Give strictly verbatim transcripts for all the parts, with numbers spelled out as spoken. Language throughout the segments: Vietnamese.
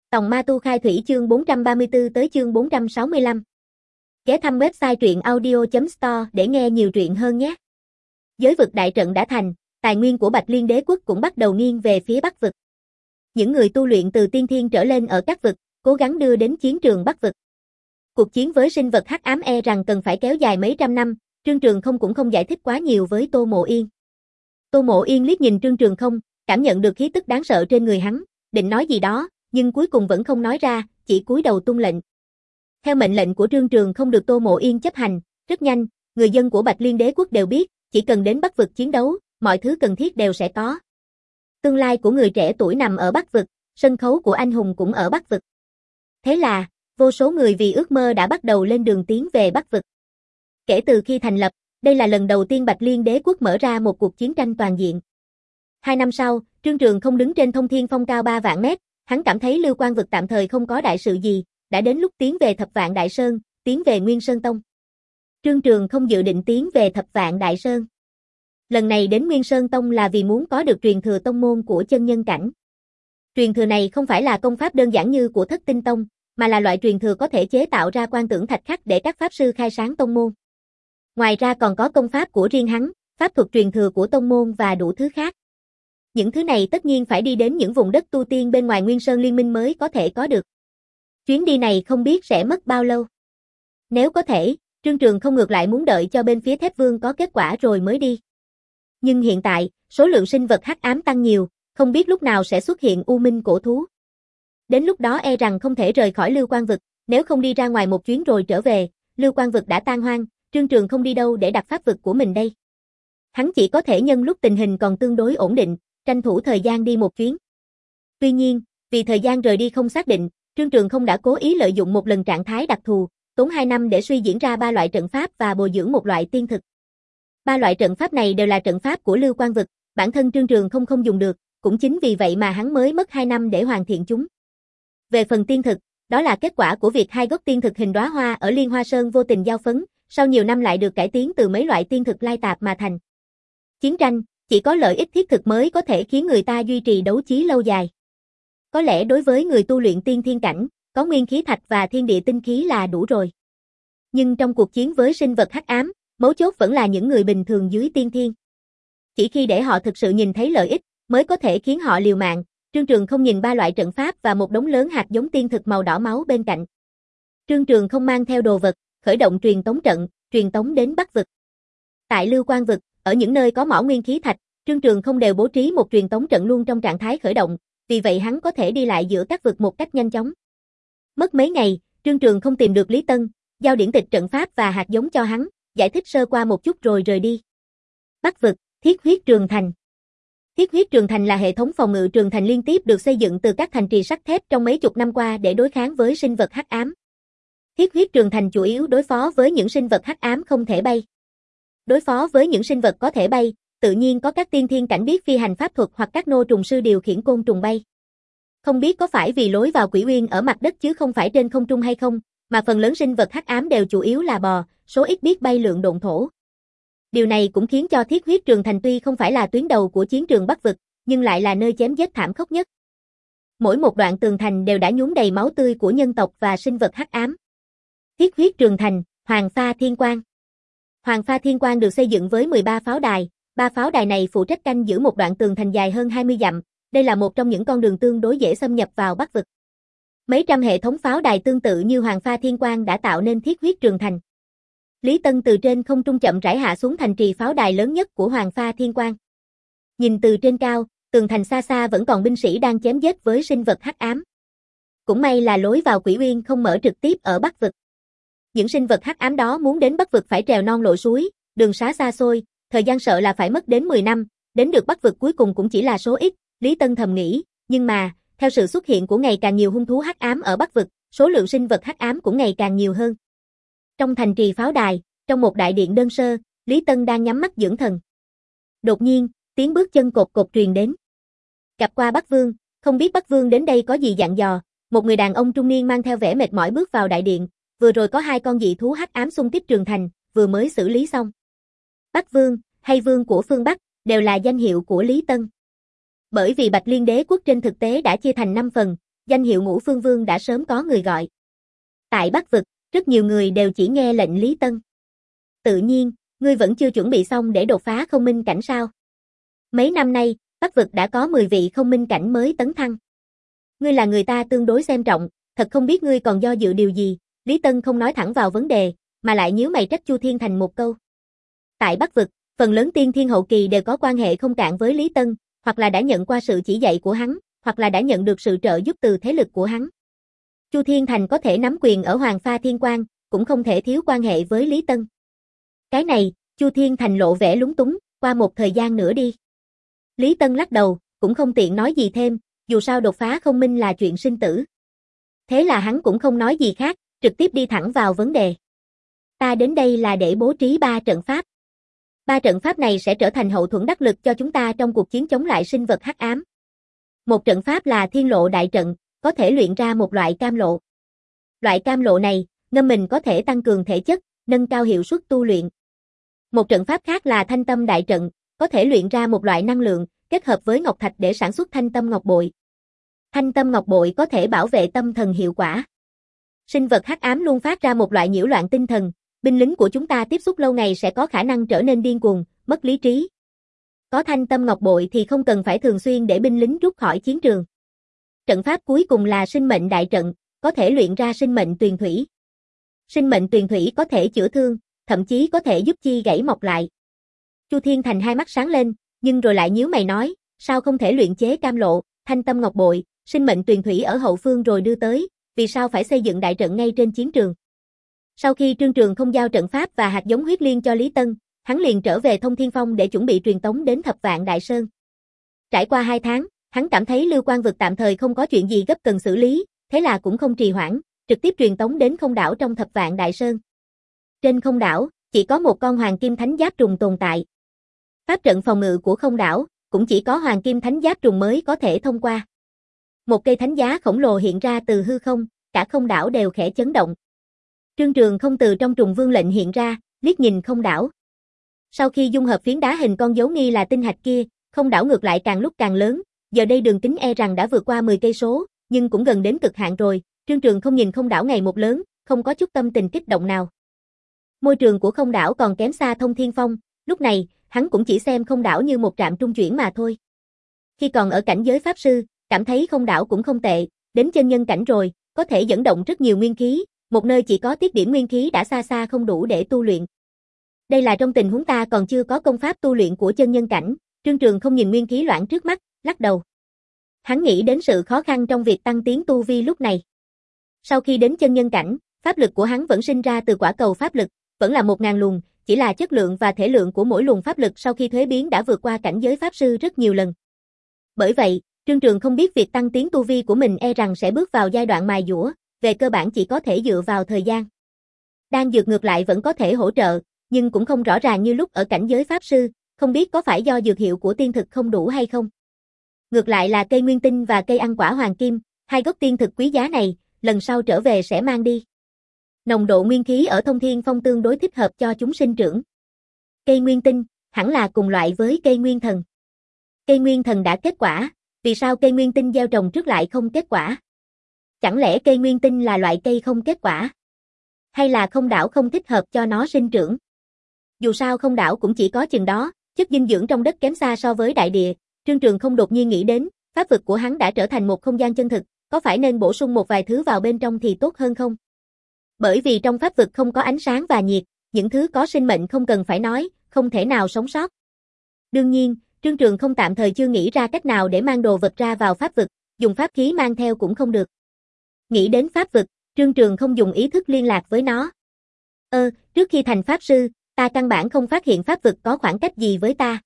Tòng Ma Tu Khai Thủy chương bốn trăm ba mươi tư tới chương bốn trăm sáu mươi lăm. Ghé thăm website truyện audio chấm store để nghe nhiều truyện hơn nhé. Giới vực đại trận đã thành, tài nguyên của Bạch Liên Đế quốc cũng bắt đầu nghiêng về phía Bắc vực. Những người tu luyện từ tiên thiên trở lên ở các vực, cố gắng đưa đến chiến trường Bắc vực. Cuộc chiến với sinh vật hắc ám e rằng cần phải kéo dài mấy trăm năm, Trương Trường Không cũng không giải thích quá nhiều với Tô Mộ Yên. Tô Mộ Yên liếc nhìn Trương Trường Không, cảm nhận được khí tức đáng sợ trên người hắn, định nói gì đó, nhưng cuối cùng vẫn không nói ra, chỉ cúi đầu tuân lệnh. Theo mệnh lệnh của Trương Trường Không được Tô Mộ Yên chấp hành, rất nhanh, người dân của Bạch Liên Đế quốc đều biết, chỉ cần đến Bắc vực chiến đấu, mọi thứ cần thiết đều sẽ có. Tương lai của người trẻ tuổi nằm ở Bắc vực, sân khấu của anh hùng cũng ở Bắc vực. Thế là, vô số người vì ước mơ đã bắt đầu lên đường tiến về Bắc vực. Kể từ khi thành lập, đây là lần đầu tiên Bạch Liên Đế quốc mở ra một cuộc chiến tranh toàn diện. Hai năm sau, Trương Trường Không đứng trên Thông Thiên Phong cao ba vạn mét, hắn cảm thấy Lưu Quan vực tạm thời không có đại sự gì, đã đến lúc tiến về Thập Vạn Đại Sơn, tiến về Nguyên Sơn Tông. Trương Trường Không dự định tiến về Thập Vạn Đại Sơn. Lần này đến Nguyên Sơn Tông là vì muốn có được truyền thừa tông môn của chân nhân cảnh. Truyền thừa này không phải là công pháp đơn giản như của Thất Tinh Tông, mà là loại truyền thừa có thể chế tạo ra quan tưởng thạch khắc để các pháp sư khai sáng tông môn. Ngoài ra còn có công pháp của riêng hắn, pháp thuật truyền thừa của tông môn và đủ thứ khác. Những thứ này tất nhiên phải đi đến những vùng đất tu tiên bên ngoài Nguyên Sơn Liên Minh mới có thể có được. Chuyến đi này không biết sẽ mất bao lâu. Nếu có thể, Trương Trường Không ngược lại muốn đợi cho bên phía Thép Vương có kết quả rồi mới đi. Nhưng hiện tại, số lượng sinh vật hắc ám tăng nhiều, không biết lúc nào sẽ xuất hiện U Minh cổ thú. Đến lúc đó e rằng không thể rời khỏi Lưu Quan vực, nếu không đi ra ngoài một chuyến rồi trở về, Lưu Quan vực đã tan hoang, Trương Trường Không đi đâu để đặt pháp vực của mình đây. Hắn chỉ có thể nhân lúc tình hình còn tương đối ổn định, tranh thủ thời gian đi một chuyến. Tuy nhiên, vì thời gian rời đi không xác định, Trương Trường Không đã cố ý lợi dụng một lần trạng thái đặc thù, tốn hai năm để suy diễn ra ba loại trận pháp và bồi dưỡng một loại tiên thực. Ba loại trận pháp này đều là trận pháp của Lưu Quan vực, bản thân Trương Trường Không không dùng được, cũng chính vì vậy mà hắn mới mất hai năm để hoàn thiện chúng. Về phần tiên thực, đó là kết quả của việc hai gốc tiên thực hình đóa hoa ở Liên Hoa Sơn vô tình giao phấn, sau nhiều năm lại được cải tiến từ mấy loại tiên thực lai tạp mà thành. Chiến tranh, chỉ có lợi ích thiết thực mới có thể khiến người ta duy trì đấu trí lâu dài. Có lẽ đối với người tu luyện tiên thiên cảnh, có nguyên khí thạch và thiên địa tinh khí là đủ rồi. Nhưng trong cuộc chiến với sinh vật hắc ám, mấu chốt vẫn là những người bình thường dưới tiên thiên. Chỉ khi để họ thực sự nhìn thấy lợi ích, mới có thể khiến họ liều mạng. Trương Trường Không nhìn ba loại trận pháp và một đống lớn hạt giống tiên thực màu đỏ máu bên cạnh. Trương Trường Không mang theo đồ vật, khởi động truyền tống trận, truyền tống đến Bắc vực. Tại Lưu Quan vực, ở những nơi có mỏ nguyên khí thạch, Trương Trường Không đều bố trí một truyền tống trận luôn trong trạng thái khởi động, vì vậy hắn có thể đi lại giữa các vực một cách nhanh chóng. Mất mấy ngày, Trương Trường Không tìm được Lý Tân, giao điển tịch trận pháp và hạt giống cho hắn, giải thích sơ qua một chút rồi rời đi. Bắc vực, Thiết Huyết Trường Thành. Thiết Huyết Trường Thành là hệ thống phòng ngự trường thành liên tiếp được xây dựng từ các thành trì sắt thép trong mấy chục năm qua để đối kháng với sinh vật hắc ám. Thiết Huyết Trường Thành chủ yếu đối phó với những sinh vật hắc ám không thể bay. Đối phó với những sinh vật có thể bay, tự nhiên có các tiên thiên cảnh biết phi hành pháp thuật hoặc các nô trùng sư điều khiển côn trùng bay. Không biết có phải vì lối vào Quỷ Uyên ở mặt đất chứ không phải trên không trung hay không, mà phần lớn sinh vật hắc ám đều chủ yếu là bò, số ít biết bay lượn độn thổ. Điều này cũng khiến cho Thiết Huyết Trường Thành tuy không phải là tuyến đầu của chiến trường Bắc vực, nhưng lại là nơi chém giết thảm khốc nhất. Mỗi một đoạn tường thành đều đã nhuốm đầy máu tươi của nhân tộc và sinh vật hắc ám. Thiết Huyết Trường Thành, Hoàng Pha Thiên Quang. Hoàng Pha Thiên Quang được xây dựng với mười ba pháo đài, ba pháo đài này phụ trách canh giữ một đoạn tường thành dài hơn hai mươi dặm, đây là một trong những con đường tương đối dễ xâm nhập vào Bắc vực. Mấy trăm hệ thống pháo đài tương tự như Hoàng Pha Thiên Quang đã tạo nên Thiết Huyết Trường Thành. Lý Tân từ trên không trung chậm rãi hạ xuống thành trì pháo đài lớn nhất của Hoàng Pha Thiên Quang. Nhìn từ trên cao, tường thành xa xa vẫn còn binh sĩ đang chém giết với sinh vật hắc ám. Cũng may là lối vào Quỷ Uyên không mở trực tiếp ở Bắc vực. Những sinh vật hắc ám đó muốn đến Bắc vực phải trèo non lội suối, đường xá xa xôi, thời gian sợ là phải mất đến mười năm, đến được Bắc vực cuối cùng cũng chỉ là số ít, Lý Tân thầm nghĩ, nhưng mà, theo sự xuất hiện của ngày càng nhiều hung thú hắc ám ở Bắc vực, số lượng sinh vật hắc ám cũng ngày càng nhiều hơn. Trong thành trì pháo đài, trong một đại điện đơn sơ, Lý Tân đang nhắm mắt dưỡng thần. Đột nhiên, tiếng bước chân cột cột truyền đến. Gặp qua Bắc Vương, không biết Bắc Vương đến đây có gì dặn dò, một người đàn ông trung niên mang theo vẻ mệt mỏi bước vào đại điện, vừa rồi có hai con dị thú hắc ám xung kích trường thành, vừa mới xử lý xong. Bắc Vương, hay Vương của phương Bắc, đều là danh hiệu của Lý Tân. Bởi vì Bạch Liên Đế quốc trên thực tế đã chia thành năm phần, danh hiệu Ngũ Phương Vương đã sớm có người gọi. Tại Bắc Vực, rất nhiều người đều chỉ nghe lệnh Lý Tân. Tự nhiên, ngươi vẫn chưa chuẩn bị xong để đột phá không minh cảnh sao? Mấy năm nay, Bắc Vực đã có mười vị không minh cảnh mới tấn thăng. Ngươi là người ta tương đối xem trọng, thật không biết ngươi còn do dự điều gì. Lý Tân không nói thẳng vào vấn đề, mà lại nhíu mày trách Chu Thiên Thành một câu. Tại Bắc Vực, phần lớn tiên thiên hậu kỳ đều có quan hệ không cạn với Lý Tân, hoặc là đã nhận qua sự chỉ dạy của hắn, hoặc là đã nhận được sự trợ giúp từ thế lực của hắn. Chu Thiên Thành có thể nắm quyền ở Hoàng Pha Thiên Quang, cũng không thể thiếu quan hệ với Lý Tân. Cái này, Chu Thiên Thành lộ vẻ lúng túng, qua một thời gian nữa đi. Lý Tân lắc đầu, cũng không tiện nói gì thêm, dù sao đột phá không minh là chuyện sinh tử. Thế là hắn cũng không nói gì khác, trực tiếp đi thẳng vào vấn đề. Ta đến đây là để bố trí ba trận pháp. Ba trận pháp này sẽ trở thành hậu thuẫn đắc lực cho chúng ta trong cuộc chiến chống lại sinh vật hắc ám. Một trận pháp là Thiên Lộ Đại Trận, có thể luyện ra một loại cam lộ. Loại cam lộ này, ngâm mình có thể tăng cường thể chất, nâng cao hiệu suất tu luyện. Một trận pháp khác là Thanh Tâm Đại Trận, có thể luyện ra một loại năng lượng, kết hợp với ngọc thạch để sản xuất Thanh Tâm Ngọc Bội. Thanh Tâm Ngọc Bội có thể bảo vệ tâm thần hiệu quả. Sinh vật hắc ám luôn phát ra một loại nhiễu loạn tinh thần, binh lính của chúng ta tiếp xúc lâu ngày sẽ có khả năng trở nên điên cuồng, mất lý trí. Có Thanh Tâm Ngọc Bội thì không cần phải thường xuyên để binh lính rút khỏi chiến trường. Trận pháp cuối cùng là Sinh Mệnh Đại Trận, có thể luyện ra sinh mệnh tuyền thủy. Sinh mệnh tuyền thủy có thể chữa thương, thậm chí có thể giúp chi gãy mọc lại. Chu Thiên Thành hai mắt sáng lên, nhưng rồi lại nhíu mày nói, sao không thể luyện chế cam lộ, Thanh Tâm Ngọc Bội, sinh mệnh tuyền thủy ở hậu phương rồi đưa tới, vì sao phải xây dựng đại trận ngay trên chiến trường? Sau khi Trương Trường không giao trận pháp và hạt giống huyết liên cho Lý Tân, hắn liền trở về Thông Thiên Phong để chuẩn bị truyền tống đến Thập Vạn Đại Sơn. Trải qua hai tháng, hắn cảm thấy Lưu Quan Vực tạm thời không có chuyện gì gấp cần xử lý, thế là cũng không trì hoãn, trực tiếp truyền tống đến Không Đảo trong Thập Vạn Đại Sơn. Trên Không Đảo, chỉ có một con Hoàng Kim Thánh Giáp Trùng tồn tại. Pháp trận phòng ngự của Không Đảo, cũng chỉ có Hoàng Kim Thánh Giáp Trùng mới có thể thông qua. Một cây thánh giá khổng lồ hiện ra từ hư không, cả Không Đảo đều khẽ chấn động. Trương Trường không từ trong trùng vương lệnh hiện ra, liếc nhìn Không Đảo. Sau khi dung hợp phiến đá hình con dấu nghi là tinh hạch kia, Không Đảo ngược lại càng lúc càng lớn, giờ đây đường kính e rằng đã vượt qua mười cây số, nhưng cũng gần đến cực hạn rồi. Trương Trường không nhìn Không Đảo ngày một lớn, không có chút tâm tình kích động nào. Môi trường của Không Đảo còn kém xa Thông Thiên Phong, lúc này, hắn cũng chỉ xem Không Đảo như một trạm trung chuyển mà thôi. Khi còn ở cảnh giới pháp sư, cảm thấy Không Đảo cũng không tệ, đến chân nhân cảnh rồi, có thể dẫn động rất nhiều nguyên khí, một nơi chỉ có tiết điểm nguyên khí đã xa xa không đủ để tu luyện. Đây là trong tình huống ta còn chưa có công pháp tu luyện của chân nhân cảnh. Trương Trường không nhìn nguyên khí loãng trước mắt, lắc đầu. Hắn nghĩ đến sự khó khăn trong việc tăng tiến tu vi lúc này. Sau khi đến chân nhân cảnh, pháp lực của hắn vẫn sinh ra từ quả cầu pháp lực, vẫn là một ngàn luồng, chỉ là chất lượng và thể lượng của mỗi luồng pháp lực sau khi thuế biến đã vượt qua cảnh giới pháp sư rất nhiều lần. Bởi vậy, Trương Trường không biết việc tăng tiến tu vi của mình e rằng sẽ bước vào giai đoạn mài dũa, về cơ bản chỉ có thể dựa vào thời gian. Đan dược ngược lại vẫn có thể hỗ trợ, nhưng cũng không rõ ràng như lúc ở cảnh giới pháp sư, không biết có phải do dược hiệu của tiên thực không đủ hay không. Ngược lại là cây nguyên tinh và cây ăn quả hoàng kim, hai gốc tiên thực quý giá này, lần sau trở về sẽ mang đi. Nồng độ nguyên khí ở Thông Thiên Phong tương đối thích hợp cho chúng sinh trưởng. Cây nguyên tinh, hẳn là cùng loại với cây nguyên thần. Cây nguyên thần đã kết quả, vì sao cây nguyên tinh gieo trồng trước lại không kết quả? Chẳng lẽ cây nguyên tinh là loại cây không kết quả? Hay là Không Đảo không thích hợp cho nó sinh trưởng? Dù sao Không Đảo cũng chỉ có chừng đó, chất dinh dưỡng trong đất kém xa so với đại địa. Trương Trường không đột nhiên nghĩ đến, pháp vực của hắn đã trở thành một không gian chân thực, có phải nên bổ sung một vài thứ vào bên trong thì tốt hơn không? Bởi vì trong pháp vực không có ánh sáng và nhiệt, những thứ có sinh mệnh không cần phải nói, không thể nào sống sót. Đương nhiên, Trương Trường không tạm thời chưa nghĩ ra cách nào để mang đồ vật ra vào pháp vực, dùng pháp khí mang theo cũng không được. Nghĩ đến pháp vực, Trương Trường không dùng ý thức liên lạc với nó. Ơ, trước khi thành pháp sư, ta căn bản không phát hiện pháp vực có khoảng cách gì với ta.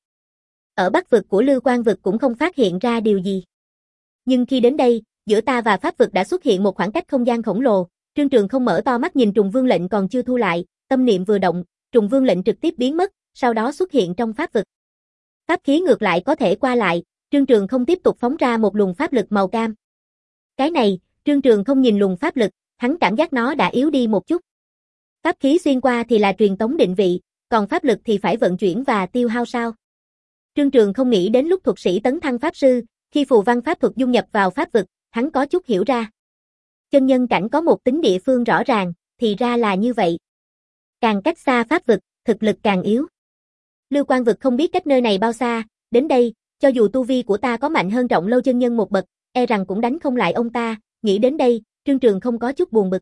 Ở Bắc vực của Lưu Quan vực cũng không phát hiện ra điều gì. Nhưng khi đến đây, giữa ta và pháp vực đã xuất hiện một khoảng cách không gian khổng lồ. Trương Trường không mở to mắt nhìn trùng vương lệnh còn chưa thu lại, tâm niệm vừa động, trùng vương lệnh trực tiếp biến mất, sau đó xuất hiện trong pháp vực. Pháp khí ngược lại có thể qua lại, Trương Trường không tiếp tục phóng ra một luồng pháp lực màu cam. Cái này, Trương Trường không nhìn luồng pháp lực, hắn cảm giác nó đã yếu đi một chút. Pháp khí xuyên qua thì là truyền tống định vị, còn pháp lực thì phải vận chuyển và tiêu hao sao? Trương Trường không nghĩ đến lúc thuật sĩ tấn thăng pháp sư, khi phù văn pháp thuật dung nhập vào pháp vực, hắn có chút hiểu ra. Chân nhân cảnh có một tính địa phương rõ ràng, thì ra là như vậy. Càng cách xa pháp vực, thực lực càng yếu. Lưu Quan vực không biết cách nơi này bao xa, đến đây, cho dù tu vi của ta có mạnh hơn Trọng Lâu chân nhân một bậc, e rằng cũng đánh không lại ông ta, nghĩ đến đây, Trương Trường không có chút buồn bực.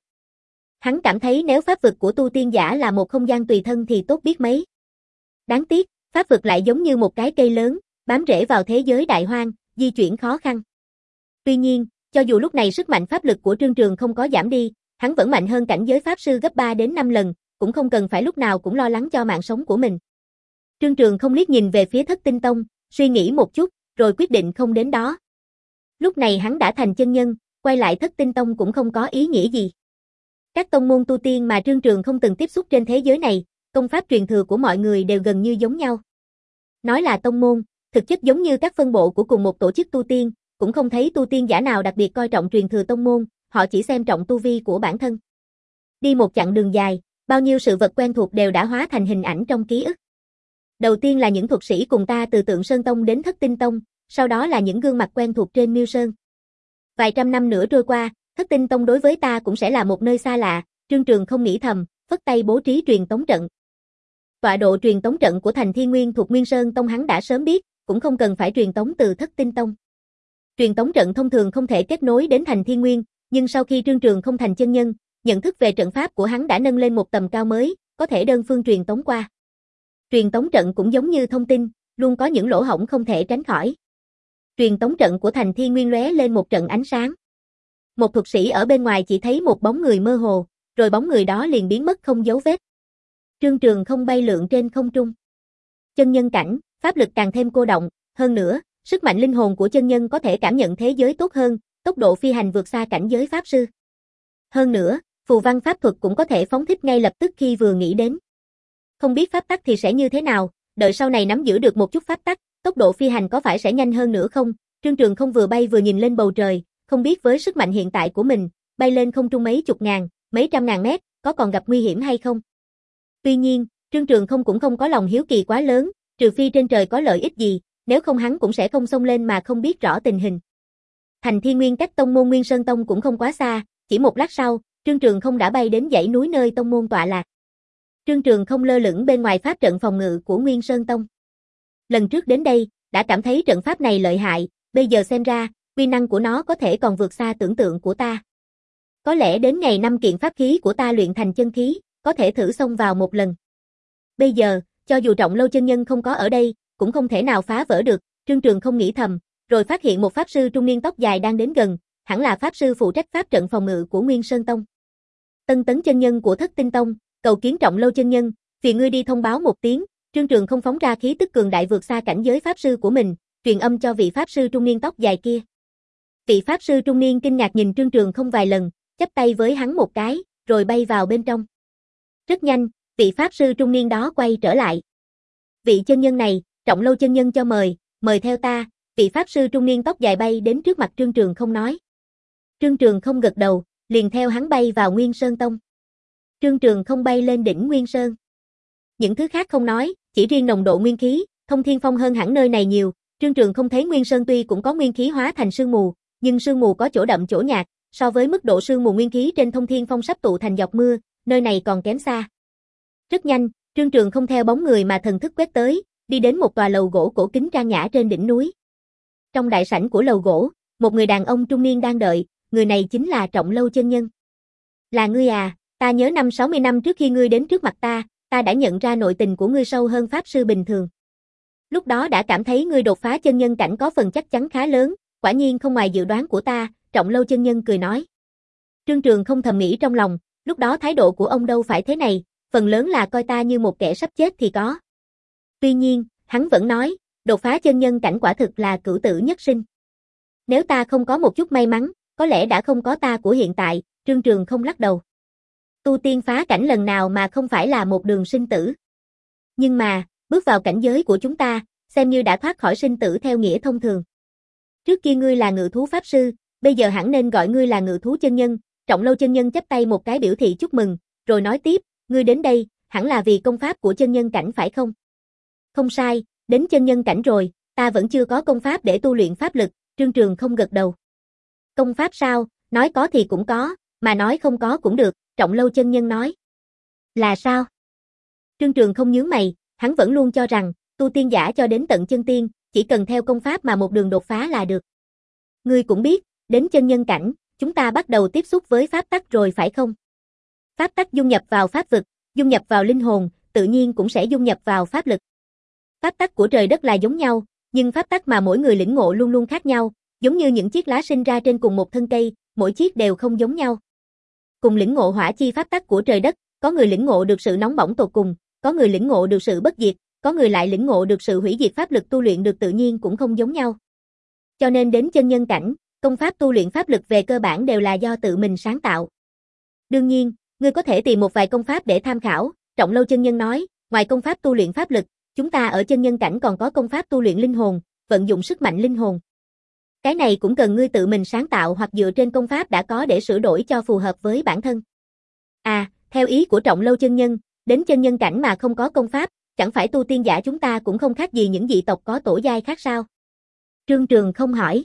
Hắn cảm thấy nếu pháp vực của tu tiên giả là một không gian tùy thân thì tốt biết mấy. Đáng tiếc, pháp vực lại giống như một cái cây lớn, bám rễ vào thế giới đại hoang, di chuyển khó khăn. Tuy nhiên, cho dù lúc này sức mạnh pháp lực của Trương Trường không có giảm đi, hắn vẫn mạnh hơn cảnh giới pháp sư gấp ba đến năm lần, cũng không cần phải lúc nào cũng lo lắng cho mạng sống của mình. Trương Trường không liếc nhìn về phía Thất Tinh Tông, suy nghĩ một chút, rồi quyết định không đến đó. Lúc này hắn đã thành chân nhân, quay lại Thất Tinh Tông cũng không có ý nghĩa gì. Các tông môn tu tiên mà Trương Trường không từng tiếp xúc trên thế giới này, công pháp truyền thừa của mọi người đều gần như giống nhau. Nói là tông môn, thực chất giống như các phân bộ của cùng một tổ chức tu tiên, cũng không thấy tu tiên giả nào đặc biệt coi trọng truyền thừa tông môn, họ chỉ xem trọng tu vi của bản thân. Đi một chặng đường dài, bao nhiêu sự vật quen thuộc đều đã hóa thành hình ảnh trong ký ức. Đầu tiên là những thuật sĩ cùng ta từ Tượng Sơn Tông đến Thất Tinh Tông, sau đó là những gương mặt quen thuộc trên Miêu Sơn. Vài trăm năm nữa trôi qua, Thất Tinh Tông đối với ta cũng sẽ là một nơi xa lạ, Trương Trường không nghĩ thầm, phất tay bố trí truyền tống trận. Tọa độ truyền tống trận của thành Thiên Nguyên thuộc Nguyên Sơn Tông hắn đã sớm biết, cũng không cần phải truyền tống từ Thất Tinh Tông. Truyền tống trận thông thường không thể kết nối đến thành Thiên Nguyên, nhưng sau khi Trương Trường không thành chân nhân, nhận thức về trận pháp của hắn đã nâng lên một tầm cao mới, có thể đơn phương truyền tống qua. Truyền tống trận cũng giống như thông tin, luôn có những lỗ hổng không thể tránh khỏi. Truyền tống trận của thành Thiên Nguyên lóe lên một trận ánh sáng. Một thuật sĩ ở bên ngoài chỉ thấy một bóng người mơ hồ, rồi bóng người đó liền biến mất không dấu vết. Trương Trường không bay lượn trên không trung. Chân nhân cảnh, pháp lực càng thêm cô động, hơn nữa, sức mạnh linh hồn của chân nhân có thể cảm nhận thế giới tốt hơn, tốc độ phi hành vượt xa cảnh giới pháp sư. Hơn nữa, phù văn pháp thuật cũng có thể phóng thích ngay lập tức khi vừa nghĩ đến. Không biết pháp tắc thì sẽ như thế nào, đợi sau này nắm giữ được một chút pháp tắc, tốc độ phi hành có phải sẽ nhanh hơn nữa không? Trương Trường không vừa bay vừa nhìn lên bầu trời, không biết với sức mạnh hiện tại của mình, bay lên không trung mấy chục ngàn, mấy trăm ngàn mét, có còn gặp nguy hiểm hay không? Tuy nhiên, Trương Trường không cũng không có lòng hiếu kỳ quá lớn, trừ phi trên trời có lợi ích gì, nếu không hắn cũng sẽ không xông lên mà không biết rõ tình hình. Thành Thiên Nguyên cách tông môn Nguyên Sơn Tông cũng không quá xa, chỉ một lát sau, Trương Trường không đã bay đến dãy núi nơi tông môn tọa lạc. Trương Trường không lơ lửng bên ngoài pháp trận phòng ngự của Nguyên Sơn Tông. Lần trước đến đây, đã cảm thấy trận pháp này lợi hại, bây giờ xem ra, uy năng của nó có thể còn vượt xa tưởng tượng của ta. Có lẽ đến ngày năm kiện pháp khí của ta luyện thành chân khí, có thể thử xông vào một lần. Bây giờ, cho dù Trọng Lâu chân nhân không có ở đây, cũng không thể nào phá vỡ được, Trương Trường không nghĩ thầm, rồi phát hiện một pháp sư trung niên tóc dài đang đến gần, hẳn là pháp sư phụ trách pháp trận phòng ngự của Nguyên Sơn Tông. Tân Tấn chân nhân của Thất Tinh Tông, cầu kiến Trọng Lâu chân nhân, phiền ngươi đi thông báo một tiếng. Trương Trường không phóng ra khí tức cường đại vượt xa cảnh giới pháp sư của mình, truyền âm cho vị pháp sư trung niên tóc dài kia. Vị pháp sư trung niên kinh ngạc nhìn Trương Trường không vài lần, chắp tay với hắn một cái, rồi bay vào bên trong. Rất nhanh, vị pháp sư trung niên đó quay trở lại. Vị chân nhân này, Trọng Lâu chân nhân cho mời, mời theo ta. Vị pháp sư trung niên tóc dài bay đến trước mặt Trương Trường không nói. Trương Trường không gật đầu, liền theo hắn bay vào Nguyên Sơn Tông. Trương Trường không bay lên đỉnh Nguyên Sơn. Những thứ khác không nói, chỉ riêng nồng độ nguyên khí, Thông Thiên Phong hơn hẳn nơi này nhiều. Trương Trường không thấy Nguyên Sơn tuy cũng có nguyên khí hóa thành sương mù, nhưng sương mù có chỗ đậm chỗ nhạt, so với mức độ sương mù nguyên khí trên Thông Thiên Phong sắp tụ thành giọt mưa, nơi này còn kém xa. Rất nhanh, Trương Trường không theo bóng người mà thần thức quét tới, đi đến một tòa lầu gỗ cổ kính trang nhã trên đỉnh núi. Trong đại sảnh của lầu gỗ, một người đàn ông trung niên đang đợi, người này chính là Trọng Lâu chân nhân. Là ngươi à, ta nhớ năm sáu mươi năm trước khi ngươi đến trước mặt ta, ta đã nhận ra nội tình của ngươi sâu hơn pháp sư bình thường. Lúc đó đã cảm thấy ngươi đột phá chân nhân cảnh có phần chắc chắn khá lớn, quả nhiên không ngoài dự đoán của ta, Trọng Lâu chân nhân cười nói. Trương Trường không thầm nghĩ trong lòng, lúc đó thái độ của ông đâu phải thế này, phần lớn là coi ta như một kẻ sắp chết thì có. Tuy nhiên, hắn vẫn nói, đột phá chân nhân cảnh quả thực là cửu tử nhất sinh. Nếu ta không có một chút may mắn, có lẽ đã không có ta của hiện tại, Trương Trường không lắc đầu. Tu tiên phá cảnh lần nào mà không phải là một đường sinh tử. Nhưng mà, bước vào cảnh giới của chúng ta, xem như đã thoát khỏi sinh tử theo nghĩa thông thường. Trước kia ngươi là ngự thú pháp sư, bây giờ hẳn nên gọi ngươi là ngự thú chân nhân. Trọng Lâu chân nhân chắp tay một cái biểu thị chúc mừng, rồi nói tiếp, ngươi đến đây, hẳn là vì công pháp của chân nhân cảnh phải không? Không sai, đến chân nhân cảnh rồi, ta vẫn chưa có công pháp để tu luyện pháp lực, Trương Trường không gật đầu. Công pháp sao, nói có thì cũng có, mà nói không có cũng được, Trọng Lâu chân nhân nói. Là sao? Trương Trường không nhướng mày, hắn vẫn luôn cho rằng, tu tiên giả cho đến tận chân tiên, chỉ cần theo công pháp mà một đường đột phá là được. Ngươi cũng biết, đến chân nhân cảnh, chúng ta bắt đầu tiếp xúc với pháp tắc rồi phải không? Pháp tắc dung nhập vào pháp vực, dung nhập vào linh hồn, tự nhiên cũng sẽ dung nhập vào pháp lực. Pháp tắc của trời đất là giống nhau, nhưng pháp tắc mà mỗi người lĩnh ngộ luôn luôn khác nhau, giống như những chiếc lá sinh ra trên cùng một thân cây, mỗi chiếc đều không giống nhau. Cùng lĩnh ngộ hỏa chi pháp tắc của trời đất, có người lĩnh ngộ được sự nóng bỏng tột cùng, có người lĩnh ngộ được sự bất diệt, có người lại lĩnh ngộ được sự hủy diệt, pháp lực tu luyện được tự nhiên cũng không giống nhau. Cho nên đến chân nhân cảnh, công pháp tu luyện pháp lực về cơ bản đều là do tự mình sáng tạo. Đương nhiên, ngươi có thể tìm một vài công pháp để tham khảo, Trọng Lâu chân nhân nói, ngoài công pháp tu luyện pháp lực, chúng ta ở chân nhân cảnh còn có công pháp tu luyện linh hồn, vận dụng sức mạnh linh hồn. Cái này cũng cần ngươi tự mình sáng tạo hoặc dựa trên công pháp đã có để sửa đổi cho phù hợp với bản thân. À, theo ý của Trọng Lâu chân nhân, đến chân nhân cảnh mà không có công pháp, chẳng phải tu tiên giả chúng ta cũng không khác gì những dị tộc có tổ giai khác sao? Trương Trường không hỏi.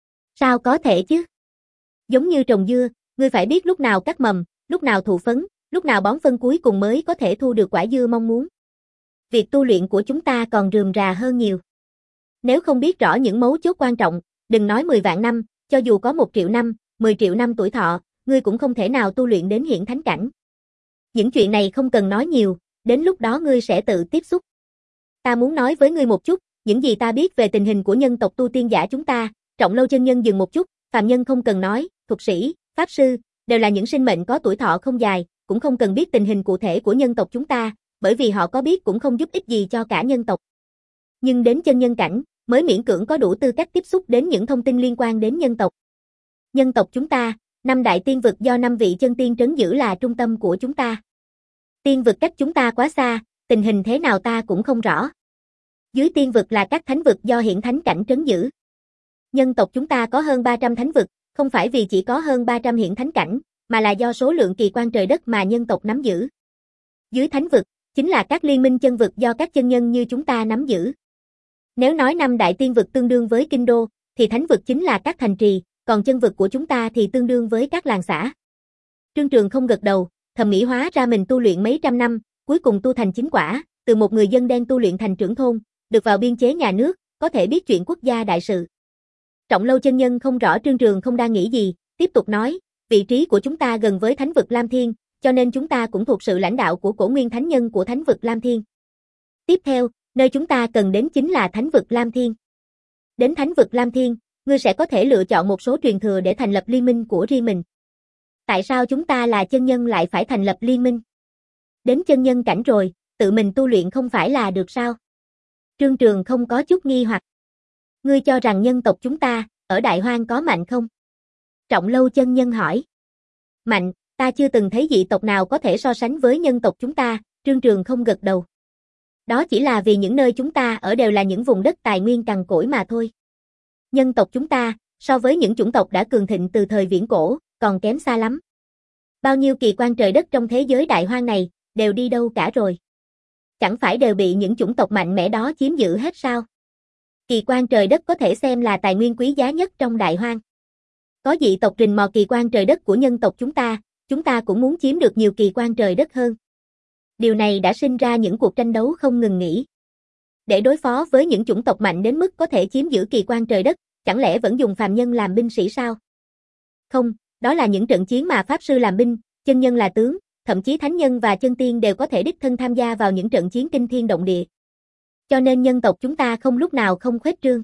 Sao có thể chứ? Giống như trồng dưa, ngươi phải biết lúc nào cắt mầm, lúc nào thụ phấn, lúc nào bón phân cuối cùng mới có thể thu được quả dưa mong muốn. Việc tu luyện của chúng ta còn rườm rà hơn nhiều. Nếu không biết rõ những mấu chốt quan trọng, đừng nói mười vạn năm, cho dù có một triệu năm, mười triệu năm tuổi thọ, ngươi cũng không thể nào tu luyện đến hiển thánh cảnh. Những chuyện này không cần nói nhiều, đến lúc đó ngươi sẽ tự tiếp xúc. Ta muốn nói với ngươi một chút, những gì ta biết về tình hình của nhân tộc tu tiên giả chúng ta. Trọng Lâu chân nhân dừng một chút, phàm nhân không cần nói, thuật sĩ, pháp sư, đều là những sinh mệnh có tuổi thọ không dài, cũng không cần biết tình hình cụ thể của nhân tộc chúng ta, bởi vì họ có biết cũng không giúp ích gì cho cả nhân tộc. Nhưng đến chân nhân cảnh, mới miễn cưỡng có đủ tư cách tiếp xúc đến những thông tin liên quan đến nhân tộc. Nhân tộc chúng ta, năm đại tiên vực do năm vị chân tiên trấn giữ là trung tâm của chúng ta. Tiên vực cách chúng ta quá xa, tình hình thế nào ta cũng không rõ. Dưới tiên vực là các thánh vực do hiển thánh cảnh trấn giữ. Nhân tộc chúng ta có hơn ba trăm thánh vực, không phải vì chỉ có hơn ba trăm hiển thánh cảnh, mà là do số lượng kỳ quan trời đất mà nhân tộc nắm giữ. Dưới thánh vực, chính là các liên minh chân vực do các chân nhân như chúng ta nắm giữ. Nếu nói năm đại tiên vực tương đương với kinh đô, thì thánh vực chính là các thành trì, còn chân vực của chúng ta thì tương đương với các làng xã. Trương Trường không gật đầu, thầm nghĩ hóa ra mình tu luyện mấy trăm năm, cuối cùng tu thành chính quả, từ một người dân đen tu luyện thành trưởng thôn, được vào biên chế nhà nước, có thể biết chuyện quốc gia đại sự. Trọng Lâu chân nhân không rõ Trương Trường không đang nghĩ gì, tiếp tục nói, vị trí của chúng ta gần với thánh vực Lam Thiên, cho nên chúng ta cũng thuộc sự lãnh đạo của cổ nguyên thánh nhân của thánh vực Lam Thiên. Tiếp theo, nơi chúng ta cần đến chính là thánh vực Lam Thiên. Đến thánh vực Lam Thiên, ngươi sẽ có thể lựa chọn một số truyền thừa để thành lập liên minh của riêng mình. Tại sao chúng ta là chân nhân lại phải thành lập liên minh? Đến chân nhân cảnh rồi, tự mình tu luyện không phải là được sao? Trương Trường không có chút nghi hoặc. Ngươi cho rằng nhân tộc chúng ta, ở Đại Hoang có mạnh không? Trọng Lâu chân nhân hỏi. Mạnh, ta chưa từng thấy dị tộc nào có thể so sánh với nhân tộc chúng ta, Trương Trường không gật đầu. Đó chỉ là vì những nơi chúng ta ở đều là những vùng đất tài nguyên cằn cỗi mà thôi. Nhân tộc chúng ta, so với những chủng tộc đã cường thịnh từ thời viễn cổ, còn kém xa lắm. Bao nhiêu kỳ quan trời đất trong thế giới Đại Hoang này, đều đi đâu cả rồi? Chẳng phải đều bị những chủng tộc mạnh mẽ đó chiếm giữ hết sao? Kỳ quan trời đất có thể xem là tài nguyên quý giá nhất trong Đại Hoang. Có dị tộc rình mò kỳ quan trời đất của nhân tộc chúng ta, chúng ta cũng muốn chiếm được nhiều kỳ quan trời đất hơn. Điều này đã sinh ra những cuộc tranh đấu không ngừng nghỉ. Để đối phó với những chủng tộc mạnh đến mức có thể chiếm giữ kỳ quan trời đất, chẳng lẽ vẫn dùng phàm nhân làm binh sĩ sao? Không, đó là những trận chiến mà pháp sư làm binh, chân nhân là tướng, thậm chí thánh nhân và chân tiên đều có thể đích thân tham gia vào những trận chiến kinh thiên động địa. Cho nên nhân tộc chúng ta không lúc nào không khuếch trương.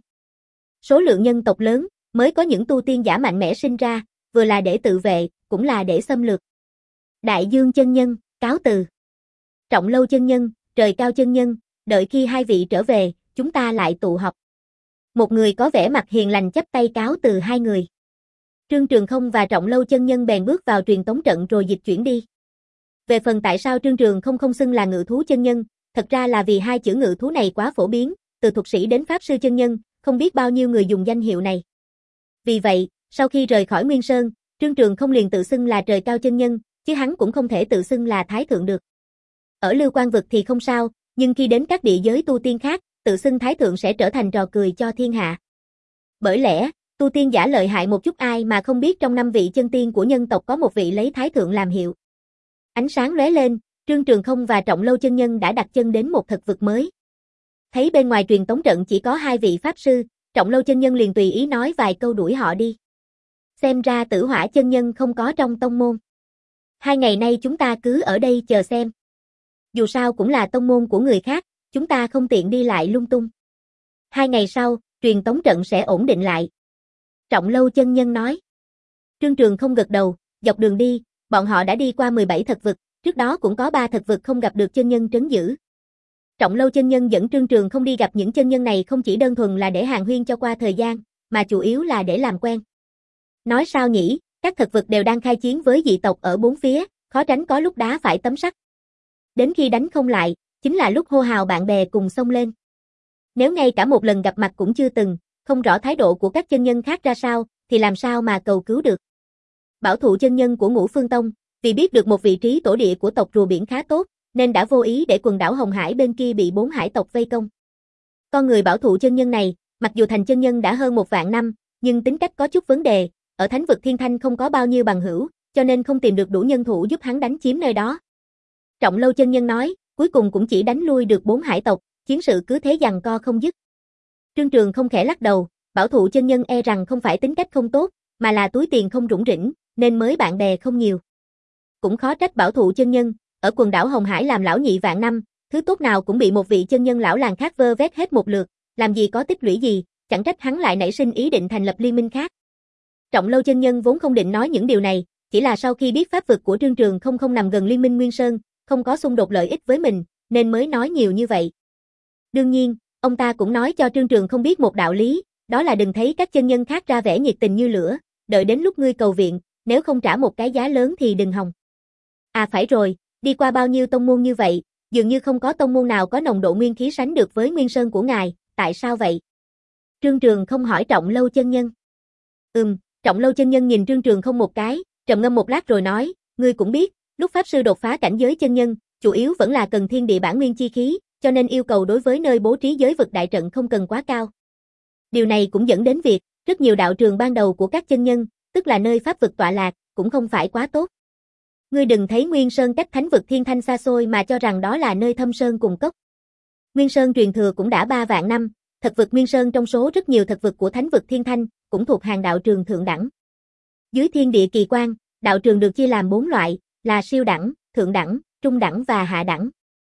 Số lượng nhân tộc lớn, mới có những tu tiên giả mạnh mẽ sinh ra, vừa là để tự vệ, cũng là để xâm lược. Đại Dương chân nhân, cáo từ. Trọng Lâu chân nhân, Trời Cao chân nhân, đợi khi hai vị trở về, chúng ta lại tụ họp. Một người có vẻ mặt hiền lành chắp tay cáo từ hai người. Trương Trường không và Trọng Lâu chân nhân bèn bước vào truyền tống trận rồi dịch chuyển đi. Về phần tại sao Trương Trường không không xưng là ngự thú chân nhân, thật ra là vì hai chữ ngự thú này quá phổ biến, từ thuật sĩ đến pháp sư chân nhân, không biết bao nhiêu người dùng danh hiệu này. Vì vậy, sau khi rời khỏi Nguyên Sơn, Trương Trường không liền tự xưng là Trời Cao chân nhân, chứ hắn cũng không thể tự xưng là Thái Thượng được. Ở Lưu Quan vực thì không sao, nhưng khi đến các địa giới tu tiên khác, tự xưng Thái Thượng sẽ trở thành trò cười cho thiên hạ. Bởi lẽ, tu Tu tiên giả lợi hại một chút ai mà không biết trong năm vị chân tiên của nhân tộc có một vị lấy thái thượng làm hiệu. Ánh sáng lóe lên, Trương Trường Không và Trọng Lâu chân nhân đã đặt chân đến một thực vực mới. Thấy bên ngoài truyền tống trận chỉ có hai vị pháp sư, Trọng Lâu chân nhân liền tùy ý nói vài câu đuổi họ đi. Xem ra Tử Hỏa chân nhân không có trong tông môn. Hai ngày nay chúng ta cứ ở đây chờ xem. Dù sao cũng là tông môn của người khác, chúng ta không tiện đi lại lung tung. Hai ngày sau, truyền tống trận sẽ ổn định lại. Trọng Lâu chân nhân nói. Trương Trường Không gật đầu, dọc đường đi, bọn họ đã đi qua mười bảy thực vực, trước đó cũng có ba thực vực không gặp được chân nhân trấn giữ. Trọng Lâu chân nhân dẫn Trương Trường Không đi gặp những chân nhân này không chỉ đơn thuần là để hàn huyên cho qua thời gian, mà chủ yếu là để làm quen. Nói sao nhỉ, các thực vực đều đang khai chiến với dị tộc ở bốn phía, khó tránh có lúc đá phải tấm sắt. Đến khi đánh không lại, chính là lúc hô hào bạn bè cùng xông lên. Nếu ngay cả một lần gặp mặt cũng chưa từng, không rõ thái độ của các chân nhân khác ra sao, thì làm sao mà cầu cứu được. Bảo thụ chân nhân của Ngũ Phương Tông, vì biết được một vị trí tổ địa của tộc rùa biển khá tốt, nên đã vô ý để quần đảo Hồng Hải bên kia bị bốn hải tộc vây công. Con người bảo thụ chân nhân này, mặc dù thành chân nhân đã hơn một vạn năm, nhưng tính cách có chút vấn đề, ở thánh vực Thiên Thanh không có bao nhiêu bằng hữu, cho nên không tìm được đủ nhân thủ giúp hắn đánh chiếm nơi đó. Trọng Lâu chân nhân nói, cuối cùng cũng chỉ đánh lui được bốn hải tộc, chiến sự cứ thế giằng co không dứt. Trương Trường Không khẽ lắc đầu, bảo thụ chân nhân e rằng không phải tính cách không tốt, mà là túi tiền không rủng rỉnh, nên mới bạn bè không nhiều. Cũng khó trách bảo thụ chân nhân, ở quần đảo Hồng Hải làm lão nhị vạn năm, thứ tốt nào cũng bị một vị chân nhân lão làng khác vơ vét hết một lượt, làm gì có tích lũy gì, chẳng trách hắn lại nảy sinh ý định thành lập liên minh khác. Trọng Lâu chân nhân vốn không định nói những điều này, chỉ là sau khi biết pháp vực của Trương Trường Không không nằm gần liên minh Nguyên Sơn, không có xung đột lợi ích với mình, nên mới nói nhiều như vậy. Đương nhiên, ông ta cũng nói cho Trương Trường Không biết một đạo lý, đó là đừng thấy các chân nhân khác ra vẻ nhiệt tình như lửa, đợi đến lúc ngươi cầu viện, nếu không trả một cái giá lớn thì đừng hòng. À phải rồi, đi qua bao nhiêu tông môn như vậy, dường như không có tông môn nào có nồng độ nguyên khí sánh được với Nguyên Sơn của ngài, tại sao vậy? Trương Trường Không hỏi Trọng Lâu chân nhân. Ừm, Trọng Lâu chân nhân nhìn Trương Trường Không một cái, trầm ngâm một lát rồi nói, ngươi cũng biết, lúc pháp sư đột phá cảnh giới chân nhân, chủ yếu vẫn là cần thiên địa bản nguyên chi khí, cho nên yêu cầu đối với nơi bố trí giới vực đại trận không cần quá cao. Điều này cũng dẫn đến việc, rất nhiều đạo trường ban đầu của các chân nhân, tức là nơi pháp vực tọa lạc, cũng không phải quá tốt. Ngươi đừng thấy Nguyên Sơn cách thánh vực Thiên Thanh xa xôi mà cho rằng đó là nơi thâm sơn cùng cốc. Nguyên Sơn truyền thừa cũng đã ba vạn năm, thực vực Nguyên Sơn trong số rất nhiều thực vực của thánh vực Thiên Thanh, cũng thuộc hàng đạo trường thượng đẳng. Dưới thiên địa kỳ quan, đạo trường được chia làm bốn loại, là siêu đẳng, thượng đẳng, trung đẳng và hạ đẳng.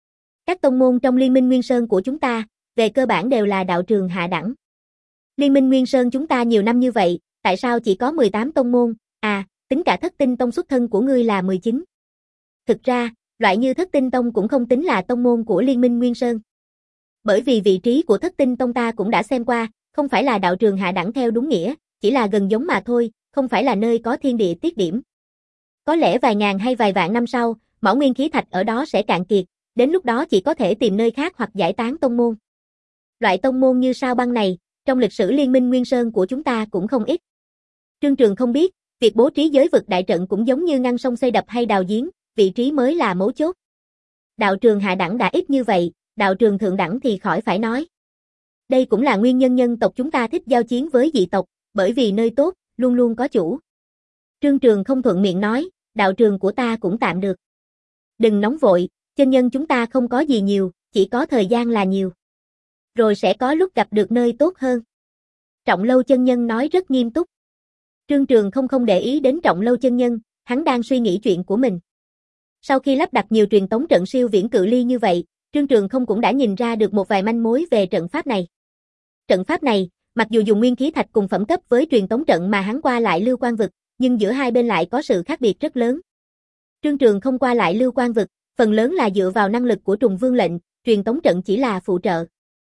Các tông môn trong Liên minh Nguyên Sơn của chúng ta, về cơ bản đều là đạo trường hạ đẳng. Liên minh Nguyên Sơn chúng ta nhiều năm như vậy, tại sao chỉ có mười tám tông môn, à, tính cả Thất Tinh Tông xuất thân của ngươi là mười chín. Thực ra, loại như Thất Tinh Tông cũng không tính là tông môn của Liên minh Nguyên Sơn. Bởi vì vị trí của Thất Tinh Tông ta cũng đã xem qua, không phải là đạo trường hạ đẳng theo đúng nghĩa, chỉ là gần giống mà thôi, không phải là nơi có thiên địa tiết điểm. Có lẽ vài ngàn hay vài vạn năm sau, mỏ nguyên khí thạch ở đó sẽ cạn kiệt, đến lúc đó chỉ có thể tìm nơi khác hoặc giải tán tông môn. Loại tông môn như Sao Băng này, trong lịch sử Liên minh Nguyên Sơn của chúng ta cũng không ít. Trương Trường không biết, việc bố trí giới vực đại trận cũng giống như ngăn sông xây đập hay đào giếng, vị trí mới là mấu chốt. Đạo trường hạ đẳng đã ít như vậy, đạo trường thượng đẳng thì khỏi phải nói. Đây cũng là nguyên nhân nhân tộc chúng ta thích giao chiến với dị tộc, bởi vì nơi tốt, luôn luôn có chủ. Trương Trường không thuận miệng nói, đạo trường của ta cũng tạm được. Đừng nóng vội, chân nhân chúng ta không có gì nhiều, chỉ có thời gian là nhiều. Rồi sẽ có lúc gặp được nơi tốt hơn. Trọng Lâu chân nhân nói rất nghiêm túc. Trương Trường không không để ý đến Trọng Lâu chân nhân, hắn đang suy nghĩ chuyện của mình. Sau khi lắp đặt nhiều truyền tống trận siêu viễn cự ly như vậy, Trương Trường không cũng đã nhìn ra được một vài manh mối về trận pháp này. Trận pháp này, mặc dù dùng nguyên khí thạch cùng phẩm cấp với truyền tống trận mà hắn qua lại Lưu Quang Vực, nhưng giữa hai bên lại có sự khác biệt rất lớn. Trương Trường không qua lại Lưu Quang Vực, phần lớn là dựa vào năng lực của Trùng Vương lệnh, truyền tống trận chỉ là phụ trợ.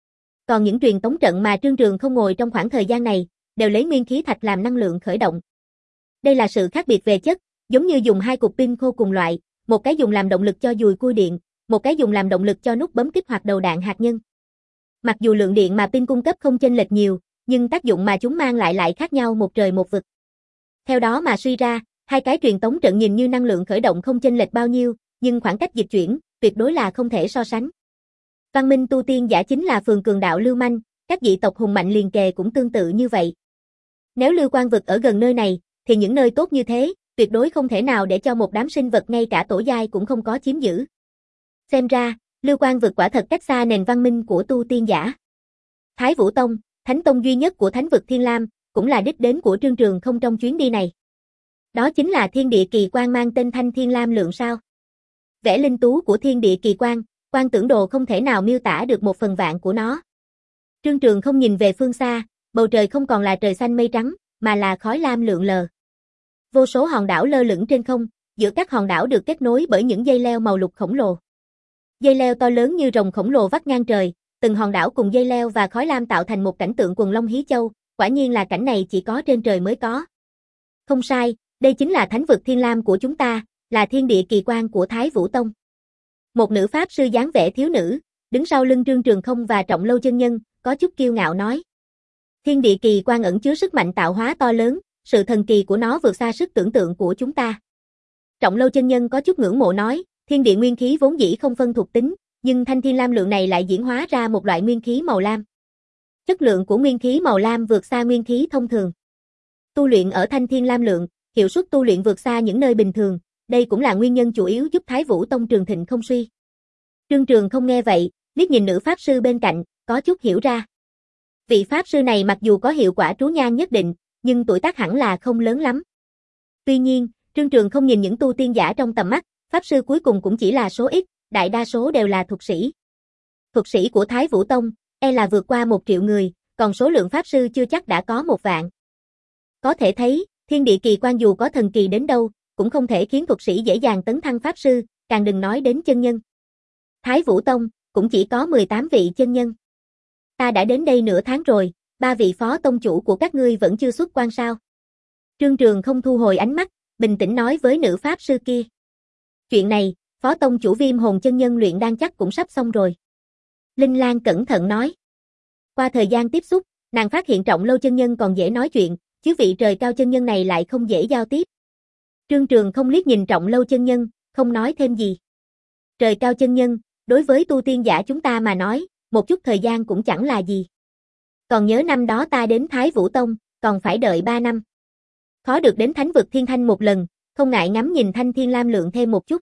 Còn những truyền tống trận mà Trương Trường không ngồi trong khoảng thời gian này, đều lấy nguyên khí thạch làm năng lượng khởi động. Đây là sự khác biệt về chất, giống như dùng hai cục pin khô cùng loại, một cái dùng làm động lực cho dùi cui điện, một cái dùng làm động lực cho nút bấm kích hoạt đầu đạn hạt nhân. Mặc dù lượng điện mà pin cung cấp không chênh lệch nhiều, nhưng tác dụng mà chúng mang lại lại khác nhau một trời một vực. Theo đó mà suy ra, hai cái truyền tống trận nhìn như năng lượng khởi động không chênh lệch bao nhiêu, nhưng khoảng cách dịch chuyển, tuyệt đối là không thể so sánh. Văn minh tu tiên giả chính là phường cường đạo lưu manh, các dị tộc hùng mạnh liền kề cũng tương tự như vậy. Nếu Lưu Quang Vực ở gần nơi này, thì những nơi tốt như thế, tuyệt đối không thể nào để cho một đám sinh vật ngay cả tổ giai cũng không có chiếm giữ. Xem ra, Lưu Quang Vực quả thật cách xa nền văn minh của tu tiên giả. Thái Vũ Tông, thánh tông duy nhất của thánh vực Thiên Lam, cũng là đích đến của Trương Trường Không trong chuyến đi này. Đó chính là thiên địa kỳ quan mang tên Thanh Thiên Lam Lượng sao. Vẻ linh tú của thiên địa kỳ quan, quan tưởng đồ không thể nào miêu tả được một phần vạn của nó. Trương Trường Không nhìn về phương xa, bầu trời không còn là trời xanh mây trắng, mà là khói lam lượn lờ. Vô số hòn đảo lơ lửng trên không, giữa các hòn đảo được kết nối bởi những dây leo màu lục khổng lồ. Dây leo to lớn như rồng khổng lồ vắt ngang trời, từng hòn đảo cùng dây leo và khói lam tạo thành một cảnh tượng quần long hí châu, quả nhiên là cảnh này chỉ có trên trời mới có. Không sai, đây chính là thánh vực Thiên Lam của chúng ta, là thiên địa kỳ quan của Thái Vũ Tông. Một nữ pháp sư dáng vẻ thiếu nữ, đứng sau lưng Trương Trường Không và Trọng Lâu chân nhân, có chút kiêu ngạo nói. Thiên địa kỳ quan ẩn chứa sức mạnh tạo hóa to lớn, sự thần kỳ của nó vượt xa sức tưởng tượng của chúng ta. Trọng Lâu chân nhân có chút ngưỡng mộ nói, thiên địa nguyên khí vốn dĩ không phân thuộc tính, nhưng thanh thiên lam lượng này lại diễn hóa ra một loại nguyên khí màu lam. Chất lượng của nguyên khí màu lam vượt xa nguyên khí thông thường. Tu luyện ở thanh thiên lam lượng, hiệu suất tu luyện vượt xa những nơi bình thường, đây cũng là nguyên nhân chủ yếu giúp Thái Vũ Tông trường thịnh không suy. Trương Trường Không nghe vậy, liếc nhìn nữ pháp sư bên cạnh, có chút hiểu ra. Vị pháp sư này mặc dù có hiệu quả trú nhan nhất định, nhưng tuổi tác hẳn là không lớn lắm. Tuy nhiên, Trương Trường Không nhìn những tu tiên giả trong tầm mắt, pháp sư cuối cùng cũng chỉ là số ít, đại đa số đều là thuật sĩ. Thuật sĩ của Thái Vũ Tông, e là vượt qua một triệu người, còn số lượng pháp sư chưa chắc đã có một vạn. Có thể thấy, thiên địa kỳ quan dù có thần kỳ đến đâu, cũng không thể khiến thuật sĩ dễ dàng tấn thăng pháp sư, càng đừng nói đến chân nhân. Thái Vũ Tông, cũng chỉ có mười tám vị chân nhân. Ta đã đến đây nửa tháng rồi, ba vị phó tông chủ của các ngươi vẫn chưa xuất quan sao? Trương Trường Không thu hồi ánh mắt, bình tĩnh nói với nữ pháp sư kia. Chuyện này, phó tông chủ Viêm Hồn chân nhân luyện đan chắc cũng sắp xong rồi. Linh Lan cẩn thận nói. Qua thời gian tiếp xúc, nàng phát hiện Trọng Lâu chân nhân còn dễ nói chuyện, chứ vị trời cao chân nhân này lại không dễ giao tiếp. Trương Trường Không liếc nhìn Trọng Lâu chân nhân, không nói thêm gì. Trời cao chân nhân, đối với tu tiên giả chúng ta mà nói, một chút thời gian cũng chẳng là gì. Còn nhớ năm đó ta đến Thái Vũ Tông, còn phải đợi ba năm. Khó được đến thánh vực Thiên Thanh một lần, không ngại ngắm nhìn Thanh Thiên Lam Lượng thêm một chút.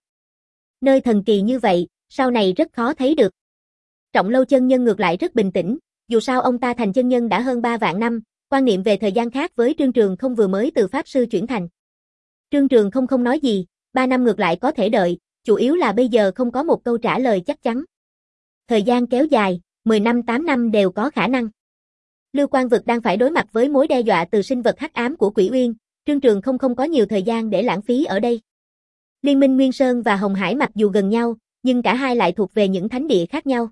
Nơi thần kỳ như vậy, sau này rất khó thấy được. Trọng Lâu chân nhân ngược lại rất bình tĩnh, dù sao ông ta thành chân nhân đã hơn ba vạn năm, quan niệm về thời gian khác với Trương Trường Không vừa mới từ pháp sư chuyển thành. Trương Trường Không không nói gì, ba năm ngược lại có thể đợi, chủ yếu là bây giờ không có một câu trả lời chắc chắn. Thời gian kéo dài, mười năm tám năm đều có khả năng. Lưu Quang Vực đang phải đối mặt với mối đe dọa từ sinh vật hắc ám của Quỷ Uyên, Trương Trường Không không có nhiều thời gian để lãng phí ở đây. Liên minh Nguyên Sơn và Hồng Hải mặc dù gần nhau, nhưng cả hai lại thuộc về những thánh địa khác nhau.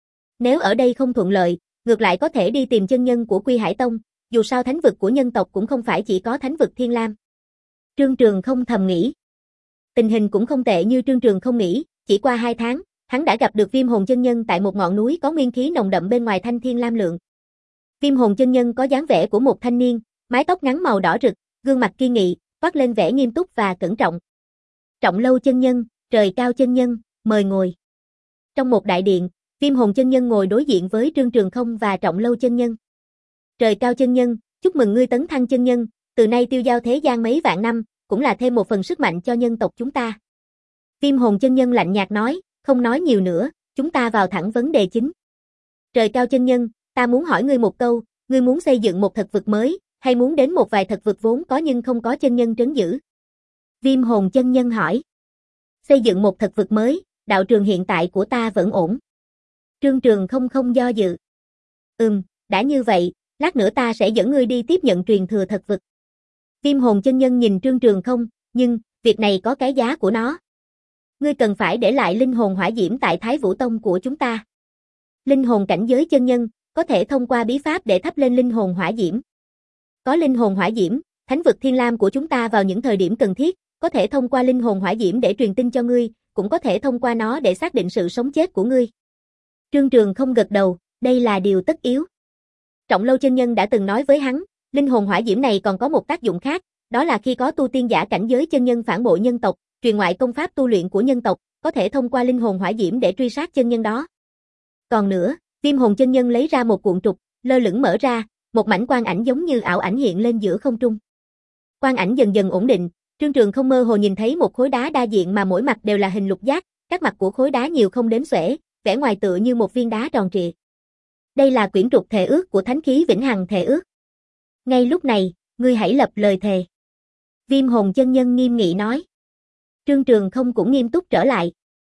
Nếu ở đây không thuận lợi, ngược lại có thể đi tìm chân nhân của Quy Hải Tông, dù sao thánh vực của nhân tộc cũng không phải chỉ có thánh vực Thiên Lam. Trương Trường Không thầm nghĩ. Tình hình cũng không tệ như Trương Trường Không nghĩ, chỉ qua hai tháng, hắn đã gặp được Viêm Hồn chân nhân tại một ngọn núi có nguyên khí nồng đậm bên ngoài Thanh Thiên Lam Lượng. Viêm Hồn chân nhân có dáng vẻ của một thanh niên, mái tóc ngắn màu đỏ rực, gương mặt kiên nghị, toát lên vẻ nghiêm túc và cẩn trọng. Trọng Lâu chân nhân, trời cao chân nhân, mời ngồi. Trong một đại điện, Viêm Hồn chân nhân ngồi đối diện với Trương Trường Không và Trọng Lâu chân nhân. Trời cao chân nhân, chúc mừng ngươi tấn thăng chân nhân, từ nay tiêu giao thế gian mấy vạn năm, cũng là thêm một phần sức mạnh cho nhân tộc chúng ta. Viêm Hồn chân nhân lạnh nhạt nói, không nói nhiều nữa, chúng ta vào thẳng vấn đề chính. Trời cao chân nhân, ta muốn hỏi ngươi một câu, ngươi muốn xây dựng một thật vực mới, hay muốn đến một vài thật vực vốn có nhưng không có chân nhân trấn giữ? Viêm Hồn chân nhân hỏi. Xây dựng một thật vực mới, đạo trường hiện tại của ta vẫn ổn. Trương Trường Không không do dự. Ừm, đã như vậy, lát nữa ta sẽ dẫn ngươi đi tiếp nhận truyền thừa thật vực. Viêm Hồn chân nhân nhìn Trương Trường Không, nhưng, việc này có cái giá của nó. Ngươi cần phải để lại linh hồn hỏa diễm tại Thái Vũ Tông của chúng ta. Linh hồn cảnh giới chân nhân, có thể thông qua bí pháp để thắp lên linh hồn hỏa diễm. Có linh hồn hỏa diễm, thánh vực Thiên Lam của chúng ta vào những thời điểm cần thiết, có thể thông qua linh hồn hỏa diễm để truyền tin cho ngươi, cũng có thể thông qua nó để xác định sự sống chết của ngươi. Trương Trường Không gật đầu, đây là điều tất yếu. Trọng Lâu chân nhân đã từng nói với hắn, linh hồn hỏa diễm này còn có một tác dụng khác, đó là khi có tu tiên giả cảnh giới chân nhân phản bội nhân tộc, truyền ngoại công pháp tu luyện của nhân tộc, có thể thông qua linh hồn hỏa diễm để truy sát chân nhân đó. Còn nữa, Viêm Hồn chân nhân lấy ra một cuộn trục, lơ lửng mở ra, một mảnh quang ảnh giống như ảo ảnh hiện lên giữa không trung. Quang ảnh dần dần ổn định, Trương Trường không mơ hồ nhìn thấy một khối đá đa diện mà mỗi mặt đều là hình lục giác, các mặt của khối đá nhiều không đếm xuể, vẻ ngoài tựa như một viên đá tròn trịa. Đây là quyển trục thề ước của thánh khí vĩnh hằng thề ước. Ngay lúc này, ngươi hãy lập lời thề. Viêm hồn chân nhân nghiêm nghị nói. Trương Trường không cũng nghiêm túc trở lại.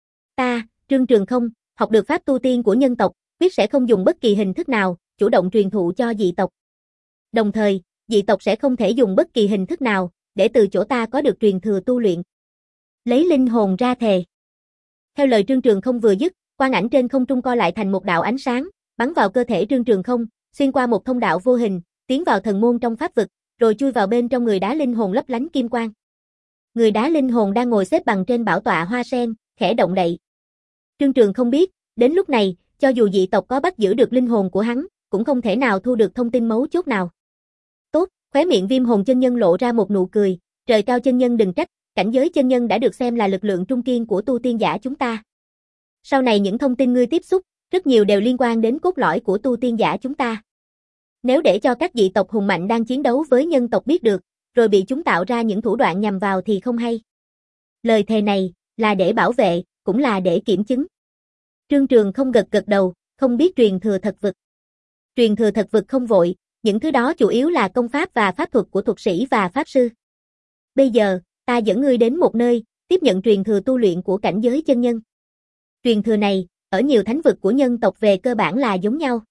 Ta, Trương Trường không, học được pháp tu tiên của nhân tộc, quyết sẽ không dùng bất kỳ hình thức nào, chủ động truyền thụ cho dị tộc. Đồng thời, dị tộc sẽ không thể dùng bất kỳ hình thức nào, để từ chỗ ta có được truyền thừa tu luyện. Lấy linh hồn ra thề. Theo lời Trương Trường không vừa dứt, quang ảnh trên không trung co lại thành một đạo ánh sáng, bắn vào cơ thể Trương Trường không, xuyên qua một thông đạo vô hình, tiến vào thần môn trong pháp vực, rồi chui vào bên trong người đá linh hồn lấp lánh kim quang. Người đá linh hồn đang ngồi xếp bằng trên bảo tọa hoa sen, khẽ động đậy. Trương Trường không biết, đến lúc này, cho dù dị tộc có bắt giữ được linh hồn của hắn, cũng không thể nào thu được thông tin mấu chốt nào. Tốt, khóe miệng Viêm hồn chân nhân lộ ra một nụ cười, trời cao chân nhân đừng trách, cảnh giới chân nhân đã được xem là lực lượng trung kiên của tu tiên giả chúng ta. Sau này những thông tin ngươi tiếp xúc, rất nhiều đều liên quan đến cốt lõi của tu tiên giả chúng ta. Nếu để cho các dị tộc hùng mạnh đang chiến đấu với nhân tộc biết được, rồi bị chúng tạo ra những thủ đoạn nhằm vào thì không hay. Lời thề này, là để bảo vệ, cũng là để kiểm chứng. Trương Trường không gật gật đầu, không biết truyền thừa thật vực. Truyền thừa thật vực không vội, những thứ đó chủ yếu là công pháp và pháp thuật của thuật sĩ và pháp sư. Bây giờ, ta dẫn ngươi đến một nơi, tiếp nhận truyền thừa tu luyện của cảnh giới chân nhân. Truyền thừa này, ở nhiều thánh vực của nhân tộc về cơ bản là giống nhau.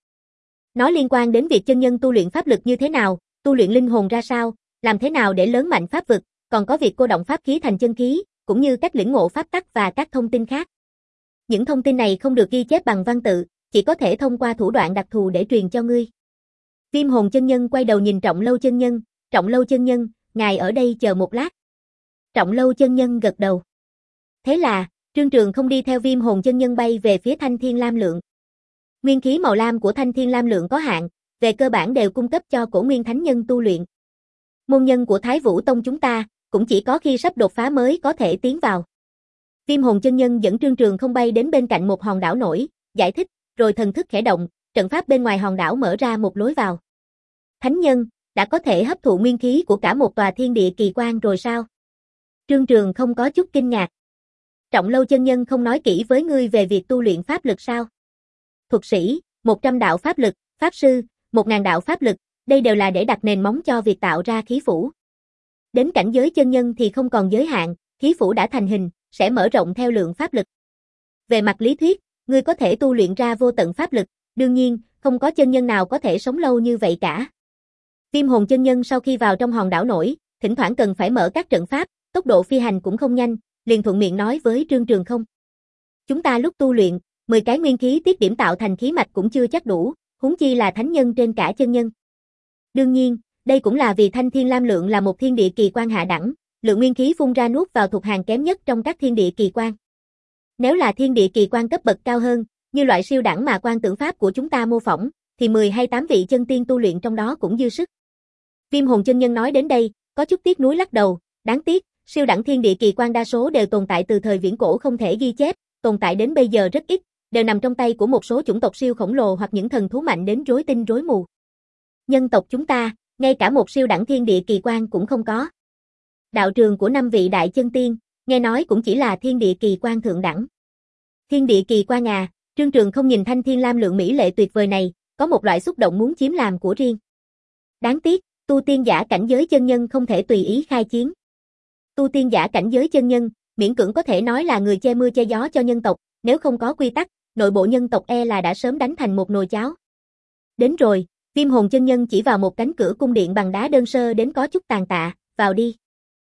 Nó liên quan đến việc chân nhân tu luyện pháp lực như thế nào, tu luyện linh hồn ra sao, làm thế nào để lớn mạnh pháp vực, còn có việc cô động pháp khí thành chân khí, cũng như cách lĩnh ngộ pháp tắc và các thông tin khác. Những thông tin này không được ghi chép bằng văn tự, chỉ có thể thông qua thủ đoạn đặc thù để truyền cho ngươi. Viêm hồn chân nhân quay đầu nhìn Trọng Lâu chân nhân, Trọng Lâu chân nhân, ngài ở đây chờ một lát. Trọng Lâu chân nhân gật đầu. Thế là, Trương Trường không đi theo Viêm hồn chân nhân bay về phía Thanh Thiên Lam Lượng. Nguyên khí màu lam của Thanh Thiên Lam Lượng có hạn, về cơ bản đều cung cấp cho cổ nguyên thánh nhân tu luyện. Môn nhân của Thái Vũ Tông chúng ta, cũng chỉ có khi sắp đột phá mới có thể tiến vào. Viêm hồn chân nhân dẫn Trương Trường không bay đến bên cạnh một hòn đảo nổi, giải thích, rồi thần thức khẽ động, trận pháp bên ngoài hòn đảo mở ra một lối vào. Thánh nhân, đã có thể hấp thụ nguyên khí của cả một tòa thiên địa kỳ quan rồi sao? Trương Trường không có chút kinh ngạc. Trọng Lâu chân nhân không nói kỹ với ngươi về việc tu luyện pháp lực sao? Thuật sĩ, một trăm đạo pháp lực, pháp sư, một nghìn đạo pháp lực, đây đều là để đặt nền móng cho việc tạo ra khí phủ. Đến cảnh giới chân nhân thì không còn giới hạn, khí phủ đã thành hình, sẽ mở rộng theo lượng pháp lực. Về mặt lý thuyết, ngươi có thể tu luyện ra vô tận pháp lực, đương nhiên, không có chân nhân nào có thể sống lâu như vậy cả. Viêm hồn chân nhân sau khi vào trong hòn đảo nổi, thỉnh thoảng cần phải mở các trận pháp, tốc độ phi hành cũng không nhanh, liền thuận miệng nói với Trương Trường không. Chúng ta lúc tu luyện, mười cái nguyên khí tiết điểm tạo thành khí mạch cũng chưa chắc đủ, huống chi là thánh nhân trên cả chân nhân. Đương nhiên, đây cũng là vì Thanh Thiên Lam Lượng là một thiên địa kỳ quan hạ đẳng, lượng nguyên khí phun ra nuốt vào thuộc hàng kém nhất trong các thiên địa kỳ quan. Nếu là thiên địa kỳ quan cấp bậc cao hơn, như loại siêu đẳng mà quan tưởng pháp của chúng ta mô phỏng, thì mười hay tám vị chân tiên tu luyện trong đó cũng dư sức. Viêm hồn chân nhân nói đến đây, có chút tiếc nuối lắc đầu, đáng tiếc, siêu đẳng thiên địa kỳ quan đa số đều tồn tại từ thời viễn cổ không thể ghi chép, tồn tại đến bây giờ rất ít, đều nằm trong tay của một số chủng tộc siêu khổng lồ hoặc những thần thú mạnh đến rối tinh rối mù. Nhân tộc chúng ta, ngay cả một siêu đẳng thiên địa kỳ quan cũng không có. Đạo trường của năm vị đại chân tiên, nghe nói cũng chỉ là thiên địa kỳ quan thượng đẳng. Thiên địa kỳ quan à, Trương Trường không nhìn Thanh Thiên Lam Lượng mỹ lệ tuyệt vời này, có một loại xúc động muốn chiếm làm của riêng. Đáng tiếc, tu tiên giả cảnh giới chân nhân không thể tùy ý khai chiến. Tu tiên giả cảnh giới chân nhân, miễn cưỡng có thể nói là người che mưa che gió cho nhân tộc, nếu không có quy tắc, nội bộ nhân tộc e là đã sớm đánh thành một nồi cháo. Đến rồi, Viêm hồn chân nhân chỉ vào một cánh cửa cung điện bằng đá đơn sơ đến có chút tàn tạ, vào đi.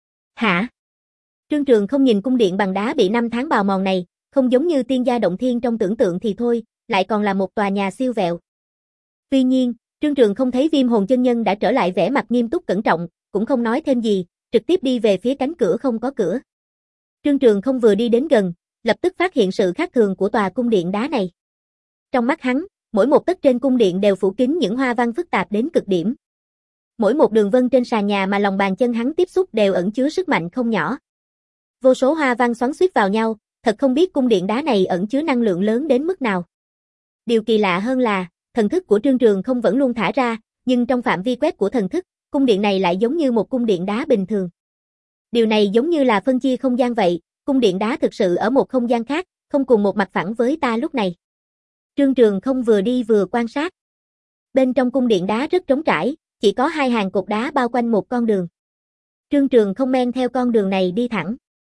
Hả? Trương Trường không nhìn cung điện bằng đá bị năm tháng bào mòn này, không giống như tiên gia động thiên trong tưởng tượng thì thôi, lại còn là một tòa nhà siêu vẹo. Tuy nhiên, Trương Trường không thấy Viêm hồn chân nhân đã trở lại vẻ mặt nghiêm túc cẩn trọng, cũng không nói thêm gì, trực tiếp đi về phía cánh cửa không có cửa. Trương Trường không vừa đi đến gần, lập tức phát hiện sự khác thường của tòa cung điện đá này. Trong mắt hắn, mỗi một tấc trên cung điện đều phủ kín những hoa văn phức tạp đến cực điểm. Mỗi một đường vân trên sàn nhà mà lòng bàn chân hắn tiếp xúc đều ẩn chứa sức mạnh không nhỏ. Vô số hoa văn xoắn xuýt vào nhau, thật không biết cung điện đá này ẩn chứa năng lượng lớn đến mức nào. Điều kỳ lạ hơn là, thần thức của Trương Trường không vẫn luôn thả ra, nhưng trong phạm vi quét của thần thức, cung điện này lại giống như một cung điện đá bình thường. Điều này giống như là phân chia không gian vậy, cung điện đá thực sự ở một không gian khác, không cùng một mặt phẳng với ta lúc này. Trương Trường không vừa đi vừa quan sát. Bên trong cung điện đá rất trống trải, chỉ có hai hàng cột đá bao quanh một con đường. Trương Trường không men theo con đường này đi thẳng.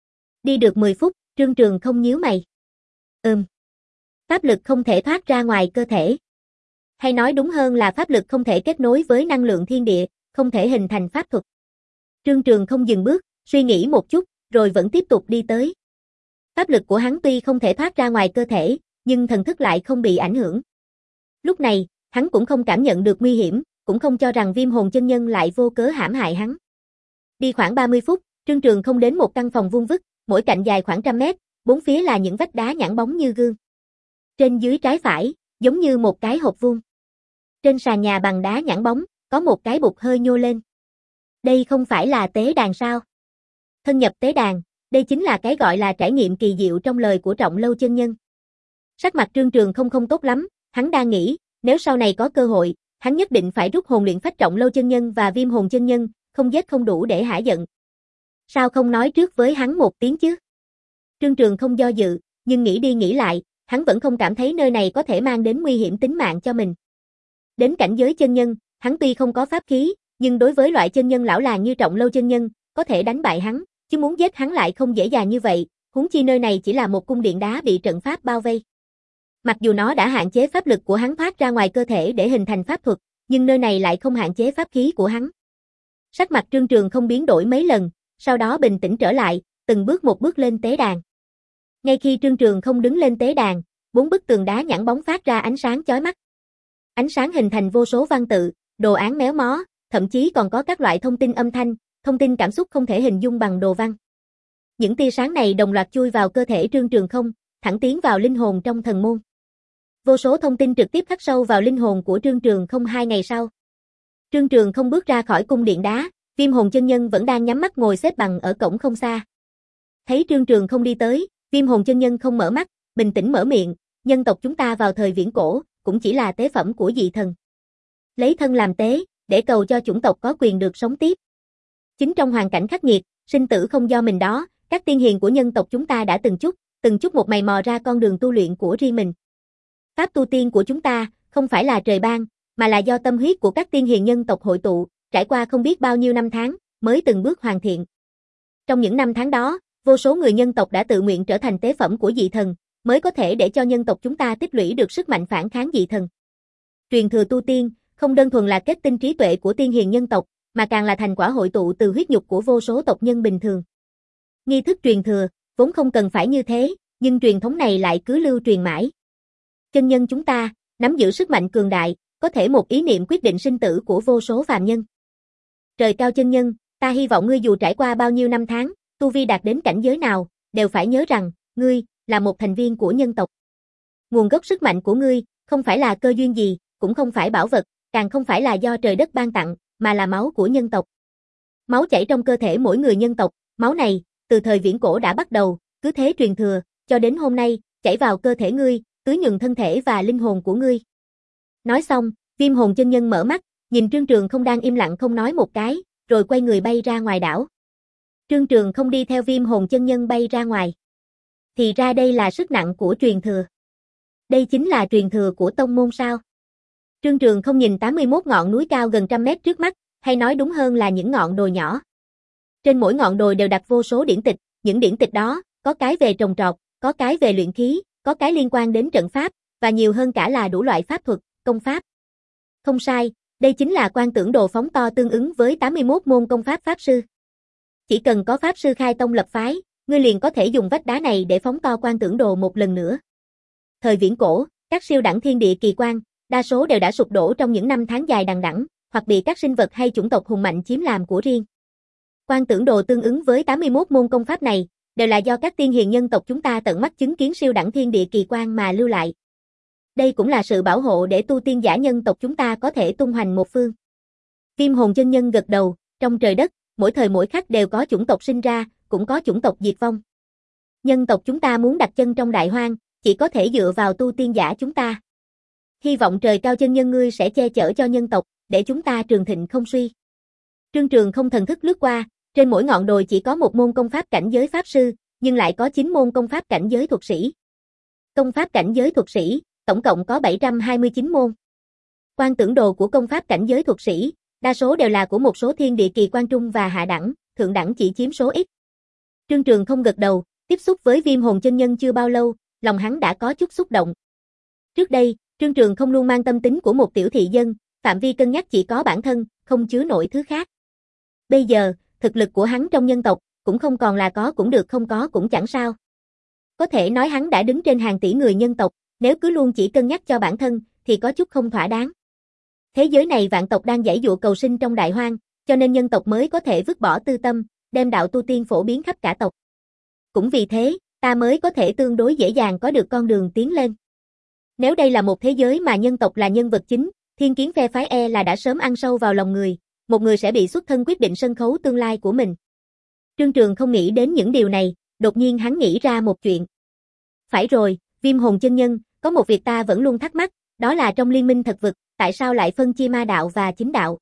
Đi được mười phút, Trương Trường không nhíu mày. Ừm. Pháp lực không thể thoát ra ngoài cơ thể. Hay nói đúng hơn là pháp lực không thể kết nối với năng lượng thiên địa, không thể hình thành pháp thuật. Trương Trường không dừng bước, suy nghĩ một chút, rồi vẫn tiếp tục đi tới. Pháp lực của hắn tuy không thể thoát ra ngoài cơ thể, nhưng thần thức lại không bị ảnh hưởng. Lúc này, hắn cũng không cảm nhận được nguy hiểm, cũng không cho rằng Viêm Hồn Chân Nhân lại vô cớ hãm hại hắn. Đi khoảng ba mươi phút, Trương Trường không đến một căn phòng vuông vức, mỗi cạnh dài khoảng trăm mét, bốn phía là những vách đá nhẵn bóng như gương. Trên dưới trái phải, giống như một cái hộp vuông. Trên sàn nhà bằng đá nhẵn bóng, có một cái bục hơi nhô lên. Đây không phải là tế đàn sao? Thân nhập tế đàn, đây chính là cái gọi là trải nghiệm kỳ diệu trong lời của Trọng Lâu Chân Nhân. Sắc mặt Trương Trường không không tốt lắm, hắn đang nghĩ, nếu sau này có cơ hội, hắn nhất định phải rút hồn luyện phách Trọng Lâu Chân Nhân và Viêm Hồn Chân Nhân, không giết không đủ để hả giận. Sao không nói trước với hắn một tiếng chứ? Trương Trường không do dự, nhưng nghĩ đi nghĩ lại, hắn vẫn không cảm thấy nơi này có thể mang đến nguy hiểm tính mạng cho mình. Đến cảnh giới chân nhân, hắn tuy không có pháp khí, nhưng đối với loại chân nhân lão làng như Trọng Lâu Chân Nhân, có thể đánh bại hắn, chứ muốn giết hắn lại không dễ dàng như vậy, huống chi nơi này chỉ là một cung điện đá bị trận pháp bao vây. Mặc dù nó đã hạn chế pháp lực của hắn thoát ra ngoài cơ thể để hình thành pháp thuật, nhưng nơi này lại không hạn chế pháp khí của hắn. Sắc mặt Trương Trường không biến đổi mấy lần, sau đó bình tĩnh trở lại, từng bước một bước lên tế đàn. Ngay khi Trương Trường không đứng lên tế đàn, bốn bức tường đá nhẵn bóng phát ra ánh sáng chói mắt. Ánh sáng hình thành vô số văn tự, đồ án méo mó, thậm chí còn có các loại thông tin âm thanh, thông tin cảm xúc không thể hình dung bằng đồ văn. Những tia sáng này đồng loạt chui vào cơ thể Trương Trường không, thẳng tiến vào linh hồn trong thần môn. Vô số thông tin trực tiếp khắc sâu vào linh hồn của Trương Trường không hai ngày sau. Trương Trường không bước ra khỏi cung điện đá, Viêm Hồn Chân Nhân vẫn đang nhắm mắt ngồi xếp bằng ở cổng không xa. Thấy Trương Trường không đi tới, Viêm Hồn Chân Nhân không mở mắt, bình tĩnh mở miệng, nhân tộc chúng ta vào thời viễn cổ, cũng chỉ là tế phẩm của dị thần. Lấy thân làm tế, để cầu cho chủng tộc có quyền được sống tiếp. Chính trong hoàn cảnh khắc nghiệt, sinh tử không do mình đó, các tiên hiền của nhân tộc chúng ta đã từng chút, từng chút một mày mò ra con đường tu luyện của riêng mình. Pháp tu tiên của chúng ta, không phải là trời ban, mà là do tâm huyết của các tiên hiền nhân tộc hội tụ, trải qua không biết bao nhiêu năm tháng, mới từng bước hoàn thiện. Trong những năm tháng đó, vô số người nhân tộc đã tự nguyện trở thành tế phẩm của dị thần, mới có thể để cho nhân tộc chúng ta tích lũy được sức mạnh phản kháng dị thần. Truyền thừa tu tiên, không đơn thuần là kết tinh trí tuệ của tiên hiền nhân tộc, mà càng là thành quả hội tụ từ huyết nhục của vô số tộc nhân bình thường. Nghi thức truyền thừa, vốn không cần phải như thế, nhưng truyền thống này lại cứ lưu truyền mãi. Chân nhân chúng ta, nắm giữ sức mạnh cường đại, có thể một ý niệm quyết định sinh tử của vô số phàm nhân. Trời cao chân nhân, ta hy vọng ngươi dù trải qua bao nhiêu năm tháng, tu vi đạt đến cảnh giới nào, đều phải nhớ rằng, ngươi, là một thành viên của nhân tộc. Nguồn gốc sức mạnh của ngươi, không phải là cơ duyên gì, cũng không phải bảo vật, càng không phải là do trời đất ban tặng, mà là máu của nhân tộc. Máu chảy trong cơ thể mỗi người nhân tộc, máu này, từ thời viễn cổ đã bắt đầu, cứ thế truyền thừa, cho đến hôm nay, chảy vào cơ thể ngươi, tưới nhuần thân thể và linh hồn của ngươi. Nói xong, Viêm Hồn Chân Nhân mở mắt, nhìn Trương Trường không đang im lặng không nói một cái, rồi quay người bay ra ngoài đảo. Trương Trường không đi theo Viêm Hồn Chân Nhân bay ra ngoài. Thì ra đây là sức nặng của truyền thừa. Đây chính là truyền thừa của tông môn sao? Trương Trường không nhìn tám mươi mốt ngọn núi cao gần trăm mét trước mắt, hay nói đúng hơn là những ngọn đồi nhỏ. Trên mỗi ngọn đồi đều đặt vô số điển tịch, những điển tịch đó, có cái về trồng trọt, có cái về luyện khí, có cái liên quan đến trận pháp, và nhiều hơn cả là đủ loại pháp thuật, công pháp. Không sai, đây chính là Quan Tưởng Đồ phóng to tương ứng với tám mươi mốt môn công pháp pháp sư. Chỉ cần có pháp sư khai tông lập phái, ngươi liền có thể dùng vách đá này để phóng to Quan Tưởng Đồ một lần nữa. Thời viễn cổ, các siêu đẳng thiên địa kỳ quan, đa số đều đã sụp đổ trong những năm tháng dài đằng đẵng, hoặc bị các sinh vật hay chủng tộc hùng mạnh chiếm làm của riêng. Quan Tưởng Đồ tương ứng với tám mươi mốt môn công pháp này, đều là do các tiên hiền nhân tộc chúng ta tận mắt chứng kiến siêu đẳng thiên địa kỳ quan mà lưu lại. Đây cũng là sự bảo hộ để tu tiên giả nhân tộc chúng ta có thể tung hoành một phương. Viêm Hồn Chân Nhân gật đầu, trong trời đất, mỗi thời mỗi khắc đều có chủng tộc sinh ra, cũng có chủng tộc diệt vong. Nhân tộc chúng ta muốn đặt chân trong đại hoang, chỉ có thể dựa vào tu tiên giả chúng ta. Hy vọng trời cao chân nhân ngươi sẽ che chở cho nhân tộc, để chúng ta trường thịnh không suy. Trương Trường không thần thức lướt qua, trên mỗi ngọn đồi chỉ có một môn công pháp cảnh giới pháp sư, nhưng lại có chín môn công pháp cảnh giới thuật sĩ. Công pháp cảnh giới thuật sĩ, tổng cộng có bảy trăm hai mươi chín môn. Quan tưởng đồ của công pháp cảnh giới thuật sĩ, đa số đều là của một số thiên địa kỳ quan trung và hạ đẳng, thượng đẳng chỉ chiếm số ít. Trương Trường không gật đầu, tiếp xúc với Viêm Hồn chân nhân chưa bao lâu, lòng hắn đã có chút xúc động. Trước đây, Trương Trường không luôn mang tâm tính của một tiểu thị dân, phạm vi cân nhắc chỉ có bản thân, không chứa nổi thứ khác. Bây giờ, thực lực của hắn trong nhân tộc, cũng không còn là có cũng được không có cũng chẳng sao. Có thể nói hắn đã đứng trên hàng tỷ người nhân tộc, nếu cứ luôn chỉ cân nhắc cho bản thân, thì có chút không thỏa đáng. Thế giới này vạn tộc đang giãy giụa cầu sinh trong đại hoang, cho nên nhân tộc mới có thể vứt bỏ tư tâm, đem đạo tu tiên phổ biến khắp cả tộc. Cũng vì thế, ta mới có thể tương đối dễ dàng có được con đường tiến lên. Nếu đây là một thế giới mà nhân tộc là nhân vật chính, thiên kiến phe phái e là đã sớm ăn sâu vào lòng người, một người sẽ bị xuất thân quyết định sân khấu tương lai của mình. Trương Trường không nghĩ đến những điều này, đột nhiên hắn nghĩ ra một chuyện. Phải rồi, Viêm Hồn chân nhân, có một việc ta vẫn luôn thắc mắc, đó là trong liên minh thật vực, tại sao lại phân chia ma đạo và chính đạo?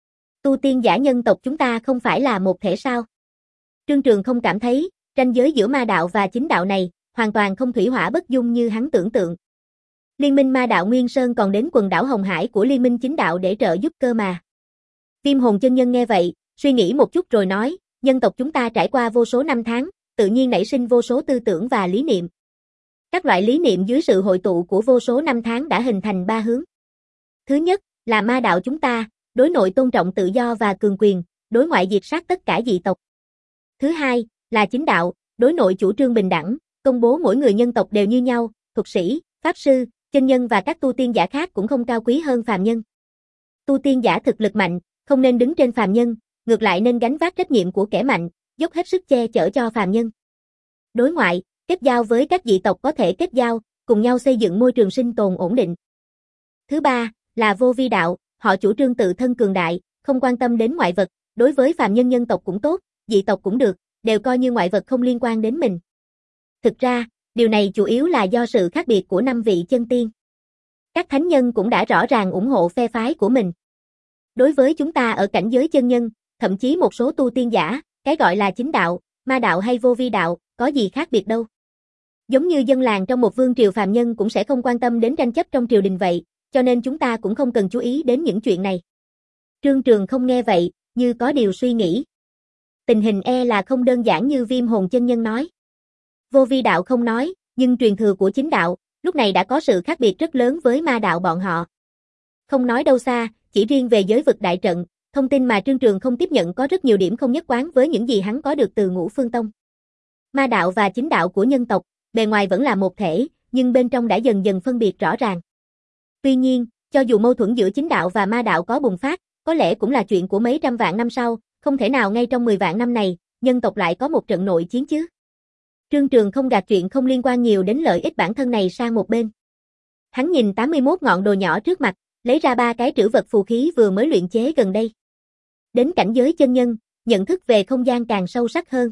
Tu tiên giả nhân tộc chúng ta không phải là một thể sao? Trương Trường không cảm thấy, ranh giới giữa ma đạo và chính đạo này, hoàn toàn không thủy hỏa bất dung như hắn tưởng tượng. Liên minh ma đạo Nguyên Sơn còn đến quần đảo Hồng Hải của liên minh chính đạo để trợ giúp cơ mà. Viêm Hồn chân nhân nghe vậy, suy nghĩ một chút rồi nói, nhân tộc chúng ta trải qua vô số năm tháng, tự nhiên nảy sinh vô số tư tưởng và lý niệm. Các loại lý niệm dưới sự hội tụ của vô số năm tháng đã hình thành ba hướng. Thứ nhất, là ma đạo chúng ta, đối nội tôn trọng tự do và cường quyền, đối ngoại diệt sát tất cả dị tộc. Thứ hai, là chính đạo, đối nội chủ trương bình đẳng, công bố mỗi người nhân tộc đều như nhau, thuật sĩ, pháp sư, chân nhân và các tu tiên giả khác cũng không cao quý hơn phàm nhân. Tu tiên giả thực lực mạnh, không nên đứng trên phàm nhân, ngược lại nên gánh vác trách nhiệm của kẻ mạnh, dốc hết sức che chở cho phàm nhân. Đối ngoại, kết giao với các dị tộc có thể kết giao, cùng nhau xây dựng môi trường sinh tồn ổn định. Thứ ba, là vô vi đạo, họ chủ trương tự thân cường đại, không quan tâm đến ngoại vật, đối với phàm nhân nhân tộc cũng tốt, dị tộc cũng được, đều coi như ngoại vật không liên quan đến mình. Thực ra, điều này chủ yếu là do sự khác biệt của năm vị chân tiên. Các thánh nhân cũng đã rõ ràng ủng hộ phe phái của mình. Đối với chúng ta ở cảnh giới chân nhân, thậm chí một số tu tiên giả, cái gọi là chính đạo, ma đạo hay vô vi đạo, có gì khác biệt đâu. Giống như dân làng trong một vương triều phàm nhân cũng sẽ không quan tâm đến tranh chấp trong triều đình vậy, cho nên chúng ta cũng không cần chú ý đến những chuyện này. Trương Trường không nghe vậy, như có điều suy nghĩ. Tình hình e là không đơn giản như Viêm Hồn chân nhân nói. Vô vi đạo không nói, nhưng truyền thừa của chính đạo, lúc này đã có sự khác biệt rất lớn với ma đạo bọn họ. Không nói đâu xa, chỉ riêng về giới vực đại trận, thông tin mà Trương Trường không tiếp nhận có rất nhiều điểm không nhất quán với những gì hắn có được từ Ngũ Phương Tông. Ma đạo và chính đạo của nhân tộc, bề ngoài vẫn là một thể, nhưng bên trong đã dần dần phân biệt rõ ràng. Tuy nhiên, cho dù mâu thuẫn giữa chính đạo và ma đạo có bùng phát, có lẽ cũng là chuyện của mấy trăm vạn năm sau, không thể nào ngay trong mười vạn năm này, nhân tộc lại có một trận nội chiến chứ. Trương Trường không gạt chuyện không liên quan nhiều đến lợi ích bản thân này sang một bên. Hắn nhìn tám mươi mốt ngọn đồ nhỏ trước mặt, lấy ra ba cái trữ vật phù khí vừa mới luyện chế gần đây. Đến cảnh giới chân nhân, nhận thức về không gian càng sâu sắc hơn.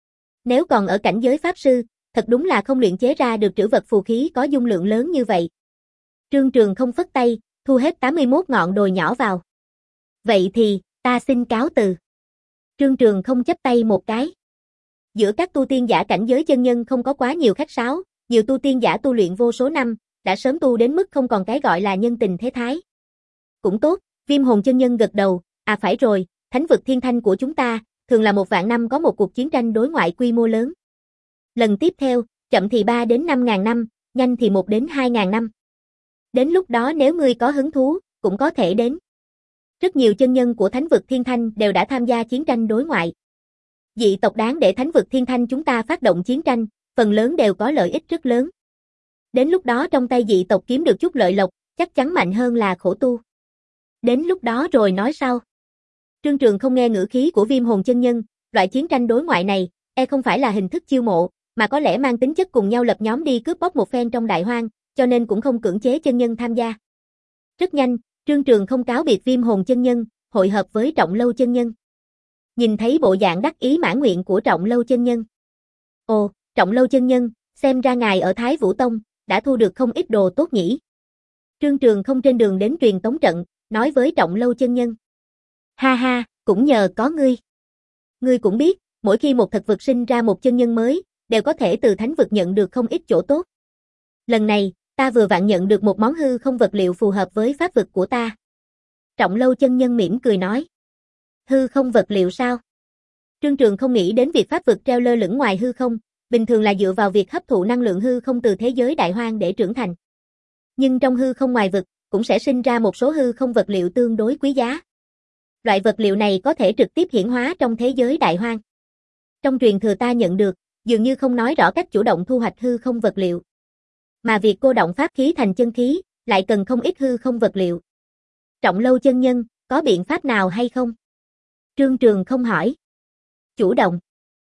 Nếu còn ở cảnh giới pháp sư, thật đúng là không luyện chế ra được trữ vật phù khí có dung lượng lớn như vậy. Trương Trường không phất tay, thu hết tám mươi mốt ngọn đồ nhỏ vào. Vậy thì, ta xin cáo từ. Trương Trường không chắp tay một cái. Giữa các tu tiên giả cảnh giới chân nhân không có quá nhiều khách sáo, nhiều tu tiên giả tu luyện vô số năm, đã sớm tu đến mức không còn cái gọi là nhân tình thế thái. Cũng tốt, Viêm Hồn chân nhân gật đầu, à phải rồi, thánh vực thiên thanh của chúng ta, thường là một vạn năm có một cuộc chiến tranh đối ngoại quy mô lớn. Lần tiếp theo, chậm thì ba đến năm ngàn năm, nhanh thì một đến hai ngàn năm. Đến lúc đó nếu ngươi có hứng thú, cũng có thể đến. Rất nhiều chân nhân của thánh vực thiên thanh đều đã tham gia chiến tranh đối ngoại. Dị tộc đáng để thánh vực thiên thanh chúng ta phát động chiến tranh, phần lớn đều có lợi ích rất lớn. Đến lúc đó trong tay dị tộc kiếm được chút lợi lộc, chắc chắn mạnh hơn là khổ tu. Đến lúc đó rồi nói sau. Trương Trường không nghe ngữ khí của Viêm Hồn chân nhân, loại chiến tranh đối ngoại này, e không phải là hình thức chiêu mộ, mà có lẽ mang tính chất cùng nhau lập nhóm đi cướp bóc một phen trong đại hoang, cho nên cũng không cưỡng chế chân nhân tham gia. Rất nhanh, Trương Trường không cáo biệt Viêm Hồn chân nhân, hội hợp với Trọng Lâu chân nhân. Nhìn thấy bộ dạng đắc ý mãn nguyện của Trọng Lâu chân nhân. Ồ, Trọng Lâu chân nhân, xem ra ngài ở Thái Vũ Tông, đã thu được không ít đồ tốt nhỉ. Trương Trường không trên đường đến truyền tống trận, nói với Trọng Lâu chân nhân. Ha ha, cũng nhờ có ngươi. Ngươi cũng biết, mỗi khi một thực vật sinh ra một chân nhân mới, đều có thể từ thánh vực nhận được không ít chỗ tốt. Lần này, ta vừa vặn nhận được một món hư không vật liệu phù hợp với pháp vực của ta. Trọng Lâu chân nhân mỉm cười nói. Hư không vật liệu sao? Trương Trường không nghĩ đến việc pháp vực treo lơ lửng ngoài hư không, bình thường là dựa vào việc hấp thụ năng lượng hư không từ thế giới đại hoang để trưởng thành. Nhưng trong hư không ngoài vực, cũng sẽ sinh ra một số hư không vật liệu tương đối quý giá. Loại vật liệu này có thể trực tiếp hiển hóa trong thế giới đại hoang. Trong truyền thừa ta nhận được, dường như không nói rõ cách chủ động thu hoạch hư không vật liệu. Mà việc cô động pháp khí thành chân khí, lại cần không ít hư không vật liệu. Trọng Lâu chân nhân, có biện pháp nào hay không? Trương Trường không hỏi. Chủ động?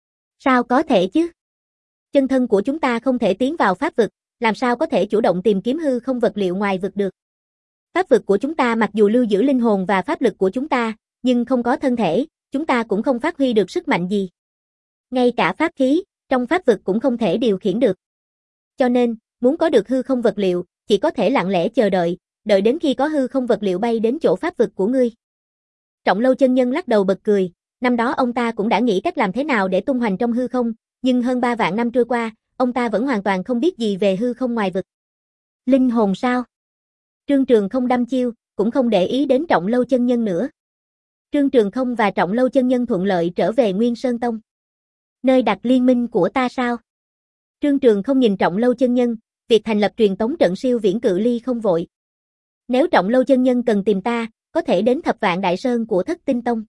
Sao có thể chứ? Chân thân của chúng ta không thể tiến vào pháp vực, làm sao có thể chủ động tìm kiếm hư không vật liệu ngoài vực được? Pháp vực của chúng ta mặc dù lưu giữ linh hồn và pháp lực của chúng ta, nhưng không có thân thể, chúng ta cũng không phát huy được sức mạnh gì. Ngay cả pháp khí, trong pháp vực cũng không thể điều khiển được. Cho nên, muốn có được hư không vật liệu, chỉ có thể lặng lẽ chờ đợi, đợi đến khi có hư không vật liệu bay đến chỗ pháp vực của ngươi. Trọng Lâu chân nhân lắc đầu bật cười, năm đó ông ta cũng đã nghĩ cách làm thế nào để tung hoành trong hư không, nhưng hơn ba vạn năm trôi qua, ông ta vẫn hoàn toàn không biết gì về hư không ngoài vực. Linh hồn sao? Trương Trường không đăm chiêu, cũng không để ý đến Trọng Lâu chân nhân nữa. Trương Trường không và Trọng Lâu chân nhân thuận lợi trở về Nguyên Sơn Tông. Nơi đặt liên minh của ta sao? Trương Trường không nhìn Trọng Lâu chân nhân, việc thành lập truyền tống trận siêu viễn cự ly không vội. Nếu Trọng Lâu chân nhân cần tìm ta, có thể đến Thập Vạn Đại Sơn của Thất Tinh Tông.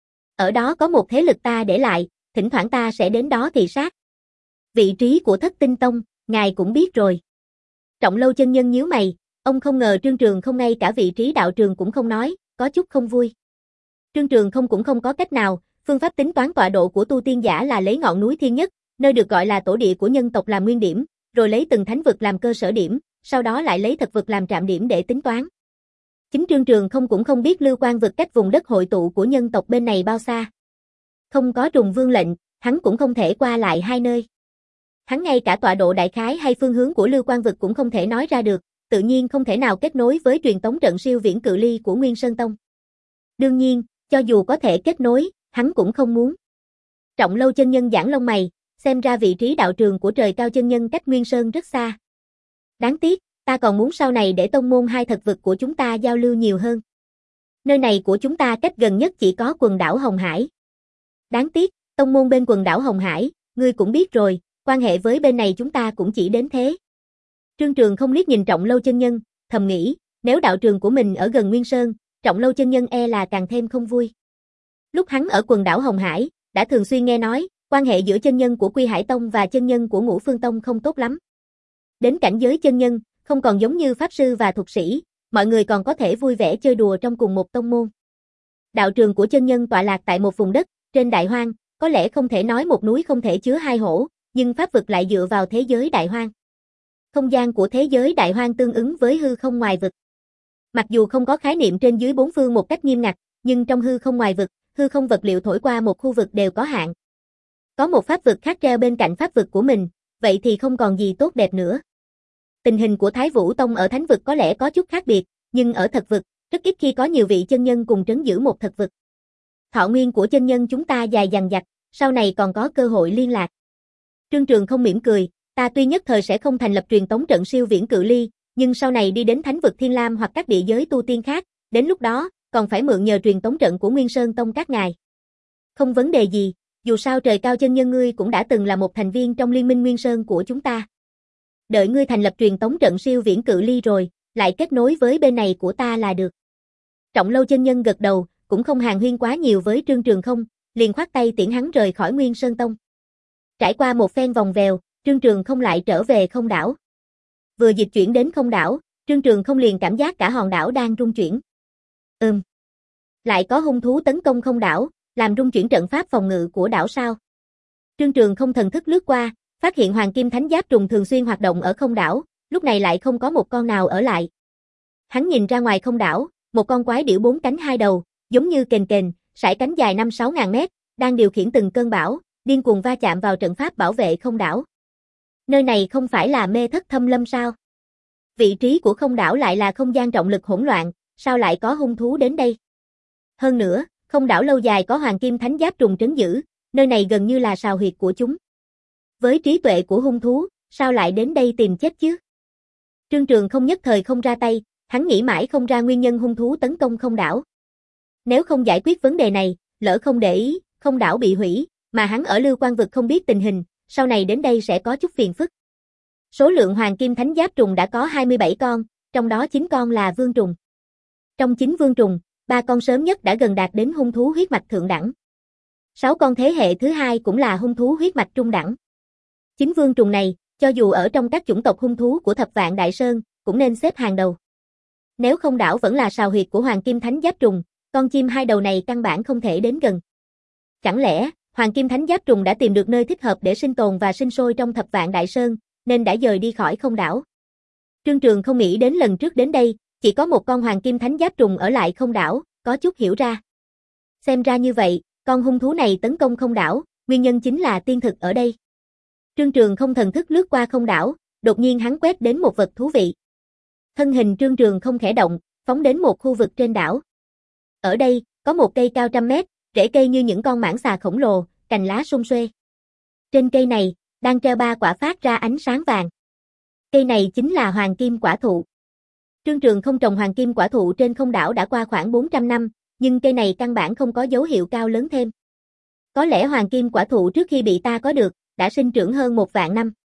Ở đó có một thế lực ta để lại, thỉnh thoảng ta sẽ đến đó thị sát. Vị trí của Thất Tinh Tông, ngài cũng biết rồi. Trọng Lâu chân nhân nhíu mày, ông không ngờ Trương Trường không ngay cả vị trí đạo trường cũng không nói, có chút không vui. Trương Trường không cũng không có cách nào, phương pháp tính toán tọa độ của tu tiên giả là lấy ngọn núi Thiên Nhất, nơi được gọi là tổ địa của nhân tộc làm nguyên điểm, rồi lấy từng thánh vực làm cơ sở điểm, sau đó lại lấy thật vực làm trạm điểm để tính toán. Chính Trương Trường không cũng không biết Lưu Quan vực cách vùng đất hội tụ của nhân tộc bên này bao xa. Không có trùng vương lệnh, hắn cũng không thể qua lại hai nơi. Hắn ngay cả tọa độ đại khái hay phương hướng của Lưu Quan vực cũng không thể nói ra được, tự nhiên không thể nào kết nối với truyền tống trận siêu viễn cự ly của Nguyên Sơn Tông. Đương nhiên, cho dù có thể kết nối, hắn cũng không muốn. Trọng Lâu chân nhân giãn lông mày, xem ra vị trí đạo trường của Trời Cao chân nhân cách Nguyên Sơn rất xa. Đáng tiếc, ta còn muốn sau này để tông môn hai thật vực của chúng ta giao lưu nhiều hơn. Nơi này của chúng ta cách gần nhất chỉ có quần đảo Hồng Hải. Đáng tiếc, tông môn bên quần đảo Hồng Hải, ngươi cũng biết rồi, quan hệ với bên này chúng ta cũng chỉ đến thế. Trương Trường không liếc nhìn Trọng Lâu chân nhân, thầm nghĩ, nếu đạo trường của mình ở gần Nguyên Sơn, Trọng Lâu chân nhân e là càng thêm không vui. Lúc hắn ở quần đảo Hồng Hải, đã thường xuyên nghe nói, quan hệ giữa chân nhân của Quy Hải Tông và chân nhân của Ngũ Phương Tông không tốt lắm. Đến cảnh giới chân nhân, không còn giống như pháp sư và thuật sĩ, mọi người còn có thể vui vẻ chơi đùa trong cùng một tông môn. Đạo trường của chân nhân tọa lạc tại một vùng đất, trên đại hoang, có lẽ không thể nói một núi không thể chứa hai hổ, nhưng pháp vực lại dựa vào thế giới đại hoang. Không gian của thế giới đại hoang tương ứng với hư không ngoài vực. Mặc dù không có khái niệm trên dưới bốn phương một cách nghiêm ngặt, nhưng trong hư không ngoài vực, hư không vật liệu thổi qua một khu vực đều có hạn. Có một pháp vực khác treo bên cạnh pháp vực của mình, vậy thì không còn gì tốt đẹp nữa. Tình hình của Thái Vũ Tông ở thánh vực có lẽ có chút khác biệt, nhưng ở thật vực, rất ít khi có nhiều vị chân nhân cùng trấn giữ một thật vực. Thọ nguyên của chân nhân chúng ta dài dằng dặc, sau này còn có cơ hội liên lạc. Trương Trường không mỉm cười, ta tuy nhất thời sẽ không thành lập truyền tống trận siêu viễn cự ly, nhưng sau này đi đến thánh vực Thiên Lam hoặc các địa giới tu tiên khác, đến lúc đó, còn phải mượn nhờ truyền tống trận của Nguyên Sơn Tông các ngài. Không vấn đề gì, dù sao Trời Cao chân nhân ngươi cũng đã từng là một thành viên trong liên minh Nguyên Sơn của chúng ta. Đợi ngươi thành lập truyền tống trận siêu viễn cự ly rồi, lại kết nối với bên này của ta là được. Trọng Lâu chân nhân gật đầu, cũng không hàn huyên quá nhiều với Trương Trường không, liền khoát tay tiễn hắn rời khỏi Nguyên Sơn Tông. Trải qua một phen vòng vèo, Trương Trường không lại trở về không đảo. Vừa dịch chuyển đến không đảo, Trương Trường không liền cảm giác cả hòn đảo đang rung chuyển. Ừm. Lại có hung thú tấn công không đảo, làm rung chuyển trận pháp phòng ngự của đảo sao? Trương Trường không thần thức lướt qua, phát hiện Hoàng Kim Thánh Giáp trùng thường xuyên hoạt động ở không đảo, lúc này lại không có một con nào ở lại. Hắn nhìn ra ngoài không đảo, một con quái điểu bốn cánh hai đầu, giống như kền kền, sải cánh dài năm sáu ngàn mét, đang điều khiển từng cơn bão, điên cuồng va chạm vào trận pháp bảo vệ không đảo. Nơi này không phải là mê thất thâm lâm sao? Vị trí của không đảo lại là không gian trọng lực hỗn loạn, sao lại có hung thú đến đây? Hơn nữa, không đảo lâu dài có hoàng kim thánh giáp trùng trấn giữ, nơi này gần như là sào huyệt của chúng. Với trí tuệ của hung thú, sao lại đến đây tìm chết chứ? Trương Trường không nhất thời không ra tay, hắn nghĩ mãi không ra nguyên nhân hung thú tấn công không đảo. Nếu không giải quyết vấn đề này, lỡ không để ý, không đảo bị hủy, mà hắn ở Lưu Quan vực không biết tình hình, sau này đến đây sẽ có chút phiền phức. Số lượng hoàng kim thánh giáp trùng đã có hai mươi bảy con, trong đó chín con là vương trùng. Trong chín vương trùng, ba con sớm nhất đã gần đạt đến hung thú huyết mạch thượng đẳng. Sáu con thế hệ thứ hai cũng là hung thú huyết mạch trung đẳng. Chín vương trùng này, cho dù ở trong các chủng tộc hung thú của Thập Vạn Đại Sơn, cũng nên xếp hàng đầu. Nếu không đảo vẫn là sào huyệt của hoàng kim thánh giáp trùng, con chim hai đầu này căn bản không thể đến gần. Chẳng lẽ, hoàng kim thánh giáp trùng đã tìm được nơi thích hợp để sinh tồn và sinh sôi trong Thập Vạn Đại Sơn, nên đã dời đi khỏi không đảo? Trương Trường không nghĩ đến lần trước đến đây, chỉ có một con hoàng kim thánh giáp trùng ở lại không đảo, có chút hiểu ra. Xem ra như vậy, con hung thú này tấn công không đảo, nguyên nhân chính là tiên thực ở đây. Trương Trường không thần thức lướt qua không đảo, đột nhiên hắn quét đến một vật thú vị. Thân hình Trương Trường không khẽ động, phóng đến một khu vực trên đảo. Ở đây, có một cây cao trăm mét, rễ cây như những con mãng xà khổng lồ, cành lá sum xuê. Trên cây này, đang treo ba quả phát ra ánh sáng vàng. Cây này chính là hoàng kim quả thụ. Trương Trường không trồng hoàng kim quả thụ trên không đảo đã qua khoảng bốn trăm năm, nhưng cây này căn bản không có dấu hiệu cao lớn thêm. Có lẽ hoàng kim quả thụ trước khi bị ta có được, đã sinh trưởng hơn một vạn năm.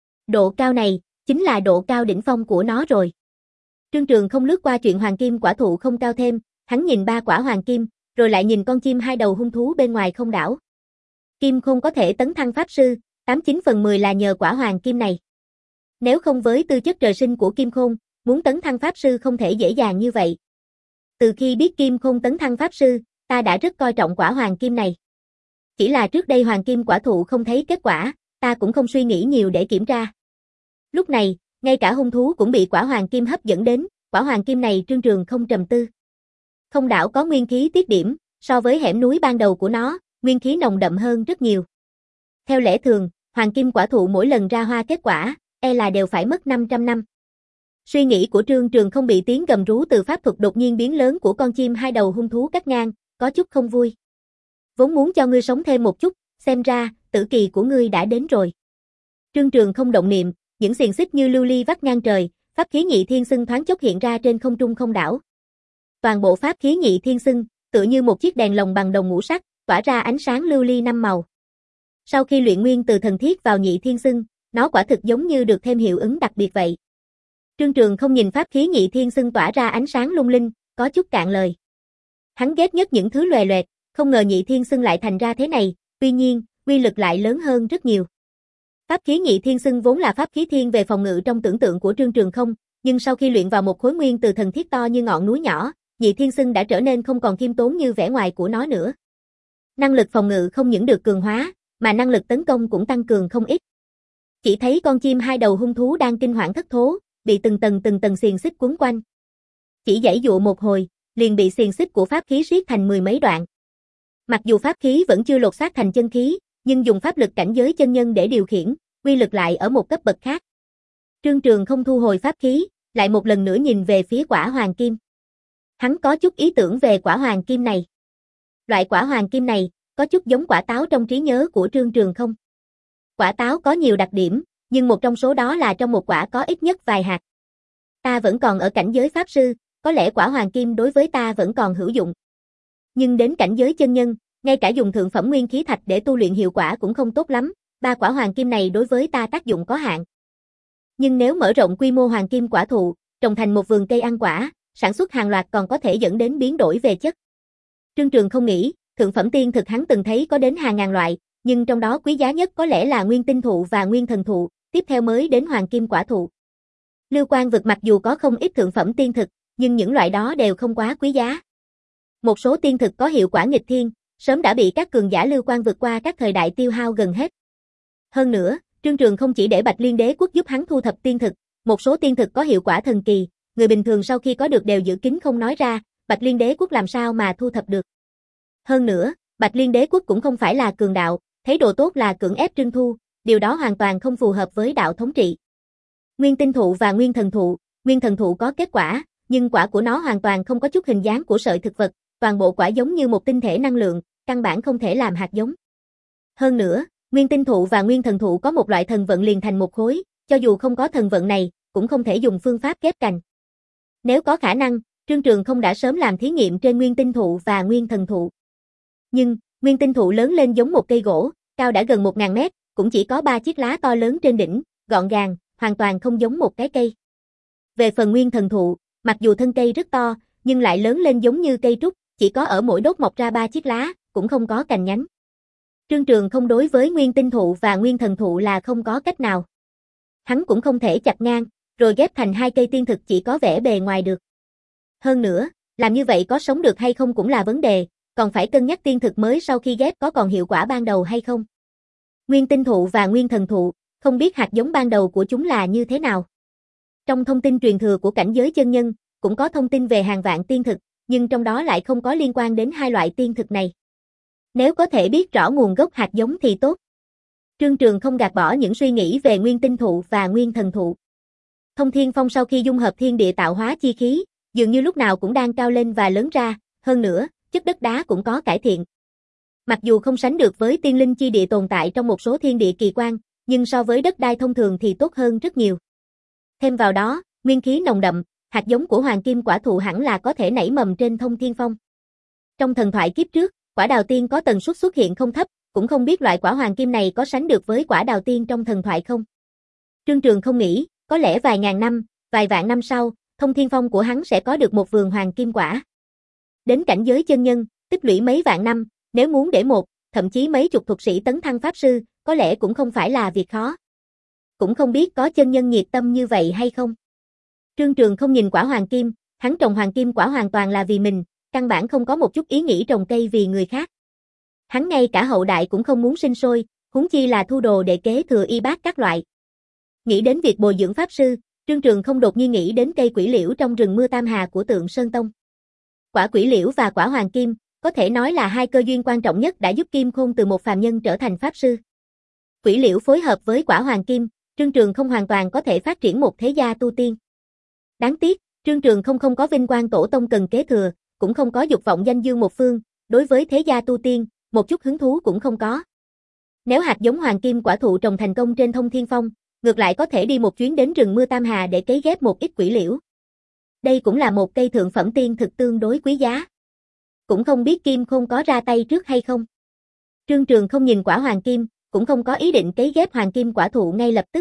Độ cao này, chính là độ cao đỉnh phong của nó rồi. Trương Trường không lướt qua chuyện hoàng kim quả thụ không cao thêm, hắn nhìn ba quả hoàng kim, rồi lại nhìn con chim hai đầu hung thú bên ngoài không đảo. Kim Khôn có thể tấn thăng pháp sư, tám chín phần mười là nhờ quả hoàng kim này. Nếu không với tư chất trời sinh của Kim Khôn, muốn tấn thăng pháp sư không thể dễ dàng như vậy. Từ khi biết Kim Khôn tấn thăng pháp sư, ta đã rất coi trọng quả hoàng kim này. Chỉ là trước đây hoàng kim quả thụ không thấy kết quả, ta cũng không suy nghĩ nhiều để kiểm tra. Lúc này, ngay cả hung thú cũng bị quả hoàng kim hấp dẫn đến, quả hoàng kim này Trương Trường không trầm tư. Không đảo có nguyên khí tiết điểm, so với hẻm núi ban đầu của nó, nguyên khí nồng đậm hơn rất nhiều. Theo lẽ thường, hoàng kim quả thụ mỗi lần ra hoa kết quả, e là đều phải mất năm trăm năm. Suy nghĩ của Trương Trường không bị tiếng gầm rú từ pháp thuật đột nhiên biến lớn của con chim hai đầu hung thú cắt ngang, có chút không vui. Vốn muốn cho ngươi sống thêm một chút, xem ra, tử kỳ của ngươi đã đến rồi. Trương Trường không động niệm, những xiềng xích như lưu ly vắt ngang trời, pháp khí nhị thiên xưng thoáng chốc hiện ra trên không trung không đảo. Toàn bộ pháp khí nhị thiên xưng, tựa như một chiếc đèn lồng bằng đồng ngũ sắc, tỏa ra ánh sáng lưu ly năm màu. Sau khi luyện nguyên từ thần thiết vào nhị thiên xưng, nó quả thực giống như được thêm hiệu ứng đặc biệt vậy. Trương Trường không nhìn pháp khí nhị thiên xưng tỏa ra ánh sáng lung linh, có chút cạn lời. Hắn ghét nhất những thứ lòe loẹt, không ngờ nhị thiên xưng lại thành ra thế này, tuy nhiên, uy lực lại lớn hơn rất nhiều. Pháp khí nhị thiên xưng vốn là pháp khí thiên về phòng ngự trong tưởng tượng của Trương Trường không, nhưng sau khi luyện vào một khối nguyên từ thần thiết to như ngọn núi nhỏ, nhị thiên xưng đã trở nên không còn khiêm tốn như vẻ ngoài của nó nữa. Năng lực phòng ngự không những được cường hóa, mà năng lực tấn công cũng tăng cường không ít. Chỉ thấy con chim hai đầu hung thú đang kinh hoảng thất thố, bị từng tầng từng tầng xiềng xích quấn quanh. Chỉ giãy dụa một hồi, liền bị xiềng xích của pháp khí siết thành mười mấy đoạn. Mặc dù pháp khí vẫn chưa lột xác thành chân khí, nhưng dùng pháp lực cảnh giới chân nhân để điều khiển, uy lực lại ở một cấp bậc khác. Trương Trường không thu hồi pháp khí, lại một lần nữa nhìn về phía quả hoàng kim. Hắn có chút ý tưởng về quả hoàng kim này. Loại quả hoàng kim này, có chút giống quả táo trong trí nhớ của Trương Trường không. Quả táo có nhiều đặc điểm, nhưng một trong số đó là trong một quả có ít nhất vài hạt. Ta vẫn còn ở cảnh giới pháp sư, có lẽ quả hoàng kim đối với ta vẫn còn hữu dụng. Nhưng đến cảnh giới chân nhân, ngay cả dùng thượng phẩm nguyên khí thạch để tu luyện hiệu quả cũng không tốt lắm, ba quả hoàng kim này đối với ta tác dụng có hạn. Nhưng nếu mở rộng quy mô hoàng kim quả thụ, trồng thành một vườn cây ăn quả, sản xuất hàng loạt còn có thể dẫn đến biến đổi về chất. Trương Trường không nghĩ, thượng phẩm tiên thực hắn từng thấy có đến hàng ngàn loại, nhưng trong đó quý giá nhất có lẽ là nguyên tinh thụ và nguyên thần thụ, tiếp theo mới đến hoàng kim quả thụ. Lưu Quan vực mặc dù có không ít thượng phẩm tiên thực, nhưng những loại đó đều không quá quý giá. Một số tiên thực có hiệu quả nghịch thiên, sớm đã bị các cường giả Lưu Quan vượt qua các thời đại tiêu hao gần hết. Hơn nữa, Trương Trường không chỉ để Bạch Liên Đế quốc giúp hắn thu thập tiên thực, một số tiên thực có hiệu quả thần kỳ, người bình thường sau khi có được đều giữ kín không nói ra, Bạch Liên Đế quốc làm sao mà thu thập được. Hơn nữa, Bạch Liên Đế quốc cũng không phải là cường đạo, thấy đồ tốt là cưỡng ép trưng thu, điều đó hoàn toàn không phù hợp với đạo thống trị. Nguyên tinh thụ và nguyên thần thụ, nguyên thần thụ có kết quả, nhưng quả của nó hoàn toàn không có chút hình dáng của sợi thực vật, toàn bộ quả giống như một tinh thể năng lượng, căn bản không thể làm hạt giống. Hơn nữa, nguyên tinh thụ và nguyên thần thụ có một loại thần vận liền thành một khối, cho dù không có thần vận này, cũng không thể dùng phương pháp ghép cành. Nếu có khả năng, Trương Trường không đã sớm làm thí nghiệm trên nguyên tinh thụ và nguyên thần thụ. Nhưng, nguyên tinh thụ lớn lên giống một cây gỗ, cao đã gần một nghìn mét, cũng chỉ có ba chiếc lá to lớn trên đỉnh, gọn gàng, hoàn toàn không giống một cái cây. Về phần nguyên thần thụ, mặc dù thân cây rất to, nhưng lại lớn lên giống như cây trúc, chỉ có ở mỗi đốt mọc ra ba chiếc lá, cũng không có cành nhánh. Trương Trường không đối với nguyên tinh thụ và nguyên thần thụ là không có cách nào. Hắn cũng không thể chặt ngang, rồi ghép thành hai cây tiên thực chỉ có vẻ bề ngoài được. Hơn nữa, làm như vậy có sống được hay không cũng là vấn đề, còn phải cân nhắc tiên thực mới sau khi ghép có còn hiệu quả ban đầu hay không. Nguyên tinh thụ và nguyên thần thụ, không biết hạt giống ban đầu của chúng là như thế nào. Trong thông tin truyền thừa của cảnh giới chân nhân, cũng có thông tin về hàng vạn tiên thực, nhưng trong đó lại không có liên quan đến hai loại tiên thực này. Nếu có thể biết rõ nguồn gốc hạt giống thì tốt. Trương Trường không gạt bỏ những suy nghĩ về nguyên tinh thụ và nguyên thần thụ. Thông Thiên Phong sau khi dung hợp thiên địa tạo hóa chi khí, dường như lúc nào cũng đang cao lên và lớn ra, hơn nữa, chất đất đá cũng có cải thiện. Mặc dù không sánh được với tiên linh chi địa tồn tại trong một số thiên địa kỳ quan, nhưng so với đất đai thông thường thì tốt hơn rất nhiều. Thêm vào đó, nguyên khí nồng đậm, hạt giống của hoàng kim quả thụ hẳn là có thể nảy mầm trên Thông Thiên Phong. Trong thần thoại kiếp trước, quả đào tiên có tần suất xuất hiện không thấp, cũng không biết loại quả hoàng kim này có sánh được với quả đào tiên trong thần thoại không. Trương Trường không nghĩ, có lẽ vài ngàn năm, vài vạn năm sau, Thông Thiên Phong của hắn sẽ có được một vườn hoàng kim quả. Đến cảnh giới chân nhân, tích lũy mấy vạn năm, nếu muốn để một, thậm chí mấy chục thuật sĩ tấn thăng pháp sư, có lẽ cũng không phải là việc khó. Cũng không biết có chân nhân nhiệt tâm như vậy hay không. Trương Trường không nhìn quả hoàng kim, hắn trồng hoàng kim quả hoàn toàn là vì mình, căn bản không có một chút ý nghĩ trồng cây vì người khác. Hắn ngay cả hậu đại cũng không muốn sinh sôi, huống chi là thu đồ để kế thừa y bát các loại. Nghĩ đến việc bồi dưỡng pháp sư, Trương Trường không đột nhiên nghĩ đến cây quỷ liễu trong rừng mưa Tam Hà của Tượng Sơn Tông. Quả quỷ liễu và quả hoàng kim, có thể nói là hai cơ duyên quan trọng nhất đã giúp Kim Khôn từ một phàm nhân trở thành pháp sư. Quỷ liễu phối hợp với quả hoàng kim, Trương Trường không hoàn toàn có thể phát triển một thế gia tu tiên. Đáng tiếc, Trương Trường không không có vinh quang tổ tông cần kế thừa, cũng không có dục vọng danh dương một phương, đối với thế gia tu tiên, một chút hứng thú cũng không có. Nếu hạt giống hoàng kim quả thụ trồng thành công trên Thông Thiên Phong, ngược lại có thể đi một chuyến đến rừng mưa Tam Hà để cấy ghép một ít quỷ liễu. Đây cũng là một cây thượng phẩm tiên thực tương đối quý giá. Cũng không biết Kim Khôn có ra tay trước hay không. Trương Trường không nhìn quả hoàng kim, cũng không có ý định cấy ghép hoàng kim quả thụ ngay lập tức.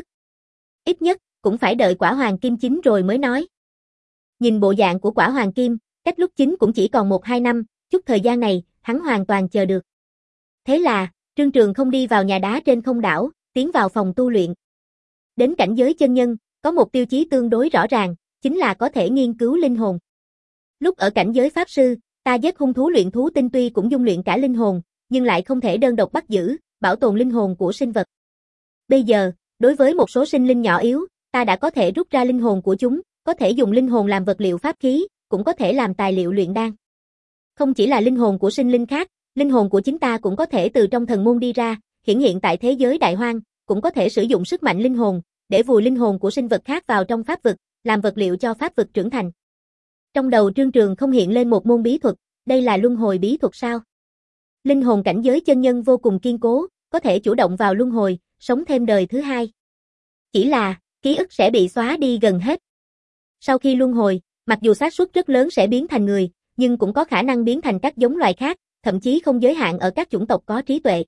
Ít nhất, cũng phải đợi quả hoàng kim chín rồi mới nói. Nhìn bộ dạng của quả hoàng kim, cách lúc chín cũng chỉ còn một hai năm, chút thời gian này, hắn hoàn toàn chờ được. Thế là, Trương Trường không đi vào nhà đá trên không đảo, tiến vào phòng tu luyện. Đến cảnh giới chân nhân, có một tiêu chí tương đối rõ ràng, chính là có thể nghiên cứu linh hồn. Lúc ở cảnh giới pháp sư, ta giết hung thú luyện thú tinh tuy cũng dung luyện cả linh hồn, nhưng lại không thể đơn độc bắt giữ, bảo tồn linh hồn của sinh vật. Bây giờ, đối với một số sinh linh nhỏ yếu, ta đã có thể rút ra linh hồn của chúng, có thể dùng linh hồn làm vật liệu pháp khí, cũng có thể làm tài liệu luyện đan. Không chỉ là linh hồn của sinh linh khác, linh hồn của chính ta cũng có thể từ trong thần môn đi ra, hiển hiện tại thế giới đại hoang, cũng có thể sử dụng sức mạnh linh hồn, để vùi linh hồn của sinh vật khác vào trong pháp vực, làm vật liệu cho pháp vực trưởng thành. Trong đầu Trương Trường không hiện lên một môn bí thuật, đây là luân hồi bí thuật sao? Linh hồn cảnh giới chân nhân vô cùng kiên cố, có thể chủ động vào luân hồi, sống thêm đời thứ hai. Chỉ là, ký ức sẽ bị xóa đi gần hết. Sau khi luân hồi, mặc dù xác suất rất lớn sẽ biến thành người, nhưng cũng có khả năng biến thành các giống loài khác, thậm chí không giới hạn ở các chủng tộc có trí tuệ.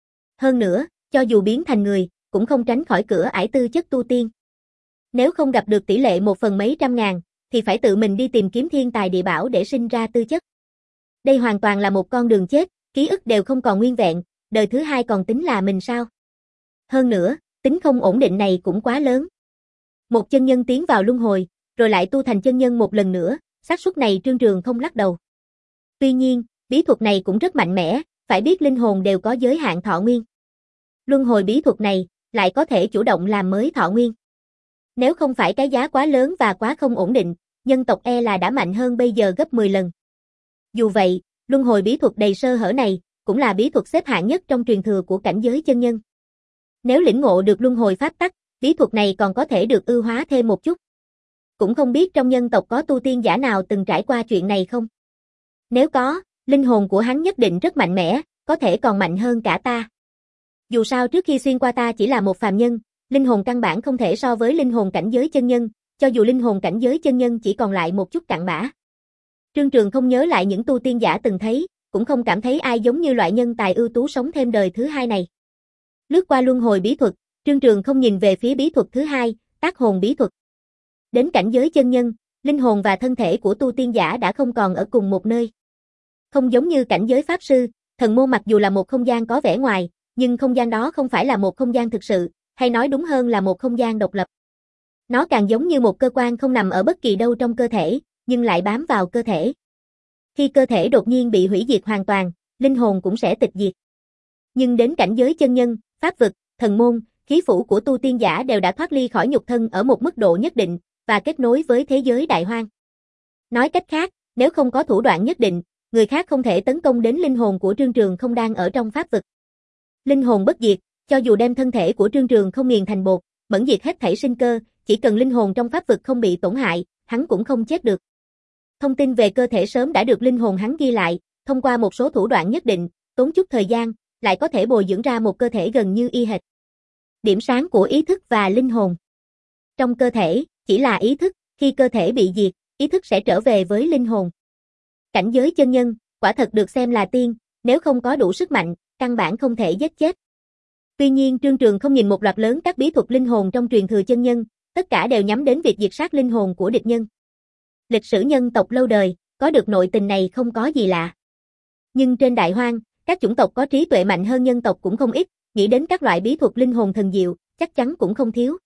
Hơn nữa, cho dù biến thành người, cũng không tránh khỏi cửa ải tư chất tu tiên. Nếu không gặp được tỷ lệ một phần mấy trăm ngàn, thì phải tự mình đi tìm kiếm thiên tài địa bảo để sinh ra tư chất. Đây hoàn toàn là một con đường chết, ký ức đều không còn nguyên vẹn, đời thứ hai còn tính là mình sao? Hơn nữa, tính không ổn định này cũng quá lớn. Một chân nhân tiến vào luân hồi, rồi lại tu thành chân nhân một lần nữa, xác suất này Trương Trường không lắc đầu. Tuy nhiên, bí thuật này cũng rất mạnh mẽ, phải biết linh hồn đều có giới hạn thọ nguyên. Luân hồi bí thuật này, lại có thể chủ động làm mới thọ nguyên. Nếu không phải cái giá quá lớn và quá không ổn định, nhân tộc e là đã mạnh hơn bây giờ gấp mười lần. Dù vậy, luân hồi bí thuật đầy sơ hở này, cũng là bí thuật xếp hạng nhất trong truyền thừa của cảnh giới chân nhân. Nếu lĩnh ngộ được luân hồi pháp tắc, bí thuật này còn có thể được ưu hóa thêm một chút. Cũng không biết trong nhân tộc có tu tiên giả nào từng trải qua chuyện này không? Nếu có, linh hồn của hắn nhất định rất mạnh mẽ, có thể còn mạnh hơn cả ta. Dù sao trước khi xuyên qua ta chỉ là một phàm nhân, linh hồn căn bản không thể so với linh hồn cảnh giới chân nhân, cho dù linh hồn cảnh giới chân nhân chỉ còn lại một chút cặn bã. Trương Trường không nhớ lại những tu tiên giả từng thấy, cũng không cảm thấy ai giống như loại nhân tài ưu tú sống thêm đời thứ hai này. Lướt qua luân hồi bí thuật, Trương Trường không nhìn về phía bí thuật thứ hai, tác hồn bí thuật. Đến cảnh giới chân nhân, linh hồn và thân thể của tu tiên giả đã không còn ở cùng một nơi. Không giống như cảnh giới pháp sư, thần môn mặc dù là một không gian có vẻ ngoài, nhưng không gian đó không phải là một không gian thực sự, hay nói đúng hơn là một không gian độc lập. Nó càng giống như một cơ quan không nằm ở bất kỳ đâu trong cơ thể, nhưng lại bám vào cơ thể. Khi cơ thể đột nhiên bị hủy diệt hoàn toàn, linh hồn cũng sẽ tịch diệt. Nhưng đến cảnh giới chân nhân, pháp vực, thần môn, khí phủ của tu tiên giả đều đã thoát ly khỏi nhục thân ở một mức độ nhất định, và kết nối với thế giới đại hoang. Nói cách khác, nếu không có thủ đoạn nhất định, người khác không thể tấn công đến linh hồn của Trương Trường không đang ở trong pháp vực. Linh hồn bất diệt, cho dù đem thân thể của Trương Trường không nghiền thành bột, mẫn diệt hết thảy sinh cơ, chỉ cần linh hồn trong pháp vực không bị tổn hại, hắn cũng không chết được. Thông tin về cơ thể sớm đã được linh hồn hắn ghi lại, thông qua một số thủ đoạn nhất định, tốn chút thời gian, lại có thể bồi dưỡng ra một cơ thể gần như y hệt. Điểm sáng của ý thức và linh hồn. Trong cơ thể, chỉ là ý thức, khi cơ thể bị diệt, ý thức sẽ trở về với linh hồn. Cảnh giới chân nhân, quả thật được xem là tiên, nếu không có đủ sức mạnh, căn bản không thể giết chết. Tuy nhiên Trương Trường không nhìn một loạt lớn các bí thuật linh hồn trong truyền thừa chân nhân, tất cả đều nhắm đến việc diệt sát linh hồn của địch nhân. Lịch sử nhân tộc lâu đời, có được nội tình này không có gì lạ. Nhưng trên đại hoang, các chủng tộc có trí tuệ mạnh hơn nhân tộc cũng không ít, nghĩ đến các loại bí thuật linh hồn thần diệu, chắc chắn cũng không thiếu.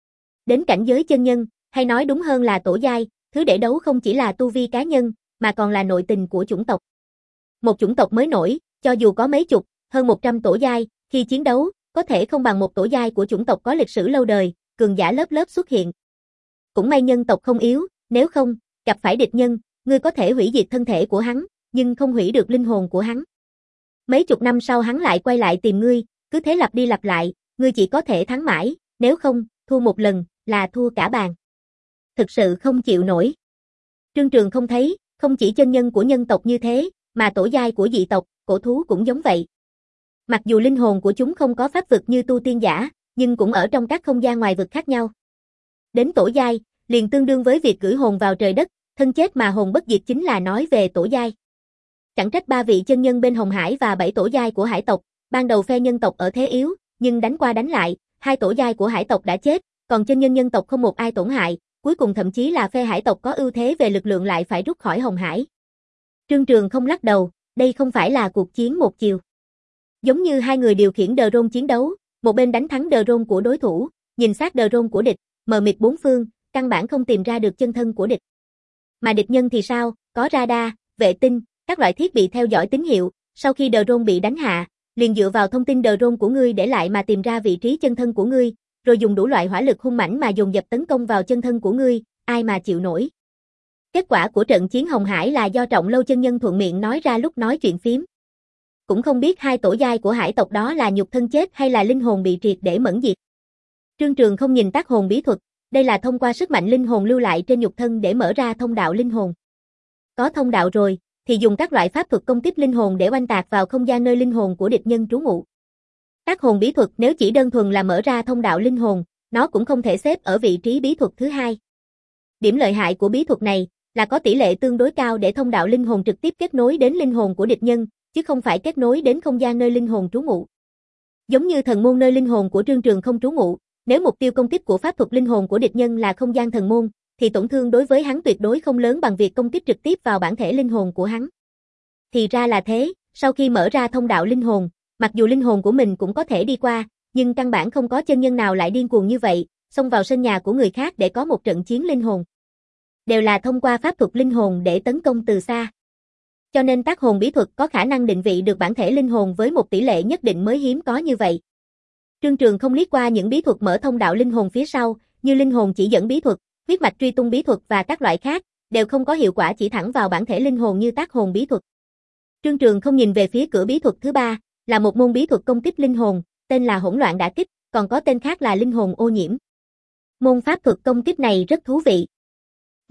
Đến cảnh giới chân nhân, hay nói đúng hơn là tổ giai, thứ để đấu không chỉ là tu vi cá nhân, mà còn là nội tình của chủng tộc. Một chủng tộc mới nổi, cho dù có mấy chục, hơn một trăm tổ giai, khi chiến đấu, có thể không bằng một tổ giai của chủng tộc có lịch sử lâu đời, cường giả lớp lớp xuất hiện. Cũng may nhân tộc không yếu, nếu không, gặp phải địch nhân, ngươi có thể hủy diệt thân thể của hắn, nhưng không hủy được linh hồn của hắn. Mấy chục năm sau hắn lại quay lại tìm ngươi, cứ thế lặp đi lặp lại, ngươi chỉ có thể thắng mãi, nếu không, thua một lần, là thua cả bàn. Thực sự không chịu nổi. Trương Trường không thấy, không chỉ chân nhân của nhân tộc như thế, mà tổ giai của dị tộc, cổ thú cũng giống vậy. Mặc dù linh hồn của chúng không có pháp vực như tu tiên giả, nhưng cũng ở trong các không gian ngoài vực khác nhau. Đến tổ giai, liền tương đương với việc gửi hồn vào trời đất, thân chết mà hồn bất diệt chính là nói về tổ giai. Chẳng trách ba vị chân nhân bên Hồng Hải và bảy tổ giai của hải tộc, ban đầu phe nhân tộc ở thế yếu, nhưng đánh qua đánh lại, hai tổ giai của hải tộc đã chết, còn chân nhân nhân tộc không một ai tổn hại, cuối cùng thậm chí là phe hải tộc có ưu thế về lực lượng lại phải rút khỏi Hồng Hải. Trương Trường không lắc đầu, đây không phải là cuộc chiến một chiều. Giống như hai người điều khiển drone chiến đấu, một bên đánh thắng drone của đối thủ, nhìn sát drone của địch, mờ mịt bốn phương, căn bản không tìm ra được chân thân của địch. Mà địch nhân thì sao, có radar, vệ tinh, các loại thiết bị theo dõi tín hiệu, sau khi drone bị đánh hạ, liền dựa vào thông tin drone của ngươi để lại mà tìm ra vị trí chân thân của ngươi, rồi dùng đủ loại hỏa lực hung mãnh mà dồn dập tấn công vào chân thân của ngươi, ai mà chịu nổi. Kết quả của trận chiến Hồng Hải là do Trọng Lâu chân nhân thuận miệng nói ra lúc nói chuyện phím. Cũng không biết hai tổ giai của hải tộc đó là nhục thân chết hay là linh hồn bị triệt để mẫn diệt. Trương Trường không nhìn tác hồn bí thuật, đây là thông qua sức mạnh linh hồn lưu lại trên nhục thân để mở ra thông đạo linh hồn. Có thông đạo rồi, thì dùng các loại pháp thuật công kích linh hồn để oanh tạc vào không gian nơi linh hồn của địch nhân trú ngụ. Tác hồn bí thuật nếu chỉ đơn thuần là mở ra thông đạo linh hồn, nó cũng không thể xếp ở vị trí bí thuật thứ hai. Điểm lợi hại của bí thuật này là có tỷ lệ tương đối cao để thông đạo linh hồn trực tiếp kết nối đến linh hồn của địch nhân, chứ không phải kết nối đến không gian nơi linh hồn trú ngụ. Giống như thần môn nơi linh hồn của Trương Trường không trú ngụ, nếu mục tiêu công kích của pháp thuật linh hồn của địch nhân là không gian thần môn, thì tổn thương đối với hắn tuyệt đối không lớn bằng việc công kích trực tiếp vào bản thể linh hồn của hắn. Thì ra là thế, sau khi mở ra thông đạo linh hồn, mặc dù linh hồn của mình cũng có thể đi qua, nhưng căn bản không có chân nhân nào lại điên cuồng như vậy, xông vào sân nhà của người khác để có một trận chiến linh hồn. Đều là thông qua pháp thuật linh hồn để tấn công từ xa. Cho nên tác hồn bí thuật có khả năng định vị được bản thể linh hồn với một tỷ lệ nhất định mới hiếm có như vậy. Trương Trường không liếc qua những bí thuật mở thông đạo linh hồn phía sau, như linh hồn chỉ dẫn bí thuật, huyết mạch truy tung bí thuật và các loại khác, đều không có hiệu quả chỉ thẳng vào bản thể linh hồn như tác hồn bí thuật. Trương Trường không nhìn về phía cửa bí thuật thứ ba, là một môn bí thuật công kích linh hồn, tên là hỗn loạn đả kích, còn có tên khác là linh hồn ô nhiễm. Môn pháp thuật công kích này rất thú vị.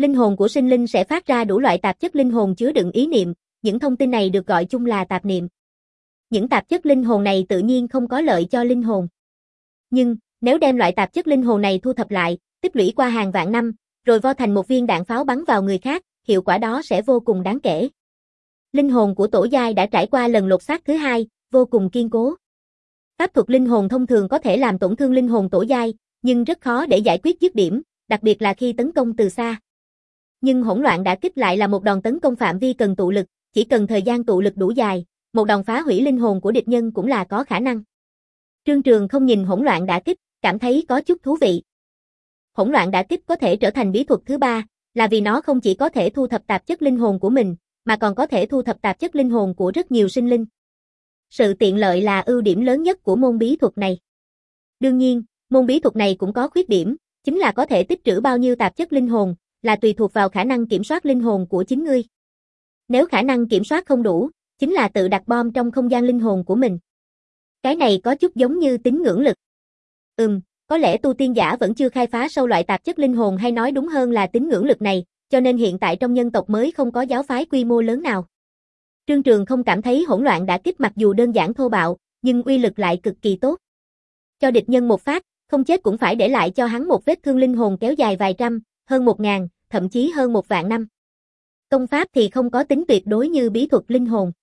Linh hồn của sinh linh sẽ phát ra đủ loại tạp chất linh hồn chứa đựng ý niệm, những thông tin này được gọi chung là tạp niệm. Những tạp chất linh hồn này tự nhiên không có lợi cho linh hồn. Nhưng, nếu đem loại tạp chất linh hồn này thu thập lại, tích lũy qua hàng vạn năm, rồi vo thành một viên đạn pháo bắn vào người khác, hiệu quả đó sẽ vô cùng đáng kể. Linh hồn của Tổ Giai đã trải qua lần lột xác thứ hai, vô cùng kiên cố. Pháp thuật linh hồn thông thường có thể làm tổn thương linh hồn Tổ Giai, nhưng rất khó để giải quyết dứt điểm, đặc biệt là khi tấn công từ xa. Nhưng hỗn loạn đả kích lại là một đòn tấn công phạm vi cần tụ lực, chỉ cần thời gian tụ lực đủ dài, một đòn phá hủy linh hồn của địch nhân cũng là có khả năng. Trương Trường không nhìn hỗn loạn đả kích, cảm thấy có chút thú vị. Hỗn loạn đả kích có thể trở thành bí thuật thứ ba, là vì nó không chỉ có thể thu thập tạp chất linh hồn của mình, mà còn có thể thu thập tạp chất linh hồn của rất nhiều sinh linh. Sự tiện lợi là ưu điểm lớn nhất của môn bí thuật này. Đương nhiên, môn bí thuật này cũng có khuyết điểm, chính là có thể tích trữ bao nhiêu tạp chất linh hồn, là tùy thuộc vào khả năng kiểm soát linh hồn của chính ngươi. Nếu khả năng kiểm soát không đủ, chính là tự đặt bom trong không gian linh hồn của mình. Cái này có chút giống như tín ngưỡng lực. Ừm, có lẽ tu tiên giả vẫn chưa khai phá sâu loại tạp chất linh hồn hay nói đúng hơn là tín ngưỡng lực này, cho nên hiện tại trong nhân tộc mới không có giáo phái quy mô lớn nào. Trương Trường không cảm thấy hỗn loạn đả kích mặc dù đơn giản thô bạo, nhưng uy lực lại cực kỳ tốt. Cho địch nhân một phát, không chết cũng phải để lại cho hắn một vết thương linh hồn kéo dài vài trăm, hơn một ngàn, thậm chí hơn một vạn năm. Công pháp thì không có tính tuyệt đối như bí thuật linh hồn.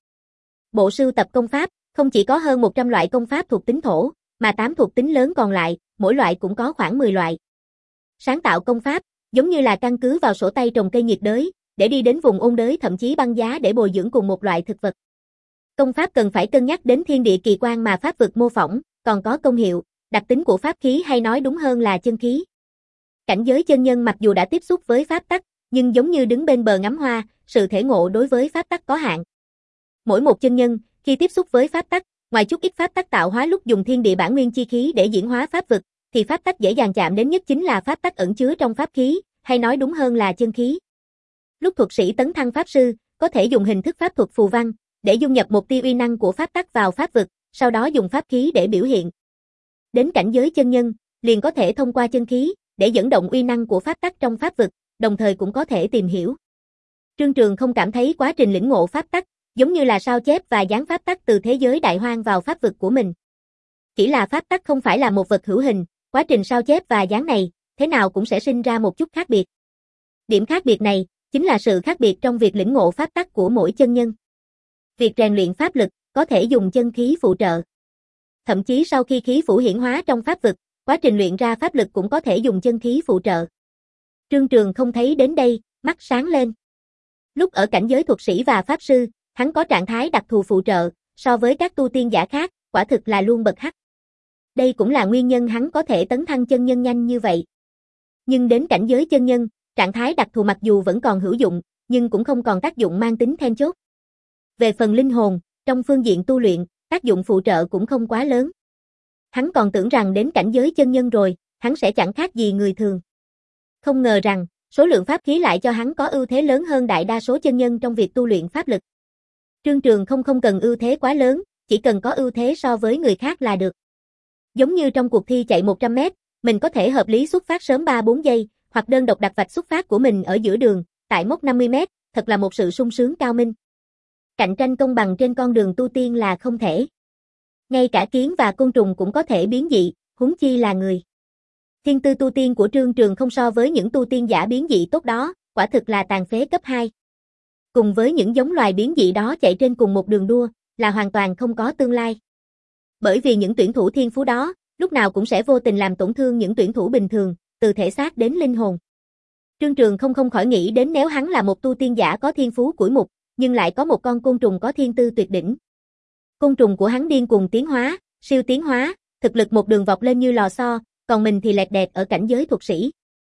Bộ sưu tập công pháp, không chỉ có hơn một trăm loại công pháp thuộc tính thổ, mà tám thuộc tính lớn còn lại, mỗi loại cũng có khoảng mười loại. Sáng tạo công pháp, giống như là căn cứ vào sổ tay trồng cây nhiệt đới, để đi đến vùng ôn đới thậm chí băng giá để bồi dưỡng cùng một loại thực vật. Công pháp cần phải cân nhắc đến thiên địa kỳ quan mà pháp vực mô phỏng, còn có công hiệu, đặc tính của pháp khí hay nói đúng hơn là chân khí. Cảnh giới chân nhân mặc dù đã tiếp xúc với pháp tắc, nhưng giống như đứng bên bờ ngắm hoa, sự thể ngộ đối với pháp tắc có hạn. Mỗi một chân nhân, khi tiếp xúc với pháp tắc, ngoài chút ít pháp tắc tạo hóa lúc dùng thiên địa bản nguyên chi khí để diễn hóa pháp vực, thì pháp tắc dễ dàng chạm đến nhất chính là pháp tắc ẩn chứa trong pháp khí, hay nói đúng hơn là chân khí. Lúc thuật sĩ tấn thăng pháp sư, có thể dùng hình thức pháp thuật phù văn, để dung nhập một tia uy năng của pháp tắc vào pháp vực, sau đó dùng pháp khí để biểu hiện. Đến cảnh giới chân nhân, liền có thể thông qua chân khí, để dẫn động uy năng của pháp tắc trong pháp vực, đồng thời cũng có thể tìm hiểu. Trương Trường không cảm thấy quá trình lĩnh ngộ pháp tắc, giống như là sao chép và dán pháp tắc từ thế giới đại hoang vào pháp vực của mình. Chỉ là pháp tắc không phải là một vật hữu hình, quá trình sao chép và dán này, thế nào cũng sẽ sinh ra một chút khác biệt. Điểm khác biệt này, chính là sự khác biệt trong việc lĩnh ngộ pháp tắc của mỗi chân nhân. Việc rèn luyện pháp lực, có thể dùng chân khí phụ trợ. Thậm chí sau khi khí phủ hiển hóa trong pháp vực, quá trình luyện ra pháp lực cũng có thể dùng chân khí phụ trợ. Trương Trường không thấy đến đây, mắt sáng lên. Lúc ở cảnh giới thuật sĩ và pháp sư, hắn có trạng thái đặc thù phụ trợ, so với các tu tiên giả khác, quả thực là luôn bật hắc. Đây cũng là nguyên nhân hắn có thể tấn thăng chân nhân nhanh như vậy. Nhưng đến cảnh giới chân nhân, trạng thái đặc thù mặc dù vẫn còn hữu dụng, nhưng cũng không còn tác dụng mang tính then chốt. Về phần linh hồn, trong phương diện tu luyện, tác dụng phụ trợ cũng không quá lớn. Hắn còn tưởng rằng đến cảnh giới chân nhân rồi, hắn sẽ chẳng khác gì người thường. Không ngờ rằng, số lượng pháp khí lại cho hắn có ưu thế lớn hơn đại đa số chân nhân trong việc tu luyện pháp lực. Trương Trường không không cần ưu thế quá lớn, chỉ cần có ưu thế so với người khác là được. Giống như trong cuộc thi chạy một trăm mét, mình có thể hợp lý xuất phát sớm ba bốn giây, hoặc đơn độc đặt vạch xuất phát của mình ở giữa đường, tại mốc năm mươi mét, thật là một sự sung sướng cao minh. Cạnh tranh công bằng trên con đường tu tiên là không thể. Ngay cả kiến và côn trùng cũng có thể biến dị, huống chi là người. Thiên tư tu tiên của Trương Trường không so với những tu tiên giả biến dị tốt đó, quả thực là tàn phế cấp hai. Cùng với những giống loài biến dị đó chạy trên cùng một đường đua, là hoàn toàn không có tương lai. Bởi vì những tuyển thủ thiên phú đó, lúc nào cũng sẽ vô tình làm tổn thương những tuyển thủ bình thường, từ thể xác đến linh hồn. Trương Trường không không khỏi nghĩ đến nếu hắn là một tu tiên giả có thiên phú củi mục, nhưng lại có một con côn trùng có thiên tư tuyệt đỉnh. Côn trùng của hắn điên cuồng tiến hóa, siêu tiến hóa, thực lực một đường vọt lên như lò xo, còn mình thì lẹt đẹt ở cảnh giới thuật sĩ.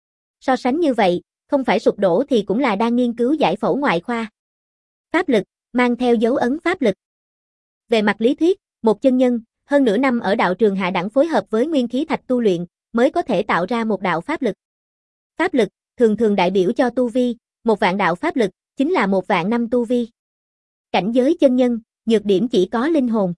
So sánh như vậy, không phải sụp đổ thì cũng là đang nghiên cứu giải phẫu ngoại khoa. Pháp lực, mang theo dấu ấn pháp lực. Về mặt lý thuyết, một chân nhân, hơn nửa năm ở đạo trường hạ đẳng phối hợp với nguyên khí thạch tu luyện, mới có thể tạo ra một đạo pháp lực. Pháp lực, thường thường đại biểu cho tu vi, một vạn đạo pháp lực, chính là một vạn năm tu vi. Cảnh giới chân nhân, nhược điểm chỉ có linh hồn.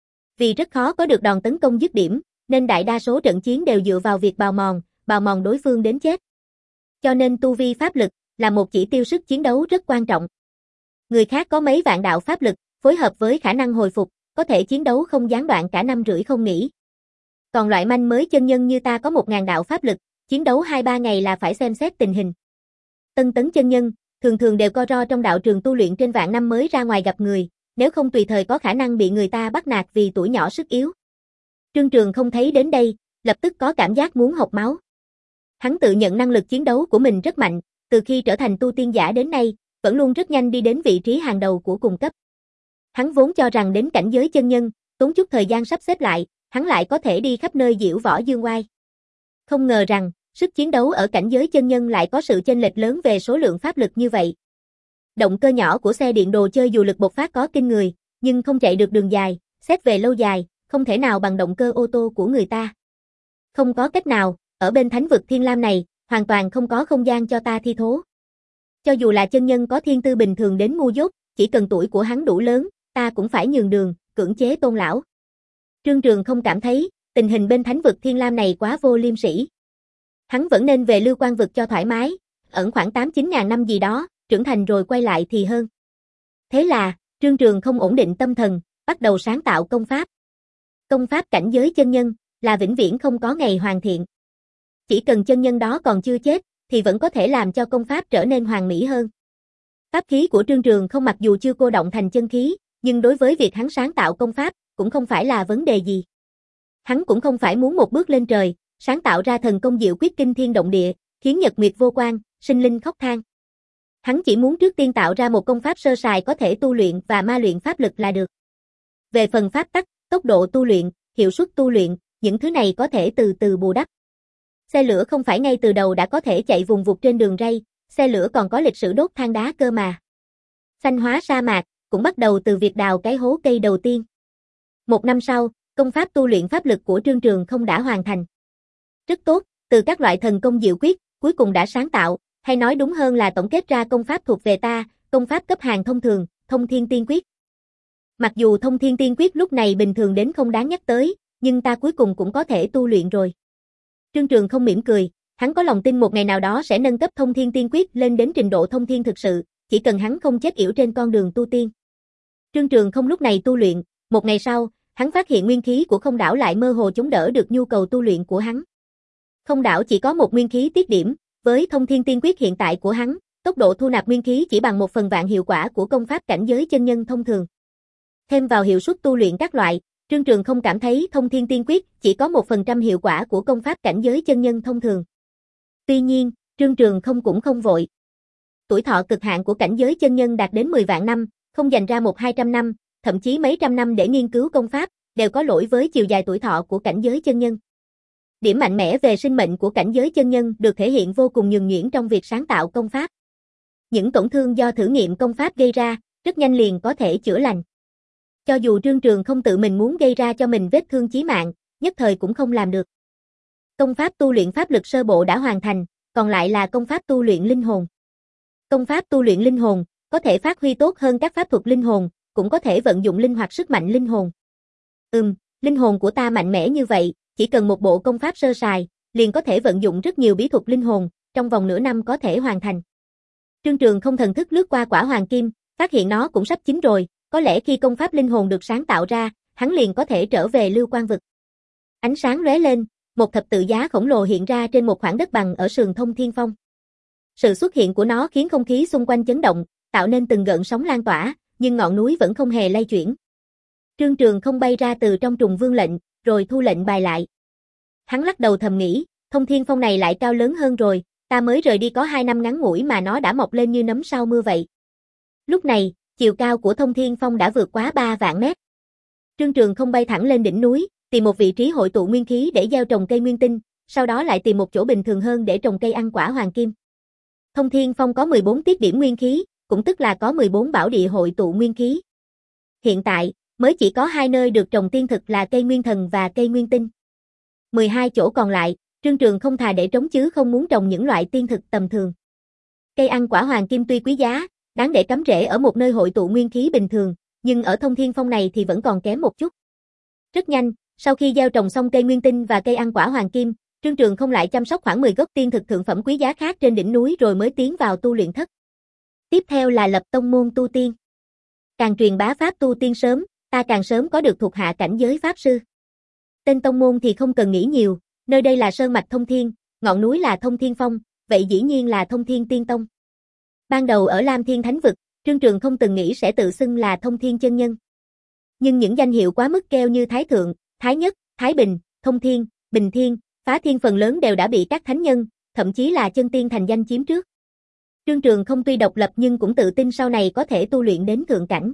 Vì rất khó có được đòn tấn công dứt điểm, nên đại đa số trận chiến đều dựa vào việc bào mòn, bào mòn đối phương đến chết. Cho nên tu vi pháp lực, là một chỉ tiêu sức chiến đấu rất quan trọng. Người khác có mấy vạn đạo pháp lực, phối hợp với khả năng hồi phục, có thể chiến đấu không gián đoạn cả năm rưỡi không nghỉ. Còn loại manh mới chân nhân như ta có một ngàn đạo pháp lực, chiến đấu hai ba ngày là phải xem xét tình hình. Tân tấn chân nhân, thường thường đều co ro trong đạo trường tu luyện trên vạn năm mới ra ngoài gặp người, nếu không tùy thời có khả năng bị người ta bắt nạt vì tuổi nhỏ sức yếu. Trương Trường không thấy đến đây, lập tức có cảm giác muốn hộc máu. Hắn tự nhận năng lực chiến đấu của mình rất mạnh, từ khi trở thành tu tiên giả đến nay, vẫn luôn rất nhanh đi đến vị trí hàng đầu của cùng cấp. Hắn vốn cho rằng đến cảnh giới chân nhân, tốn chút thời gian sắp xếp lại, hắn lại có thể đi khắp nơi diễu võ dương oai. Không ngờ rằng, sức chiến đấu ở cảnh giới chân nhân lại có sự chênh lệch lớn về số lượng pháp lực như vậy. Động cơ nhỏ của xe điện đồ chơi dù lực bộc phát có kinh người, nhưng không chạy được đường dài, xét về lâu dài, không thể nào bằng động cơ ô tô của người ta. Không có cách nào, ở bên thánh vực Thiên Lam này, hoàn toàn không có không gian cho ta thi thố. Cho dù là chân nhân có thiên tư bình thường đến ngu dốt, chỉ cần tuổi của hắn đủ lớn, ta cũng phải nhường đường, cưỡng chế tôn lão. Trương Trường không cảm thấy, tình hình bên thánh vực Thiên Lam này quá vô liêm sỉ. Hắn vẫn nên về Lưu Quan vực cho thoải mái, ẩn khoảng tám chín ngàn năm gì đó, trưởng thành rồi quay lại thì hơn. Thế là, Trương Trường không ổn định tâm thần, bắt đầu sáng tạo công pháp. Công pháp cảnh giới chân nhân, là vĩnh viễn không có ngày hoàn thiện. Chỉ cần chân nhân đó còn chưa chết, thì vẫn có thể làm cho công pháp trở nên hoàn mỹ hơn. Pháp khí của Trương Trường không mặc dù chưa cô động thành chân khí, nhưng đối với việc hắn sáng tạo công pháp, cũng không phải là vấn đề gì. Hắn cũng không phải muốn một bước lên trời, sáng tạo ra thần công diệu quyết kinh thiên động địa, khiến nhật nguyệt vô quang, sinh linh khóc than. Hắn chỉ muốn trước tiên tạo ra một công pháp sơ sài có thể tu luyện và ma luyện pháp lực là được. Về phần pháp tắc, tốc độ tu luyện, hiệu suất tu luyện, những thứ này có thể từ từ bù đắp. Xe lửa không phải ngay từ đầu đã có thể chạy vùng vụt trên đường ray, xe lửa còn có lịch sử đốt than đá cơ mà. Xanh hóa sa mạc, cũng bắt đầu từ việc đào cái hố cây đầu tiên. Một năm sau, công pháp tu luyện pháp lực của Trương Trường không đã hoàn thành. Rất tốt, từ các loại thần công diệu quyết, cuối cùng đã sáng tạo, hay nói đúng hơn là tổng kết ra công pháp thuộc về ta, công pháp cấp hàng thông thường, Thông Thiên Tiên Quyết. Mặc dù Thông Thiên Tiên Quyết lúc này bình thường đến không đáng nhắc tới, nhưng ta cuối cùng cũng có thể tu luyện rồi. Trương Trường không mỉm cười, hắn có lòng tin một ngày nào đó sẽ nâng cấp Thông Thiên Tiên Quyết lên đến trình độ thông thiên thực sự, chỉ cần hắn không chết yểu trên con đường tu tiên. Trương Trường không lúc này tu luyện, một ngày sau, hắn phát hiện nguyên khí của không đảo lại mơ hồ chống đỡ được nhu cầu tu luyện của hắn. Không đảo chỉ có một nguyên khí tiết điểm, với Thông Thiên Tiên Quyết hiện tại của hắn, tốc độ thu nạp nguyên khí chỉ bằng một phần vạn hiệu quả của công pháp cảnh giới chân nhân thông thường. Thêm vào hiệu suất tu luyện các loại, Trương Trường không cảm thấy Thông Thiên Tiên Quyết chỉ có một phần trăm hiệu quả của công pháp cảnh giới chân nhân thông thường. Tuy nhiên, Trương Trường không cũng không vội. Tuổi thọ cực hạn của cảnh giới chân nhân đạt đến mười vạn năm, không dành ra một hai trăm năm, thậm chí mấy trăm năm để nghiên cứu công pháp, đều có lỗi với chiều dài tuổi thọ của cảnh giới chân nhân. Điểm mạnh mẽ về sinh mệnh của cảnh giới chân nhân được thể hiện vô cùng nhuần nhuyễn trong việc sáng tạo công pháp. Những tổn thương do thử nghiệm công pháp gây ra, rất nhanh liền có thể chữa lành. Cho dù Trương Trường không tự mình muốn gây ra cho mình vết thương chí mạng, nhất thời cũng không làm được. Công pháp tu luyện pháp lực sơ bộ đã hoàn thành, còn lại là công pháp tu luyện linh hồn. Công pháp tu luyện linh hồn, có thể phát huy tốt hơn các pháp thuật linh hồn, cũng có thể vận dụng linh hoạt sức mạnh linh hồn. Ừm, linh hồn của ta mạnh mẽ như vậy, chỉ cần một bộ công pháp sơ sài, liền có thể vận dụng rất nhiều bí thuật linh hồn, trong vòng nửa năm có thể hoàn thành. Trương Trường không thần thức lướt qua quả hoàng kim, phát hiện nó cũng sắp chín rồi, có lẽ khi công pháp linh hồn được sáng tạo ra, hắn liền có thể trở về Lưu Quan vực. Ánh sáng lóe lên, một thập tự giá khổng lồ hiện ra trên một khoảng đất bằng ở sườn Thông Thiên Phong. Sự xuất hiện của nó khiến không khí xung quanh chấn động, tạo nên từng gợn sóng lan tỏa, nhưng ngọn núi vẫn không hề lay chuyển. Trương Trường không bay ra từ trong trùng vương lệnh, rồi thu lệnh bài lại. Hắn lắc đầu thầm nghĩ, Thông Thiên Phong này lại cao lớn hơn rồi, ta mới rời đi có hai năm ngắn ngủi mà nó đã mọc lên như nấm sau mưa vậy. Lúc này, chiều cao của Thông Thiên Phong đã vượt quá ba vạn mét. Trương Trường không bay thẳng lên đỉnh núi, tìm một vị trí hội tụ nguyên khí để gieo trồng cây nguyên tinh, sau đó lại tìm một chỗ bình thường hơn để trồng cây ăn quả hoàng kim. Thông Thiên Phong có mười bốn tiết điểm nguyên khí, cũng tức là có mười bốn bảo địa hội tụ nguyên khí. Hiện tại, mới chỉ có hai nơi được trồng tiên thực là cây nguyên thần và cây nguyên tinh. mười hai chỗ còn lại, Trương Trường không thà để trống chứ không muốn trồng những loại tiên thực tầm thường. Cây ăn quả hoàng kim tuy quý giá, đáng để cắm rễ ở một nơi hội tụ nguyên khí bình thường, nhưng ở Thông Thiên Phong này thì vẫn còn kém một chút. Rất nhanh, sau khi gieo trồng xong cây nguyên tinh và cây ăn quả hoàng kim, Trương Trường không lại chăm sóc khoảng mười gốc tiên thực thượng phẩm quý giá khác trên đỉnh núi rồi mới tiến vào tu luyện thất. Tiếp theo là lập tông môn tu tiên. Càng truyền bá pháp tu tiên sớm, ta càng sớm có được thuộc hạ cảnh giới pháp sư. Tên tông môn thì không cần nghĩ nhiều, nơi đây là sơn mạch Thông Thiên, ngọn núi là Thông Thiên Phong, vậy dĩ nhiên là Thông Thiên Tiên Tông. Ban đầu ở Lam Thiên Thánh Vực, Trương Trường không từng nghĩ sẽ tự xưng là Thông Thiên chân nhân. Nhưng những danh hiệu quá mức keo như Thái Thượng, Thái Nhất, Thái Bình, Thông Thiên, Bình Thiên, Phá Thiên phần lớn đều đã bị các thánh nhân, thậm chí là chân tiên thành danh chiếm trước. Trương Trường không tuy độc lập nhưng cũng tự tin sau này có thể tu luyện đến thượng cảnh.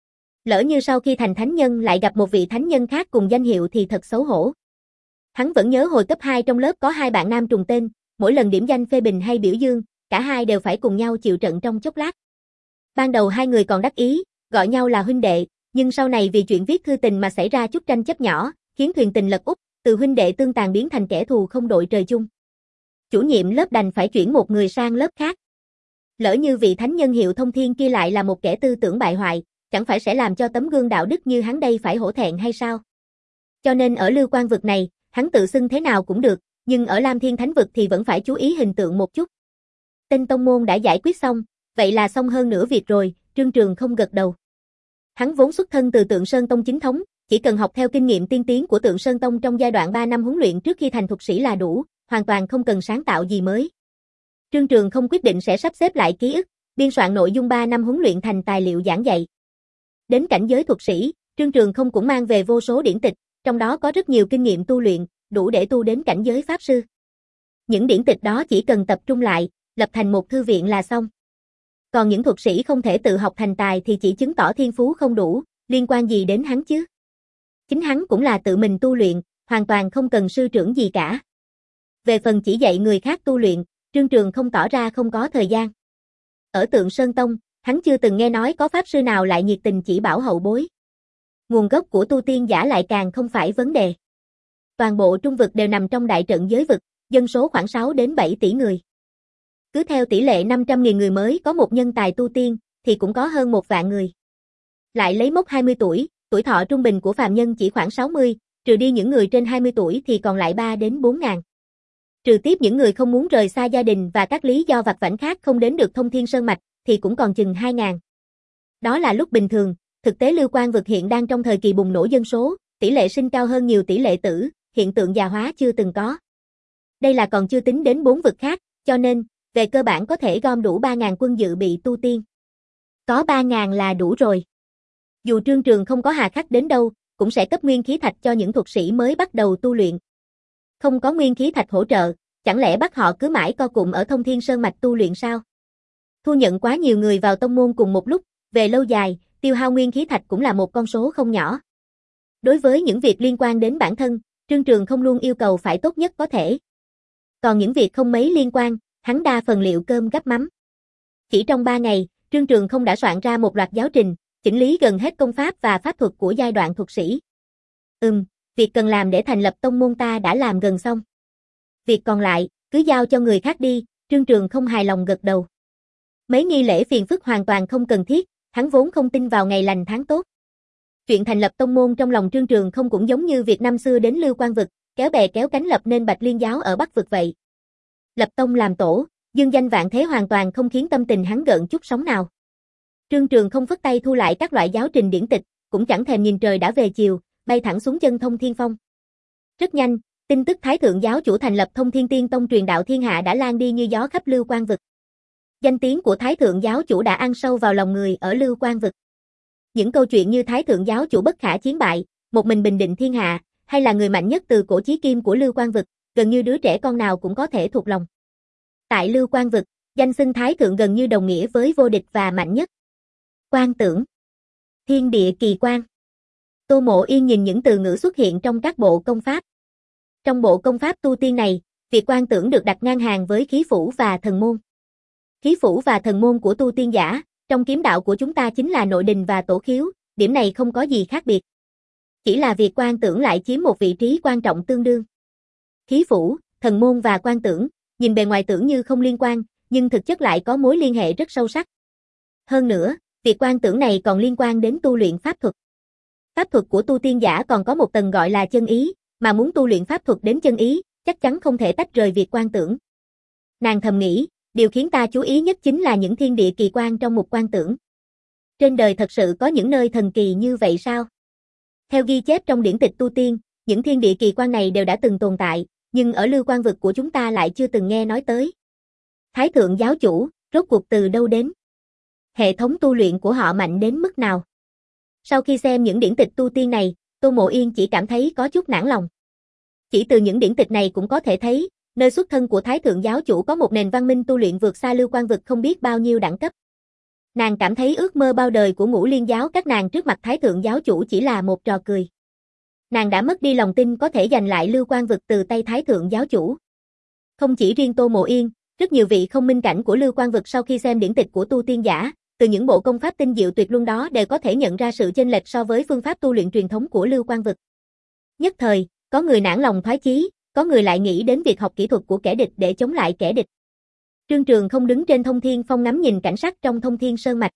Lỡ như sau khi thành thánh nhân lại gặp một vị thánh nhân khác cùng danh hiệu thì thật xấu hổ. Hắn vẫn nhớ hồi cấp hai trong lớp có hai bạn nam trùng tên, mỗi lần điểm danh phê bình hay biểu dương, cả hai đều phải cùng nhau chịu trận trong chốc lát. Ban đầu hai người còn đắc ý, gọi nhau là huynh đệ, nhưng sau này vì chuyện viết thư tình mà xảy ra chút tranh chấp nhỏ, khiến thuyền tình lật úp, từ huynh đệ tương tàn biến thành kẻ thù không đội trời chung. Chủ nhiệm lớp đành phải chuyển một người sang lớp khác. Lỡ như vị thánh nhân hiệu Thông Thiên kia lại là một kẻ tư tưởng bại hoại, chẳng phải sẽ làm cho tấm gương đạo đức như hắn đây phải hổ thẹn hay sao? Cho nên ở Lưu Quan vực này, hắn tự xưng thế nào cũng được, nhưng ở Lam Thiên Thánh vực thì vẫn phải chú ý hình tượng một chút. Tên tông môn đã giải quyết xong, vậy là xong hơn nửa việc rồi, Trương Trường không gật đầu. Hắn vốn xuất thân từ Tượng Sơn Tông chính thống, chỉ cần học theo kinh nghiệm tiên tiến của Tượng Sơn Tông trong giai đoạn ba năm huấn luyện trước khi thành thuật sĩ là đủ, hoàn toàn không cần sáng tạo gì mới. Trương Trường không quyết định sẽ sắp xếp lại ký ức, biên soạn nội dung ba năm huấn luyện thành tài liệu giảng dạy. Đến cảnh giới thuật sĩ, Trương Trường không cũng mang về vô số điển tịch, trong đó có rất nhiều kinh nghiệm tu luyện, đủ để tu đến cảnh giới pháp sư. Những điển tịch đó chỉ cần tập trung lại, lập thành một thư viện là xong. Còn những thuật sĩ không thể tự học thành tài thì chỉ chứng tỏ thiên phú không đủ, liên quan gì đến hắn chứ? Chính hắn cũng là tự mình tu luyện, hoàn toàn không cần sư trưởng gì cả. Về phần chỉ dạy người khác tu luyện, Trương Trường không tỏ ra không có thời gian. Ở Tượng Sơn Tông, hắn chưa từng nghe nói có pháp sư nào lại nhiệt tình chỉ bảo hậu bối. Nguồn gốc của tu tiên giả lại càng không phải vấn đề. Toàn bộ trung vực đều nằm trong đại trận giới vực, dân số khoảng sáu đến bảy tỷ người. Cứ theo tỷ lệ năm trăm nghìn người mới có một nhân tài tu tiên, thì cũng có hơn một vạn người. Lại lấy mốc hai mươi tuổi, tuổi thọ trung bình của phàm nhân chỉ khoảng sáu mươi, trừ đi những người trên hai mươi tuổi thì còn lại ba đến bốn ngàn. Trừ tiếp những người không muốn rời xa gia đình và các lý do vặt vãnh khác không đến được Thông Thiên Sơn Mạch, thì cũng còn chừng hai ngàn. Đó là lúc bình thường, thực tế Lưu Quan vực hiện đang trong thời kỳ bùng nổ dân số, tỷ lệ sinh cao hơn nhiều tỷ lệ tử, hiện tượng già hóa chưa từng có. Đây là còn chưa tính đến bốn vực khác, cho nên, về cơ bản có thể gom đủ ba ngàn quân dự bị tu tiên. Có ba ngàn là đủ rồi. Dù Trương Trường không có hà khắc đến đâu, cũng sẽ cấp nguyên khí thạch cho những thuật sĩ mới bắt đầu tu luyện. Không có nguyên khí thạch hỗ trợ, chẳng lẽ bắt họ cứ mãi co cụm ở Thông Thiên Sơn Mạch tu luyện sao? Thu nhận quá nhiều người vào tông môn cùng một lúc, về lâu dài, tiêu hao nguyên khí thạch cũng là một con số không nhỏ. Đối với những việc liên quan đến bản thân, Trương Trường không luôn yêu cầu phải tốt nhất có thể. Còn những việc không mấy liên quan, hắn đa phần liệu cơm gắp mắm. Chỉ trong ba ngày, Trương Trường không đã soạn ra một loạt giáo trình, chỉnh lý gần hết công pháp và pháp thuật của giai đoạn thuật sĩ. Ừm, việc cần làm để thành lập tông môn ta đã làm gần xong. Việc còn lại, cứ giao cho người khác đi, Trương Trường không hài lòng gật đầu. Mấy nghi lễ phiền phức hoàn toàn không cần thiết, hắn vốn không tin vào ngày lành tháng tốt. Chuyện thành lập tông môn trong lòng Trương Trường không cũng giống như việc năm xưa đến Lưu Quan vực, kéo bè kéo cánh lập nên Bạch Liên giáo ở Bắc vực vậy. Lập tông làm tổ, dương danh vạn thế hoàn toàn không khiến tâm tình hắn gợn chút sóng nào. Trương Trường không phất tay thu lại các loại giáo trình điển tịch, cũng chẳng thèm nhìn trời đã về chiều, bay thẳng xuống chân Thông Thiên Phong. Rất nhanh, tin tức Thái Thượng giáo chủ thành lập Thông Thiên Tiên Tông truyền đạo thiên hạ đã lan đi như gió khắp Lưu Quan vực. Danh tiếng của Thái Thượng giáo chủ đã ăn sâu vào lòng người ở Lưu Quan vực. Những câu chuyện như Thái Thượng giáo chủ bất khả chiến bại, một mình bình định thiên hạ, hay là người mạnh nhất từ cổ chí kim của Lưu Quan vực, gần như đứa trẻ con nào cũng có thể thuộc lòng. Tại Lưu Quan vực, danh xưng Thái Thượng gần như đồng nghĩa với vô địch và mạnh nhất. Quan tưởng, thiên địa kỳ quan. Tô Mộ Yên nhìn những từ ngữ xuất hiện trong các bộ công pháp. Trong bộ công pháp tu tiên này, việc quan tưởng được đặt ngang hàng với khí phủ và thần môn. Khí phủ và thần môn của tu tiên giả, trong kiếm đạo của chúng ta chính là nội đình và tổ khiếu, điểm này không có gì khác biệt. Chỉ là việc quan tưởng lại chiếm một vị trí quan trọng tương đương. Khí phủ, thần môn và quan tưởng, nhìn bề ngoài tưởng như không liên quan, nhưng thực chất lại có mối liên hệ rất sâu sắc. Hơn nữa, việc quan tưởng này còn liên quan đến tu luyện pháp thuật. Pháp thuật của tu tiên giả còn có một tầng gọi là chân ý, mà muốn tu luyện pháp thuật đến chân ý, chắc chắn không thể tách rời việc quan tưởng. Nàng thầm nghĩ, điều khiến ta chú ý nhất chính là những thiên địa kỳ quan trong mục quan tưởng. Trên đời thật sự có những nơi thần kỳ như vậy sao? Theo ghi chép trong điển tịch tu tiên, những thiên địa kỳ quan này đều đã từng tồn tại, nhưng ở lưu quan vực của chúng ta lại chưa từng nghe nói tới. Thái thượng giáo chủ, rốt cuộc từ đâu đến? Hệ thống tu luyện của họ mạnh đến mức nào? Sau khi xem những điển tịch tu tiên này, Tô Mộ Yên chỉ cảm thấy có chút nản lòng. Chỉ từ những điển tịch này cũng có thể thấy, nơi xuất thân của Thái thượng giáo chủ có một nền văn minh tu luyện vượt xa lưu quan vực không biết bao nhiêu đẳng cấp. Nàng cảm thấy ước mơ bao đời của Ngũ Liên giáo các nàng trước mặt Thái thượng giáo chủ chỉ là một trò cười. Nàng đã mất đi lòng tin có thể giành lại lưu quan vực từ tay Thái thượng giáo chủ. Không chỉ riêng Tô Mộ Yên, rất nhiều vị không minh cảnh của lưu quan vực sau khi xem điển tịch của tu tiên giả, từ những bộ công pháp tinh diệu tuyệt luân đó đều có thể nhận ra sự chênh lệch so với phương pháp tu luyện truyền thống của lưu quan vực. Nhất thời, có người nản lòng thoái chí, có người lại nghĩ đến việc học kỹ thuật của kẻ địch để chống lại kẻ địch. Trương Trường không đứng trên Thông Thiên Phong ngắm nhìn cảnh sắc trong Thông Thiên Sơn Mạch.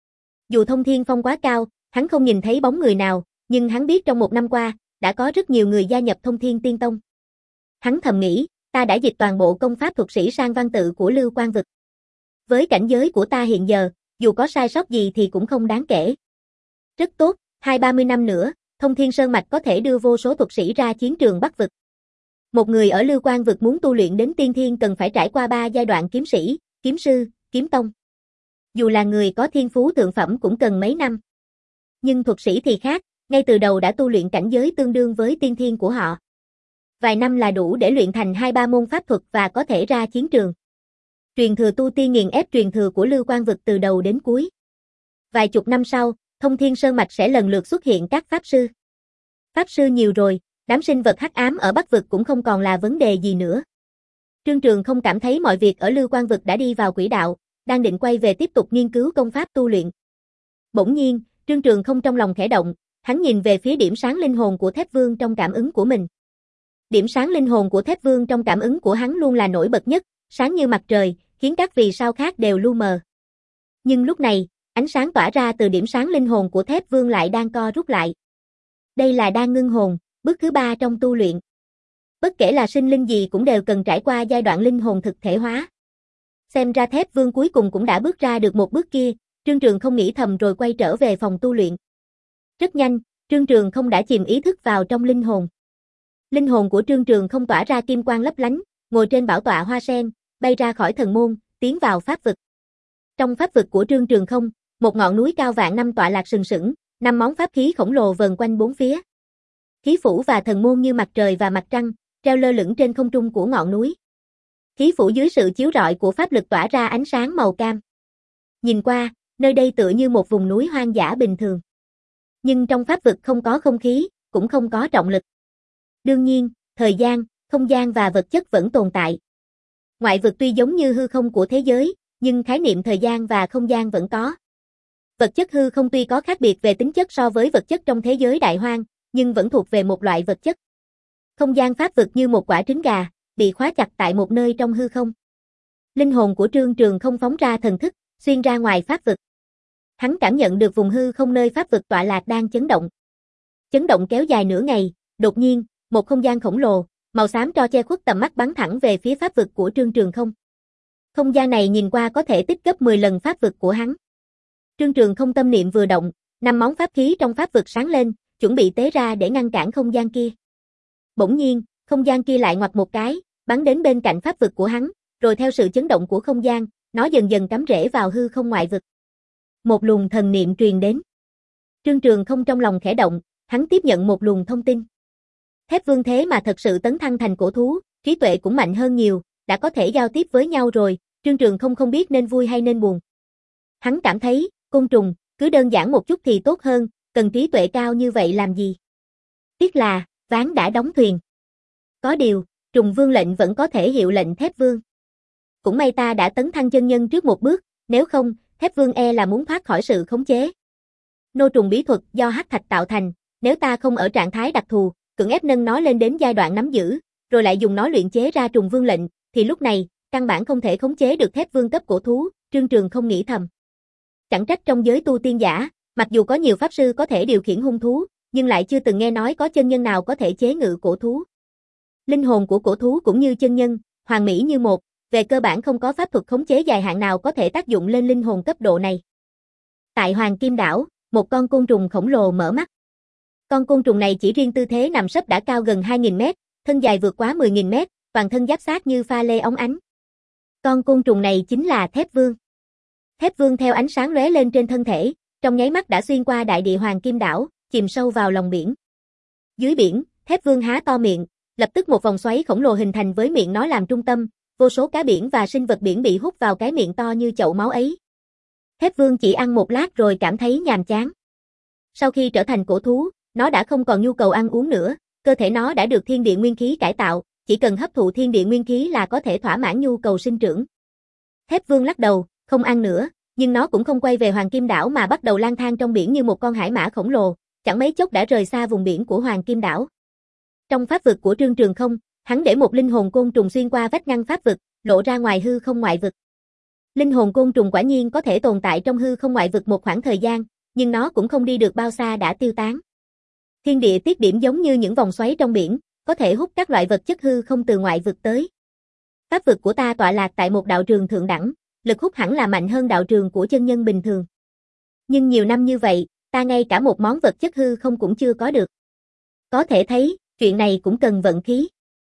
Dù Thông Thiên Phong quá cao, hắn không nhìn thấy bóng người nào, nhưng hắn biết trong một năm qua, đã có rất nhiều người gia nhập Thông Thiên Tiên Tông. Hắn thầm nghĩ, ta đã dịch toàn bộ công pháp thuật sĩ sang văn tự của lưu quan vực. Với cảnh giới của ta hiện giờ, dù có sai sót gì thì cũng không đáng kể. Rất tốt, hai ba mươi năm nữa, Thông Thiên Sơn Mạch có thể đưa vô số thuật sĩ ra chiến trường Bắc vực. Một người ở lưu quan vực muốn tu luyện đến tiên thiên cần phải trải qua ba giai đoạn kiếm sĩ, kiếm sư, kiếm tông. Dù là người có thiên phú thượng phẩm cũng cần mấy năm. Nhưng thuật sĩ thì khác, ngay từ đầu đã tu luyện cảnh giới tương đương với tiên thiên của họ. Vài năm là đủ để luyện thành hai ba môn pháp thuật và có thể ra chiến trường. Truyền thừa tu tiên nghiền ép truyền thừa của lưu quan vực từ đầu đến cuối. Vài chục năm sau, Thông Thiên Sơn Mạch sẽ lần lượt xuất hiện các pháp sư. Pháp sư nhiều rồi, đám sinh vật hắc ám ở Bắc vực cũng không còn là vấn đề gì nữa. Trương Trường không cảm thấy mọi việc ở lưu quan vực đã đi vào quỹ đạo, đang định quay về tiếp tục nghiên cứu công pháp tu luyện. Bỗng nhiên, Trương Trường không trong lòng khẽ động, hắn nhìn về phía điểm sáng linh hồn của Thép Vương trong cảm ứng của mình. Điểm sáng linh hồn của Thép Vương trong cảm ứng của hắn luôn là nổi bật nhất, sáng như mặt trời, khiến các vì sao khác đều lu mờ. Nhưng lúc này, ánh sáng tỏa ra từ điểm sáng linh hồn của Thép Vương lại đang co rút lại. Đây là đan ngưng hồn, bước thứ ba trong tu luyện. Bất kể là sinh linh gì cũng đều cần trải qua giai đoạn linh hồn thực thể hóa. Xem ra Thép Vương cuối cùng cũng đã bước ra được một bước kia, Trương Trường không nghĩ thầm rồi quay trở về phòng tu luyện. Rất nhanh, Trương Trường không đã chìm ý thức vào trong linh hồn. Linh hồn của Trương Trường không tỏa ra kim quang lấp lánh, ngồi trên bảo tọa hoa sen, bay ra khỏi thần môn, tiến vào pháp vực. Trong pháp vực của Trương Trường không, một ngọn núi cao vạn năm tọa lạc sừng sững, năm món pháp khí khổng lồ vờn quanh bốn phía. Khí phủ và thần môn như mặt trời và mặt trăng, treo lơ lửng trên không trung của ngọn núi. Khí phủ dưới sự chiếu rọi của pháp lực tỏa ra ánh sáng màu cam. Nhìn qua, nơi đây tựa như một vùng núi hoang dã bình thường. Nhưng trong pháp vực không có không khí, cũng không có trọng lực. Đương nhiên, thời gian, không gian và vật chất vẫn tồn tại. Ngoại vực tuy giống như hư không của thế giới, nhưng khái niệm thời gian và không gian vẫn có. Vật chất hư không tuy có khác biệt về tính chất so với vật chất trong thế giới đại hoang, nhưng vẫn thuộc về một loại vật chất. Không gian pháp vực như một quả trứng gà, bị khóa chặt tại một nơi trong hư không. Linh hồn của Trương Trường không phóng ra thần thức, xuyên ra ngoài pháp vực. Hắn cảm nhận được vùng hư không nơi pháp vực tọa lạc đang chấn động. Chấn động kéo dài nửa ngày, đột nhiên, một không gian khổng lồ, màu xám tro che khuất tầm mắt bắn thẳng về phía pháp vực của Trương Trường không. Không gian này nhìn qua có thể tích gấp mười lần pháp vực của hắn. Trương Trường không tâm niệm vừa động, năm món pháp khí trong pháp vực sáng lên, chuẩn bị tế ra để ngăn cản không gian kia. Bỗng nhiên, không gian kia lại ngoặt một cái, bắn đến bên cạnh pháp vực của hắn, rồi theo sự chấn động của không gian, nó dần dần cắm rễ vào hư không ngoại vực. Một luồng thần niệm truyền đến. Trương Trường không trong lòng khẽ động, hắn tiếp nhận một luồng thông tin. Thép Vương thế mà thật sự tấn thăng thành cổ thú, trí tuệ cũng mạnh hơn nhiều, đã có thể giao tiếp với nhau rồi, Trương Trường không không biết nên vui hay nên buồn. Hắn cảm thấy, côn trùng, cứ đơn giản một chút thì tốt hơn, cần trí tuệ cao như vậy làm gì? Tiếc là, ván đã đóng thuyền. Có điều, trùng vương lệnh vẫn có thể hiệu lệnh Thép Vương. Cũng may ta đã tấn thăng chân nhân trước một bước, nếu không, Thép Vương e là muốn thoát khỏi sự khống chế. Nô trùng bí thuật do hắc thạch tạo thành, nếu ta không ở trạng thái đặc thù, cưỡng ép nâng nó lên đến giai đoạn nắm giữ, rồi lại dùng nó luyện chế ra trùng vương lệnh, thì lúc này, căn bản không thể khống chế được Thép Vương cấp cổ thú, Trương Trường không nghĩ thầm. Chẳng trách trong giới tu tiên giả, mặc dù có nhiều pháp sư có thể điều khiển hung thú, nhưng lại chưa từng nghe nói có chân nhân nào có thể chế ngự cổ thú. Linh hồn của cổ thú cũng như chân nhân, hoàn mỹ như một, về cơ bản không có pháp thuật khống chế dài hạn nào có thể tác dụng lên linh hồn cấp độ này. Tại Hoàng Kim Đảo, một con côn trùng khổng lồ mở mắt. Con côn trùng này chỉ riêng tư thế nằm sấp đã cao gần hai nghìn mét, thân dài vượt quá mười nghìn mét, toàn thân giáp xác như pha lê óng ánh. Con côn trùng này chính là Thép Vương. Thép Vương theo ánh sáng lóe lên trên thân thể, trong nháy mắt đã xuyên qua đại địa Hoàng Kim Đảo, chìm sâu vào lòng biển. Dưới biển, Thép Vương há to miệng, lập tức một vòng xoáy khổng lồ hình thành với miệng nó làm trung tâm, vô số cá biển và sinh vật biển bị hút vào cái miệng to như chậu máu ấy. Thép Vương chỉ ăn một lát rồi cảm thấy nhàm chán. Sau khi trở thành cổ thú, nó đã không còn nhu cầu ăn uống nữa, cơ thể nó đã được thiên địa nguyên khí cải tạo, chỉ cần hấp thụ thiên địa nguyên khí là có thể thỏa mãn nhu cầu sinh trưởng. Thép Vương lắc đầu, không ăn nữa, nhưng nó cũng không quay về Hoàng Kim Đảo mà bắt đầu lang thang trong biển như một con hải mã khổng lồ, chẳng mấy chốc đã rời xa vùng biển của Hoàng Kim Đảo. Trong pháp vực của Trương Trường Không, hắn để một linh hồn côn trùng xuyên qua vách ngăn pháp vực, lộ ra ngoài hư không ngoại vực. Linh hồn côn trùng quả nhiên có thể tồn tại trong hư không ngoại vực một khoảng thời gian, nhưng nó cũng không đi được bao xa đã tiêu tán. Thiên địa tiết điểm giống như những vòng xoáy trong biển, có thể hút các loại vật chất hư không từ ngoại vực tới. Pháp vực của ta tọa lạc tại một đạo trường thượng đẳng, lực hút hẳn là mạnh hơn đạo trường của chân nhân bình thường. Nhưng nhiều năm như vậy, ta ngay cả một món vật chất hư không cũng chưa có được. Có thể thấy, chuyện này cũng cần vận khí.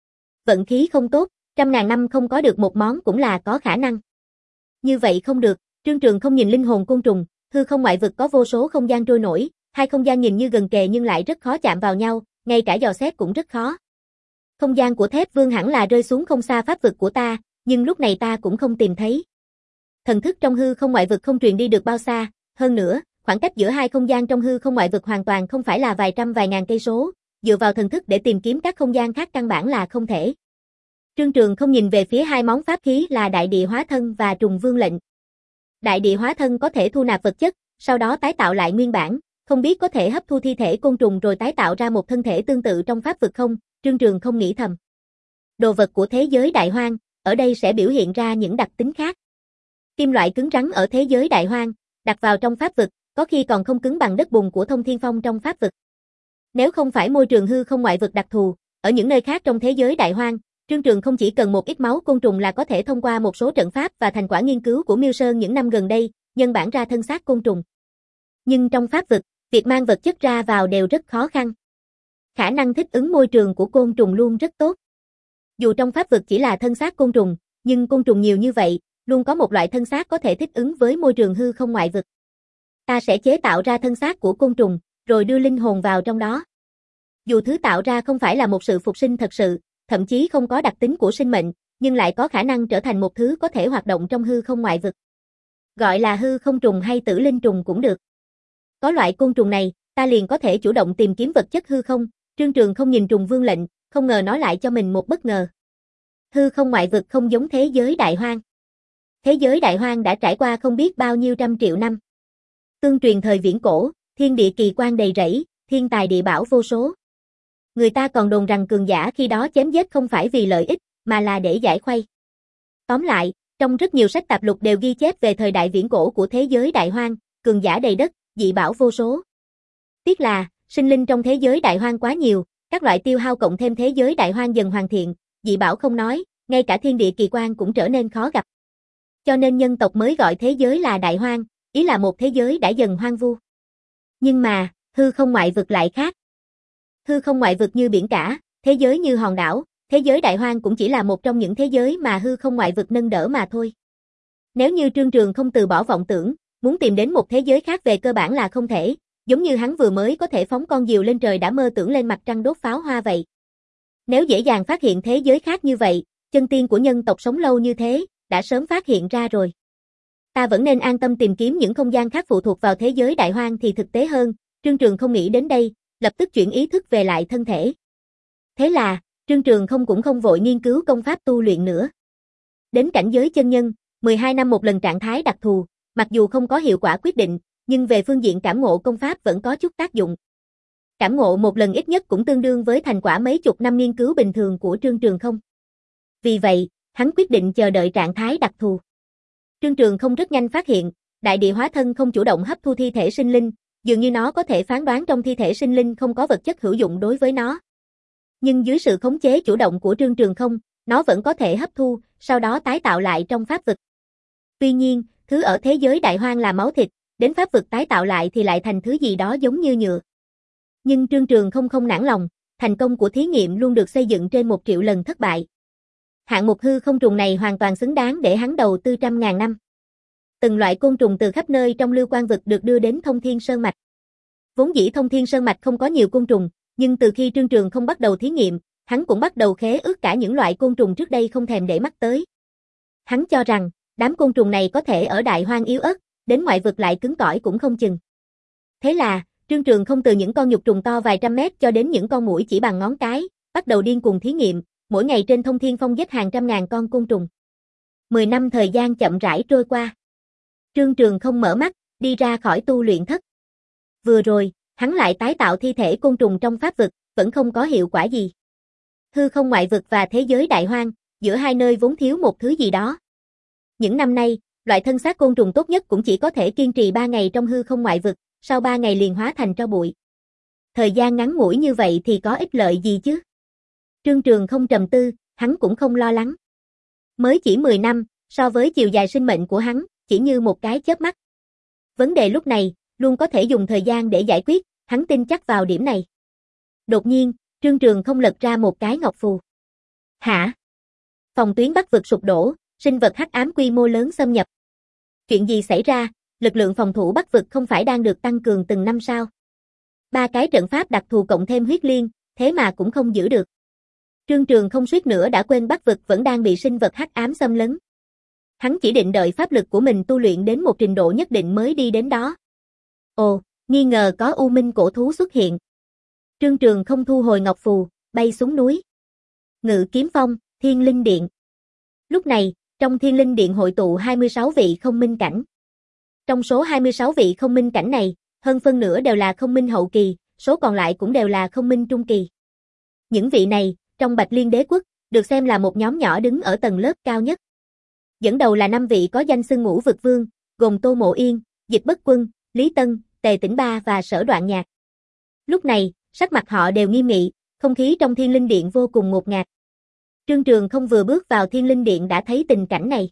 Vận khí không tốt, trăm ngàn năm không có được một món cũng là có khả năng. Như vậy không được, Trương Trường Không nhìn linh hồn côn trùng, hư không ngoại vực có vô số không gian trôi nổi, hai không gian nhìn như gần kề nhưng lại rất khó chạm vào nhau, ngay cả dò xét cũng rất khó. Không gian của Thép Vương hẳn là rơi xuống không xa pháp vực của ta, nhưng lúc này ta cũng không tìm thấy. Thần thức trong hư không ngoại vực không truyền đi được bao xa, hơn nữa, khoảng cách giữa hai không gian trong hư không ngoại vực hoàn toàn không phải là vài trăm vài ngàn cây số, dựa vào thần thức để tìm kiếm các không gian khác căn bản là không thể. Trương Trường Không nhìn về phía hai món pháp khí là Đại Địa Hóa Thân và Trùng Vương Lệnh. Đại Địa Hóa Thân có thể thu nạp vật chất, sau đó tái tạo lại nguyên bản, không biết có thể hấp thu thi thể côn trùng rồi tái tạo ra một thân thể tương tự trong pháp vực không, Trương Trường Không nghĩ thầm. Đồ vật của thế giới Đại Hoang, ở đây sẽ biểu hiện ra những đặc tính khác. Kim loại cứng rắn ở thế giới Đại Hoang, đặt vào trong pháp vực, có khi còn không cứng bằng đất bùn của Thông Thiên Phong trong pháp vực. Nếu không phải môi trường hư không ngoại vực đặc thù, ở những nơi khác trong thế giới Đại Hoang, Trương Trường Không chỉ cần một ít máu côn trùng là có thể thông qua một số trận pháp và thành quả nghiên cứu của Miêu Sơn những năm gần đây, nhân bản ra thân xác côn trùng. Nhưng trong pháp vực, việc mang vật chất ra vào đều rất khó khăn. Khả năng thích ứng môi trường của côn trùng luôn rất tốt. Dù trong pháp vực chỉ là thân xác côn trùng, nhưng côn trùng nhiều như vậy, luôn có một loại thân xác có thể thích ứng với môi trường hư không ngoại vực. Ta sẽ chế tạo ra thân xác của côn trùng, rồi đưa linh hồn vào trong đó. Dù thứ tạo ra không phải là một sự phục sinh thật sự, thậm chí không có đặc tính của sinh mệnh, nhưng lại có khả năng trở thành một thứ có thể hoạt động trong hư không ngoại vực. Gọi là hư không trùng hay tử linh trùng cũng được. Có loại côn trùng này, ta liền có thể chủ động tìm kiếm vật chất hư không. Trương Trường Không nhìn Trùng Vương Lệnh, không ngờ nói lại cho mình một bất ngờ. Hư không ngoại vực không giống thế giới Đại Hoang. Thế giới Đại Hoang đã trải qua không biết bao nhiêu trăm triệu năm. Tương truyền thời viễn cổ, thiên địa kỳ quan đầy rẫy, thiên tài địa bảo vô số. Người ta còn đồn rằng cường giả khi đó chém giết không phải vì lợi ích, mà là để giải khuây. Tóm lại, trong rất nhiều sách tạp lục đều ghi chép về thời đại viễn cổ của thế giới Đại Hoang, cường giả đầy đất, dị bảo vô số. Tiếc là, sinh linh trong thế giới Đại Hoang quá nhiều, các loại tiêu hao cộng thêm thế giới Đại Hoang dần hoàn thiện, dị bảo không nói, ngay cả thiên địa kỳ quan cũng trở nên khó gặp. Cho nên nhân tộc mới gọi thế giới là Đại Hoang, ý là một thế giới đã dần hoang vu. Nhưng mà, hư không ngoại vực lại khác. Hư không ngoại vực như biển cả, thế giới như hòn đảo, thế giới Đại Hoang cũng chỉ là một trong những thế giới mà hư không ngoại vực nâng đỡ mà thôi. Nếu như Trương Trường không từ bỏ vọng tưởng, muốn tìm đến một thế giới khác về cơ bản là không thể, giống như hắn vừa mới có thể phóng con diều lên trời đã mơ tưởng lên mặt trăng đốt pháo hoa vậy. Nếu dễ dàng phát hiện thế giới khác như vậy, chân tiên của nhân tộc sống lâu như thế, đã sớm phát hiện ra rồi. Ta vẫn nên an tâm tìm kiếm những không gian khác phụ thuộc vào thế giới Đại Hoang thì thực tế hơn, Trương Trường không nghĩ đến đây, lập tức chuyển ý thức về lại thân thể. Thế là, Trương Trường không cũng không vội nghiên cứu công pháp tu luyện nữa. Đến cảnh giới chân nhân, mười hai năm một lần trạng thái đặc thù, mặc dù không có hiệu quả quyết định, nhưng về phương diện cảm ngộ công pháp vẫn có chút tác dụng. Cảm ngộ một lần ít nhất cũng tương đương với thành quả mấy chục năm nghiên cứu bình thường của Trương Trường không. Vì vậy, hắn quyết định chờ đợi trạng thái đặc thù. Trương Trường không rất nhanh phát hiện, Đại Địa Hóa Thân không chủ động hấp thu thi thể sinh linh, dường như nó có thể phán đoán trong thi thể sinh linh không có vật chất hữu dụng đối với nó. Nhưng dưới sự khống chế chủ động của Trương Trường Không, nó vẫn có thể hấp thu, sau đó tái tạo lại trong pháp vực. Tuy nhiên, thứ ở thế giới đại hoang là máu thịt, đến pháp vực tái tạo lại thì lại thành thứ gì đó giống như nhựa. Nhưng Trương Trường Không không nản lòng, thành công của thí nghiệm luôn được xây dựng trên một triệu lần thất bại. Hạng mục hư không trùng này hoàn toàn xứng đáng để hắn đầu tư trăm ngàn năm. Từng loại côn trùng từ khắp nơi trong Lưu Quang vực được đưa đến Thông Thiên Sơn Mạch. Vốn dĩ Thông Thiên Sơn Mạch không có nhiều côn trùng, nhưng từ khi Trương Trường Không bắt đầu thí nghiệm, hắn cũng bắt đầu khế ước cả những loại côn trùng trước đây không thèm để mắt tới. Hắn cho rằng, đám côn trùng này có thể ở đại hoang yếu ớt, đến ngoại vực lại cứng cỏi cũng không chừng. Thế là, Trương Trường Không từ những con nhục trùng to vài trăm mét cho đến những con muỗi chỉ bằng ngón cái, bắt đầu điên cuồng thí nghiệm, mỗi ngày trên Thông Thiên Phong giết hàng trăm ngàn con côn trùng. Mười năm thời gian chậm rãi trôi qua. Trương Trường Không mở mắt, đi ra khỏi tu luyện thất. Vừa rồi, hắn lại tái tạo thi thể côn trùng trong pháp vực, vẫn không có hiệu quả gì. Hư không ngoại vực và thế giới đại hoang, giữa hai nơi vốn thiếu một thứ gì đó. Những năm nay, loại thân xác côn trùng tốt nhất cũng chỉ có thể kiên trì ba ngày trong hư không ngoại vực, sau ba ngày liền hóa thành tro bụi. Thời gian ngắn ngủi như vậy thì có ích lợi gì chứ? Trương Trường Không trầm tư, hắn cũng không lo lắng. Mới chỉ mười năm, so với chiều dài sinh mệnh của hắn, chỉ như một cái chớp mắt. Vấn đề lúc này, luôn có thể dùng thời gian để giải quyết, hắn tin chắc vào điểm này. Đột nhiên, Trương Trường Không lật ra một cái ngọc phù. Hả? Phòng tuyến Bắc vực sụp đổ, sinh vật hắc ám quy mô lớn xâm nhập. Chuyện gì xảy ra? Lực lượng phòng thủ Bắc vực không phải đang được tăng cường từng năm sao? Ba cái trận pháp đặc thù cộng thêm huyết liên, thế mà cũng không giữ được. Trương Trường Không suýt nữa đã quên Bắc vực vẫn đang bị sinh vật hắc ám xâm lấn. Hắn chỉ định đợi pháp lực của mình tu luyện đến một trình độ nhất định mới đi đến đó. Ồ, nghi ngờ có u minh cổ thú xuất hiện. Trương Trường Không thu hồi ngọc phù, bay xuống núi. Ngự kiếm phong, Thiên Linh Điện. Lúc này, trong Thiên Linh Điện hội tụ hai mươi sáu vị không minh cảnh. Trong số hai mươi sáu vị không minh cảnh này, hơn phân nửa đều là không minh hậu kỳ, số còn lại cũng đều là không minh trung kỳ. Những vị này, trong Bạch Liên Đế Quốc, được xem là một nhóm nhỏ đứng ở tầng lớp cao nhất. Dẫn đầu là năm vị có danh xưng Ngũ Vực Vương, gồm Tô Mộ Yên, Dịch Bất Quân, Lý Tân, Tề Tĩnh Ba và Sở Đoạn Nhạc. Lúc này, sắc mặt họ đều nghiêm nghị, không khí trong Thiên Linh Điện vô cùng ngột ngạt. Trương Trường Không vừa bước vào Thiên Linh Điện đã thấy tình cảnh này.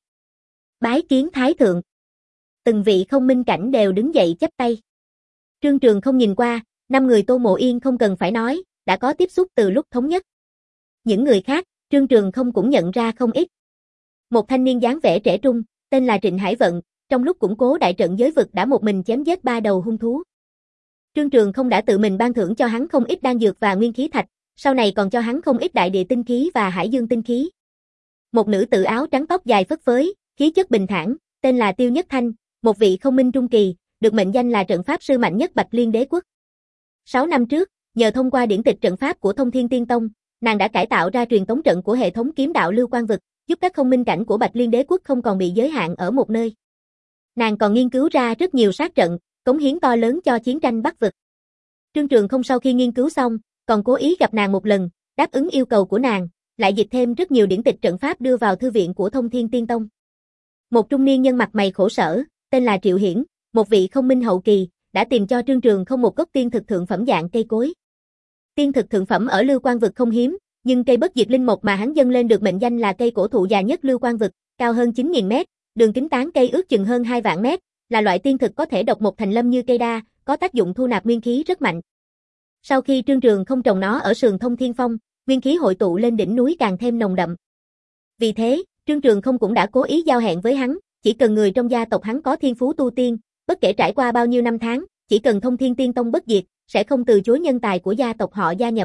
Bái kiến Thái Thượng. Từng vị không minh cảnh đều đứng dậy chắp tay. Trương Trường Không nhìn qua, năm người Tô Mộ Yên không cần phải nói, đã có tiếp xúc từ lúc thống nhất. Những người khác, Trương Trường Không cũng nhận ra không ít. Một thanh niên dáng vẻ trẻ trung, tên là Trịnh Hải Vận, trong lúc củng cố đại trận giới vực đã một mình chém giết ba đầu hung thú. Trương Trường Không đã tự mình ban thưởng cho hắn không ít đan dược và nguyên khí thạch, sau này còn cho hắn không ít đại địa tinh khí và hải dương tinh khí. Một nữ tử áo trắng tóc dài phất phới, khí chất bình thản, tên là Tiêu Nhất Thanh, một vị không minh trung kỳ, được mệnh danh là trận pháp sư mạnh nhất Bạch Liên Đế Quốc. Sáu năm trước, nhờ thông qua điển tịch trận pháp của Thông Thiên Tiên Tông, nàng đã cải tạo ra truyền tống trận của hệ thống kiếm đạo Lưu Quang vực, giúp các không minh cảnh của Bạch Liên Đế Quốc không còn bị giới hạn ở một nơi. Nàng còn nghiên cứu ra rất nhiều sát trận, cống hiến to lớn cho chiến tranh Bắc vực. Trương Trường Không sau khi nghiên cứu xong, còn cố ý gặp nàng một lần, đáp ứng yêu cầu của nàng, lại dịch thêm rất nhiều điển tịch trận pháp đưa vào thư viện của Thông Thiên Tiên Tông. Một trung niên nhân mặt mày khổ sở, tên là Triệu Hiển, một vị không minh hậu kỳ, đã tìm cho Trương Trường Không một gốc tiên thực thượng phẩm dạng cây cối. Tiên thực thượng phẩm ở Lưu Quang vực không hiếm, nhưng cây bất diệt linh mộc mà hắn dâng lên được mệnh danh là cây cổ thụ già nhất Lưu Quang vực, cao hơn chín nghìn mét, đường kính tán cây ước chừng hơn hai vạn mét, là loại tiên thực có thể độc một thành lâm như cây đa, có tác dụng thu nạp nguyên khí rất mạnh. Sau khi Trương Trường Không trồng nó ở sườn Thông Thiên Phong, nguyên khí hội tụ lên đỉnh núi càng thêm nồng đậm. Vì thế, Trương Trường Không cũng đã cố ý giao hẹn với hắn, chỉ cần người trong gia tộc hắn có thiên phú tu tiên, bất kể trải qua bao nhiêu năm tháng, chỉ cần Thông Thiên Tiên Tông bất diệt, sẽ không từ chối nhân tài của gia tộc họ gia nhập.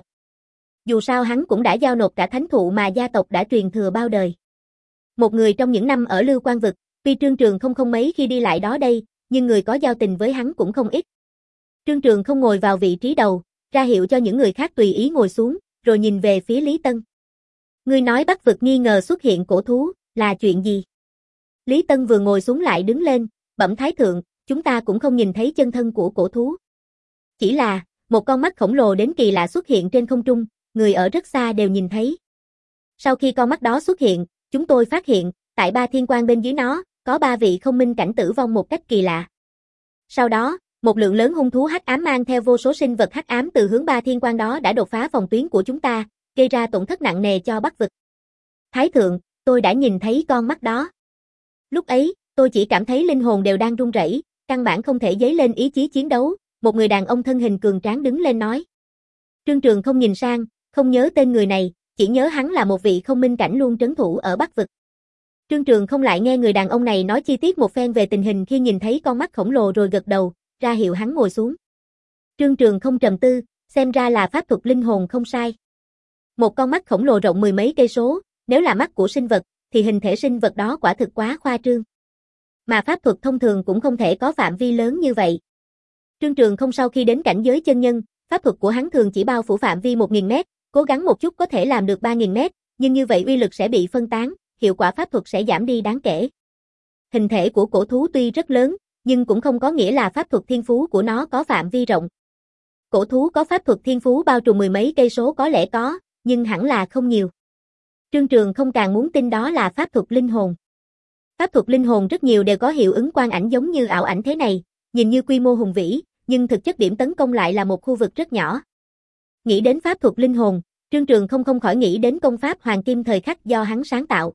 Dù sao hắn cũng đã giao nộp cả thánh thụ mà gia tộc đã truyền thừa bao đời. Một người trong những năm ở Lưu Quang vực, tuy Trương Trường Không không mấy khi đi lại đó đây, nhưng người có giao tình với hắn cũng không ít. Trương Trường Không ngồi vào vị trí đầu, ra hiệu cho những người khác tùy ý ngồi xuống, rồi nhìn về phía Lý Tân. Ngươi nói Bắc vực nghi ngờ xuất hiện cổ thú, là chuyện gì? Lý Tân vừa ngồi xuống lại đứng lên, bẩm Thái Thượng, chúng ta cũng không nhìn thấy chân thân của cổ thú. Chỉ là, một con mắt khổng lồ đến kỳ lạ xuất hiện trên không trung, người ở rất xa đều nhìn thấy. Sau khi con mắt đó xuất hiện, chúng tôi phát hiện, tại ba thiên quan bên dưới nó, có ba vị không minh cảnh tử vong một cách kỳ lạ. Sau đó, một lượng lớn hung thú hắc ám mang theo vô số sinh vật hắc ám từ hướng ba thiên quan đó đã đột phá phòng tuyến của chúng ta, gây ra tổn thất nặng nề cho Bắc vực. Thái thượng, tôi đã nhìn thấy con mắt đó. Lúc ấy, tôi chỉ cảm thấy linh hồn đều đang run rẩy, căn bản không thể dấy lên ý chí chiến đấu, một người đàn ông thân hình cường tráng đứng lên nói. Trương Trường không nhìn sang, không nhớ tên người này, chỉ nhớ hắn là một vị không minh cảnh luôn trấn thủ ở Bắc vực. Trương Trường không lại nghe người đàn ông này nói chi tiết một phen về tình hình khi nhìn thấy con mắt khổng lồ rồi gật đầu, ra hiệu hắn ngồi xuống. Trương Trường không trầm tư, xem ra là pháp thuật linh hồn không sai. Một con mắt khổng lồ rộng mười mấy cây số, nếu là mắt của sinh vật, thì hình thể sinh vật đó quả thực quá khoa trương. Mà pháp thuật thông thường cũng không thể có phạm vi lớn như vậy. Trương Trường không sau khi đến cảnh giới chân nhân, pháp thuật của hắn thường chỉ bao phủ phạm vi một nghìn mét, cố gắng một chút có thể làm được ba nghìn mét, nhưng như vậy uy lực sẽ bị phân tán, hiệu quả pháp thuật sẽ giảm đi đáng kể. Hình thể của cổ thú tuy rất lớn, nhưng cũng không có nghĩa là pháp thuật thiên phú của nó có phạm vi rộng. Cổ thú có pháp thuật thiên phú bao trùm mười mấy cây số có lẽ có, nhưng hẳn là không nhiều. Trương Trường không càng muốn tin đó là pháp thuật linh hồn. Pháp thuật linh hồn rất nhiều đều có hiệu ứng quang ảnh giống như ảo ảnh thế này, nhìn như quy mô hùng vĩ, nhưng thực chất điểm tấn công lại là một khu vực rất nhỏ. Nghĩ đến pháp thuật linh hồn, Trương Trường không không khỏi nghĩ đến công pháp Hoàng Kim thời khắc do hắn sáng tạo.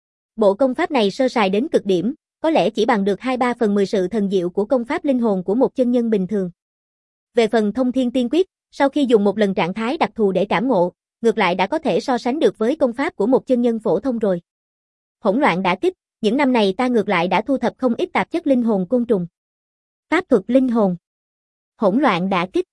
Bộ công pháp này sơ sài đến cực điểm, có lẽ chỉ bằng được hai ba phần mười sự thần diệu của công pháp linh hồn của một chân nhân bình thường. Về phần thông thiên tiên quyết, sau khi dùng một lần trạng thái đặc thù để cảm ngộ, ngược lại đã có thể so sánh được với công pháp của một chân nhân phổ thông rồi. Hỗn loạn đả kích, những năm này ta ngược lại đã thu thập không ít tạp chất linh hồn côn trùng. Pháp thuật linh hồn. Hỗn loạn đả kích.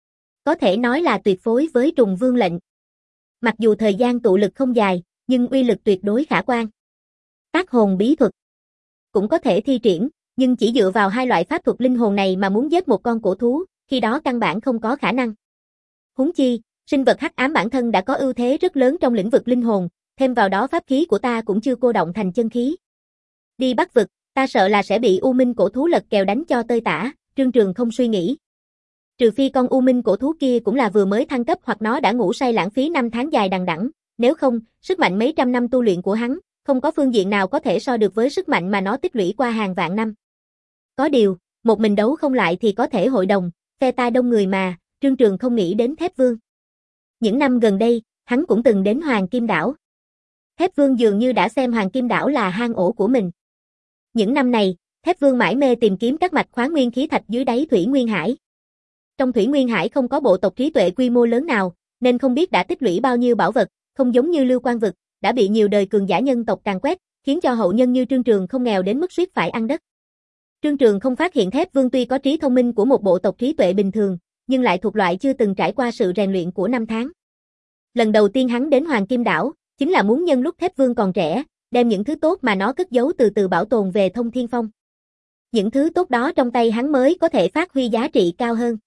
Có thể nói là tuyệt phối với trùng vương lệnh. Mặc dù thời gian tụ lực không dài, nhưng uy lực tuyệt đối khả quan. Tác hồn bí thuật. Cũng có thể thi triển, nhưng chỉ dựa vào hai loại pháp thuật linh hồn này mà muốn giết một con cổ thú, khi đó căn bản không có khả năng. Huống chi, sinh vật hắc ám bản thân đã có ưu thế rất lớn trong lĩnh vực linh hồn, thêm vào đó pháp khí của ta cũng chưa cô động thành chân khí. Đi Bắc vực, ta sợ là sẽ bị U Minh cổ thú lật kèo đánh cho tơi tả, Trương Trường không suy nghĩ. Trừ phi con U Minh cổ thú kia cũng là vừa mới thăng cấp hoặc nó đã ngủ say lãng phí năm tháng dài đằng đẵng, nếu không, sức mạnh mấy trăm năm tu luyện của hắn, không có phương diện nào có thể so được với sức mạnh mà nó tích lũy qua hàng vạn năm. Có điều, một mình đấu không lại thì có thể hội đồng, phe ta đông người mà, Trương Trường không nghĩ đến Thép Vương. Những năm gần đây, hắn cũng từng đến Hoàng Kim Đảo. Thép Vương dường như đã xem Hoàng Kim Đảo là hang ổ của mình. Những năm này, Thép Vương mải mê tìm kiếm các mạch khoáng nguyên khí thạch dưới đáy Thủy Nguyên Hải. Trong Thủy Nguyên Hải không có bộ tộc trí tuệ quy mô lớn nào, nên không biết đã tích lũy bao nhiêu bảo vật, không giống như Lưu Quan vực, đã bị nhiều đời cường giả nhân tộc càn quét, khiến cho hậu nhân như Trương Trường không nghèo đến mức suýt phải ăn đất. Trương Trường không phát hiện Thép Vương tuy có trí thông minh của một bộ tộc trí tuệ bình thường, nhưng lại thuộc loại chưa từng trải qua sự rèn luyện của năm tháng. Lần đầu tiên hắn đến Hoàng Kim Đảo, chính là muốn nhân lúc Thép Vương còn trẻ, đem những thứ tốt mà nó cất giấu từ từ bảo tồn về Thông Thiên Phong. Những thứ tốt đó trong tay hắn mới có thể phát huy giá trị cao hơn.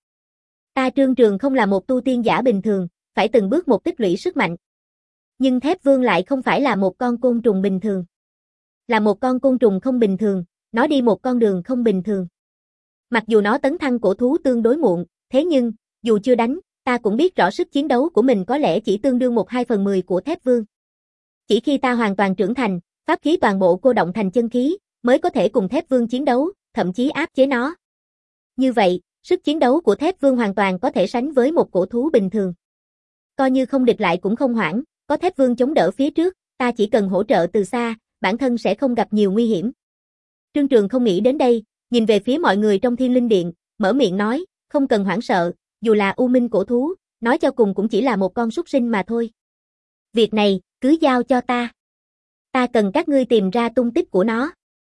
Ta Trương Trường không là một tu tiên giả bình thường, phải từng bước một tích lũy sức mạnh. Nhưng Thép Vương lại không phải là một con côn trùng bình thường. Là một con côn trùng không bình thường, nó đi một con đường không bình thường. Mặc dù nó tấn thăng cổ thú tương đối muộn, thế nhưng, dù chưa đánh, ta cũng biết rõ sức chiến đấu của mình có lẽ chỉ tương đương một hai phần mười của Thép Vương. Chỉ khi ta hoàn toàn trưởng thành, pháp khí toàn bộ cô động thành chân khí, mới có thể cùng Thép Vương chiến đấu, thậm chí áp chế nó. Như vậy, sức chiến đấu của Thép Vương hoàn toàn có thể sánh với một cổ thú bình thường. Coi như không địch lại cũng không hoảng, có Thép Vương chống đỡ phía trước, ta chỉ cần hỗ trợ từ xa, bản thân sẽ không gặp nhiều nguy hiểm. Trương Trường không nghĩ đến đây, nhìn về phía mọi người trong Thiên Linh Điện, mở miệng nói, không cần hoảng sợ, dù là U Minh cổ thú, nói cho cùng cũng chỉ là một con súc sinh mà thôi. Việc này, cứ giao cho ta. Ta cần các ngươi tìm ra tung tích của nó.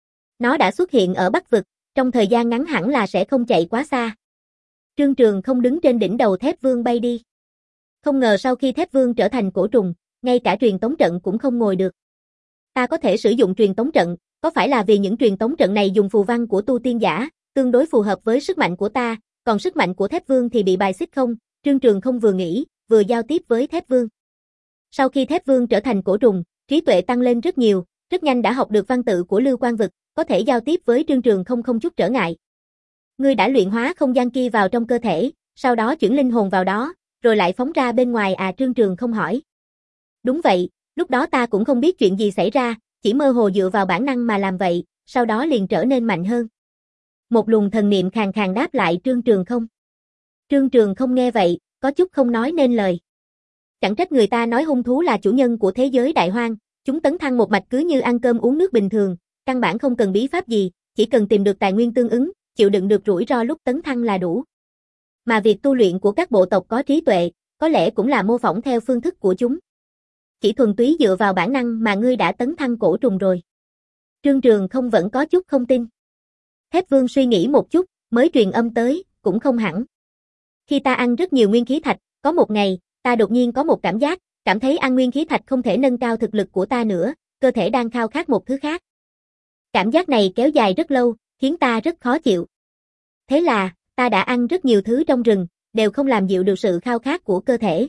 Nó đã xuất hiện ở Bắc vực, trong thời gian ngắn hẳn là sẽ không chạy quá xa. Trương Trường không đứng trên đỉnh đầu Thép Vương bay đi. Không ngờ sau khi Thép Vương trở thành cổ trùng, ngay cả truyền tống trận cũng không ngồi được. Ta có thể sử dụng truyền tống trận, có phải là vì những truyền tống trận này dùng phù văn của tu tiên giả, tương đối phù hợp với sức mạnh của ta, còn sức mạnh của Thép Vương thì bị bài xích không? Trương Trường không vừa nghĩ, vừa giao tiếp với Thép Vương. Sau khi Thép Vương trở thành cổ trùng, trí tuệ tăng lên rất nhiều, rất nhanh đã học được văn tự của Lưu Quan vực, có thể giao tiếp với Trương Trường không không chút trở ngại. Ngươi đã luyện hóa không gian kia vào trong cơ thể, sau đó chuyển linh hồn vào đó, rồi lại phóng ra bên ngoài à? Trương Trường không hỏi. Đúng vậy, lúc đó ta cũng không biết chuyện gì xảy ra, chỉ mơ hồ dựa vào bản năng mà làm vậy, sau đó liền trở nên mạnh hơn. Một luồng thần niệm khàn khàn đáp lại Trương Trường không. Trương Trường không nghe vậy, có chút không nói nên lời. Chẳng trách người ta nói hung thú là chủ nhân của thế giới đại hoang, chúng tấn thăng một mạch cứ như ăn cơm uống nước bình thường, căn bản không cần bí pháp gì, chỉ cần tìm được tài nguyên tương ứng, chịu đựng được rủi ro lúc tấn thăng là đủ. Mà việc tu luyện của các bộ tộc có trí tuệ, có lẽ cũng là mô phỏng theo phương thức của chúng. Chỉ thuần túy dựa vào bản năng mà ngươi đã tấn thăng cổ trùng rồi. Trương Trường không vẫn có chút không tin. Thép Vương suy nghĩ một chút, mới truyền âm tới, cũng không hẳn. Khi ta ăn rất nhiều nguyên khí thạch, có một ngày, ta đột nhiên có một cảm giác, cảm thấy ăn nguyên khí thạch không thể nâng cao thực lực của ta nữa, cơ thể đang khao khát một thứ khác. Cảm giác này kéo dài rất lâu, khiến ta rất khó chịu. Thế là, ta đã ăn rất nhiều thứ trong rừng, đều không làm dịu được sự khao khát của cơ thể.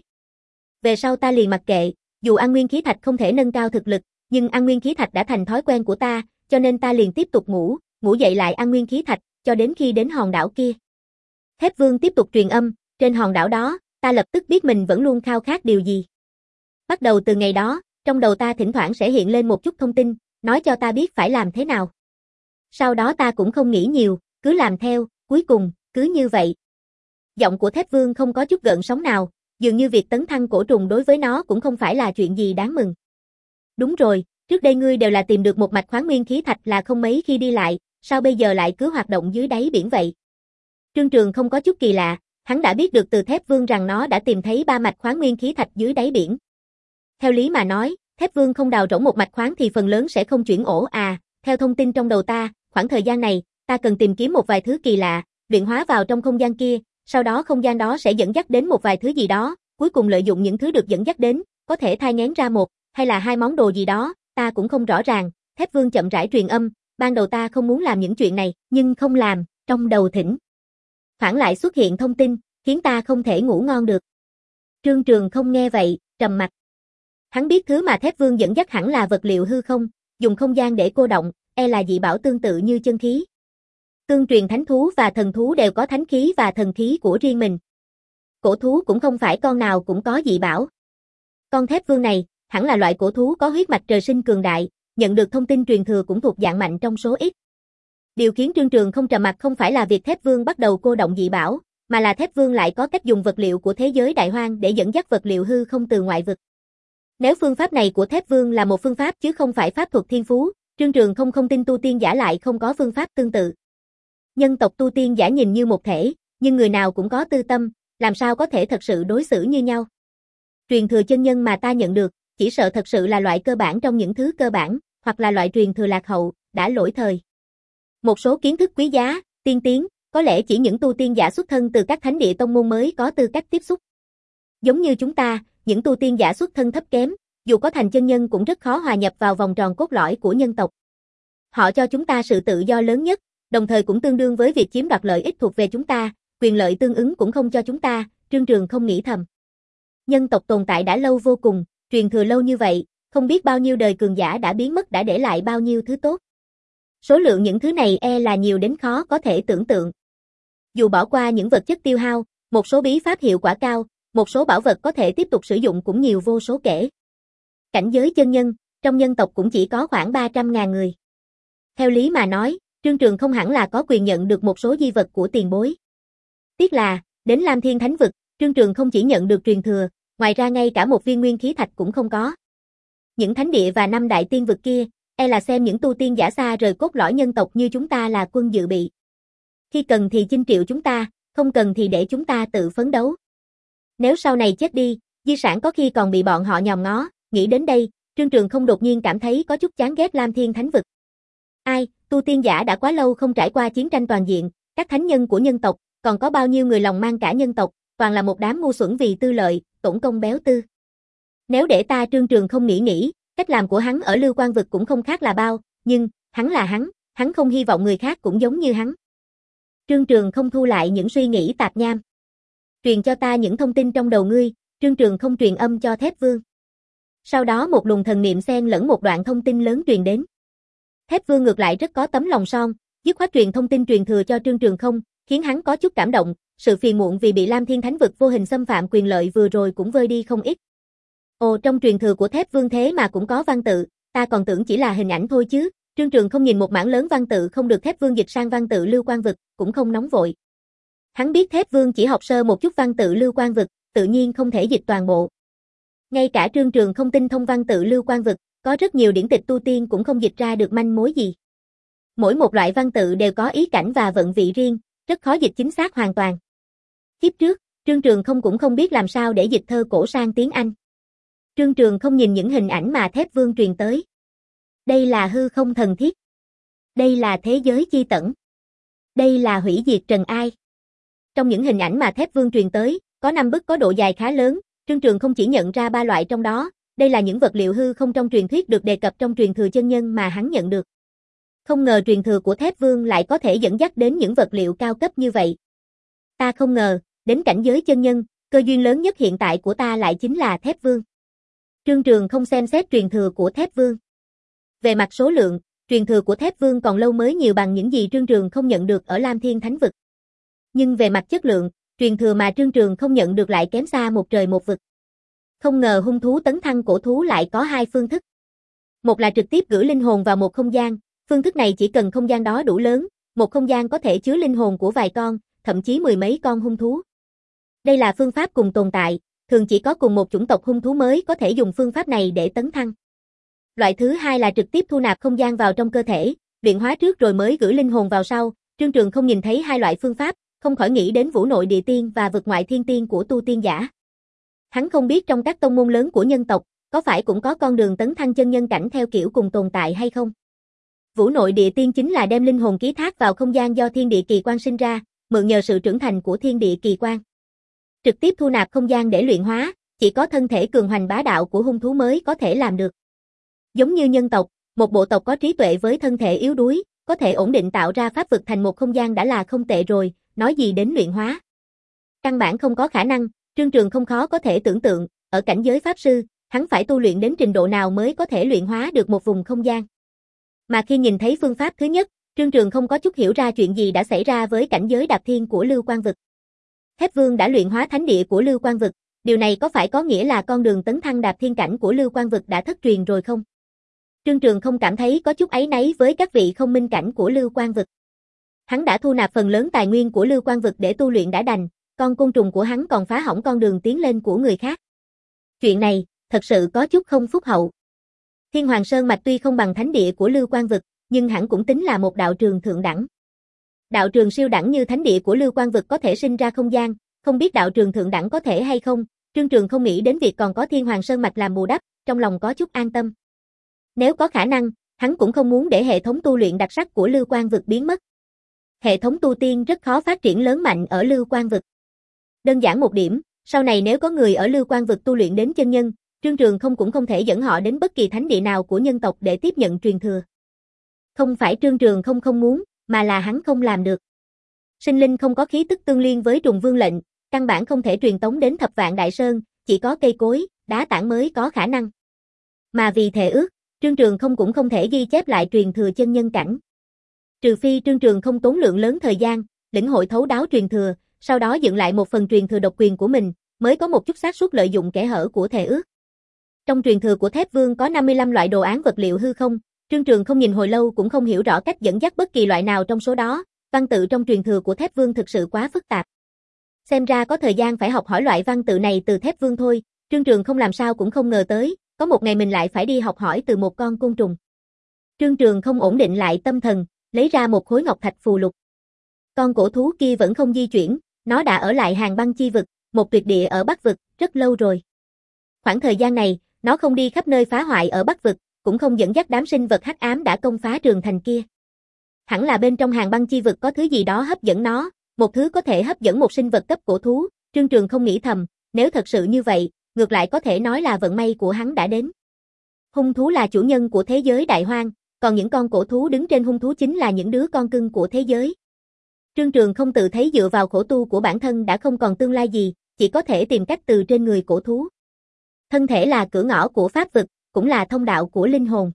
Về sau ta liền mặc kệ, dù ăn nguyên khí thạch không thể nâng cao thực lực, nhưng ăn nguyên khí thạch đã thành thói quen của ta, cho nên ta liền tiếp tục ngủ, ngủ dậy lại ăn nguyên khí thạch, cho đến khi đến hòn đảo kia. Thép Vương tiếp tục truyền âm, trên hòn đảo đó, ta lập tức biết mình vẫn luôn khao khát điều gì. Bắt đầu từ ngày đó, trong đầu ta thỉnh thoảng sẽ hiện lên một chút thông tin, nói cho ta biết phải làm thế nào. Sau đó ta cũng không nghĩ nhiều, cứ làm theo, cuối cùng, cứ như vậy. Giọng của Thép Vương không có chút gợn sóng nào, dường như việc tấn thăng cổ trùng đối với nó cũng không phải là chuyện gì đáng mừng. Đúng rồi, trước đây ngươi đều là tìm được một mạch khoáng nguyên khí thạch là không mấy khi đi lại, sao bây giờ lại cứ hoạt động dưới đáy biển vậy? Trương Trường không có chút kỳ lạ, hắn đã biết được từ Thép Vương rằng nó đã tìm thấy ba mạch khoáng nguyên khí thạch dưới đáy biển. Theo lý mà nói, Thép Vương không đào rỗng một mạch khoáng thì phần lớn sẽ không chuyển ổ à, theo thông tin trong đầu ta, khoảng thời gian này, ta cần tìm kiếm một vài thứ kỳ lạ, luyện hóa vào trong không gian kia, sau đó không gian đó sẽ dẫn dắt đến một vài thứ gì đó, cuối cùng lợi dụng những thứ được dẫn dắt đến, có thể thai nghén ra một, hay là hai món đồ gì đó, ta cũng không rõ ràng. Thép Vương chậm rãi truyền âm, ban đầu ta không muốn làm những chuyện này, nhưng không làm, trong đầu thỉnh thoảng lại xuất hiện thông tin, khiến ta không thể ngủ ngon được. Trương Trường không nghe vậy, trầm mặc. Hắn biết thứ mà Thép Vương dẫn dắt hẳn là vật liệu hư không, dùng không gian để cô động, e là dị bảo tương tự như chân khí. Tương truyền thánh thú và thần thú đều có thánh khí và thần khí của riêng mình. Cổ thú cũng không phải con nào cũng có dị bảo. Con Thép Vương này, hẳn là loại cổ thú có huyết mạch trời sinh cường đại, nhận được thông tin truyền thừa cũng thuộc dạng mạnh trong số ít. Điều khiến Trương Trường không trầm mặc không phải là việc Thép Vương bắt đầu cô động dị bảo, mà là Thép Vương lại có cách dùng vật liệu của thế giới đại hoang để dẫn dắt vật liệu hư không từ ngoại vực. Nếu phương pháp này của Thép Vương là một phương pháp chứ không phải pháp thuật thiên phú, Trương Trường không không tin tu tiên giả lại không có phương pháp tương tự. Nhân tộc tu tiên giả nhìn như một thể, nhưng người nào cũng có tư tâm, làm sao có thể thật sự đối xử như nhau. Truyền thừa chân nhân mà ta nhận được, chỉ sợ thật sự là loại cơ bản trong những thứ cơ bản, hoặc là loại truyền thừa lạc hậu, đã lỗi thời. Một số kiến thức quý giá, tiên tiến, có lẽ chỉ những tu tiên giả xuất thân từ các thánh địa tông môn mới có tư cách tiếp xúc. Giống như chúng ta, những tu tiên giả xuất thân thấp kém, dù có thành chân nhân cũng rất khó hòa nhập vào vòng tròn cốt lõi của nhân tộc. Họ cho chúng ta sự tự do lớn nhất, đồng thời cũng tương đương với việc chiếm đoạt lợi ích thuộc về chúng ta, quyền lợi tương ứng cũng không cho chúng ta, Trương Trường không nghĩ thầm. Nhân tộc tồn tại đã lâu vô cùng, truyền thừa lâu như vậy, không biết bao nhiêu đời cường giả đã biến mất đã để lại bao nhiêu thứ tốt. Số lượng những thứ này e là nhiều đến khó có thể tưởng tượng. Dù bỏ qua những vật chất tiêu hao, một số bí pháp hiệu quả cao, một số bảo vật có thể tiếp tục sử dụng cũng nhiều vô số kể. Cảnh giới chân nhân, trong nhân tộc cũng chỉ có khoảng ba trăm ngàn người. Theo lý mà nói, Trương Trường không hẳn là có quyền nhận được một số di vật của tiền bối. Tiếc là, đến Lam Thiên Thánh Vực, Trương Trường không chỉ nhận được truyền thừa, ngoài ra ngay cả một viên nguyên khí thạch cũng không có. Những thánh địa và năm đại tiên vực kia, e là xem những tu tiên giả xa rời cốt lõi nhân tộc như chúng ta là quân dự bị. Khi cần thì chinh triệu chúng ta, không cần thì để chúng ta tự phấn đấu. Nếu sau này chết đi, di sản có khi còn bị bọn họ nhòm ngó, nghĩ đến đây, Trương Trường không đột nhiên cảm thấy có chút chán ghét Lam Thiên Thánh Vực. Ai, tu tiên giả đã quá lâu không trải qua chiến tranh toàn diện, các thánh nhân của nhân tộc, còn có bao nhiêu người lòng mang cả nhân tộc, toàn là một đám ngu xuẩn vì tư lợi, tổn công béo tư. Nếu để ta Trương Trường không nghĩ nghĩ, cách làm của hắn ở Lưu Quan Vực cũng không khác là bao, nhưng, hắn là hắn, hắn không hy vọng người khác cũng giống như hắn. Trương Trường không thu lại những suy nghĩ tạp nham. Truyền cho ta những thông tin trong đầu ngươi, Trương Trường không truyền âm cho Thép Vương. Sau đó một luồng thần niệm xen lẫn một đoạn thông tin lớn truyền đến. Thép Vương ngược lại rất có tấm lòng son, dứt khoát truyền thông tin truyền thừa cho Trương Trường không, khiến hắn có chút cảm động, sự phiền muộn vì bị Lam Thiên Thánh Vực vô hình xâm phạm quyền lợi vừa rồi cũng vơi đi không ít. Ồ, trong truyền thừa của Thép Vương thế mà cũng có văn tự, ta còn tưởng chỉ là hình ảnh thôi chứ. Trương Trường không nhìn một mảng lớn văn tự không được Thép Vương dịch sang văn tự Lưu Quan Vực, cũng không nóng vội. Hắn biết Thép Vương chỉ học sơ một chút văn tự Lưu Quan Vực, tự nhiên không thể dịch toàn bộ. Ngay cả Trương Trường không tinh thông văn tự Lưu Quan Vực, có rất nhiều điển tịch tu tiên cũng không dịch ra được manh mối gì. Mỗi một loại văn tự đều có ý cảnh và vận vị riêng, rất khó dịch chính xác hoàn toàn. Kiếp trước, Trương Trường không cũng không biết làm sao để dịch thơ cổ sang tiếng Anh. Trương Trường không nhìn những hình ảnh mà Thép Vương truyền tới. Đây là hư không thần thiết. Đây là thế giới chi tẩn. Đây là hủy diệt trần ai. Trong những hình ảnh mà Thép Vương truyền tới, có năm bức có độ dài khá lớn, Trương Trường không chỉ nhận ra ba loại trong đó, đây là những vật liệu hư không trong truyền thuyết được đề cập trong truyền thừa chân nhân mà hắn nhận được. Không ngờ truyền thừa của Thép Vương lại có thể dẫn dắt đến những vật liệu cao cấp như vậy. Ta không ngờ, đến cảnh giới chân nhân, cơ duyên lớn nhất hiện tại của ta lại chính là Thép Vương. Trương Trường không xem xét truyền thừa của Thép Vương. Về mặt số lượng, truyền thừa của Thép Vương còn lâu mới nhiều bằng những gì Trương Trường không nhận được ở Lam Thiên Thánh Vực. Nhưng về mặt chất lượng, truyền thừa mà Trương Trường không nhận được lại kém xa một trời một vực. Không ngờ hung thú tấn thăng cổ thú lại có hai phương thức. Một là trực tiếp gửi linh hồn vào một không gian, phương thức này chỉ cần không gian đó đủ lớn, một không gian có thể chứa linh hồn của vài con, thậm chí mười mấy con hung thú. Đây là phương pháp cùng tồn tại, thường chỉ có cùng một chủng tộc hung thú mới có thể dùng phương pháp này để tấn thăng. Loại thứ hai là trực tiếp thu nạp không gian vào trong cơ thể, luyện hóa trước rồi mới gửi linh hồn vào sau. Trương Trường không nhìn thấy hai loại phương pháp, không khỏi nghĩ đến Vũ Nội Địa Tiên và Vực Ngoại Thiên Tiên của tu tiên giả. Hắn không biết trong các tông môn lớn của nhân tộc, có phải cũng có con đường tấn thăng chân nhân cảnh theo kiểu cùng tồn tại hay không? Vũ Nội Địa Tiên chính là đem linh hồn ký thác vào không gian do thiên địa kỳ quan sinh ra, mượn nhờ sự trưởng thành của thiên địa kỳ quan. Trực tiếp thu nạp không gian để luyện hóa, chỉ có thân thể cường hoành bá đạo của hung thú mới có thể làm được. Giống như nhân tộc, một bộ tộc có trí tuệ với thân thể yếu đuối, có thể ổn định tạo ra pháp vực thành một không gian đã là không tệ rồi, nói gì đến luyện hóa. Căn bản không có khả năng, Trương Trường không khó có thể tưởng tượng, ở cảnh giới pháp sư, hắn phải tu luyện đến trình độ nào mới có thể luyện hóa được một vùng không gian. Mà khi nhìn thấy phương pháp thứ nhất, Trương Trường không có chút hiểu ra chuyện gì đã xảy ra với cảnh giới đạp thiên của Lưu Quan Vực. Thép Vương đã luyện hóa thánh địa của Lưu Quan Vực, điều này có phải có nghĩa là con đường tấn thăng đạp thiên cảnh của Lưu Quan Vực đã thất truyền rồi không? Trương Trường không cảm thấy có chút áy náy với các vị không minh cảnh của Lưu Quan Vực. Hắn đã thu nạp phần lớn tài nguyên của Lưu Quan Vực để tu luyện đã đành, con côn trùng của hắn còn phá hỏng con đường tiến lên của người khác. Chuyện này, thật sự có chút không phúc hậu. Thiên Hoàng Sơn Mạch tuy không bằng thánh địa của Lưu Quan Vực, nhưng hẳn cũng tính là một đạo trường thượng đẳng. Đạo trường siêu đẳng như thánh địa của Lưu Quan Vực có thể sinh ra không gian, không biết đạo trường thượng đẳng có thể hay không, Trương Trường không nghĩ đến việc còn có Thiên Hoàng Sơn Mạch làm bù đắp, trong lòng có chút an tâm. Nếu có khả năng, hắn cũng không muốn để hệ thống tu luyện đặc sắc của Lưu Quan Vực biến mất. Hệ thống tu tiên rất khó phát triển lớn mạnh ở Lưu Quan Vực. Đơn giản một điểm, sau này nếu có người ở Lưu Quan Vực tu luyện đến chân nhân, Trương Trường không cũng không thể dẫn họ đến bất kỳ thánh địa nào của nhân tộc để tiếp nhận truyền thừa. Không phải Trương Trường không không muốn, mà là hắn không làm được. Sinh linh không có khí tức tương liên với trùng vương lệnh, căn bản không thể truyền tống đến Thập Vạn Đại Sơn, chỉ có cây cối, đá tảng mới có khả năng. Mà vì thề ước, Trương Trường không cũng không thể ghi chép lại truyền thừa chân nhân cảnh. Trừ phi Trương Trường không tốn lượng lớn thời gian, lĩnh hội thấu đáo truyền thừa, sau đó dựng lại một phần truyền thừa độc quyền của mình, mới có một chút xác suất lợi dụng kẽ hở của thề ước. Trong truyền thừa của Thép Vương có năm mươi lăm loại đồ án vật liệu hư không, Trương Trường không nhìn hồi lâu cũng không hiểu rõ cách dẫn dắt bất kỳ loại nào trong số đó, văn tự trong truyền thừa của Thép Vương thực sự quá phức tạp. Xem ra có thời gian phải học hỏi loại văn tự này từ Thép Vương thôi, Trương Trường không làm sao cũng không ngờ tới, có một ngày mình lại phải đi học hỏi từ một con côn trùng. Trương Trường không ổn định lại tâm thần, lấy ra một khối ngọc thạch phù lục. Con cổ thú kia vẫn không di chuyển, nó đã ở lại Hàng Băng Chi Vực, một tuyệt địa ở Bắc Vực, rất lâu rồi. Khoảng thời gian này, nó không đi khắp nơi phá hoại ở Bắc Vực, cũng không dẫn dắt đám sinh vật hắc ám đã công phá trường thành kia. Hẳn là bên trong Hàng Băng Chi Vực có thứ gì đó hấp dẫn nó, một thứ có thể hấp dẫn một sinh vật cấp cổ thú, Trương Trường không nghĩ thầm, nếu thật sự như vậy, ngược lại có thể nói là vận may của hắn đã đến. Hung thú là chủ nhân của thế giới đại hoang, còn những con cổ thú đứng trên hung thú chính là những đứa con cưng của thế giới. Trương Trường không tự thấy dựa vào khổ tu của bản thân đã không còn tương lai gì, chỉ có thể tìm cách từ trên người cổ thú. Thân thể là cửa ngõ của pháp vực, cũng là thông đạo của linh hồn.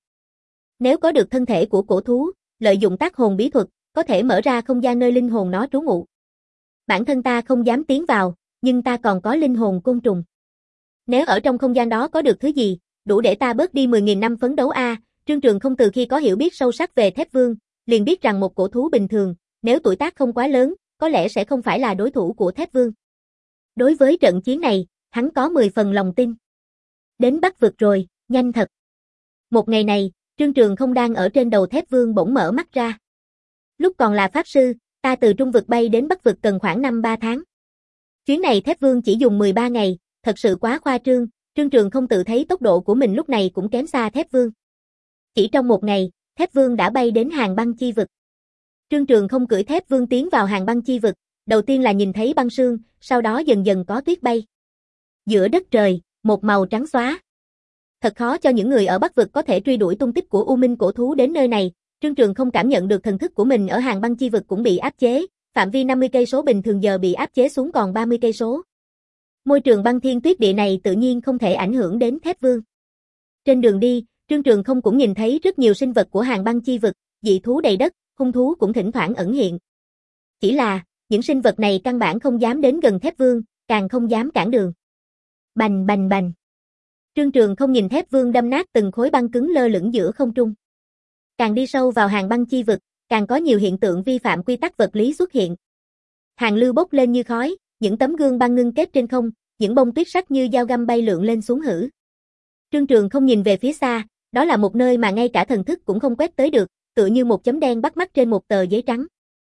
Nếu có được thân thể của cổ thú, lợi dụng tác hồn bí thuật, có thể mở ra không gian nơi linh hồn nó trú ngụ. Bản thân ta không dám tiến vào, nhưng ta còn có linh hồn côn trùng. Nếu ở trong không gian đó có được thứ gì, đủ để ta bớt đi mười nghìn năm phấn đấu a. À, Trương Trường không từ khi có hiểu biết sâu sắc về Thép Vương, liền biết rằng một cổ thú bình thường, nếu tuổi tác không quá lớn, có lẽ sẽ không phải là đối thủ của Thép Vương. Đối với trận chiến này, hắn có mười phần lòng tin. Đến Bắc vực rồi, nhanh thật. Một ngày này, Trương Trường không đang ở trên đầu Thép Vương bỗng mở mắt ra. Lúc còn là pháp sư, ta từ Trung vực bay đến Bắc vực cần khoảng năm ba tháng. Chuyến này Thép Vương chỉ dùng mười ba ngày, thật sự quá khoa trương, Trương Trường không tự thấy tốc độ của mình lúc này cũng kém xa Thép Vương. Chỉ trong một ngày, Thép Vương đã bay đến Hàng Băng Chi vực. Trương Trường không cưỡi Thép Vương tiến vào Hàng Băng Chi vực, đầu tiên là nhìn thấy băng sương, sau đó dần dần có tuyết bay. Giữa đất trời, một màu trắng xóa. Thật khó cho những người ở Bắc vực có thể truy đuổi tung tích của U Minh cổ thú đến nơi này. Trương Trường không cảm nhận được thần thức của mình ở Hàng Băng Chi vực cũng bị áp chế, phạm vi năm mươi cây số bình thường giờ bị áp chế xuống còn ba mươi cây số. Môi trường băng thiên tuyết địa này tự nhiên không thể ảnh hưởng đến Thép Vương. Trên đường đi, Trương Trường không cũng nhìn thấy rất nhiều sinh vật của Hàng Băng Chi vực, dị thú đầy đất, hung thú cũng thỉnh thoảng ẩn hiện. Chỉ là, những sinh vật này căn bản không dám đến gần Thép Vương, càng không dám cản đường. Bành bành bành. Trương Trường không nhìn Thép Vương đâm nát từng khối băng cứng lơ lửng giữa không trung. Càng đi sâu vào Hàng Băng Chi vực, càng có nhiều hiện tượng vi phạm quy tắc vật lý xuất hiện. Hàng lưu bốc lên như khói, những tấm gương băng ngưng kết trên không, những bông tuyết sắc như dao găm bay lượn lên xuống hử. Trương Trường không nhìn về phía xa, đó là một nơi mà ngay cả thần thức cũng không quét tới được, tựa như một chấm đen bắt mắt trên một tờ giấy trắng.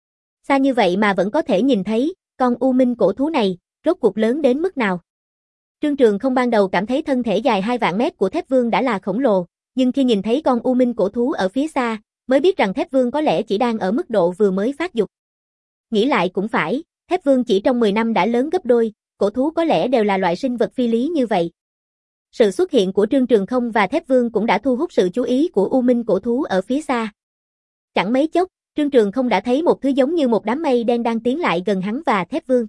Xa như vậy mà vẫn có thể nhìn thấy, con U Minh cổ thú này, rốt cuộc lớn đến mức nào. Trương Trường không ban đầu cảm thấy thân thể dài hai vạn mét của Thép Vương đã là khổng lồ, nhưng khi nhìn thấy con U Minh cổ thú ở phía xa, mới biết rằng Thép Vương có lẽ chỉ đang ở mức độ vừa mới phát dục. Nghĩ lại cũng phải, Thép Vương chỉ trong mười năm đã lớn gấp đôi, cổ thú có lẽ đều là loại sinh vật phi lý như vậy. Sự xuất hiện của Trương Trường không và Thép Vương cũng đã thu hút sự chú ý của U Minh cổ thú ở phía xa. Chẳng mấy chốc, Trương Trường không đã thấy một thứ giống như một đám mây đen đang tiến lại gần hắn và Thép Vương.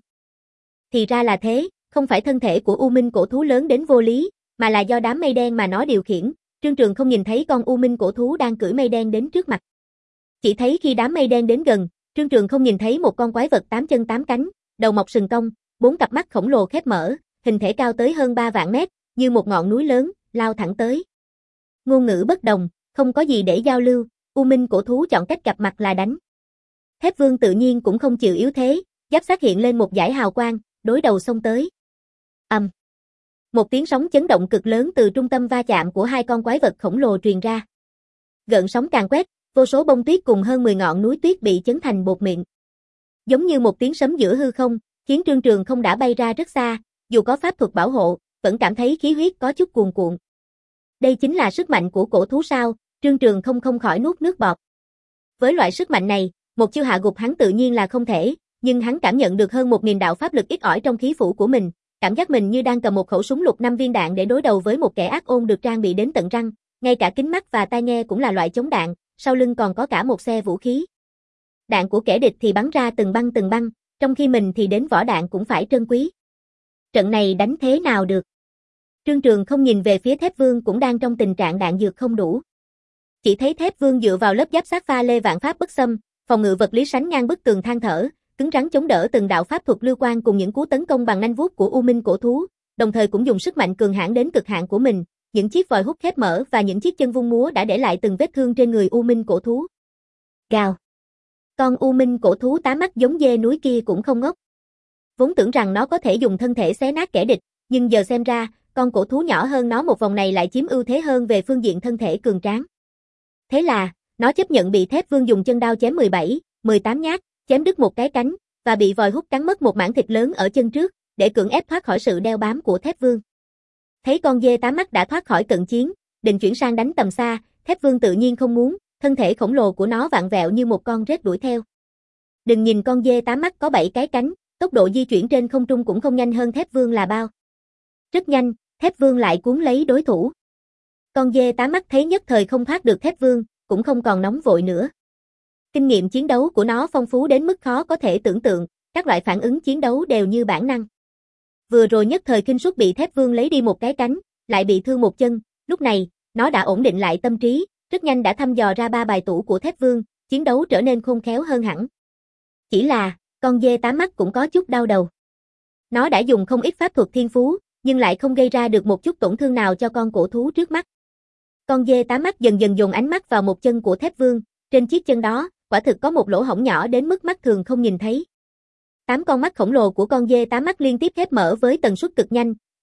Thì ra là thế, không phải thân thể của U Minh cổ thú lớn đến vô lý, mà là do đám mây đen mà nó điều khiển. Trương Trường không nhìn thấy con U Minh cổ thú đang cưỡi mây đen đến trước mặt. Chỉ thấy khi đám mây đen đến gần, Trương Trường không nhìn thấy một con quái vật tám chân tám cánh, đầu mọc sừng cong, bốn cặp mắt khổng lồ khép mở, hình thể cao tới hơn ba vạn mét, như một ngọn núi lớn, lao thẳng tới. Ngôn ngữ bất đồng, không có gì để giao lưu, U Minh cổ thú chọn cách gặp mặt là đánh. Thép Vương tự nhiên cũng không chịu yếu thế, giáp xác hiện lên một dải hào quang, đối đầu xông tới. Ầm. Um. Một tiếng sóng chấn động cực lớn từ trung tâm va chạm của hai con quái vật khổng lồ truyền ra. Gợn sóng càng quét, vô số bông tuyết cùng hơn mười ngọn núi tuyết bị chấn thành bột mịn. Giống như một tiếng sấm giữa hư không, khiến Trương Trường không đã bay ra rất xa, dù có pháp thuật bảo hộ, vẫn cảm thấy khí huyết có chút cuồn cuộn. Đây chính là sức mạnh của cổ thú sao? Trương Trường không không khỏi nuốt nước bọt. Với loại sức mạnh này, một chiêu hạ gục hắn tự nhiên là không thể, nhưng hắn cảm nhận được hơn một nghìn đạo pháp lực ít ỏi trong khí phủ của mình, cảm giác mình như đang cầm một khẩu súng lục năm viên đạn để đối đầu với một kẻ ác ôn được trang bị đến tận răng, ngay cả kính mắt và tai nghe cũng là loại chống đạn, sau lưng còn có cả một xe vũ khí. Đạn của kẻ địch thì bắn ra từng băng từng băng, trong khi mình thì đến vỏ đạn cũng phải trân quý. Trận này đánh thế nào được? Trương Trường không nhìn về phía Thép Vương cũng đang trong tình trạng đạn dược không đủ. Chỉ thấy Thép Vương dựa vào lớp giáp sát pha lê vạn pháp bất xâm, phòng ngự vật lý sánh ngang bức tường than thở, cứng rắn chống đỡ từng đạo pháp thuật lưu quan cùng những cú tấn công bằng nanh vuốt của U Minh cổ thú, đồng thời cũng dùng sức mạnh cường hãn đến cực hạn của mình, những chiếc vòi hút khép mở và những chiếc chân vung múa đã để lại từng vết thương trên người U Minh cổ thú. Gào. Con U Minh cổ thú tá mắt giống dê núi kia cũng không ngốc. Vốn tưởng rằng nó có thể dùng thân thể xé nát kẻ địch, nhưng giờ xem ra, con cổ thú nhỏ hơn nó một vòng này lại chiếm ưu thế hơn về phương diện thân thể cường tráng. Thế là, nó chấp nhận bị Thép Vương dùng chân đao chém mười bảy, mười tám nhát, chém đứt một cái cánh, và bị vòi hút cắn mất một mảng thịt lớn ở chân trước, để cưỡng ép thoát khỏi sự đeo bám của Thép Vương. Thấy con dê tám mắt đã thoát khỏi cận chiến, định chuyển sang đánh tầm xa, Thép Vương tự nhiên không muốn, thân thể khổng lồ của nó vặn vẹo như một con rết đuổi theo. Đừng nhìn con dê tám mắt có bảy cái cánh, tốc độ di chuyển trên không trung cũng không nhanh hơn Thép Vương là bao. Rất nhanh, Thép Vương lại cuốn lấy đối thủ. Con dê tám mắt thấy nhất thời không thoát được Thép Vương, cũng không còn nóng vội nữa. Kinh nghiệm chiến đấu của nó phong phú đến mức khó có thể tưởng tượng, các loại phản ứng chiến đấu đều như bản năng. Vừa rồi nhất thời kinh suất bị Thép Vương lấy đi một cái cánh, lại bị thương một chân, lúc này, nó đã ổn định lại tâm trí, rất nhanh đã thăm dò ra ba bài tủ của Thép Vương, chiến đấu trở nên khôn khéo hơn hẳn. Chỉ là, con dê tám mắt cũng có chút đau đầu. Nó đã dùng không ít pháp thuật thiên phú, nhưng lại không gây ra được một chút tổn thương nào cho con cổ thú trước mắt. Con dê tám mắt dần dần dồn ánh mắt vào một chân của Thép Vương, trên chiếc chân đó, quả thực có một lỗ hổng nhỏ đến mức mắt thường không nhìn thấy. Tám con mắt khổng lồ của con dê tám mắt liên tiếp khép mở với tần suất cực nhanh,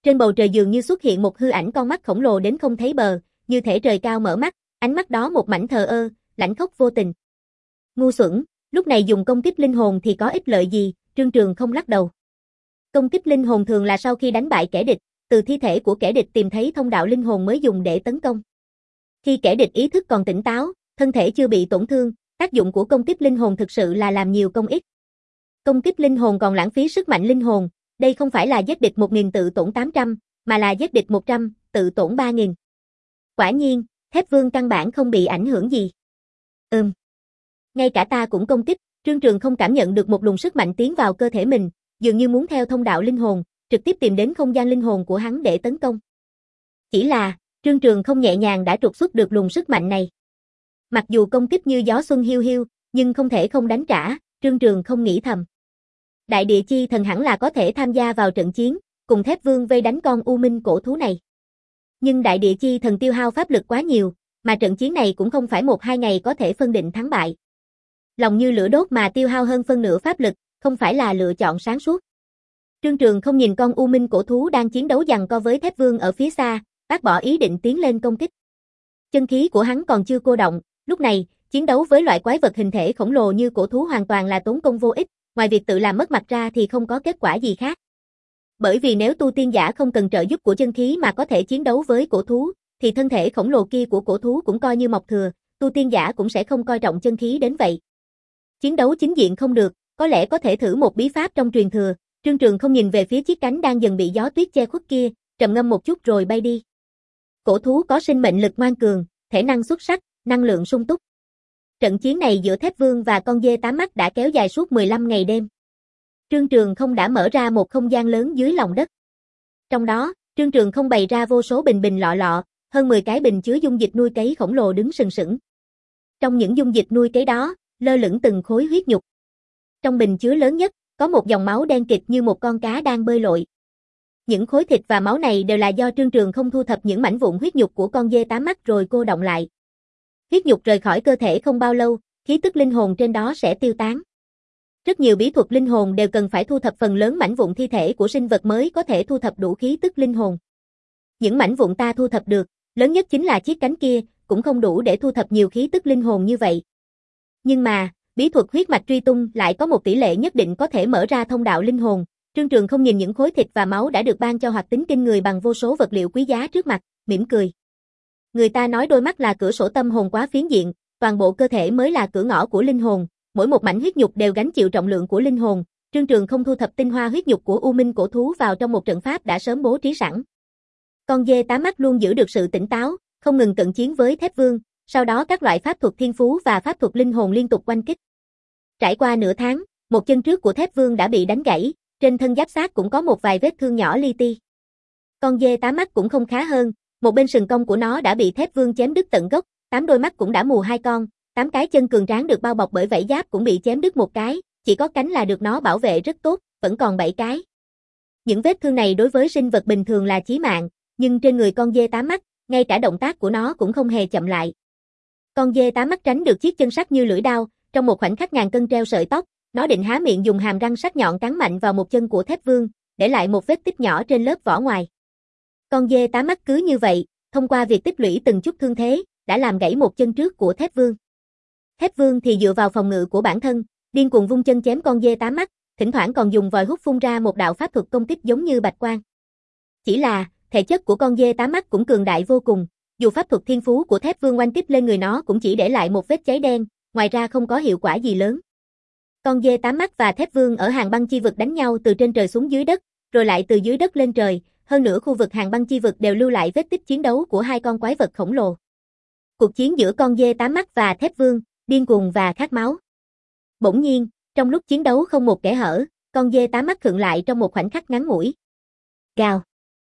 Trên bầu trời dường như xuất hiện một hư ảnh con mắt khổng lồ đến không thấy bờ, như thể trời cao mở mắt, ánh mắt đó một mảnh thờ ơ, lãnh khốc vô tình. Ngu xuẩn, lúc này dùng công kích linh hồn thì có ích lợi gì, Trương Trường không lắc đầu. Công kích linh hồn thường là sau khi đánh bại kẻ địch, từ thi thể của kẻ địch tìm thấy thông đạo linh hồn mới dùng để tấn công. Khi kẻ địch ý thức còn tỉnh táo, thân thể chưa bị tổn thương, tác dụng của công kích linh hồn thực sự là làm nhiều công ích. Công kích linh hồn còn lãng phí sức mạnh linh hồn, đây không phải là giết địch một nghìn tự tổn tám trăm, mà là giết địch một trăm, tự tổn ba nghìn. Quả nhiên, Thép Vương căn bản không bị ảnh hưởng gì. Ừm. Ngay cả ta cũng công kích, Trương Trường không cảm nhận được một luồng sức mạnh tiến vào cơ thể mình, dường như muốn theo thông đạo linh hồn, trực tiếp tìm đến không gian linh hồn của hắn để tấn công. Chỉ là, Trương Trường không nhẹ nhàng đã trục xuất được luồng sức mạnh này. Mặc dù công kích như gió xuân hiu hiu, nhưng không thể không đánh trả, Trương Trường không nghĩ thầm. Đại địa chi thần hẳn là có thể tham gia vào trận chiến, cùng Thép Vương vây đánh con u minh cổ thú này. Nhưng đại địa chi thần tiêu hao pháp lực quá nhiều, mà trận chiến này cũng không phải một hai ngày có thể phân định thắng bại. Lòng như lửa đốt mà tiêu hao hơn phân nửa pháp lực, không phải là lựa chọn sáng suốt. Trương Trường không nhìn con u minh cổ thú đang chiến đấu giằng co với Thép Vương ở phía xa, bác bỏ ý định tiến lên công kích. Chân khí của hắn còn chưa cô động, lúc này, chiến đấu với loại quái vật hình thể khổng lồ như cổ thú hoàn toàn là tốn công vô ích, ngoài việc tự làm mất mặt ra thì không có kết quả gì khác. Bởi vì nếu tu tiên giả không cần trợ giúp của chân khí mà có thể chiến đấu với cổ thú, thì thân thể khổng lồ kia của cổ thú cũng coi như mọc thừa, tu tiên giả cũng sẽ không coi trọng chân khí đến vậy. Chiến đấu chính diện không được, có lẽ có thể thử một bí pháp trong truyền thừa. Trương Trường không nhìn về phía chiếc cánh đang dần bị gió tuyết che khuất kia, trầm ngâm một chút rồi bay đi. Cổ thú có sinh mệnh lực ngoan cường, thể năng xuất sắc, năng lượng sung túc. Trận chiến này giữa Thép Vương và con dê tám mắt đã kéo dài suốt mười lăm ngày đêm. Trương Trường không đã mở ra một không gian lớn dưới lòng đất. Trong đó, Trương Trường không bày ra vô số bình bình lọ lọ, hơn mười cái bình chứa dung dịch nuôi cấy khổng lồ đứng sừng sững. Trong những dung dịch nuôi cấy đó, lơ lửng từng khối huyết nhục. Trong bình chứa lớn nhất, có một dòng máu đen kịt như một con cá đang bơi lội. Những khối thịt và máu này đều là do Trương Trường không thu thập những mảnh vụn huyết nhục của con dê tám mắt rồi cô đọng lại. Huyết nhục rời khỏi cơ thể không bao lâu, khí tức linh hồn trên đó sẽ tiêu tán. Rất nhiều bí thuật linh hồn đều cần phải thu thập phần lớn mảnh vụn thi thể của sinh vật mới có thể thu thập đủ khí tức linh hồn. Những mảnh vụn ta thu thập được, lớn nhất chính là chiếc cánh kia, cũng không đủ để thu thập nhiều khí tức linh hồn như vậy. Nhưng mà, bí thuật huyết mạch truy tung lại có một tỷ lệ nhất định có thể mở ra thông đạo linh hồn. Trương Trường không nhìn những khối thịt và máu đã được ban cho hoạt tính kinh người bằng vô số vật liệu quý giá trước mặt, mỉm cười. Người ta nói đôi mắt là cửa sổ tâm hồn quá phiến diện, toàn bộ cơ thể mới là cửa ngõ của linh hồn, mỗi một mảnh huyết nhục đều gánh chịu trọng lượng của linh hồn. Trương Trường không thu thập tinh hoa huyết nhục của u minh cổ thú vào trong một trận pháp đã sớm bố trí sẵn. Con dê tám mắt luôn giữ được sự tỉnh táo, không ngừng cận chiến với Thép Vương, sau đó các loại pháp thuật thiên phú và pháp thuật linh hồn liên tục oanh kích. Trải qua nửa tháng, một chân trước của Thép Vương đã bị đánh gãy, trên thân giáp xác cũng có một vài vết thương nhỏ li ti. Con dê tám mắt cũng không khá hơn, một bên sừng cong của nó đã bị Thép Vương chém đứt tận gốc, tám đôi mắt cũng đã mù hai con, tám cái chân cường tráng được bao bọc bởi vảy giáp cũng bị chém đứt một cái, chỉ có cánh là được nó bảo vệ rất tốt, vẫn còn bảy cái. Những vết thương này đối với sinh vật bình thường là chí mạng, nhưng trên người con dê tám mắt, ngay cả động tác của nó cũng không hề chậm lại. Con dê tám mắt tránh được chiếc chân sắc như lưỡi dao, trong một khoảnh khắc ngàn cân treo sợi tóc, nó định há miệng dùng hàm răng sắc nhọn cắn mạnh vào một chân của Thép Vương, để lại một vết tích nhỏ trên lớp vỏ ngoài. Con dê tám mắt cứ như vậy, thông qua việc tích lũy từng chút thương thế, đã làm gãy một chân trước của Thép Vương. Thép Vương thì dựa vào phòng ngự của bản thân, điên cuồng vung chân chém con dê tám mắt, thỉnh thoảng còn dùng vòi hút phun ra một đạo pháp thuật công kích giống như bạch quang. Chỉ là, thể chất của con dê tám mắt cũng cường đại vô cùng, dù pháp thuật thiên phú của Thép Vương oanh kích lên người nó cũng chỉ để lại một vết cháy đen, ngoài ra không có hiệu quả gì lớn. Con dê tám mắt và Thép Vương ở hàng băng chi vực đánh nhau từ trên trời xuống dưới đất, rồi lại từ dưới đất lên trời, hơn nữa khu vực hàng băng chi vực đều lưu lại vết tích chiến đấu của hai con quái vật khổng lồ. Cuộc chiến giữa con dê tám mắt và Thép Vương, điên cuồng và khát máu. Bỗng nhiên, trong lúc chiến đấu không một kẽ hở, con dê tám mắt khựng lại trong một khoảnh khắc ngắn ngủi. Gào.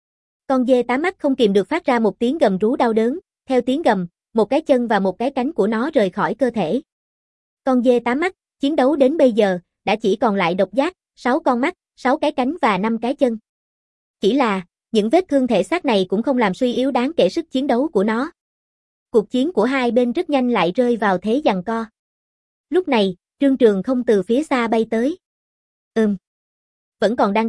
Con dê tám mắt không kìm được phát ra một tiếng gầm rú đau đớn, theo tiếng gầm, một cái chân và một cái cánh của nó rời khỏi cơ thể. Con dê tám mắt, chiến đấu đến bây giờ, đã chỉ còn lại độc giác, sáu con mắt, sáu cái cánh và năm cái chân. Chỉ là, những vết thương thể xác này cũng không làm suy yếu đáng kể sức chiến đấu của nó. Cuộc chiến của hai bên rất nhanh lại rơi vào thế giằng co. Lúc này, Trương Trường không từ phía xa bay tới. Ừm. Vẫn còn đang đánh,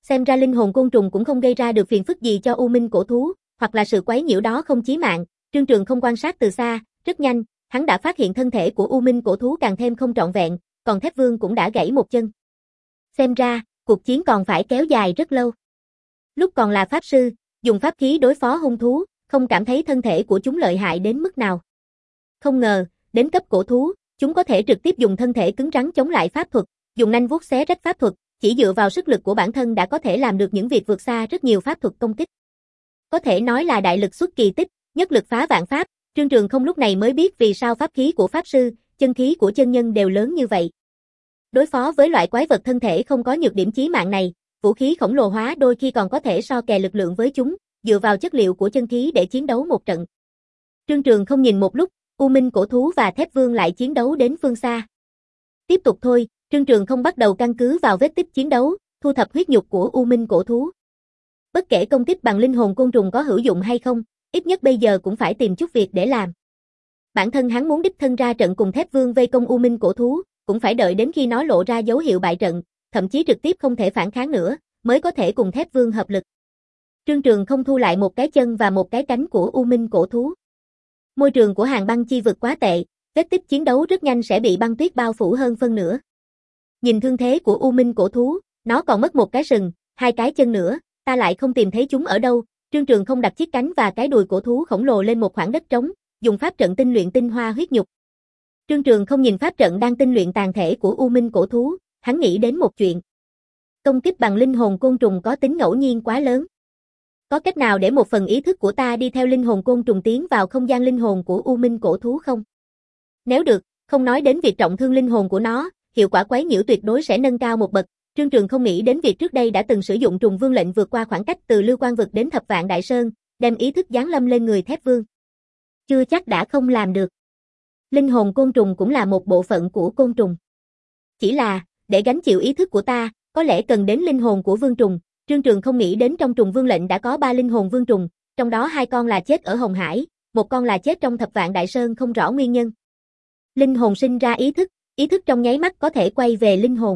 Xem ra linh hồn côn trùng cũng không gây ra được phiền phức gì cho U Minh cổ thú, hoặc là sự quấy nhiễu đó không chí mạng. Trương Trường không quan sát từ xa, rất nhanh, hắn đã phát hiện thân thể của U Minh cổ thú càng thêm không trọn vẹn, còn Thép Vương cũng đã gãy một chân. Xem ra, cuộc chiến còn phải kéo dài rất lâu. Lúc còn là pháp sư, dùng pháp khí đối phó hung thú, không cảm thấy thân thể của chúng lợi hại đến mức nào. Không ngờ, đến cấp cổ thú, chúng có thể trực tiếp dùng thân thể cứng rắn chống lại pháp thuật, dùng nanh vuốt xé rách pháp thuật, chỉ dựa vào sức lực của bản thân đã có thể làm được những việc vượt xa rất nhiều pháp thuật công kích. Có thể nói là đại lực xuất kỳ tích, nhất lực phá vạn pháp. Trương Trường không lúc này mới biết vì sao pháp khí của pháp sư, chân khí của chân nhân đều lớn như vậy. Đối phó với loại quái vật thân thể không có nhược điểm chí mạng này, vũ khí khổng lồ hóa đôi khi còn có thể so kè lực lượng với chúng, dựa vào chất liệu của chân khí để chiến đấu một trận. Trương Trường không nhìn một lúc, U Minh cổ thú và Thép Vương lại chiến đấu đến phương xa. Tiếp tục thôi, Trương Trường không bắt đầu căn cứ vào vết tích chiến đấu, thu thập huyết nhục của U Minh cổ thú. Bất kể công kích bằng linh hồn côn trùng có hữu dụng hay không, ít nhất bây giờ cũng phải tìm chút việc để làm. Bản thân hắn muốn đích thân ra trận cùng Thép Vương vây công U Minh cổ thú, cũng phải đợi đến khi nó lộ ra dấu hiệu bại trận, thậm chí trực tiếp không thể phản kháng nữa, mới có thể cùng Thép Vương hợp lực. Trương Trường không thu lại một cái chân và một cái cánh của U Minh cổ thú. Môi trường của Hàn Băng Chi vực quá tệ, vết tích chiến đấu rất nhanh sẽ bị băng tuyết bao phủ hơn phân nửa. Nhìn thương thế của U Minh cổ thú, nó còn mất một cái sừng, hai cái chân nữa, ta lại không tìm thấy chúng ở đâu. Trương Trường không đặt chiếc cánh và cái đùi cổ thú khổng lồ lên một khoảng đất trống, dùng pháp trận tinh luyện tinh hoa huyết nhục. Trương Trường không nhìn pháp trận đang tinh luyện tàn thể của U Minh cổ thú, hắn nghĩ đến một chuyện. Công kích bằng linh hồn côn trùng có tính ngẫu nhiên quá lớn. Có cách nào để một phần ý thức của ta đi theo linh hồn côn trùng tiến vào không gian linh hồn của U Minh cổ thú không? Nếu được, không nói đến việc trọng thương linh hồn của nó, hiệu quả quấy nhiễu tuyệt đối sẽ nâng cao một bậc. Trương Trường không nghĩ đến việc trước đây đã từng sử dụng trùng vương lệnh vượt qua khoảng cách từ Lưu Quan vực đến Thập Vạn Đại Sơn, đem ý thức giáng lâm lên người Thép Vương. Chưa chắc đã không làm được. Linh hồn côn trùng cũng là một bộ phận của côn trùng. Chỉ là, để gánh chịu ý thức của ta, có lẽ cần đến linh hồn của vương trùng. Trương Trường không nghĩ đến trong trùng vương lệnh đã có ba linh hồn vương trùng, trong đó hai con là chết ở Hồng Hải, một con là chết trong Thập Vạn Đại Sơn không rõ nguyên nhân. Linh hồn sinh ra ý thức, ý thức trong nháy mắt có thể quay về linh hồn.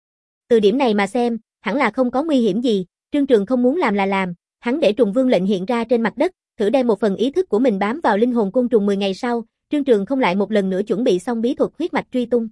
Từ điểm này mà xem, hẳn là không có nguy hiểm gì. Trương Trường không muốn làm là làm, hắn để trùng vương lệnh hiện ra trên mặt đất, thử đem một phần ý thức của mình bám vào linh hồn côn trùng mười ngày sau, Trương Trường không lại một lần nữa chuẩn bị xong bí thuật huyết mạch truy tung.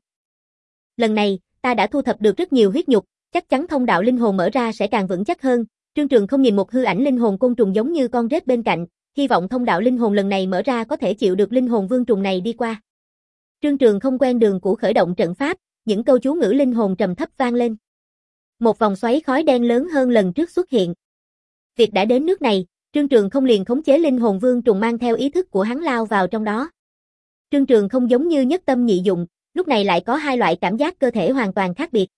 Lần này, ta đã thu thập được rất nhiều huyết nhục, chắc chắn thông đạo linh hồn mở ra sẽ càng vững chắc hơn. Trương Trường không nhìn một hư ảnh linh hồn côn trùng giống như con rết bên cạnh, hy vọng thông đạo linh hồn lần này mở ra có thể chịu được linh hồn vương trùng này đi qua. Trương Trường không quen đường cũ khởi động trận pháp, những câu chú ngữ linh hồn trầm thấp vang lên. Một vòng xoáy khói đen lớn hơn lần trước xuất hiện. Việc đã đến nước này, Trương Trường không liền khống chế linh hồn vương trùng mang theo ý thức của hắn lao vào trong đó. Trương Trường không giống như nhất tâm nhị dụng, lúc này lại có hai loại cảm giác cơ thể hoàn toàn khác biệt.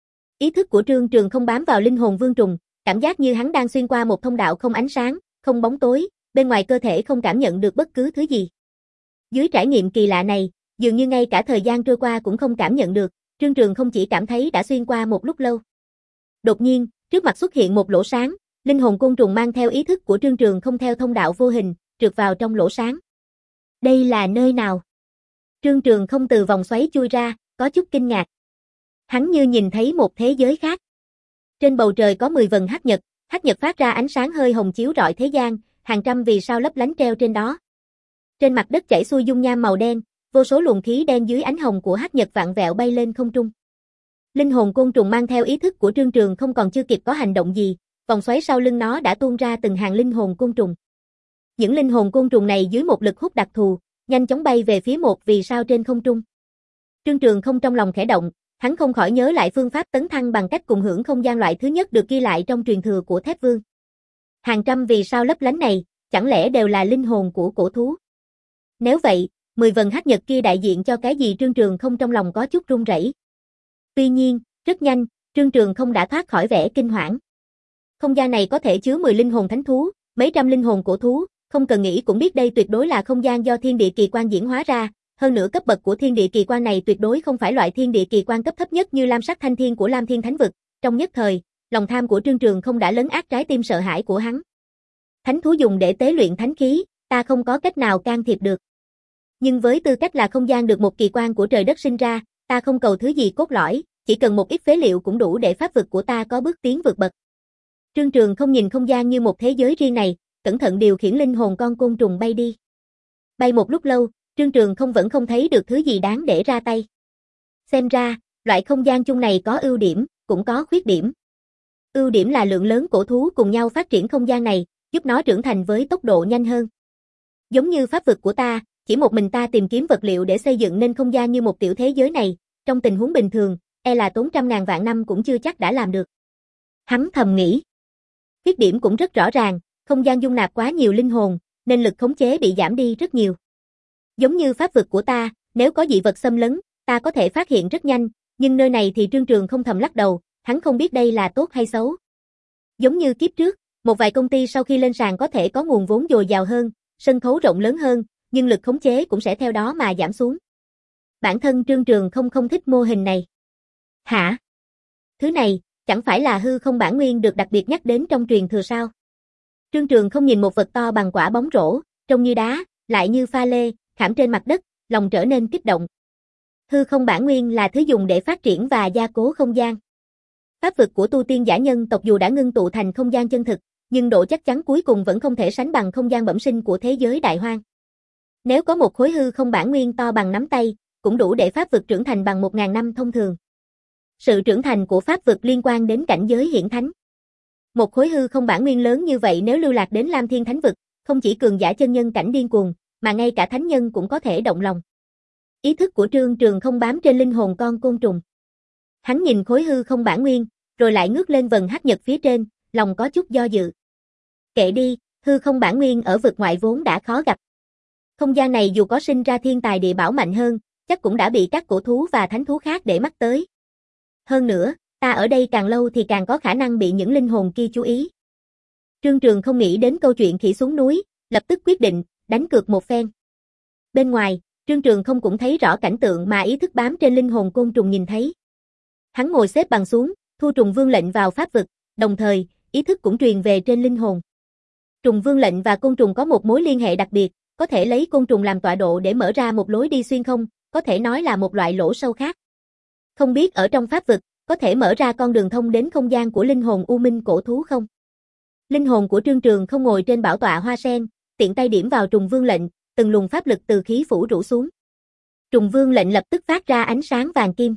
Ý thức của Trương Trường không bám vào linh hồn vương trùng, cảm giác như hắn đang xuyên qua một thông đạo không ánh sáng, không bóng tối, bên ngoài cơ thể không cảm nhận được bất cứ thứ gì. Dưới trải nghiệm kỳ lạ này, dường như ngay cả thời gian trôi qua cũng không cảm nhận được, Trương Trường không chỉ cảm thấy đã xuyên qua một lúc lâu. Đột nhiên, trước mặt xuất hiện một lỗ sáng, linh hồn côn trùng mang theo ý thức của Trương Trường không theo thông đạo vô hình, trượt vào trong lỗ sáng. Đây là nơi nào? Trương Trường không từ vòng xoáy chui ra, có chút kinh ngạc. Hắn như nhìn thấy một thế giới khác. Trên bầu trời có mười vầng hắc nhật, hắc nhật phát ra ánh sáng hơi hồng chiếu rọi thế gian, hàng trăm vì sao lấp lánh treo trên đó. Trên mặt đất chảy xuôi dung nham màu đen, vô số luồng khí đen dưới ánh hồng của hắc nhật vạn vẹo bay lên không trung. Linh hồn côn trùng mang theo ý thức của Trương Trường không còn chưa kịp có hành động gì, vòng xoáy sau lưng nó đã tuôn ra từng hàng linh hồn côn trùng. Những linh hồn côn trùng này dưới một lực hút đặc thù, nhanh chóng bay về phía một vì sao trên không trung. Trương Trường không trong lòng khẽ động, hắn không khỏi nhớ lại phương pháp tấn thăng bằng cách cùng hưởng không gian loại thứ nhất được ghi lại trong truyền thừa của Thép Vương. Hàng trăm vì sao lấp lánh này, chẳng lẽ đều là linh hồn của cổ thú? Nếu vậy, mười vầng hắc nhật kia đại diện cho cái gì? Trương Trường không trong lòng có chút run rẩy. Tuy nhiên, rất nhanh, Trương Trường không đã thoát khỏi vẻ kinh hoảng. Không gian này có thể chứa mười linh hồn thánh thú, mấy trăm linh hồn cổ thú, không cần nghĩ cũng biết đây tuyệt đối là không gian do thiên địa kỳ quan diễn hóa ra, hơn nữa cấp bậc của thiên địa kỳ quan này tuyệt đối không phải loại thiên địa kỳ quan cấp thấp nhất như Lam Sắc Thanh Thiên của Lam Thiên Thánh vực. Trong nhất thời, lòng tham của Trương Trường không đã lấn át trái tim sợ hãi của hắn. Thánh thú dùng để tế luyện thánh khí, ta không có cách nào can thiệp được. Nhưng với tư cách là không gian được một kỳ quan của trời đất sinh ra, ta không cầu thứ gì cốt lõi, chỉ cần một ít phế liệu cũng đủ để pháp vực của ta có bước tiến vượt bậc. Trương Trường không nhìn không gian như một thế giới riêng này, cẩn thận điều khiển linh hồn con côn trùng bay đi. Bay một lúc lâu, Trương Trường không vẫn không thấy được thứ gì đáng để ra tay. Xem ra, loại không gian chung này có ưu điểm, cũng có khuyết điểm. Ưu điểm là lượng lớn cổ thú cùng nhau phát triển không gian này, giúp nó trưởng thành với tốc độ nhanh hơn. Giống như pháp vực của ta, chỉ một mình ta tìm kiếm vật liệu để xây dựng nên không gian như một tiểu thế giới này, trong tình huống bình thường, e là tốn trăm ngàn vạn năm cũng chưa chắc đã làm được. Hắn thầm nghĩ. Khuyết điểm cũng rất rõ ràng, không gian dung nạp quá nhiều linh hồn, nên lực khống chế bị giảm đi rất nhiều. Giống như pháp vực của ta, nếu có dị vật xâm lấn, ta có thể phát hiện rất nhanh, nhưng nơi này thì Trương Trường không thầm lắc đầu, hắn không biết đây là tốt hay xấu. Giống như kiếp trước, một vài công ty sau khi lên sàn có thể có nguồn vốn dồi dào hơn, sân khấu rộng lớn hơn, nhưng lực khống chế cũng sẽ theo đó mà giảm xuống. Bản thân Trương Trường không không thích mô hình này. Hả? Thứ này, chẳng phải là hư không bản nguyên được đặc biệt nhắc đến trong truyền thừa sao? Trương Trường không nhìn một vật to bằng quả bóng rổ, trông như đá, lại như pha lê, khảm trên mặt đất, lòng trở nên kích động. Hư không bản nguyên là thứ dùng để phát triển và gia cố không gian. Pháp vực của tu tiên giả nhân tộc dù đã ngưng tụ thành không gian chân thực, nhưng độ chắc chắn cuối cùng vẫn không thể sánh bằng không gian bẩm sinh của thế giới đại hoang. Nếu có một khối hư không bản nguyên to bằng nắm tay, cũng đủ để pháp vực trưởng thành bằng một ngàn năm thông thường. Sự trưởng thành của pháp vực liên quan đến cảnh giới hiển thánh. Một khối hư không bản nguyên lớn như vậy nếu lưu lạc đến Lam Thiên Thánh vực, không chỉ cường giả chân nhân cảnh điên cuồng, mà ngay cả thánh nhân cũng có thể động lòng. Ý thức của Trương Trường không bám trên linh hồn con côn trùng. Hắn nhìn khối hư không bản nguyên, rồi lại ngước lên vầng hắc nhật phía trên, lòng có chút do dự. Kệ đi, hư không bản nguyên ở vực ngoại vốn đã khó gặp. Không gian này dù có sinh ra thiên tài địa bảo mạnh hơn, chắc cũng đã bị các cổ thú và thánh thú khác để mắt tới. Hơn nữa, ta ở đây càng lâu thì càng có khả năng bị những linh hồn kia chú ý. Trương Trường không nghĩ đến câu chuyện khỉ xuống núi, lập tức quyết định, đánh cược một phen. Bên ngoài, Trương Trường không cũng thấy rõ cảnh tượng mà ý thức bám trên linh hồn côn trùng nhìn thấy. Hắn ngồi xếp bằng xuống, thu trùng vương lệnh vào pháp vực, đồng thời, ý thức cũng truyền về trên linh hồn. Trùng vương lệnh và côn trùng có một mối liên hệ đặc biệt, có thể lấy côn trùng làm tọa độ để mở ra một lối đi xuyên không, có thể nói là một loại lỗ sâu khác. Không biết ở trong pháp vực, có thể mở ra con đường thông đến không gian của linh hồn u minh cổ thú không? Linh hồn của Trương Trường không ngồi trên bảo tọa hoa sen, tiện tay điểm vào trùng vương lệnh, từng luồng pháp lực từ khí phủ rủ xuống. Trùng vương lệnh lập tức phát ra ánh sáng vàng kim.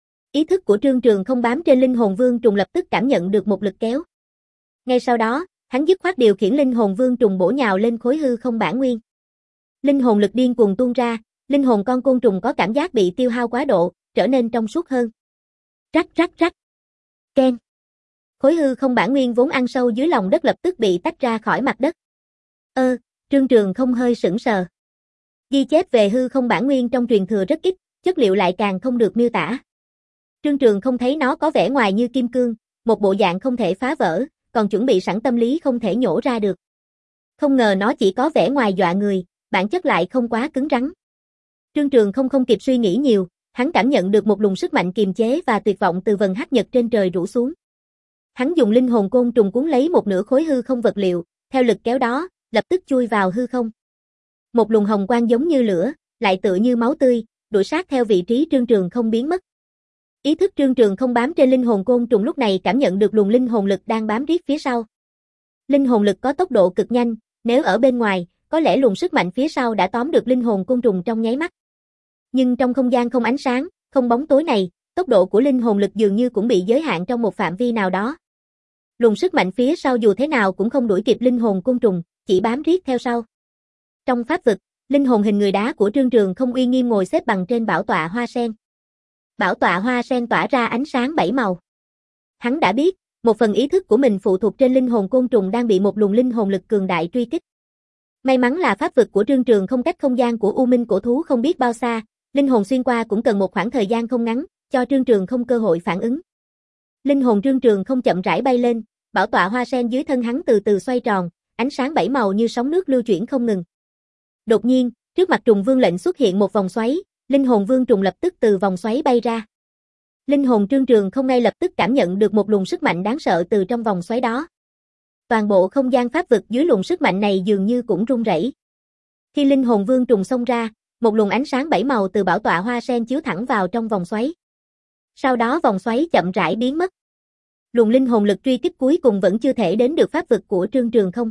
Ý thức của Trương Trường không bám trên linh hồn vương trùng lập tức cảm nhận được một lực kéo. Ngay sau đó, hắn dứt khoát điều khiển linh hồn vương trùng bổ nhào lên khối hư không bản nguyên. Linh hồn lực điên cuồng tuôn ra, linh hồn con côn trùng có cảm giác bị tiêu hao quá độ, trở nên trong suốt hơn. Rắc rắc rắc. Keng. Khối hư không bản nguyên vốn ăn sâu dưới lòng đất lập tức bị tách ra khỏi mặt đất. Ơ, Trương Trường không hơi sững sờ. Ghi chép về hư không bản nguyên trong truyền thừa rất ít, chất liệu lại càng không được miêu tả. Trương Trường không thấy nó có vẻ ngoài như kim cương, một bộ dạng không thể phá vỡ, còn chuẩn bị sẵn tâm lý không thể nhổ ra được. Không ngờ nó chỉ có vẻ ngoài dọa người, bản chất lại không quá cứng rắn. Trương Trường không không kịp suy nghĩ nhiều, hắn cảm nhận được một luồng sức mạnh kiềm chế và tuyệt vọng từ vầng hắc nhật trên trời rủ xuống. Hắn dùng linh hồn côn trùng cuốn lấy một nửa khối hư không vật liệu, theo lực kéo đó, lập tức chui vào hư không. Một luồng hồng quang giống như lửa, lại tựa như máu tươi, đuổi sát theo vị trí Trương Trường không biến mất. Ý thức Trương Trường không bám trên linh hồn côn trùng lúc này cảm nhận được luồng linh hồn lực đang bám riết phía sau. Linh hồn lực có tốc độ cực nhanh, nếu ở bên ngoài, có lẽ luồng sức mạnh phía sau đã tóm được linh hồn côn trùng trong nháy mắt. Nhưng trong không gian không ánh sáng, không bóng tối này, tốc độ của linh hồn lực dường như cũng bị giới hạn trong một phạm vi nào đó. Luồng sức mạnh phía sau dù thế nào cũng không đuổi kịp linh hồn côn trùng, chỉ bám riết theo sau. Trong pháp vực, linh hồn hình người đá của Trương Trường không uy nghiêm ngồi xếp bằng trên bảo tọa hoa sen. Bảo tọa hoa sen tỏa ra ánh sáng bảy màu. Hắn đã biết, một phần ý thức của mình phụ thuộc trên linh hồn côn trùng đang bị một luồng linh hồn lực cường đại truy kích. May mắn là pháp vực của Trương Trường không cách không gian của U Minh cổ thú không biết bao xa, linh hồn xuyên qua cũng cần một khoảng thời gian không ngắn, cho Trương Trường không cơ hội phản ứng. Linh hồn Trương Trường không chậm rãi bay lên, bảo tọa hoa sen dưới thân hắn từ từ xoay tròn, ánh sáng bảy màu như sóng nước lưu chuyển không ngừng. Đột nhiên, trước mặt trùng vương lệnh xuất hiện một vòng xoáy, linh hồn vương trùng lập tức từ vòng xoáy bay ra. Linh hồn Trương Trường không ngay lập tức cảm nhận được một luồng sức mạnh đáng sợ từ trong vòng xoáy đó. Toàn bộ không gian pháp vực dưới luồng sức mạnh này dường như cũng rung rẩy. Khi linh hồn vương trùng xông ra, một luồng ánh sáng bảy màu từ bảo tọa hoa sen chiếu thẳng vào trong vòng xoáy. Sau đó vòng xoáy chậm rãi biến mất. Luồng linh hồn lực truy kích cuối cùng vẫn chưa thể đến được pháp vực của Trương Trường Không.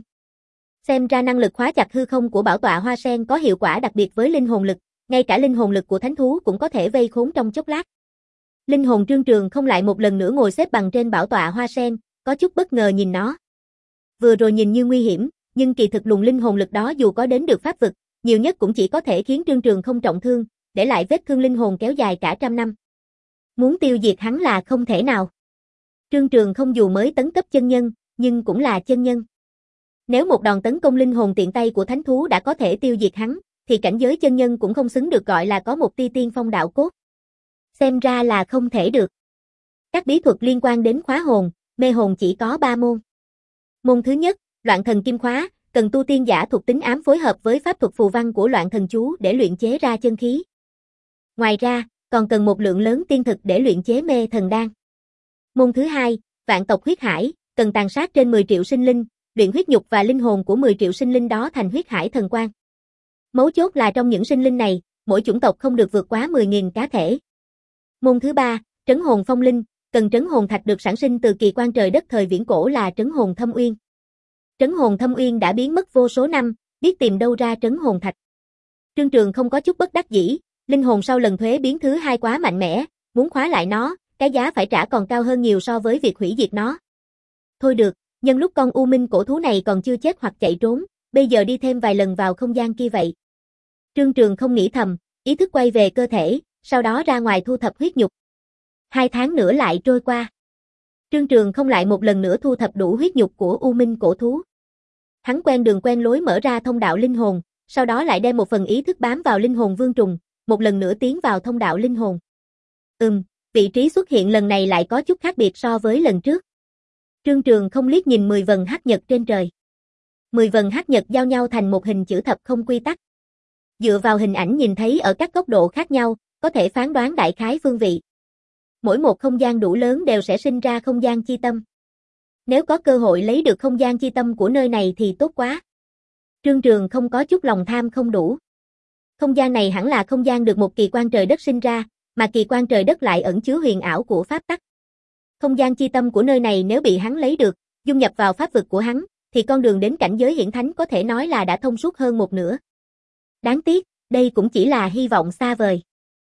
Xem ra năng lực khóa chặt hư không của bảo tọa hoa sen có hiệu quả đặc biệt với linh hồn lực, ngay cả linh hồn lực của thánh thú cũng có thể vây khốn trong chốc lát. Linh hồn Trương Trường Không lại một lần nữa ngồi xếp bằng trên bảo tọa hoa sen, có chút bất ngờ nhìn nó. Vừa rồi nhìn như nguy hiểm, nhưng kỳ thực luồng linh hồn lực đó dù có đến được pháp vực, nhiều nhất cũng chỉ có thể khiến Trương Trường Không trọng thương, để lại vết thương linh hồn kéo dài cả trăm năm. Muốn tiêu diệt hắn là không thể nào. Trương Trường Không dù mới tấn cấp chân nhân, nhưng cũng là chân nhân. Nếu một đòn tấn công linh hồn tiện tay của thánh thú đã có thể tiêu diệt hắn, thì cảnh giới chân nhân cũng không xứng được gọi là có một tia tiên phong đạo cốt. Xem ra là không thể được. Các bí thuật liên quan đến khóa hồn, mê hồn chỉ có ba môn. Môn thứ nhất, Loạn Thần Kim Khóa, cần tu tiên giả thuộc tính ám phối hợp với pháp thuật phù văn của Loạn Thần Chú để luyện chế ra chân khí. Ngoài ra, còn cần một lượng lớn tiên thực để luyện chế mê thần đan. Môn thứ hai, Vạn Tộc Huyết Hải, cần tàn sát trên mười triệu sinh linh, luyện huyết nhục và linh hồn của mười triệu sinh linh đó thành huyết hải thần quang. Mấu chốt là trong những sinh linh này, mỗi chủng tộc không được vượt quá mười nghìn cá thể. Môn thứ ba, Trấn Hồn Phong Linh, cần trấn hồn thạch được sản sinh từ kỳ quan trời đất thời viễn cổ là Trấn Hồn Thâm Uyên. Trấn Hồn Thâm Uyên đã biến mất vô số năm, biết tìm đâu ra trấn hồn thạch. Trương Trường không có chút bất đắc dĩ, linh hồn sau lần thuế biến thứ hai quá mạnh mẽ, muốn khóa lại nó, cái giá phải trả còn cao hơn nhiều so với việc hủy diệt nó. Thôi được, nhân lúc con U Minh cổ thú này còn chưa chết hoặc chạy trốn, bây giờ đi thêm vài lần vào không gian kia vậy. Trương Trường không nghĩ thầm, ý thức quay về cơ thể, sau đó ra ngoài thu thập huyết nhục. Hai tháng nữa lại trôi qua. Trương Trường không lại một lần nữa thu thập đủ huyết nhục của U Minh cổ thú. Hắn quen đường quen lối mở ra thông đạo linh hồn, sau đó lại đem một phần ý thức bám vào linh hồn vương trùng, một lần nữa tiến vào thông đạo linh hồn. Ừm, vị trí xuất hiện lần này lại có chút khác biệt so với lần trước. Trương Trường không liếc nhìn mười vần hắc nhật trên trời. mười vần hắc nhật giao nhau thành một hình chữ thập không quy tắc. Dựa vào hình ảnh nhìn thấy ở các góc độ khác nhau, có thể phán đoán đại khái phương vị. Mỗi một không gian đủ lớn đều sẽ sinh ra không gian chi tâm. Nếu có cơ hội lấy được không gian chi tâm của nơi này thì tốt quá. Trương Trường không có chút lòng tham không đủ. Không gian này hẳn là không gian được một kỳ quan trời đất sinh ra, mà kỳ quan trời đất lại ẩn chứa huyền ảo của pháp tắc. Không gian chi tâm của nơi này nếu bị hắn lấy được, dung nhập vào pháp vực của hắn, thì con đường đến cảnh giới hiển thánh có thể nói là đã thông suốt hơn một nửa. Đáng tiếc, đây cũng chỉ là hy vọng xa vời.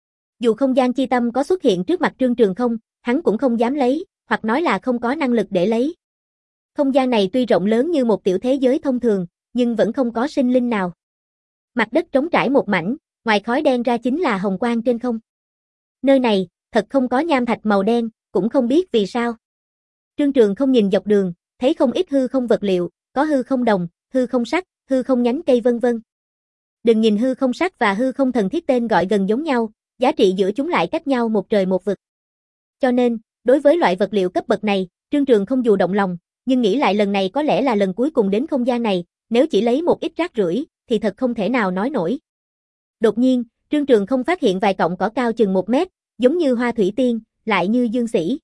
Dù không gian chi tâm có xuất hiện trước mặt Trương Trường không, hắn cũng không dám lấy, hoặc nói là không có năng lực để lấy. Không gian này tuy rộng lớn như một tiểu thế giới thông thường, nhưng vẫn không có sinh linh nào. Mặt đất trống trải một mảnh, ngoài khói đen ra chính là hồng quang trên không. Nơi này, thật không có nham thạch màu đen, cũng không biết vì sao. Trương Trường không nhìn dọc đường, thấy không ít hư không vật liệu, có hư không đồng, hư không sắt, hư không nhánh cây vân vân. Đừng nhìn hư không sắt và hư không thần thiết tên gọi gần giống nhau, giá trị giữa chúng lại cách nhau một trời một vực. Cho nên, đối với loại vật liệu cấp bậc này, Trương Trường không dù động lòng, nhưng nghĩ lại lần này có lẽ là lần cuối cùng đến không gian này, nếu chỉ lấy một ít rác rưởi, thì thật không thể nào nói nổi. Đột nhiên, Trương Trường không phát hiện vài cọng cỏ cao chừng một mét, giống như hoa thủy tiên, lại như dương sĩ.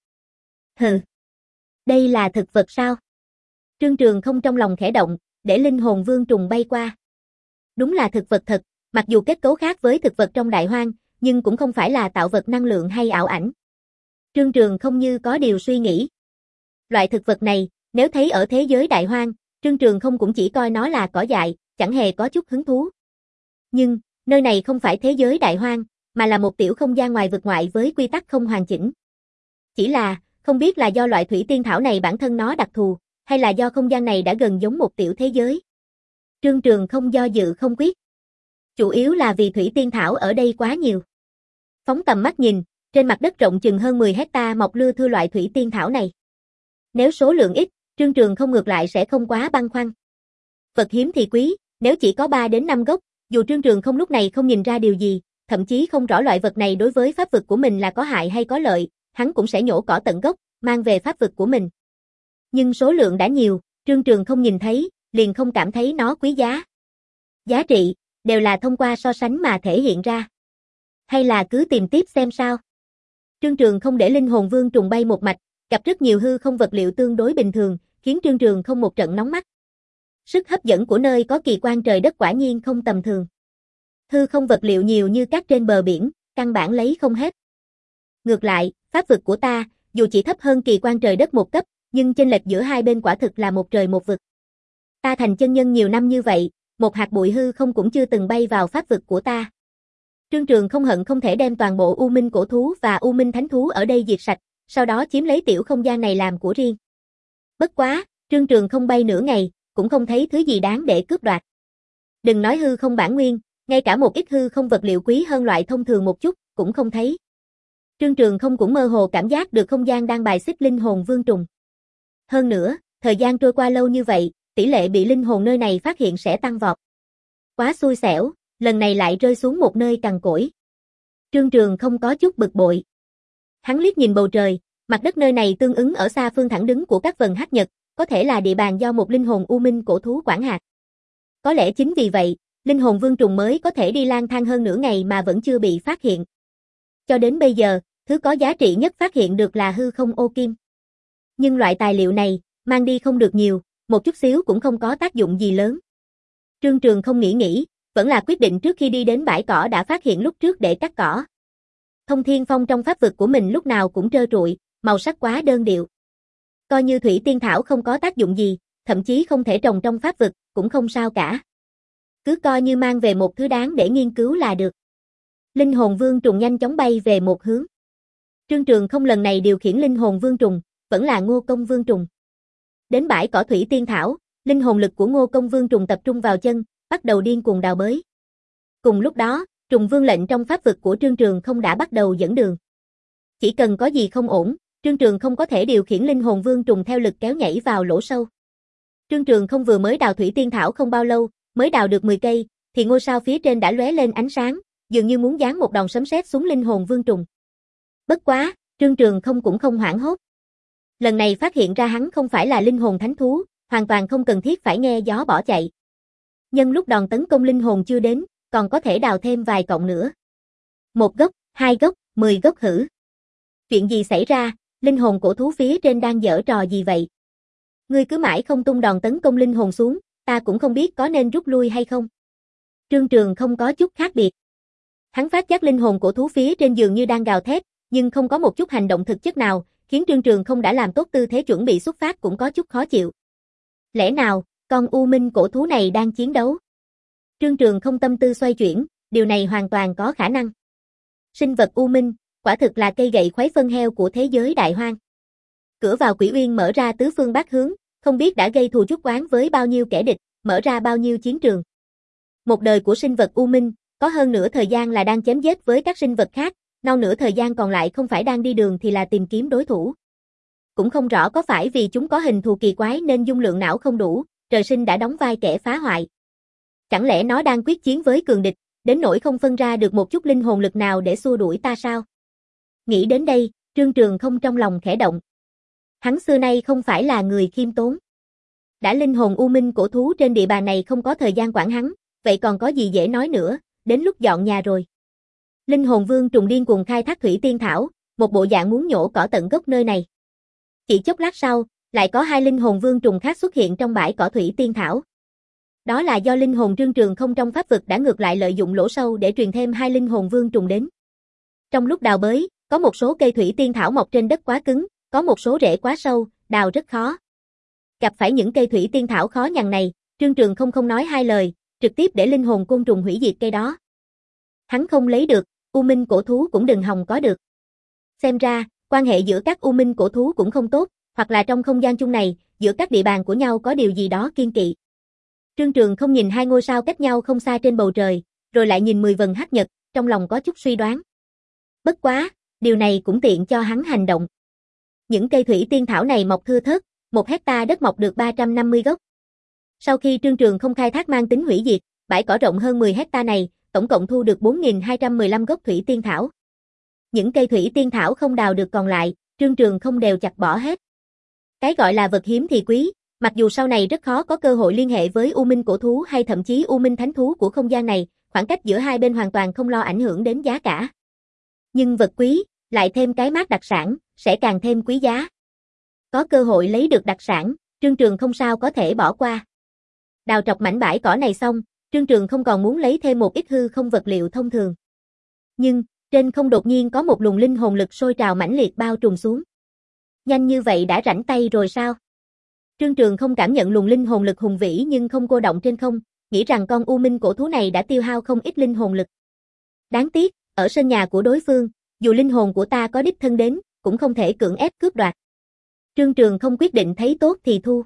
Hừ, đây là thực vật sao? Trương Trường không trong lòng khẽ động, để linh hồn vương trùng bay qua. Đúng là thực vật thật, mặc dù kết cấu khác với thực vật trong đại hoang, nhưng cũng không phải là tạo vật năng lượng hay ảo ảnh. Trương Trường không như có điều suy nghĩ. Loại thực vật này, nếu thấy ở thế giới đại hoang, Trương Trường không cũng chỉ coi nó là cỏ dại, chẳng hề có chút hứng thú. Nhưng, nơi này không phải thế giới đại hoang, mà là một tiểu không gian ngoài vực ngoại với quy tắc không hoàn chỉnh. Chỉ là, không biết là do loại thủy tiên thảo này bản thân nó đặc thù, hay là do không gian này đã gần giống một tiểu thế giới. Trương Trường không do dự không quyết. Chủ yếu là vì thủy tiên thảo ở đây quá nhiều. Phóng tầm mắt nhìn, trên mặt đất rộng chừng hơn mười hecta mọc lưa thưa loại thủy tiên thảo này. Nếu số lượng ít, Trương Trường không ngược lại sẽ không quá băn khoăn. Vật hiếm thì quý, nếu chỉ có ba đến năm gốc, dù Trương Trường không lúc này không nhìn ra điều gì, thậm chí không rõ loại vật này đối với pháp vực của mình là có hại hay có lợi, hắn cũng sẽ nhổ cỏ tận gốc, mang về pháp vực của mình. Nhưng số lượng đã nhiều, Trương Trường không nhìn thấy, liền không cảm thấy nó quý giá. Giá trị, đều là thông qua so sánh mà thể hiện ra. Hay là cứ tìm tiếp xem sao. Trương Trường không để linh hồn vương trùng bay một mạch, gặp rất nhiều hư không vật liệu tương đối bình thường, khiến Trương Trường không một trận nóng mắt. Sức hấp dẫn của nơi có kỳ quan trời đất quả nhiên không tầm thường. Hư không vật liệu nhiều như cát trên bờ biển, căn bản lấy không hết. Ngược lại, pháp vực của ta, dù chỉ thấp hơn kỳ quan trời đất một cấp, nhưng chênh lệch giữa hai bên quả thực là một trời một vực. Ta thành chân nhân nhiều năm như vậy, một hạt bụi hư không cũng chưa từng bay vào pháp vực của ta. Trương Trường không hận không thể đem toàn bộ U Minh cổ thú và U Minh thánh thú ở đây diệt sạch, sau đó chiếm lấy tiểu không gian này làm của riêng. Bất quá, Trương Trường không bay nửa ngày, cũng không thấy thứ gì đáng để cướp đoạt. Đừng nói hư không bản nguyên, ngay cả một ít hư không vật liệu quý hơn loại thông thường một chút, cũng không thấy. Trương Trường không cũng mơ hồ cảm giác được không gian đang bài xích linh hồn vương trùng. Hơn nữa, thời gian trôi qua lâu như vậy, tỷ lệ bị linh hồn nơi này phát hiện sẽ tăng vọt. Quá xui xẻo, lần này lại rơi xuống một nơi cằn cỗi. Trương Trường không có chút bực bội. Hắn liếc nhìn bầu trời, mặt đất nơi này tương ứng ở xa phương thẳng đứng của các vần hắc nhật, có thể là địa bàn do một linh hồn U Minh cổ thú quản hạt. Có lẽ chính vì vậy, linh hồn vương trùng mới có thể đi lang thang hơn nửa ngày mà vẫn chưa bị phát hiện. Cho đến bây giờ, thứ có giá trị nhất phát hiện được là hư không ô kim. Nhưng loại tài liệu này, mang đi không được nhiều, một chút xíu cũng không có tác dụng gì lớn. Trương Trường không nghĩ nghĩ, vẫn là quyết định trước khi đi đến bãi cỏ đã phát hiện lúc trước để cắt cỏ. Thông thiên phong trong pháp vực của mình lúc nào cũng trơ trụi, màu sắc quá đơn điệu. Coi như thủy tiên thảo không có tác dụng gì, thậm chí không thể trồng trong pháp vực, cũng không sao cả. Cứ coi như mang về một thứ đáng để nghiên cứu là được. Linh hồn vương trùng nhanh chóng bay về một hướng. Trương Trường không lần này điều khiển linh hồn vương trùng, vẫn là Ngô Công vương trùng. Đến bãi cỏ thủy tiên thảo, linh hồn lực của Ngô Công vương trùng tập trung vào chân, bắt đầu điên cuồng đào bới. Cùng lúc đó, trùng vương lệnh trong pháp vực của Trương Trường không đã bắt đầu dẫn đường. Chỉ cần có gì không ổn, Trương Trường không có thể điều khiển linh hồn vương trùng theo lực kéo nhảy vào lỗ sâu. Trương Trường không vừa mới đào thủy tiên thảo không bao lâu, mới đào được mười cây, thì ngôi sao phía trên đã lóe lên ánh sáng, dường như muốn giáng một đòn sấm sét xuống linh hồn vương trùng. Bất quá, Trương Trường không cũng không hoảng hốt. Lần này phát hiện ra hắn không phải là linh hồn thánh thú, hoàn toàn không cần thiết phải nghe gió bỏ chạy. Nhân lúc đòn tấn công linh hồn chưa đến, còn có thể đào thêm vài cọng nữa. Một gốc, hai gốc, mười gốc hử. Chuyện gì xảy ra, linh hồn cổ thú phía trên đang giở trò gì vậy? Ngươi cứ mãi không tung đòn tấn công linh hồn xuống, ta cũng không biết có nên rút lui hay không. Trương Trường không có chút khác biệt. Hắn phát giác linh hồn cổ thú phía trên giường như đang gào thét, nhưng không có một chút hành động thực chất nào, khiến Trương Trường không đã làm tốt tư thế chuẩn bị xuất phát cũng có chút khó chịu. Lẽ nào, con U Minh cổ thú này đang chiến đấu? Trương Trường không tâm tư xoay chuyển, điều này hoàn toàn có khả năng. Sinh vật U Minh, quả thực là cây gậy khuấy phân heo của thế giới đại hoang. Cửa vào Quỷ Uyên mở ra tứ phương bát hướng, không biết đã gây thù chuốc oán với bao nhiêu kẻ địch, mở ra bao nhiêu chiến trường. Một đời của sinh vật U Minh, có hơn nửa thời gian là đang chém giết với các sinh vật khác, non nửa thời gian còn lại không phải đang đi đường thì là tìm kiếm đối thủ. Cũng không rõ có phải vì chúng có hình thù kỳ quái nên dung lượng não không đủ, trời sinh đã đóng vai kẻ phá hoại. Chẳng lẽ nó đang quyết chiến với cường địch, đến nỗi không phân ra được một chút linh hồn lực nào để xua đuổi ta sao? Nghĩ đến đây, Trương Trường không trong lòng khẽ động. Hắn xưa nay không phải là người khiêm tốn. Đã linh hồn U Minh cổ thú trên địa bàn này không có thời gian quản hắn, vậy còn có gì dễ nói nữa, đến lúc dọn nhà rồi. Linh hồn vương trùng điên cuồng khai thác thủy tiên thảo, một bộ dạng muốn nhổ cỏ tận gốc nơi này. Chỉ chốc lát sau, lại có hai linh hồn vương trùng khác xuất hiện trong bãi cỏ thủy tiên thảo. Đó là do linh hồn Trương Trường không trong pháp vực đã ngược lại lợi dụng lỗ sâu để truyền thêm hai linh hồn vương trùng đến. Trong lúc đào bới, có một số cây thủy tiên thảo mọc trên đất quá cứng, có một số rễ quá sâu, đào rất khó. Gặp phải những cây thủy tiên thảo khó nhằn này, Trương Trường không không nói hai lời, trực tiếp để linh hồn côn trùng hủy diệt cây đó. Hắn không lấy được, U Minh cổ thú cũng đừng hòng có được. Xem ra, quan hệ giữa các U Minh cổ thú cũng không tốt, hoặc là trong không gian chung này, giữa các địa bàn của nhau có điều gì đó kiên kỵ. Trương Trường không nhìn hai ngôi sao cách nhau không xa trên bầu trời, rồi lại nhìn mười vần hắc nhật, trong lòng có chút suy đoán. Bất quá, điều này cũng tiện cho hắn hành động. Những cây thủy tiên thảo này mọc thưa thớt, một hecta đất mọc được ba trăm năm mươi gốc. Sau khi Trương Trường không khai thác mang tính hủy diệt, bãi cỏ rộng hơn mười hecta này, tổng cộng thu được bốn nghìn hai trăm mười lăm gốc thủy tiên thảo. Những cây thủy tiên thảo không đào được còn lại, Trương Trường không đều chặt bỏ hết. Cái gọi là vật hiếm thì quý, mặc dù sau này rất khó có cơ hội liên hệ với U Minh cổ thú hay thậm chí U Minh thánh thú của không gian này, khoảng cách giữa hai bên hoàn toàn không lo ảnh hưởng đến giá cả. Nhưng vật quý, lại thêm cái mác đặc sản, sẽ càng thêm quý giá. Có cơ hội lấy được đặc sản, Trương Trường không sao có thể bỏ qua. Đào trọc mảnh bãi cỏ này xong, Trương Trường không còn muốn lấy thêm một ít hư không vật liệu thông thường. Nhưng, trên không đột nhiên có một luồng linh hồn lực sôi trào mãnh liệt bao trùm xuống. Nhanh như vậy đã rảnh tay rồi sao? Trương Trường không cảm nhận luồng linh hồn lực hùng vĩ nhưng không cô động trên không, nghĩ rằng con U Minh cổ thú này đã tiêu hao không ít linh hồn lực. Đáng tiếc, ở sân nhà của đối phương, dù linh hồn của ta có đích thân đến, cũng không thể cưỡng ép cướp đoạt. Trương Trường không quyết định thấy tốt thì thu.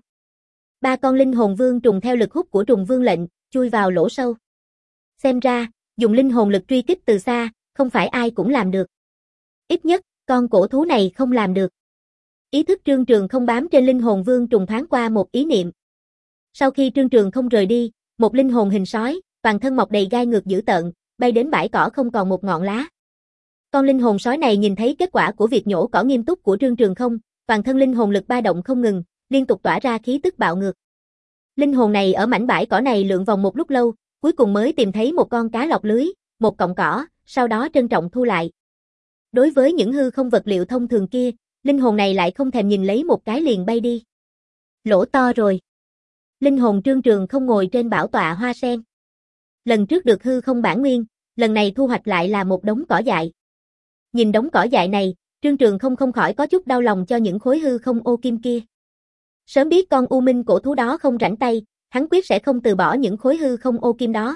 Ba con linh hồn vương trùng theo lực hút của trùng vương lệnh, chui vào lỗ sâu. Xem ra, dùng linh hồn lực truy kích từ xa, không phải ai cũng làm được. Ít nhất, con cổ thú này không làm được. Ý thức Trương Trường không bám trên linh hồn vương trùng thoáng qua một ý niệm. Sau khi Trương Trường không rời đi, một linh hồn hình sói, toàn thân mọc đầy gai ngược dữ tợn, bay đến bãi cỏ không còn một ngọn lá. Con linh hồn sói này nhìn thấy kết quả của việc nhổ cỏ nghiêm túc của Trương Trường không, toàn thân linh hồn lực ba động không ngừng, liên tục tỏa ra khí tức bạo ngược. Linh hồn này ở mảnh bãi cỏ này lượn vòng một lúc lâu, cuối cùng mới tìm thấy một con cá lọc lưới, một cọng cỏ, sau đó trân trọng thu lại. Đối với những hư không vật liệu thông thường kia, linh hồn này lại không thèm nhìn lấy một cái liền bay đi. Lỗ to rồi. Linh hồn Trương Trường không ngồi trên bảo tọa hoa sen. Lần trước được hư không bản nguyên, lần này thu hoạch lại là một đống cỏ dại. Nhìn đống cỏ dại này, Trương Trường không không khỏi có chút đau lòng cho những khối hư không ô kim kia. Sớm biết con U Minh cổ thú đó không rảnh tay, hắn quyết sẽ không từ bỏ những khối hư không ô kim đó.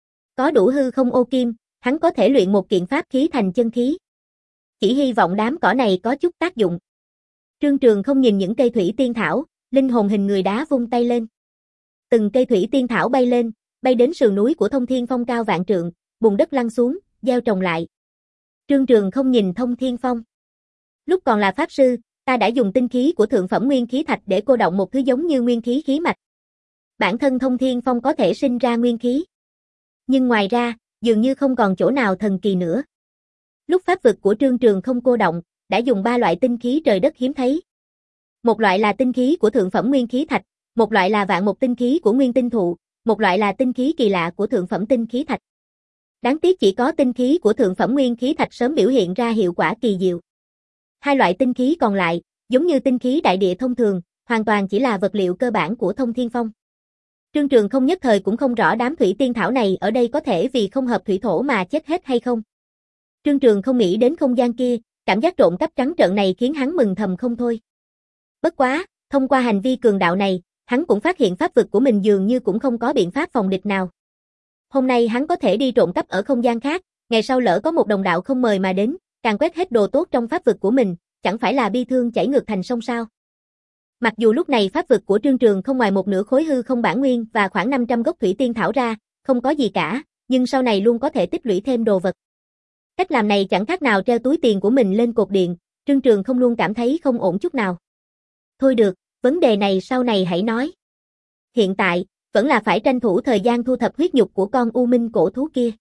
Có đủ hư không ô kim, hắn có thể luyện một kiện pháp khí thành chân khí. Chỉ hy vọng đám cỏ này có chút tác dụng. Trương Trường không nhìn những cây thủy tiên thảo, linh hồn hình người đá vung tay lên. Từng cây thủy tiên thảo bay lên, bay đến sườn núi của Thông Thiên Phong cao vạn trượng, bùn đất lăn xuống, gieo trồng lại. Trương Trường không nhìn Thông Thiên Phong. Lúc còn là pháp sư, ta đã dùng tinh khí của thượng phẩm nguyên khí thạch để cô động một thứ giống như nguyên khí khí mạch. Bản thân Thông Thiên Phong có thể sinh ra nguyên khí. Nhưng ngoài ra, dường như không còn chỗ nào thần kỳ nữa. Lúc pháp vực của Trương Trường không cô động, đã dùng ba loại tinh khí trời đất hiếm thấy. Một loại là tinh khí của thượng phẩm nguyên khí thạch, một loại là vạn một tinh khí của nguyên tinh thụ, một loại là tinh khí kỳ lạ của thượng phẩm tinh khí thạch. Đáng tiếc chỉ có tinh khí của thượng phẩm nguyên khí thạch sớm biểu hiện ra hiệu quả kỳ diệu. Hai loại tinh khí còn lại, giống như tinh khí đại địa thông thường, hoàn toàn chỉ là vật liệu cơ bản của Thông Thiên Phong. Trương Trường không nhất thời cũng không rõ đám thủy tiên thảo này ở đây có thể vì không hợp thủy thổ mà chết hết hay không. Trương Trường không nghĩ đến không gian kia, cảm giác trộm cắp trắng trợn này khiến hắn mừng thầm không thôi. Bất quá, thông qua hành vi cường đạo này, hắn cũng phát hiện pháp vực của mình dường như cũng không có biện pháp phòng địch nào. Hôm nay hắn có thể đi trộm cắp ở không gian khác, ngày sau lỡ có một đồng đạo không mời mà đến, càng quét hết đồ tốt trong pháp vực của mình, chẳng phải là bi thương chảy ngược thành sông sao. Mặc dù lúc này pháp vực của Trương Trường không ngoài một nửa khối hư không bản nguyên và khoảng năm trăm gốc thủy tiên thảo ra, không có gì cả, nhưng sau này luôn có thể tích lũy thêm đồ vật. Cách làm này chẳng khác nào treo túi tiền của mình lên cột điện, Trương Trường không luôn cảm thấy không ổn chút nào. Thôi được, vấn đề này sau này hãy nói. Hiện tại, vẫn là phải tranh thủ thời gian thu thập huyết nhục của con U Minh cổ thú kia.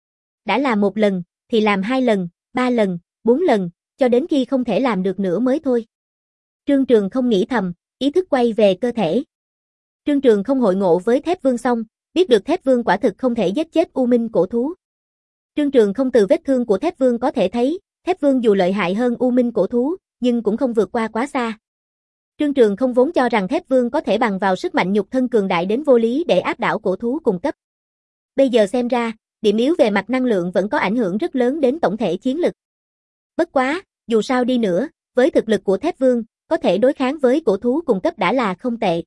Đã làm một lần, thì làm hai lần, ba lần, bốn lần, cho đến khi không thể làm được nữa mới thôi. Trương Trường không nghĩ thầm, ý thức quay về cơ thể. Trương Trường không hội ngộ với Thép Vương xong, biết được Thép Vương quả thực không thể giết chết U Minh cổ thú. Trương Trường không từ vết thương của Thép Vương có thể thấy, Thép Vương dù lợi hại hơn U Minh cổ thú, nhưng cũng không vượt qua quá xa. Trương Trường không vốn cho rằng Thép Vương có thể bằng vào sức mạnh nhục thân cường đại đến vô lý để áp đảo cổ thú cùng cấp. Bây giờ xem ra, điểm yếu về mặt năng lượng vẫn có ảnh hưởng rất lớn đến tổng thể chiến lực. Bất quá, dù sao đi nữa, với thực lực của Thép Vương, có thể đối kháng với cổ thú cùng cấp đã là không tệ.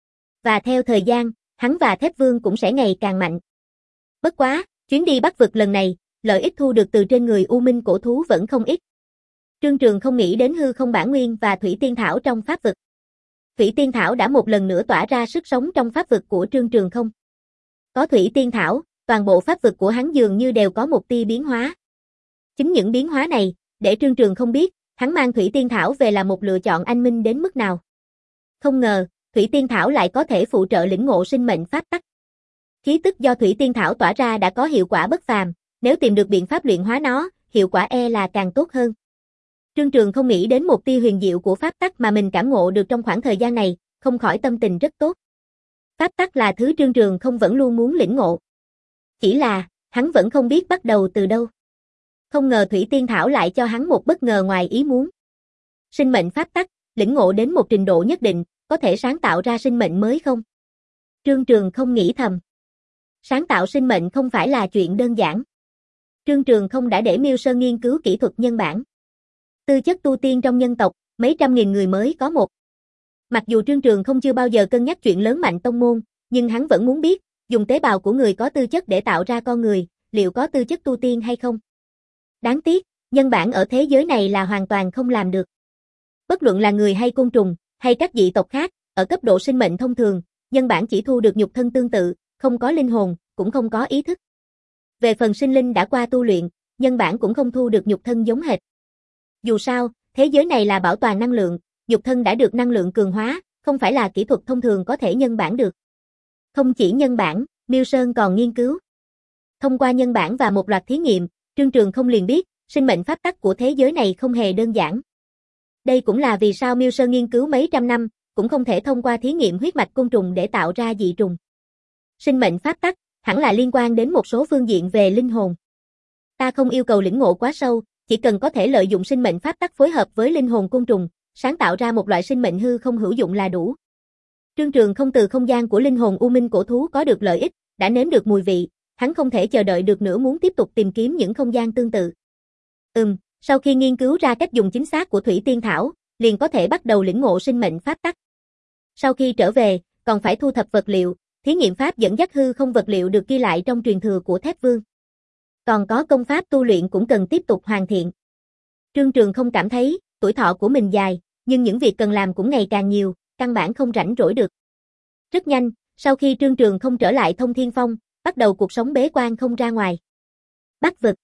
Và theo thời gian, hắn và Thép Vương cũng sẽ ngày càng mạnh. Bất quá, chuyến đi Bắc vực lần này, lợi ích thu được từ trên người U Minh cổ thú vẫn không ít. Trương Trường không nghĩ đến hư không bản nguyên và thủy tiên thảo trong pháp vực. Thủy tiên thảo đã một lần nữa tỏa ra sức sống trong pháp vực của Trương Trường không. Có thủy tiên thảo, toàn bộ pháp vực của hắn dường như đều có một tia biến hóa. Chính những biến hóa này, để Trương Trường không biết, hắn mang thủy tiên thảo về là một lựa chọn anh minh đến mức nào. Không ngờ, thủy tiên thảo lại có thể phụ trợ lĩnh ngộ sinh mệnh pháp tắc. Khí tức do thủy tiên thảo tỏa ra đã có hiệu quả bất phàm, nếu tìm được biện pháp luyện hóa nó, hiệu quả e là càng tốt hơn. Trương Trường không nghĩ đến một tia huyền diệu của pháp tắc mà mình cảm ngộ được trong khoảng thời gian này, không khỏi tâm tình rất tốt. Pháp tắc là thứ Trương Trường không vẫn luôn muốn lĩnh ngộ. Chỉ là, hắn vẫn không biết bắt đầu từ đâu. Không ngờ thủy tiên thảo lại cho hắn một bất ngờ ngoài ý muốn. Sinh mệnh pháp tắc, lĩnh ngộ đến một trình độ nhất định, có thể sáng tạo ra sinh mệnh mới không? Trương Trường không nghĩ thầm. Sáng tạo sinh mệnh không phải là chuyện đơn giản. Trương Trường không đã để Miêu Sơn nghiên cứu kỹ thuật nhân bản. Tư chất tu tiên trong nhân tộc, mấy trăm nghìn người mới có một. Mặc dù Trương Trường không chưa bao giờ cân nhắc chuyện lớn mạnh tông môn, nhưng hắn vẫn muốn biết, dùng tế bào của người có tư chất để tạo ra con người, liệu có tư chất tu tiên hay không? Đáng tiếc, nhân bản ở thế giới này là hoàn toàn không làm được. Bất luận là người hay côn trùng, hay các dị tộc khác, ở cấp độ sinh mệnh thông thường, nhân bản chỉ thu được nhục thân tương tự, không có linh hồn, cũng không có ý thức. Về phần sinh linh đã qua tu luyện, nhân bản cũng không thu được nhục thân giống hệt. Dù sao, thế giới này là bảo toàn năng lượng, nhục thân đã được năng lượng cường hóa, không phải là kỹ thuật thông thường có thể nhân bản được. Không chỉ nhân bản, Miêu Sơn còn nghiên cứu. Thông qua nhân bản và một loạt thí nghiệm, Trương Trường không liền biết, sinh mệnh pháp tắc của thế giới này không hề đơn giản. Đây cũng là vì sao Miêu Sơn nghiên cứu mấy trăm năm, cũng không thể thông qua thí nghiệm huyết mạch côn trùng để tạo ra dị trùng. Sinh mệnh pháp tắc, hẳn là liên quan đến một số phương diện về linh hồn. Ta không yêu cầu lĩnh ngộ quá sâu, chỉ cần có thể lợi dụng sinh mệnh pháp tắc phối hợp với linh hồn côn trùng, sáng tạo ra một loại sinh mệnh hư không hữu dụng là đủ. Trương Trường không từ không gian của linh hồn u minh cổ thú có được lợi ích, đã nếm được mùi vị, hắn không thể chờ đợi được nữa muốn tiếp tục tìm kiếm những không gian tương tự. Ừm, sau khi nghiên cứu ra cách dùng chính xác của Thủy Tiên Thảo, liền có thể bắt đầu lĩnh ngộ sinh mệnh pháp tắc. Sau khi trở về, còn phải thu thập vật liệu, thí nghiệm pháp dẫn dắt hư không vật liệu được ghi lại trong truyền thừa của Thép Vương. Còn có công pháp tu luyện cũng cần tiếp tục hoàn thiện. Trương Trường không cảm thấy, tuổi thọ của mình dài, nhưng những việc cần làm cũng ngày càng nhiều, căn bản không rảnh rỗi được. Rất nhanh, sau khi Trương Trường không trở lại Thông Thiên Phong, bắt đầu cuộc sống bế quan không ra ngoài. Bắc vực.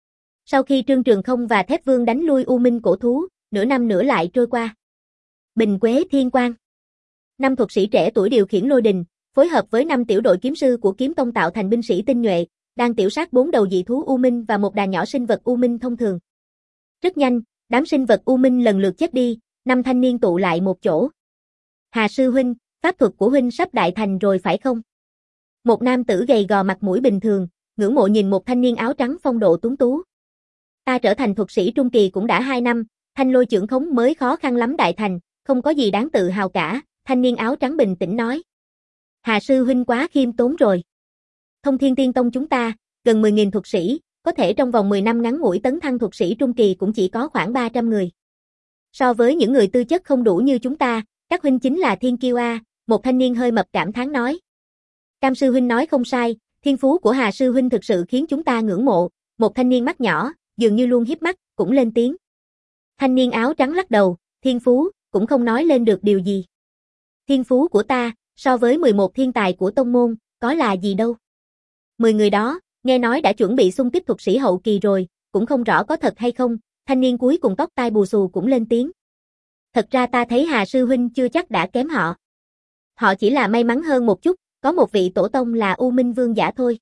Sau khi Trương Trường không và Thép Vương đánh lui U Minh cổ thú, nửa năm nữa lại trôi qua. Bình Quế Thiên Quang. Năm thuật sĩ trẻ tuổi điều khiển lôi đình, phối hợp với năm tiểu đội kiếm sư của kiếm tông tạo thành binh sĩ tinh nhuệ, đang tiểu sát bốn đầu dị thú U Minh và một đàn nhỏ sinh vật U Minh thông thường. Rất nhanh, đám sinh vật U Minh lần lượt chết đi, năm thanh niên tụ lại một chỗ. Hà sư huynh, pháp thuật của huynh sắp đại thành rồi phải không? Một nam tử gầy gò mặt mũi bình thường, ngưỡng mộ nhìn một thanh niên áo trắng phong độ tuấn tú. Ta trở thành thuật sĩ trung kỳ cũng đã hai năm, thanh lôi chưởng khống mới khó khăn lắm đại thành, không có gì đáng tự hào cả, thanh niên áo trắng bình tĩnh nói. Hà sư huynh quá khiêm tốn rồi. Thông Thiên Tiên Tông chúng ta, gần mười nghìn thuật sĩ, có thể trong vòng mười năm ngắn ngủi tấn thăng thuật sĩ trung kỳ cũng chỉ có khoảng ba trăm người. So với những người tư chất không đủ như chúng ta, các huynh chính là thiên kiêu a, một thanh niên hơi mập cảm thán nói. Cam sư huynh nói không sai, thiên phú của Hà sư huynh thực sự khiến chúng ta ngưỡng mộ, một thanh niên mắt nhỏ, dường như luôn hiếp mắt, cũng lên tiếng. Thanh niên áo trắng lắc đầu, thiên phú, cũng không nói lên được điều gì. Thiên phú của ta, so với mười một thiên tài của tông môn, có là gì đâu. mười người đó, nghe nói đã chuẩn bị xung kích thuật sĩ hậu kỳ rồi, cũng không rõ có thật hay không, thanh niên cuối cùng tóc tai bù xù cũng lên tiếng. Thật ra ta thấy Hà sư huynh chưa chắc đã kém họ. Họ chỉ là may mắn hơn một chút, có một vị tổ tông là U Minh Vương giả thôi.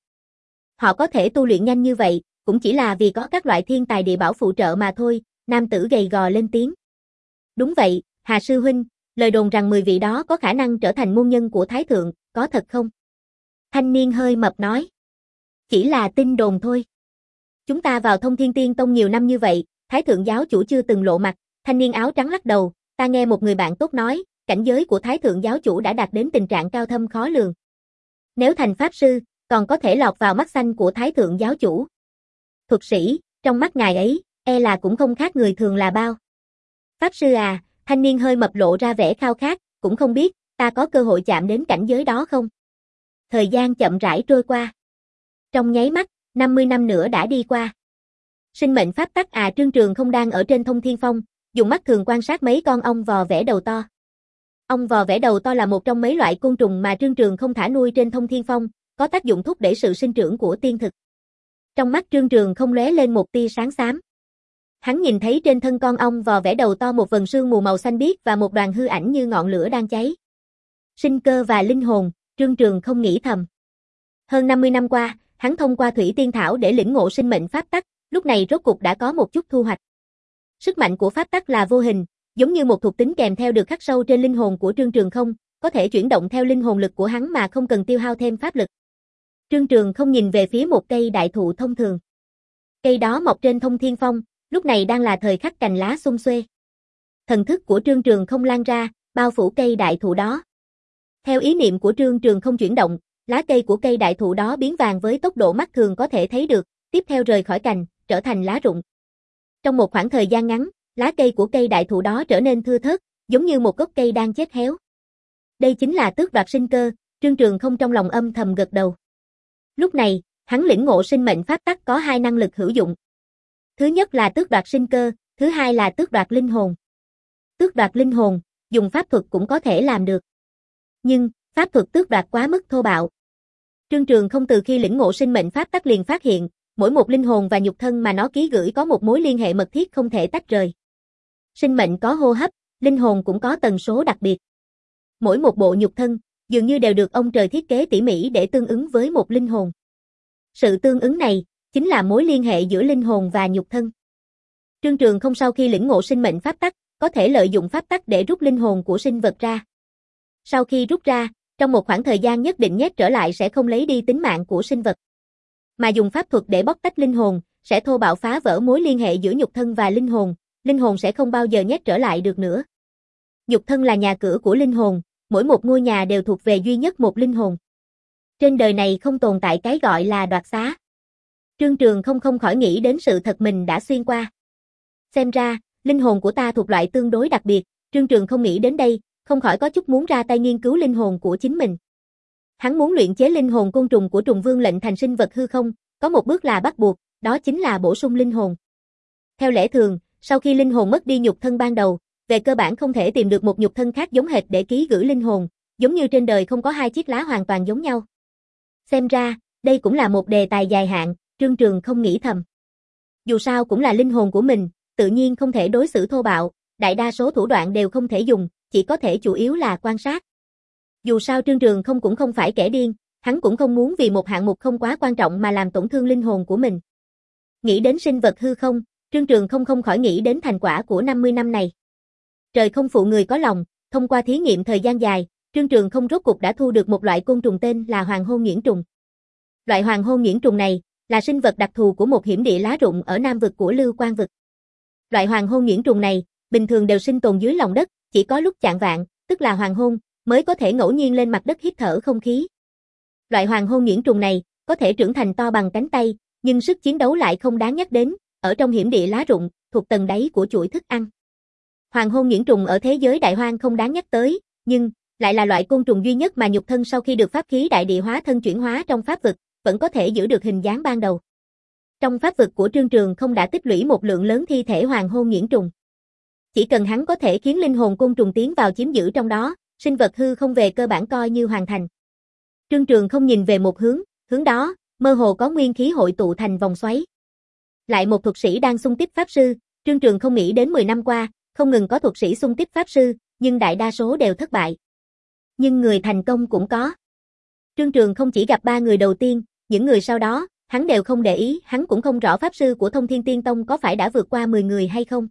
Họ có thể tu luyện nhanh như vậy, cũng chỉ là vì có các loại thiên tài địa bảo phụ trợ mà thôi, nam tử gầy gò lên tiếng. Đúng vậy, Hà sư huynh, lời đồn rằng mười vị đó có khả năng trở thành môn nhân của Thái Thượng, có thật không? Thanh niên hơi mập nói. Chỉ là tin đồn thôi. Chúng ta vào Thông Thiên Tiên Tông nhiều năm như vậy, Thái Thượng giáo chủ chưa từng lộ mặt, thanh niên áo trắng lắc đầu, ta nghe một người bạn tốt nói, cảnh giới của Thái Thượng giáo chủ đã đạt đến tình trạng cao thâm khó lường. Nếu thành pháp sư, còn có thể lọt vào mắt xanh của Thái Thượng giáo chủ. Thuật sĩ, trong mắt ngài ấy, e là cũng không khác người thường là bao. Pháp sư à, thanh niên hơi mập lộ ra vẻ khao khát, cũng không biết, ta có cơ hội chạm đến cảnh giới đó không? Thời gian chậm rãi trôi qua. Trong nháy mắt, năm mươi năm nữa đã đi qua. Sinh mệnh pháp tắc à Trương Trường không đang ở trên Thông Thiên Phong, dùng mắt thường quan sát mấy con ong vò vẽ đầu to. Ong vò vẽ đầu to là một trong mấy loại côn trùng mà Trương Trường không thả nuôi trên Thông Thiên Phong, có tác dụng thúc đẩy sự sinh trưởng của tiên thực. Trong mắt Trương Trường không lóe lên một tia sáng xám. Hắn nhìn thấy trên thân con ong vò vẽ đầu to một vầng sương mù màu xanh biếc và một đoàn hư ảnh như ngọn lửa đang cháy. Sinh cơ và linh hồn, Trương Trường không nghĩ thầm. Hơn năm mươi năm qua, hắn thông qua Thủy Tiên Thảo để lĩnh ngộ sinh mệnh pháp tắc, lúc này rốt cục đã có một chút thu hoạch. Sức mạnh của pháp tắc là vô hình, giống như một thuộc tính kèm theo được khắc sâu trên linh hồn của Trương Trường không, có thể chuyển động theo linh hồn lực của hắn mà không cần tiêu hao thêm pháp lực. Trương Trường không nhìn về phía một cây đại thụ thông thường. Cây đó mọc trên Thông Thiên Phong, lúc này đang là thời khắc cành lá xum xuê. Thần thức của Trương Trường không lan ra, bao phủ cây đại thụ đó. Theo ý niệm của Trương Trường không chuyển động, lá cây của cây đại thụ đó biến vàng với tốc độ mắt thường có thể thấy được, tiếp theo rời khỏi cành, trở thành lá rụng. Trong một khoảng thời gian ngắn, lá cây của cây đại thụ đó trở nên thưa thớt, giống như một gốc cây đang chết héo. Đây chính là tước đoạt sinh cơ, Trương Trường không trong lòng âm thầm gật đầu. Lúc này, hắn lĩnh ngộ sinh mệnh pháp tắc có hai năng lực hữu dụng. Thứ nhất là tước đoạt sinh cơ, thứ hai là tước đoạt linh hồn. Tước đoạt linh hồn, dùng pháp thuật cũng có thể làm được. Nhưng, pháp thuật tước đoạt quá mức thô bạo. Trương Trường không từ khi lĩnh ngộ sinh mệnh pháp tắc liền phát hiện, mỗi một linh hồn và nhục thân mà nó ký gửi có một mối liên hệ mật thiết không thể tách rời. Sinh mệnh có hô hấp, linh hồn cũng có tần số đặc biệt. Mỗi một bộ nhục thân, dường như đều được ông trời thiết kế tỉ mỉ để tương ứng với một linh hồn. Sự tương ứng này, chính là mối liên hệ giữa linh hồn và nhục thân. Trương Trường không sau khi lĩnh ngộ sinh mệnh pháp tắc, có thể lợi dụng pháp tắc để rút linh hồn của sinh vật ra. Sau khi rút ra, trong một khoảng thời gian nhất định nhét trở lại sẽ không lấy đi tính mạng của sinh vật. Mà dùng pháp thuật để bóc tách linh hồn, sẽ thô bạo phá vỡ mối liên hệ giữa nhục thân và linh hồn, linh hồn sẽ không bao giờ nhét trở lại được nữa. Nhục thân là nhà cửa của linh hồn, mỗi một ngôi nhà đều thuộc về duy nhất một linh hồn. Trên đời này không tồn tại cái gọi là đoạt xá. Trương Trường không không khỏi nghĩ đến sự thật mình đã xuyên qua. Xem ra, linh hồn của ta thuộc loại tương đối đặc biệt, Trương Trường không nghĩ đến đây, không khỏi có chút muốn ra tay nghiên cứu linh hồn của chính mình. Hắn muốn luyện chế linh hồn côn trùng của trùng vương lệnh thành sinh vật hư không, có một bước là bắt buộc, đó chính là bổ sung linh hồn. Theo lẽ thường, sau khi linh hồn mất đi nhục thân ban đầu, về cơ bản không thể tìm được một nhục thân khác giống hệt để ký gửi linh hồn, giống như trên đời không có hai chiếc lá hoàn toàn giống nhau. Xem ra, đây cũng là một đề tài dài hạn, Trương Trường không nghĩ thầm. Dù sao cũng là linh hồn của mình, tự nhiên không thể đối xử thô bạo, đại đa số thủ đoạn đều không thể dùng, chỉ có thể chủ yếu là quan sát. Dù sao Trương Trường không cũng không phải kẻ điên, hắn cũng không muốn vì một hạng mục không quá quan trọng mà làm tổn thương linh hồn của mình. Nghĩ đến sinh vật hư không, Trương Trường không không khỏi nghĩ đến thành quả của năm mươi năm này. Trời không phụ người có lòng, thông qua thí nghiệm thời gian dài, Trương Trường không rốt cục đã thu được một loại côn trùng tên là hoàng hôn nhuyễn trùng. Loại hoàng hôn nhuyễn trùng này là sinh vật đặc thù của một hiểm địa lá rụng ở nam vực của Lưu Quang vực. Loại hoàng hôn nhuyễn trùng này, bình thường đều sinh tồn dưới lòng đất, chỉ có lúc chạng vạng, tức là hoàng hôn, mới có thể ngẫu nhiên lên mặt đất hít thở không khí. Loại hoàng hôn nhuyễn trùng này, có thể trưởng thành to bằng cánh tay, nhưng sức chiến đấu lại không đáng nhắc đến, ở trong hiểm địa lá rụng, thuộc tầng đáy của chuỗi thức ăn. Hoàng hôn nhuyễn trùng ở thế giới đại hoang không đáng nhắc tới, nhưng lại là loại côn trùng duy nhất mà nhục thân sau khi được pháp khí đại địa hóa thân chuyển hóa trong pháp vực, vẫn có thể giữ được hình dáng ban đầu. Trong pháp vực của Trương Trường không đã tích lũy một lượng lớn thi thể hoàng hôn nhuyễn trùng. Chỉ cần hắn có thể khiến linh hồn côn trùng tiến vào chiếm giữ trong đó, sinh vật hư không về cơ bản coi như hoàn thành. Trương Trường không nhìn về một hướng, hướng đó, mơ hồ có nguyên khí hội tụ thành vòng xoáy. Lại một thuật sĩ đang xung kích pháp sư, Trương Trường không nghĩ đến mười năm qua, không ngừng có thuật sĩ xung kích pháp sư, nhưng đại đa số đều thất bại. Nhưng người thành công cũng có. Trương Trường không chỉ gặp ba người đầu tiên, những người sau đó, hắn đều không để ý, hắn cũng không rõ pháp sư của Thông Thiên Tiên Tông có phải đã vượt qua mười người hay không.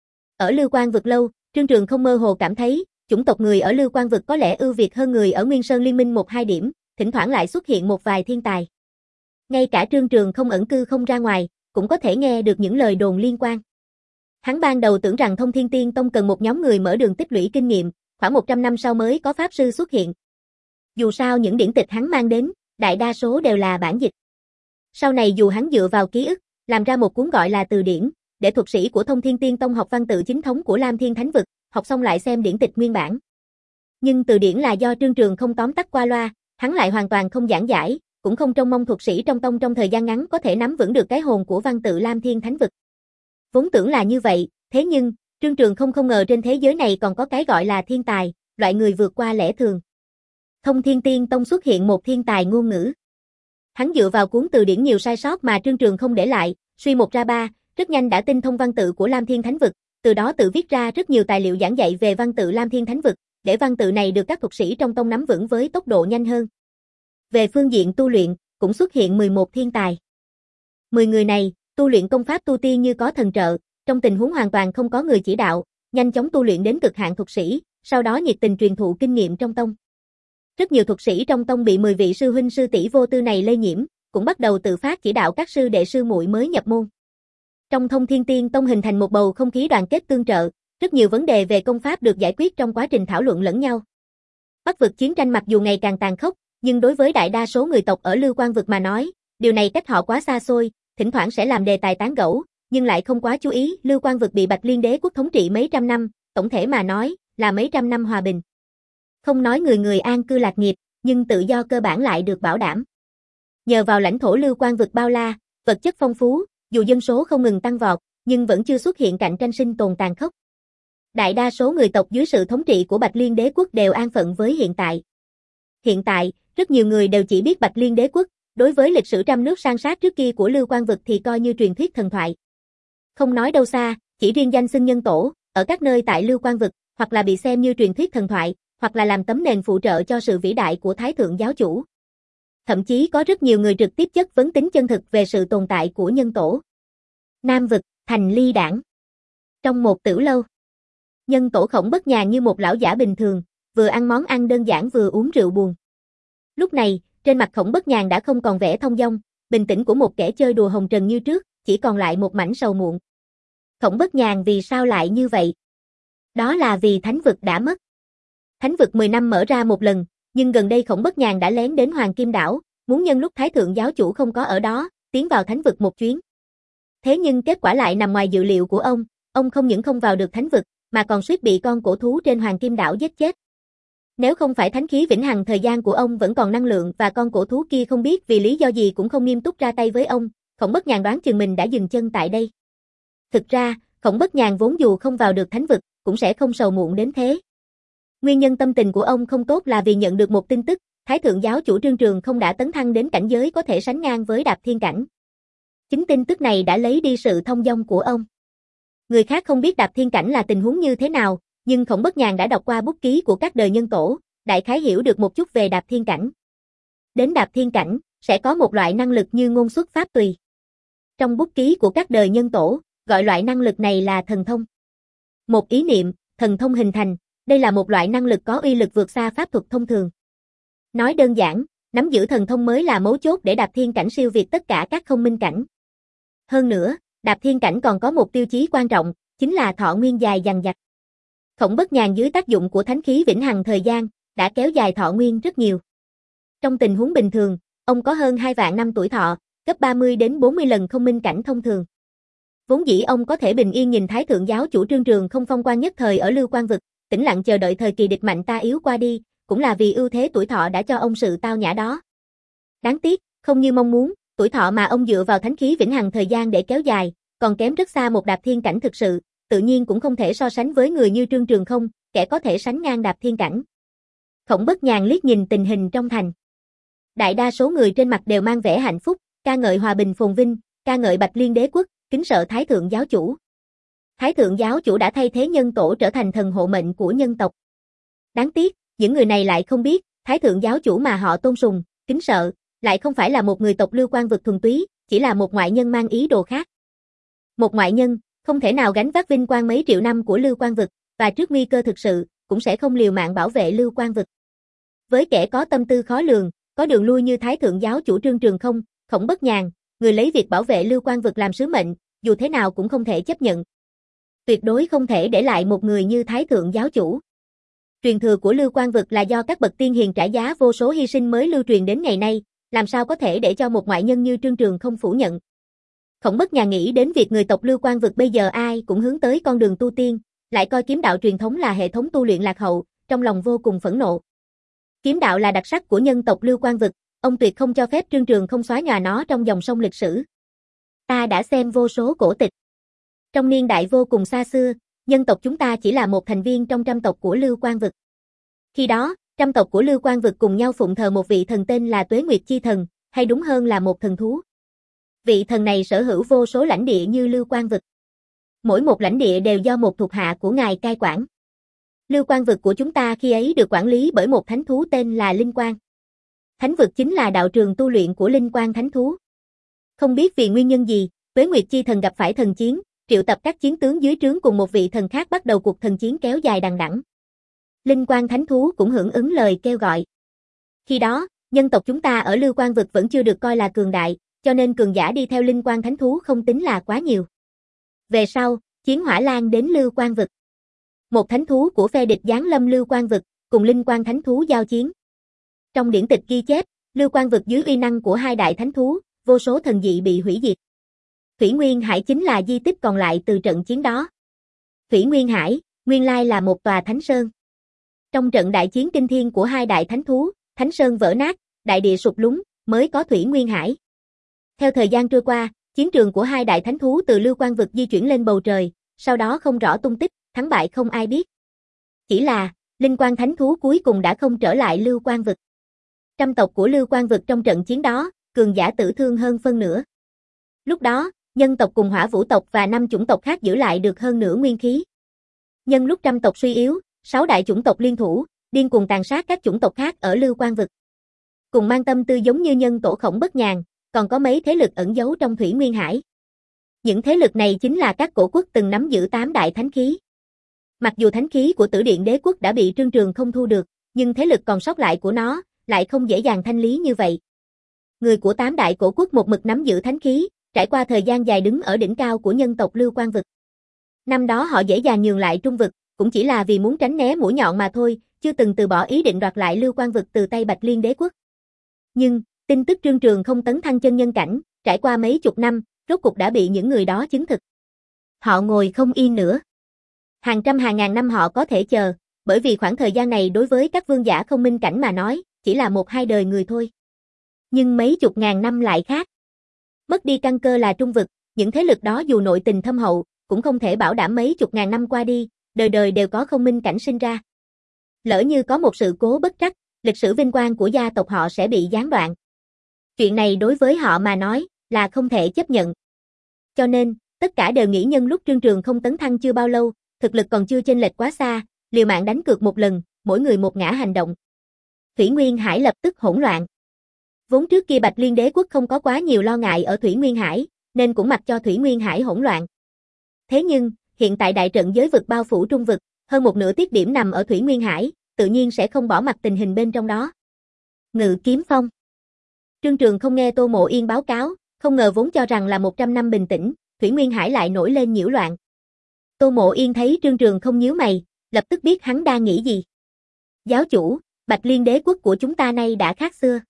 Ở Lưu Quang vực lâu, Trương Trường không mơ hồ cảm thấy, chủng tộc người ở Lưu Quang vực có lẽ ưu việt hơn người ở Nguyên Sơn Liên Minh một hai điểm, thỉnh thoảng lại xuất hiện một vài thiên tài. Ngay cả Trương Trường không ẩn cư không ra ngoài, cũng có thể nghe được những lời đồn liên quan. Hắn ban đầu tưởng rằng Thông Thiên Tiên Tông cần một nhóm người mở đường tích lũy kinh nghiệm, khoảng một trăm năm sau mới có pháp sư xuất hiện. Dù sao những điển tịch hắn mang đến, đại đa số đều là bản dịch. Sau này dù hắn dựa vào ký ức, làm ra một cuốn gọi là từ điển, để thuật sĩ của Thông Thiên Tiên Tông học văn tự chính thống của Lam Thiên Thánh Vực, học xong lại xem điển tịch nguyên bản. Nhưng từ điển là do Trương Trường không tóm tắt qua loa, hắn lại hoàn toàn không giảng giải, cũng không trông mong thuật sĩ trong tông trong thời gian ngắn có thể nắm vững được cái hồn của văn tự Lam Thiên Thánh Vực. Vốn tưởng là như vậy, thế nhưng, Trương Trường không không ngờ trên thế giới này còn có cái gọi là thiên tài, loại người vượt qua lẽ thường. Thông Thiên Tiên Tông xuất hiện một thiên tài ngôn ngữ. Hắn dựa vào cuốn từ điển nhiều sai sót mà Trương Trường không để lại, suy một ra ba, rất nhanh đã tinh thông văn tự của Lam Thiên Thánh Vực, từ đó tự viết ra rất nhiều tài liệu giảng dạy về văn tự Lam Thiên Thánh Vực, để văn tự này được các thuật sĩ trong tông nắm vững với tốc độ nhanh hơn. Về phương diện tu luyện, cũng xuất hiện mười một thiên tài. mười người này, tu luyện công pháp tu tiên như có thần trợ, trong tình huống hoàn toàn không có người chỉ đạo, nhanh chóng tu luyện đến cực hạn thuật sĩ, sau đó nhiệt tình truyền thụ kinh nghiệm trong tông. Rất nhiều thuật sĩ trong tông bị mười vị sư huynh sư tỷ vô tư này lây nhiễm, cũng bắt đầu tự phát chỉ đạo các sư đệ sư muội mới nhập môn. Trong Thông Thiên Tiên Tông hình thành một bầu không khí đoàn kết tương trợ, rất nhiều vấn đề về công pháp được giải quyết trong quá trình thảo luận lẫn nhau. Bắc vực chiến tranh mặc dù ngày càng tàn khốc, nhưng đối với đại đa số người tộc ở Lưu Quang vực mà nói, điều này cách họ quá xa xôi, thỉnh thoảng sẽ làm đề tài tán gẫu, nhưng lại không quá chú ý. Lưu Quang Vực bị Bạch Liên Đế quốc thống trị mấy trăm năm, tổng thể mà nói, là mấy trăm năm hòa bình. Không nói người người an cư lạc nghiệp, nhưng tự do cơ bản lại được bảo đảm. Nhờ vào lãnh thổ Lưu Quang Vực bao la, vật chất phong phú, dù dân số không ngừng tăng vọt, nhưng vẫn chưa xuất hiện cạnh tranh sinh tồn tàn khốc. Đại đa số người tộc dưới sự thống trị của Bạch Liên Đế quốc đều an phận với hiện tại. Hiện tại, rất nhiều người đều chỉ biết Bạch Liên Đế quốc, đối với lịch sử trăm nước san sát trước kia của Lưu Quang Vực thì coi như truyền thuyết thần thoại. Không nói đâu xa, chỉ riêng danh xưng nhân tổ, ở các nơi tại Lưu Quang Vực, hoặc là bị xem như truyền thuyết thần thoại, hoặc là làm tấm nền phụ trợ cho sự vĩ đại của Thái Thượng giáo chủ. Thậm chí có rất nhiều người trực tiếp chất vấn tính chân thực về sự tồn tại của nhân tổ. Nam Vực, Thành Ly Đảng. Trong một tử lâu, nhân tổ Khổng Bất Nhàn như một lão giả bình thường, vừa ăn món ăn đơn giản vừa uống rượu buồn. Lúc này, trên mặt Khổng Bất Nhàn đã không còn vẻ thông dong, bình tĩnh của một kẻ chơi đùa hồng trần như trước, chỉ còn lại một mảnh sầu muộn. Khổng Bất Nhàn vì sao lại như vậy? Đó là vì Thánh Vực đã mất. Thánh Vực mười năm mở ra một lần, nhưng gần đây Khổng Bất Nhàn đã lén đến Hoàng Kim Đảo, muốn nhân lúc Thái Thượng giáo chủ không có ở đó, tiến vào Thánh Vực một chuyến. Thế nhưng kết quả lại nằm ngoài dự liệu của ông, ông không những không vào được Thánh Vực, mà còn suýt bị con cổ thú trên Hoàng Kim Đảo giết chết. Nếu không phải thánh khí vĩnh hằng thời gian của ông vẫn còn năng lượng và con cổ thú kia không biết vì lý do gì cũng không nghiêm túc ra tay với ông, Khổng Bất Nhàn đoán chừng mình đã dừng chân tại đây. Thực ra, Khổng Bất Nhàn vốn dù không vào được Thánh Vực, cũng sẽ không sầu muộn đến thế. Nguyên nhân tâm tình của ông không tốt là vì nhận được một tin tức, Thái Thượng giáo chủ Trương Trường không đã tấn thăng đến cảnh giới có thể sánh ngang với Đạp Thiên Cảnh. Chính tin tức này đã lấy đi sự thông dong của ông. Người khác không biết Đạp Thiên Cảnh là tình huống như thế nào, nhưng Khổng Bất Nhàn đã đọc qua bút ký của các đời nhân tổ, đại khái hiểu được một chút về Đạp Thiên Cảnh. Đến Đạp Thiên Cảnh, sẽ có một loại năng lực như ngôn xuất pháp tùy. Trong bút ký của các đời nhân tổ, gọi loại năng lực này là thần thông. Một ý niệm, thần thông hình thành, đây là một loại năng lực có uy lực vượt xa pháp thuật thông thường. Nói đơn giản, nắm giữ thần thông mới là mấu chốt để Đạp Thiên Cảnh siêu việt tất cả các không minh cảnh. Hơn nữa, Đạp Thiên Cảnh còn có một tiêu chí quan trọng, chính là thọ nguyên dài dằng dặc. Khổng Bất Nhàn dưới tác dụng của thánh khí vĩnh hằng thời gian, đã kéo dài thọ nguyên rất nhiều. Trong tình huống bình thường, ông có hơn hai vạn năm tuổi thọ, gấp ba mươi đến bốn mươi lần không minh cảnh thông thường. Vốn dĩ ông có thể bình yên nhìn Thái Thượng giáo chủ Trương Trường không phong quan nhất thời ở Lưu Quang Vực, tĩnh lặng chờ đợi thời kỳ địch mạnh ta yếu qua đi, cũng là vì ưu thế tuổi thọ đã cho ông sự tao nhã đó. Đáng tiếc, không như mong muốn, tuổi thọ mà ông dựa vào thánh khí vĩnh hằng thời gian để kéo dài, còn kém rất xa một Đạp Thiên Cảnh thực sự, tự nhiên cũng không thể so sánh với người như Trương Trường không, kẻ có thể sánh ngang Đạp Thiên Cảnh. Khổng Bất Nhàn liếc nhìn tình hình trong thành. Đại đa số người trên mặt đều mang vẻ hạnh phúc, ca ngợi hòa bình phồn vinh, ca ngợi Bạch Liên Đế quốc, kính sợ Thái Thượng giáo chủ. Thái Thượng giáo chủ đã thay thế nhân tổ trở thành thần hộ mệnh của nhân tộc. Đáng tiếc, những người này lại không biết, Thái Thượng giáo chủ mà họ tôn sùng, kính sợ, lại không phải là một người tộc Lưu Quang Vực thuần túy, chỉ là một ngoại nhân mang ý đồ khác. Một ngoại nhân, không thể nào gánh vác vinh quang mấy triệu năm của Lưu Quang Vực, và trước nguy cơ thực sự, cũng sẽ không liều mạng bảo vệ Lưu Quang Vực. Với kẻ có tâm tư khó lường, có đường lui như Thái Thượng giáo chủ Trương Trường không, Khổng Bất Nhàn, người lấy việc bảo vệ Lưu Quang Vực làm sứ mệnh, dù thế nào cũng không thể chấp nhận. Tuyệt đối không thể để lại một người như Thái Thượng giáo chủ. Truyền thừa của Lưu Quang Vực là do các bậc tiên hiền trả giá vô số hy sinh mới lưu truyền đến ngày nay, làm sao có thể để cho một ngoại nhân như Trương Trường không phủ nhận. Khổng Bất Nhàn nghĩ đến việc người tộc Lưu Quang Vực bây giờ ai cũng hướng tới con đường tu tiên, lại coi kiếm đạo truyền thống là hệ thống tu luyện lạc hậu, trong lòng vô cùng phẫn nộ. Kiếm đạo là đặc sắc của nhân tộc Lưu Quang Vực, ông tuyệt không cho phép Trương Trường không xóa nhòa nó trong dòng sông lịch sử. Ta đã xem vô số cổ tịch. Trong niên đại vô cùng xa xưa, nhân tộc chúng ta chỉ là một thành viên trong trăm tộc của Lưu Quang Vực. Khi đó, trăm tộc của Lưu Quang Vực cùng nhau phụng thờ một vị thần tên là Tuế Nguyệt Chi Thần, hay đúng hơn là một thần thú. Vị thần này sở hữu vô số lãnh địa như Lưu Quang Vực. Mỗi một lãnh địa đều do một thuộc hạ của ngài cai quản. Lưu Quang Vực của chúng ta khi ấy được quản lý bởi một thánh thú tên là Linh Quang. Thánh vực chính là đạo trường tu luyện của Linh Quang thánh thú. Không biết vì nguyên nhân gì, Tuế Nguyệt Chi Thần gặp phải thần chiến, triệu tập các chiến tướng dưới trướng cùng một vị thần khác bắt đầu cuộc thần chiến kéo dài đằng đẵng. Linh Quang thánh thú cũng hưởng ứng lời kêu gọi. Khi đó, nhân tộc chúng ta ở Lưu Quang Vực vẫn chưa được coi là cường đại, cho nên cường giả đi theo Linh Quang thánh thú không tính là quá nhiều. Về sau, chiến hỏa lan đến Lưu Quang Vực. Một thánh thú của phe địch giáng lâm Lưu Quang Vực, cùng Linh Quang thánh thú giao chiến. Trong điển tịch ghi chép, Lưu Quang Vực dưới uy năng của hai đại thánh thú, vô số thần dị bị hủy diệt. Thủy Nguyên Hải chính là di tích còn lại từ trận chiến đó. Thủy Nguyên Hải, nguyên lai là một tòa thánh sơn. Trong trận đại chiến kinh thiên của hai đại thánh thú, thánh sơn vỡ nát, đại địa sụp lún, mới có Thủy Nguyên Hải. Theo thời gian trôi qua, chiến trường của hai đại thánh thú từ Lưu Quang vực di chuyển lên bầu trời, sau đó không rõ tung tích, thắng bại không ai biết. Chỉ là, Linh Quang thánh thú cuối cùng đã không trở lại Lưu Quang vực. Trăm tộc của Lưu Quang vực trong trận chiến đó, cường giả tử thương hơn phân nửa. Lúc đó, nhân tộc cùng hỏa vũ tộc và năm chủng tộc khác giữ lại được hơn nửa nguyên khí. Nhân lúc trăm tộc suy yếu, sáu đại chủng tộc liên thủ, điên cuồng tàn sát các chủng tộc khác ở Lưu Quang vực. Cùng mang tâm tư giống như nhân tổ Khổng Bất Nhàn, còn có mấy thế lực ẩn giấu trong Thủy Nguyên Hải. Những thế lực này chính là các cổ quốc từng nắm giữ tám đại thánh khí. Mặc dù thánh khí của Tử Điện Đế quốc đã bị Trương Trường không thu được, nhưng thế lực còn sót lại của nó lại không dễ dàng thanh lý như vậy. Người của tám đại cổ quốc một mực nắm giữ thánh khí, trải qua thời gian dài đứng ở đỉnh cao của nhân tộc Lưu Quang vực. Năm đó họ dễ dàng nhường lại Trung vực, cũng chỉ là vì muốn tránh né mũi nhọn mà thôi, chưa từng từ bỏ ý định đoạt lại Lưu Quang vực từ tay Bạch Liên Đế quốc. Nhưng, tin tức Trương Trường không tấn thăng chân nhân cảnh, trải qua mấy chục năm, rốt cục đã bị những người đó chứng thực. Họ ngồi không yên nữa. Hàng trăm hàng ngàn năm họ có thể chờ, bởi vì khoảng thời gian này đối với các vương giả không minh cảnh mà nói, chỉ là một hai đời người thôi. Nhưng mấy chục ngàn năm lại khác. Mất đi căn cơ là Trung vực, những thế lực đó dù nội tình thâm hậu, cũng không thể bảo đảm mấy chục ngàn năm qua đi, đời đời đều có không minh cảnh sinh ra. Lỡ như có một sự cố bất trắc, lịch sử vinh quang của gia tộc họ sẽ bị gián đoạn. Chuyện này đối với họ mà nói, là không thể chấp nhận. Cho nên, tất cả đều nghĩ nhân lúc Trương Trường không tấn thăng chưa bao lâu, thực lực còn chưa chênh lệch quá xa, liều mạng đánh cược một lần, mỗi người một ngã hành động. Thủy Nguyên Hải lập tức hỗn loạn. Vốn trước kia Bạch Liên Đế quốc không có quá nhiều lo ngại ở Thủy Nguyên Hải, nên cũng mặc cho Thủy Nguyên Hải hỗn loạn. Thế nhưng, hiện tại đại trận giới vực bao phủ Trung vực, hơn một nửa tiết điểm nằm ở Thủy Nguyên Hải, tự nhiên sẽ không bỏ mặc tình hình bên trong đó. Ngự kiếm phong. Trương Trường không nghe Tô Mộ Yên báo cáo, không ngờ vốn cho rằng là một trăm năm bình tĩnh, Thủy Nguyên Hải lại nổi lên nhiễu loạn. Tô Mộ Yên thấy Trương Trường không nhíu mày, lập tức biết hắn đang nghĩ gì. Giáo chủ, Bạch Liên Đế quốc của chúng ta nay đã khác xưa.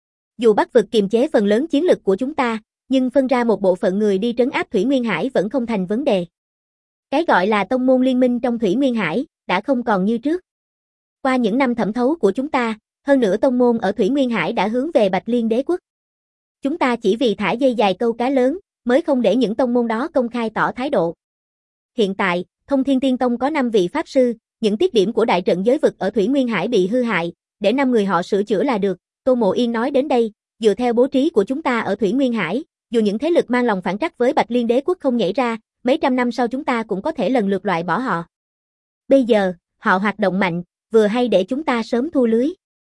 Dù Bắc vực kiềm chế phần lớn chiến lực của chúng ta, nhưng phân ra một bộ phận người đi trấn áp Thủy Nguyên Hải vẫn không thành vấn đề. Cái gọi là tông môn liên minh trong Thủy Nguyên Hải, đã không còn như trước. Qua những năm thẩm thấu của chúng ta, hơn nữa tông môn ở Thủy Nguyên Hải đã hướng về Bạch Liên Đế quốc. Chúng ta chỉ vì thả dây dài câu cá lớn, mới không để những tông môn đó công khai tỏ thái độ. Hiện tại, Thông Thiên Tiên Tông có năm vị pháp sư, những tiết điểm của đại trận giới vực ở Thủy Nguyên Hải bị hư hại, để năm người họ sửa chữa là được. Tô Mộ Yên nói đến đây, dựa theo bố trí của chúng ta ở Thủy Nguyên Hải, dù những thế lực mang lòng phản trắc với Bạch Liên Đế quốc không nhảy ra, mấy trăm năm sau chúng ta cũng có thể lần lượt loại bỏ họ. Bây giờ, họ hoạt động mạnh, vừa hay để chúng ta sớm thu lưới.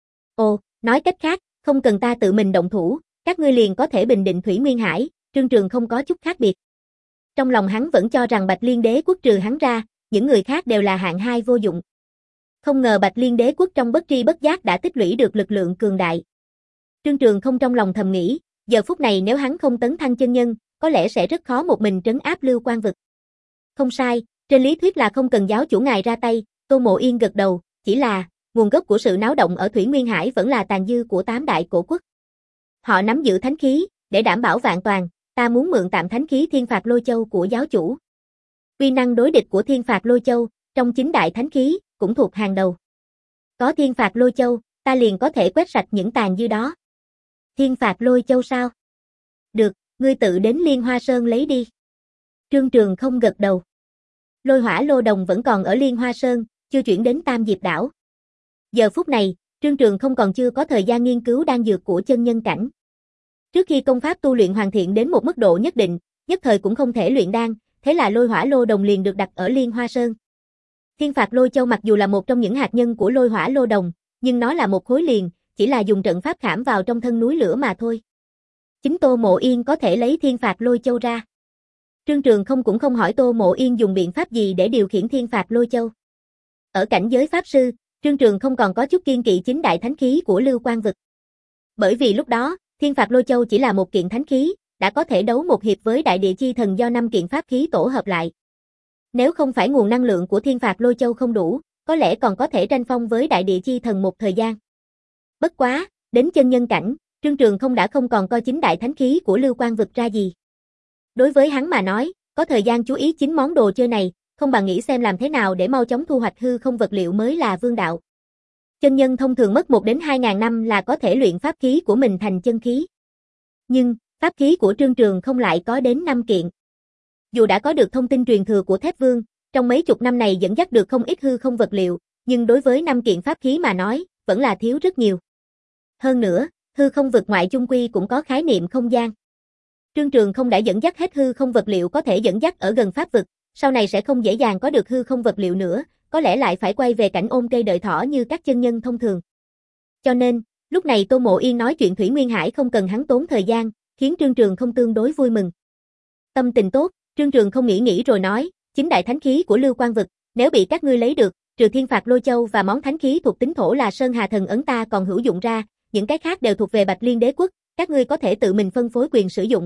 Ồ, nói cách khác, không cần ta tự mình động thủ, các ngươi liền có thể bình định Thủy Nguyên Hải, Trương Trường không có chút khác biệt. Trong lòng hắn vẫn cho rằng Bạch Liên Đế quốc trừ hắn ra, những người khác đều là hạng hai vô dụng. Không ngờ Bạch Liên Đế quốc trong bất tri bất giác đã tích lũy được lực lượng cường đại. Trương Trường không trong lòng thầm nghĩ, giờ phút này nếu hắn không tấn thăng chân nhân, có lẽ sẽ rất khó một mình trấn áp Lưu Quang vực. Không sai, trên lý thuyết là không cần giáo chủ ngài ra tay, Tô Mộ Yên gật đầu, chỉ là, nguồn gốc của sự náo động ở Thủy Nguyên Hải vẫn là tàn dư của tám đại cổ quốc. Họ nắm giữ thánh khí, để đảm bảo vạn toàn, ta muốn mượn tạm thánh khí Thiên Phạt Lôi Châu của giáo chủ. Uy năng đối địch của Thiên Phạt Lôi Châu, trong chín đại thánh khí, cũng thuộc hàng đầu. Có Thiên Phạt Lôi Châu, ta liền có thể quét sạch những tàn dư đó. Thiên Phạt Lôi Châu sao? Được, ngươi tự đến Liên Hoa Sơn lấy đi. Trương Trường không gật đầu. Lôi hỏa lô đồng vẫn còn ở Liên Hoa Sơn, chưa chuyển đến Tam Diệp đảo. Giờ phút này, Trương Trường không còn chưa có thời gian nghiên cứu đan dược của chân nhân cảnh. Trước khi công pháp tu luyện hoàn thiện đến một mức độ nhất định, nhất thời cũng không thể luyện đan, thế là lôi hỏa lô đồng liền được đặt ở Liên Hoa Sơn. Thiên Phạt Lôi Châu mặc dù là một trong những hạt nhân của lôi hỏa lô đồng, nhưng nó là một khối liền, chỉ là dùng trận pháp khảm vào trong thân núi lửa mà thôi. Chính Tô Mộ Yên có thể lấy Thiên Phạt Lôi Châu ra. Trương Trường không cũng không hỏi Tô Mộ Yên dùng biện pháp gì để điều khiển Thiên Phạt Lôi Châu. Ở cảnh giới pháp sư, Trương Trường không còn có chút kiên kỵ chính đại thánh khí của Lưu Quang vực. Bởi vì lúc đó, Thiên Phạt Lôi Châu chỉ là một kiện thánh khí, đã có thể đấu một hiệp với đại địa chi thần do năm kiện pháp khí tổ hợp lại. Nếu không phải nguồn năng lượng của Thiên Phạt Lôi Châu không đủ, có lẽ còn có thể tranh phong với đại địa chi thần một thời gian. Bất quá, đến chân nhân cảnh, Trương Trường không đã không còn coi chính đại thánh khí của Lưu Quang vực ra gì. Đối với hắn mà nói, có thời gian chú ý chính món đồ chơi này, không bằng nghĩ xem làm thế nào để mau chóng thu hoạch hư không vật liệu mới là vương đạo. Chân nhân thông thường mất một đến hai ngàn năm là có thể luyện pháp khí của mình thành chân khí. Nhưng, pháp khí của Trương Trường không lại có đến năm kiện. Dù đã có được thông tin truyền thừa của Thép Vương, trong mấy chục năm này dẫn dắt được không ít hư không vật liệu, nhưng đối với năm kiện pháp khí mà nói, vẫn là thiếu rất nhiều. Hơn nữa, hư không vực ngoại chung quy cũng có khái niệm không gian. Trương Trường không đã dẫn dắt hết hư không vật liệu có thể dẫn dắt ở gần pháp vực, sau này sẽ không dễ dàng có được hư không vật liệu nữa, có lẽ lại phải quay về cảnh ôm cây đợi thỏ như các chân nhân thông thường. Cho nên, lúc này Tô Mộ Yên nói chuyện Thủy Nguyên Hải không cần hắn tốn thời gian, khiến Trương Trường không tương đối vui mừng. Tâm tình tốt, Trương Trường không nghĩ nghĩ rồi nói, chính đại thánh khí của Lưu Quang Vực, nếu bị các ngươi lấy được, trừ Thiên Phạt Lôi Châu và món thánh khí thuộc tính thổ là Sơn Hà Thần Ấn ta còn hữu dụng ra, những cái khác đều thuộc về Bạch Liên Đế Quốc, các ngươi có thể tự mình phân phối quyền sử dụng.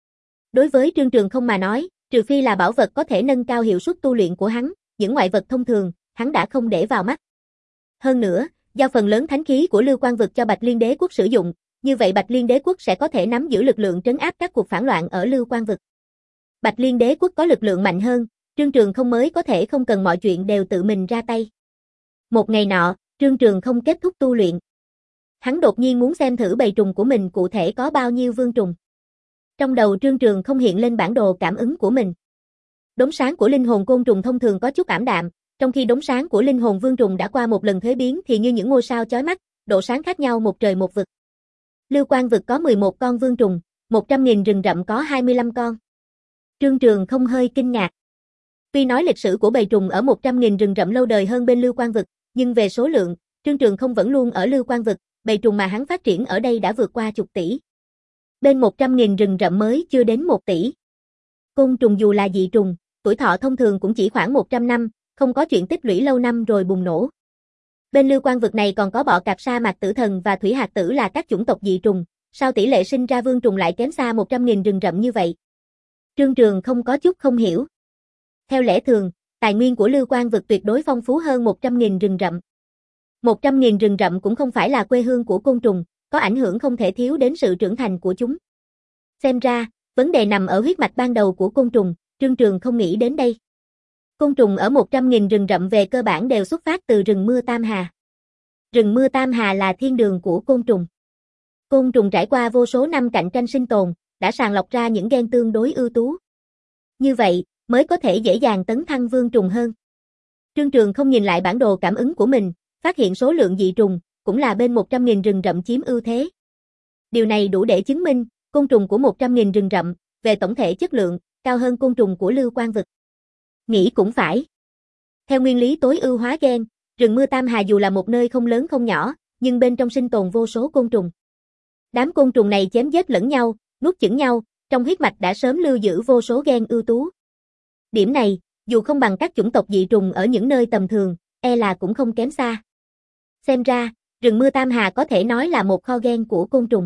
Đối với Trương Trường không mà nói, trừ phi là bảo vật có thể nâng cao hiệu suất tu luyện của hắn, những ngoại vật thông thường, hắn đã không để vào mắt. Hơn nữa, giao phần lớn thánh khí của Lưu Quang Vực cho Bạch Liên Đế Quốc sử dụng, như vậy Bạch Liên Đế Quốc sẽ có thể nắm giữ lực lượng trấn áp các cuộc phản loạn ở Lưu Quang Vực. Bạch Liên Đế Quốc có lực lượng mạnh hơn, Trương Trường không mới có thể không cần mọi chuyện đều tự mình ra tay. Một ngày nọ, Trương Trường không kết thúc tu luyện. Hắn đột nhiên muốn xem thử bầy trùng của mình cụ thể có bao nhiêu vương trùng. Trong đầu Trương Trường không hiện lên bản đồ cảm ứng của mình. Đốm sáng của linh hồn côn trùng thông thường có chút ảm đạm, trong khi đốm sáng của linh hồn vương trùng đã qua một lần thuế biến thì như những ngôi sao chói mắt, độ sáng khác nhau một trời một vực. Lưu Quang Vực có mười một con vương trùng, một trăm nghìn rừng rậm có hai mươi lăm con. Trương Trường không hơi kinh ngạc. Tuy nói lịch sử của bầy trùng ở một trăm nghìn rừng rậm lâu đời hơn bên Lưu Quang Vực, nhưng về số lượng, Trương Trường không vẫn luôn ở Lưu Quang Vực, bầy trùng mà hắn phát triển ở đây đã vượt qua chục tỷ. Bên một trăm nghìn rừng rậm mới chưa đến một tỷ. Côn trùng dù là dị trùng, tuổi thọ thông thường cũng chỉ khoảng một trăm năm, không có chuyện tích lũy lâu năm rồi bùng nổ. Bên Lưu Quang Vực này còn có bọ cạp sa mạc tử thần và thủy hạt tử là các chủng tộc dị trùng, sao tỷ lệ sinh ra vương trùng lại kém xa một trăm nghìn rừng rậm như vậy? Trương Trường không có chút không hiểu. Theo lẽ thường, tài nguyên của Lưu Quang Vực tuyệt đối phong phú hơn một trăm nghìn rừng rậm. một trăm nghìn rừng rậm cũng không phải là quê hương của côn trùng, có ảnh hưởng không thể thiếu đến sự trưởng thành của chúng. Xem ra, vấn đề nằm ở huyết mạch ban đầu của côn trùng, Trương Trường không nghĩ đến đây. Côn trùng ở một trăm nghìn rừng rậm về cơ bản đều xuất phát từ rừng mưa Tam Hà. Rừng mưa Tam Hà là thiên đường của côn trùng. Côn trùng trải qua vô số năm cạnh tranh sinh tồn, đã sàng lọc ra những gen tương đối ưu tú. Như vậy, mới có thể dễ dàng tấn thăng vương trùng hơn. Trương Trường không nhìn lại bản đồ cảm ứng của mình, phát hiện số lượng dị trùng, cũng là bên một trăm nghìn rừng rậm chiếm ưu thế. Điều này đủ để chứng minh, côn trùng của một trăm nghìn rừng rậm, về tổng thể chất lượng, cao hơn côn trùng của Lưu Quang Vực. Nghĩ cũng phải. Theo nguyên lý tối ưu hóa gen, rừng mưa Tam Hà dù là một nơi không lớn không nhỏ, nhưng bên trong sinh tồn vô số côn trùng. Đám côn trùng này chém giết lẫn nhau, nuốt chửng nhau, trong huyết mạch đã sớm lưu giữ vô số gen ưu tú. Điểm này, dù không bằng các chủng tộc dị trùng ở những nơi tầm thường, e là cũng không kém xa. Xem ra, rừng mưa Tam Hà có thể nói là một kho gen của côn trùng.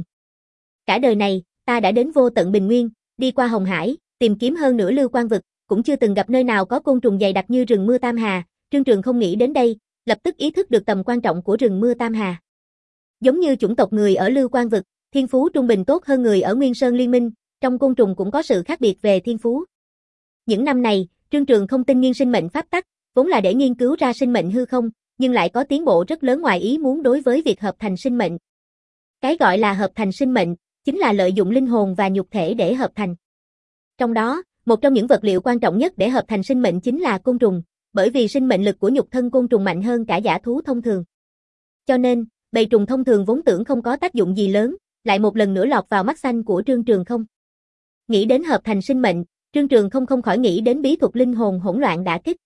Cả đời này, ta đã đến vô tận Bình Nguyên, đi qua Hồng Hải, tìm kiếm hơn nửa Lưu Quang Vực, cũng chưa từng gặp nơi nào có côn trùng dày đặc như rừng mưa Tam Hà. Trương Trường không nghĩ đến đây, lập tức ý thức được tầm quan trọng của rừng mưa Tam Hà. Giống như chủng tộc người ở Lưu Quang Vực, thiên phú trung bình tốt hơn người ở Nguyên Sơn Liên Minh, trong côn trùng cũng có sự khác biệt về thiên phú. Những năm này, Trương Trường không tin nghiên sinh mệnh pháp tắc, vốn là để nghiên cứu ra sinh mệnh hư không, nhưng lại có tiến bộ rất lớn ngoài ý muốn đối với việc hợp thành sinh mệnh. Cái gọi là hợp thành sinh mệnh, chính là lợi dụng linh hồn và nhục thể để hợp thành. Trong đó, một trong những vật liệu quan trọng nhất để hợp thành sinh mệnh chính là côn trùng, bởi vì sinh mệnh lực của nhục thân côn trùng mạnh hơn cả dã thú thông thường. Cho nên, bầy trùng thông thường vốn tưởng không có tác dụng gì lớn, lại một lần nữa lọt vào mắt xanh của Trương Trường không. Nghĩ đến hợp thành sinh mệnh, Trương Trường không không khỏi nghĩ đến bí thuật linh hồn hỗn loạn đả kích.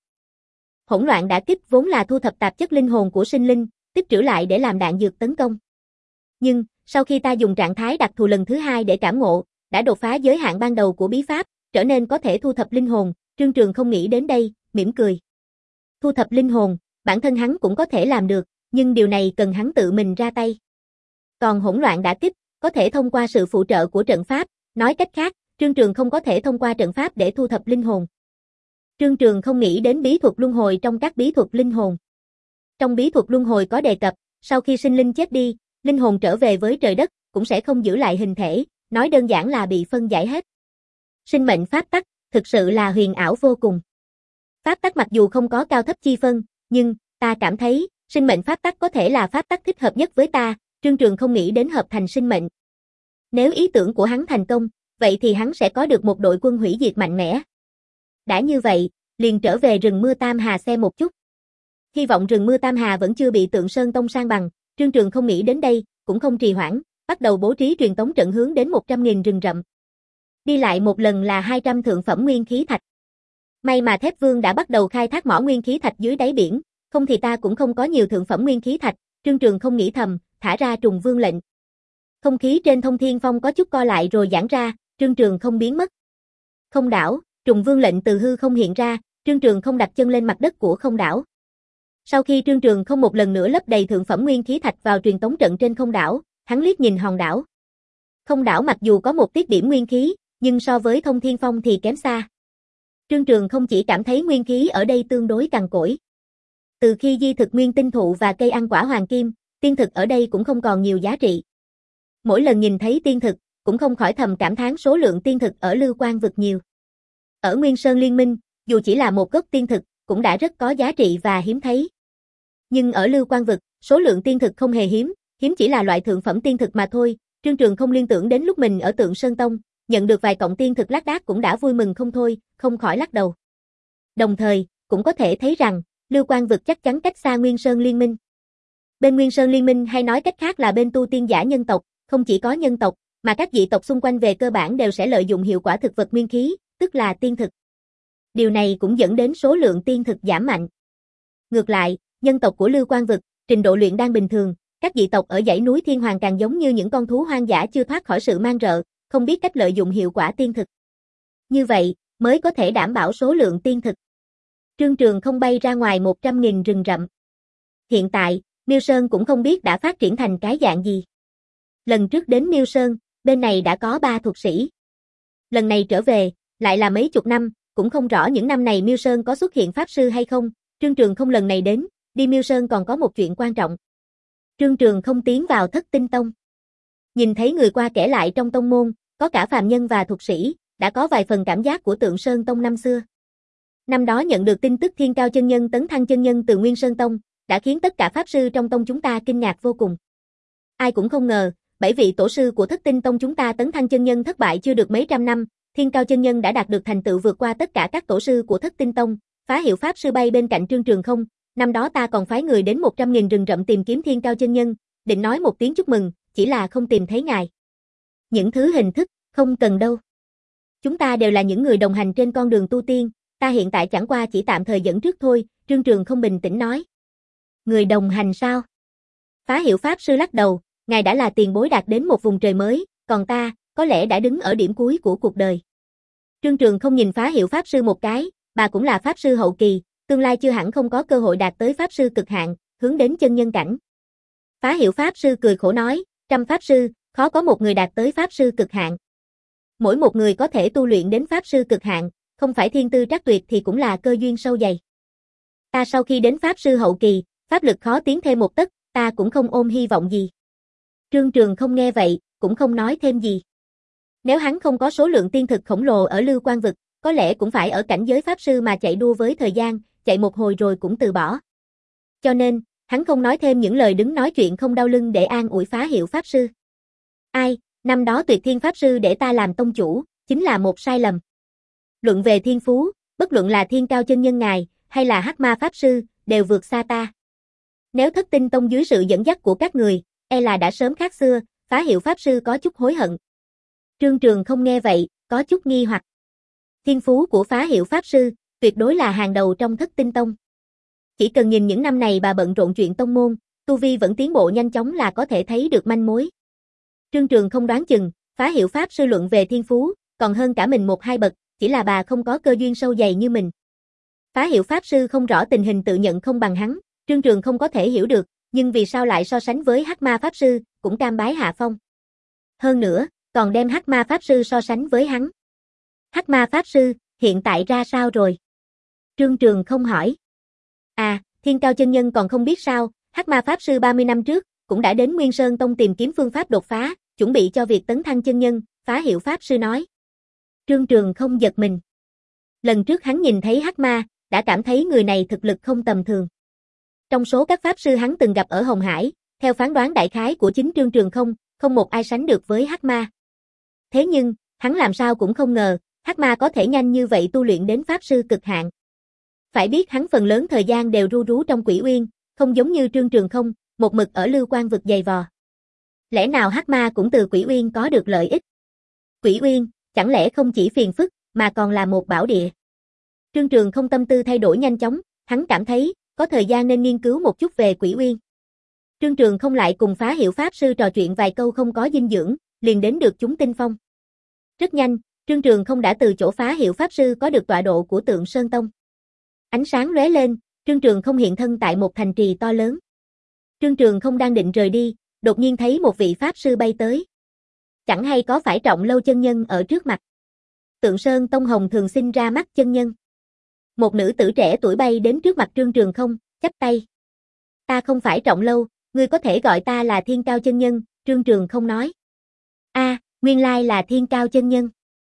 Hỗn loạn đả kích vốn là thu thập tạp chất linh hồn của sinh linh, tích trữ lại để làm đạn dược tấn công. Nhưng, sau khi ta dùng trạng thái đặc thù lần thứ hai để cảm ngộ, đã đột phá giới hạn ban đầu của bí pháp, trở nên có thể thu thập linh hồn, Trương Trường không nghĩ đến đây, mỉm cười. Thu thập linh hồn, bản thân hắn cũng có thể làm được, nhưng điều này cần hắn tự mình ra tay. Còn hỗn loạn đả kích, có thể thông qua sự phụ trợ của trận pháp, nói cách khác, Trương Trường không có thể thông qua trận pháp để thu thập linh hồn. Trương Trường không nghĩ đến bí thuật luân hồi trong các bí thuật linh hồn. Trong bí thuật luân hồi có đề cập, sau khi sinh linh chết đi, linh hồn trở về với trời đất, cũng sẽ không giữ lại hình thể, nói đơn giản là bị phân giải hết. Sinh mệnh pháp tắc, thực sự là huyền ảo vô cùng. Pháp tắc mặc dù không có cao thấp chi phân, nhưng, ta cảm thấy, sinh mệnh pháp tắc có thể là pháp tắc thích hợp nhất với ta, Trương Trường không nghĩ đến hợp thành sinh mệnh. Nếu ý tưởng của hắn thành công, vậy thì hắn sẽ có được một đội quân hủy diệt mạnh mẽ. Đã như vậy, liền trở về rừng mưa Tam Hà xem một chút. Hy vọng rừng mưa Tam Hà vẫn chưa bị Tượng Sơn Tông san bằng, Trương Trường không nghĩ đến đây, cũng không trì hoãn, bắt đầu bố trí truyền tống trận hướng đến một trăm nghìn rừng rậm. Đi lại một lần là hai trăm thượng phẩm nguyên khí thạch. May mà Thép Vương đã bắt đầu khai thác mỏ nguyên khí thạch dưới đáy biển, không thì ta cũng không có nhiều thượng phẩm nguyên khí thạch, Trương Trường không nghĩ thầm, thả ra trùng vương lệnh. Không khí trên Thông Thiên Phong có chút co lại rồi giãn ra, Trương Trường không biến mất. Không đảo, trùng vương lệnh từ hư không hiện ra, Trương Trường không đặt chân lên mặt đất của không đảo. Sau khi Trương Trường không một lần nữa lấp đầy thượng phẩm nguyên khí thạch vào truyền tống trận trên không đảo, hắn liếc nhìn hòn đảo. Không đảo mặc dù có một tiết điểm nguyên khí, nhưng so với Thông Thiên Phong thì kém xa. Trương Trường không chỉ cảm thấy nguyên khí ở đây tương đối cằn cỗi. Từ khi di thực nguyên tinh thụ và cây ăn quả hoàng kim, tiên thực ở đây cũng không còn nhiều giá trị. Mỗi lần nhìn thấy tiên thực, cũng không khỏi thầm cảm thán số lượng tiên thực ở Lưu Quang vực nhiều. Ở Nguyên Sơn Liên Minh, dù chỉ là một gốc tiên thực, cũng đã rất có giá trị và hiếm thấy. Nhưng ở Lưu Quang vực, số lượng tiên thực không hề hiếm, hiếm chỉ là loại thượng phẩm tiên thực mà thôi. Trương Trường không liên tưởng đến lúc mình ở Tượng Sơn Tông, nhận được vài cọng tiên thực lác đác cũng đã vui mừng không thôi, không khỏi lắc đầu. Đồng thời, cũng có thể thấy rằng, Lưu Quang vực chắc chắn cách xa Nguyên Sơn Liên Minh. Bên Nguyên Sơn Liên Minh hay nói cách khác là bên tu tiên giả nhân tộc, không chỉ có nhân tộc, mà các dị tộc xung quanh về cơ bản đều sẽ lợi dụng hiệu quả thực vật nguyên khí, tức là tiên thực. Điều này cũng dẫn đến số lượng tiên thực giảm mạnh. Ngược lại, nhân tộc của Lưu Quang vực, trình độ luyện đan bình thường, các dị tộc ở dãy núi Thiên Hoàng càng giống như những con thú hoang dã chưa thoát khỏi sự mang rợ, không biết cách lợi dụng hiệu quả tiên thực. Như vậy, mới có thể đảm bảo số lượng tiên thực. Trương Trường không bay ra ngoài một trăm nghìn rừng rậm. Hiện tại, Miêu Sơn cũng không biết đã phát triển thành cái dạng gì. Lần trước đến Miêu Sơn, bên này đã có ba thuật sĩ. Lần này trở về, lại là mấy chục năm, cũng không rõ những năm này Miêu Sơn có xuất hiện pháp sư hay không. Trương Trường không lần này đến, đi Miêu Sơn còn có một chuyện quan trọng. Trương Trường không tiến vào Thất Tinh Tông. Nhìn thấy người qua kể lại trong tông môn, có cả phàm nhân và thuật sĩ, đã có vài phần cảm giác của Tượng Sơn Tông năm xưa. Năm đó nhận được tin tức Thiên Cao chân nhân tấn thăng chân nhân từ Nguyên Sơn Tông, đã khiến tất cả pháp sư trong tông chúng ta kinh ngạc vô cùng. Ai cũng không ngờ, bảy vị tổ sư của Thất Tinh Tông chúng ta tấn thăng chân nhân thất bại chưa được mấy trăm năm, Thiên Cao chân nhân đã đạt được thành tựu vượt qua tất cả các tổ sư của Thất Tinh Tông, phá hiệu pháp sư bay bên cạnh Trương Trường không, năm đó ta còn phái người đến một trăm nghìn rừng rậm tìm kiếm Thiên Cao chân nhân, định nói một tiếng chúc mừng, chỉ là không tìm thấy ngài. Những thứ hình thức, không cần đâu. Chúng ta đều là những người đồng hành trên con đường tu tiên, ta hiện tại chẳng qua chỉ tạm thời dẫn trước thôi, Trương Trường không bình tĩnh nói. Người đồng hành sao? Phá hiệu pháp sư lắc đầu, ngài đã là tiền bối đạt đến một vùng trời mới, còn ta, có lẽ đã đứng ở điểm cuối của cuộc đời. Trương Trường không nhìn phá hiệu pháp sư một cái, bà cũng là pháp sư hậu kỳ, tương lai chưa hẳn không có cơ hội đạt tới pháp sư cực hạn, hướng đến chân nhân cảnh. Phá hiệu pháp sư cười khổ nói, trăm pháp sư, khó có một người đạt tới pháp sư cực hạn. Mỗi một người có thể tu luyện đến pháp sư cực hạn, không phải thiên tư trắc tuyệt thì cũng là cơ duyên sâu dày. Ta sau khi đến pháp sư hậu kỳ, pháp lực khó tiến thêm một tấc, ta cũng không ôm hy vọng gì. Trương Trường không nghe vậy, cũng không nói thêm gì. Nếu hắn không có số lượng tiên thực khổng lồ ở Lưu Quang vực, có lẽ cũng phải ở cảnh giới pháp sư mà chạy đua với thời gian, chạy một hồi rồi cũng từ bỏ. Cho nên, hắn không nói thêm những lời đứng nói chuyện không đau lưng để an ủi phá hiệu pháp sư. Ai, năm đó Tuyệt Thiên pháp sư để ta làm tông chủ, chính là một sai lầm. Luận về thiên phú, bất luận là Thiên Cao chân nhân ngài, hay là Hắc Ma pháp sư, đều vượt xa ta. Nếu Thất Tinh Tông dưới sự dẫn dắt của các người, e là đã sớm khác xưa, phá hiệu pháp sư có chút hối hận. Trương Trường không nghe vậy, có chút nghi hoặc. Thiên phú của phá hiệu pháp sư, tuyệt đối là hàng đầu trong Thất Tinh Tông. Chỉ cần nhìn những năm này bà bận rộn chuyện tông môn, tu vi vẫn tiến bộ nhanh chóng là có thể thấy được manh mối. Trương Trường không đoán chừng, phá hiệu pháp sư luận về thiên phú, còn hơn cả mình một hai bậc, chỉ là bà không có cơ duyên sâu dày như mình. Phá hiệu pháp sư không rõ tình hình tự nhận không bằng hắn, Trương Trường không có thể hiểu được, nhưng vì sao lại so sánh với Hắc Ma pháp sư, cũng cam bái hạ phong. Hơn nữa, còn đem Hắc Ma pháp sư so sánh với hắn. Hắc Ma pháp sư, hiện tại ra sao rồi? Trương Trường không hỏi. À, Thiên Cao chân nhân còn không biết sao, Hắc Ma pháp sư ba mươi năm trước, cũng đã đến Nguyên Sơn Tông tìm kiếm phương pháp đột phá, chuẩn bị cho việc tấn thăng chân nhân, phá hiệu pháp sư nói. Trương Trường không giật mình. Lần trước hắn nhìn thấy hắc ma, đã cảm thấy người này thực lực không tầm thường. Trong số các pháp sư hắn từng gặp ở Hồng Hải, theo phán đoán đại khái của chính Trương Trường không, không một ai sánh được với hắc ma. Thế nhưng, hắn làm sao cũng không ngờ, hắc ma có thể nhanh như vậy tu luyện đến pháp sư cực hạn. Phải biết hắn phần lớn thời gian đều ru rú trong Quỷ Uyên, không giống như Trương Trường không, một mực ở Lưu Quan vực dày vò. Lẽ nào hắc ma cũng từ Quỷ Uyên có được lợi ích? Quỷ Uyên, chẳng lẽ không chỉ phiền phức, mà còn là một bảo địa? Trương Trường không tâm tư thay đổi nhanh chóng, hắn cảm thấy, có thời gian nên nghiên cứu một chút về Quỷ Uyên. Trương Trường không lại cùng Phá Hiệu Pháp Sư trò chuyện vài câu không có dinh dưỡng, liền đến được chúng tinh phong. Rất nhanh, Trương Trường không đã từ chỗ Phá Hiệu Pháp Sư có được tọa độ của Tượng Sơn Tông. Ánh sáng lóe lên, Trương Trường không hiện thân tại một thành trì to lớn. Trương Trường không đang định rời đi, đột nhiên thấy một vị Pháp Sư bay tới. Chẳng hay có phải Trọng Lâu chân nhân ở trước mặt. Tượng Sơn Tông Hồng thường sinh ra mắt chân nhân. Một nữ tử trẻ tuổi bay đến trước mặt Trương Trường không, chắp tay. Ta không phải Trọng Lâu, ngươi có thể gọi ta là Thiên Cao chân nhân, Trương Trường không nói. A, à, nguyên lai là Thiên Cao chân nhân.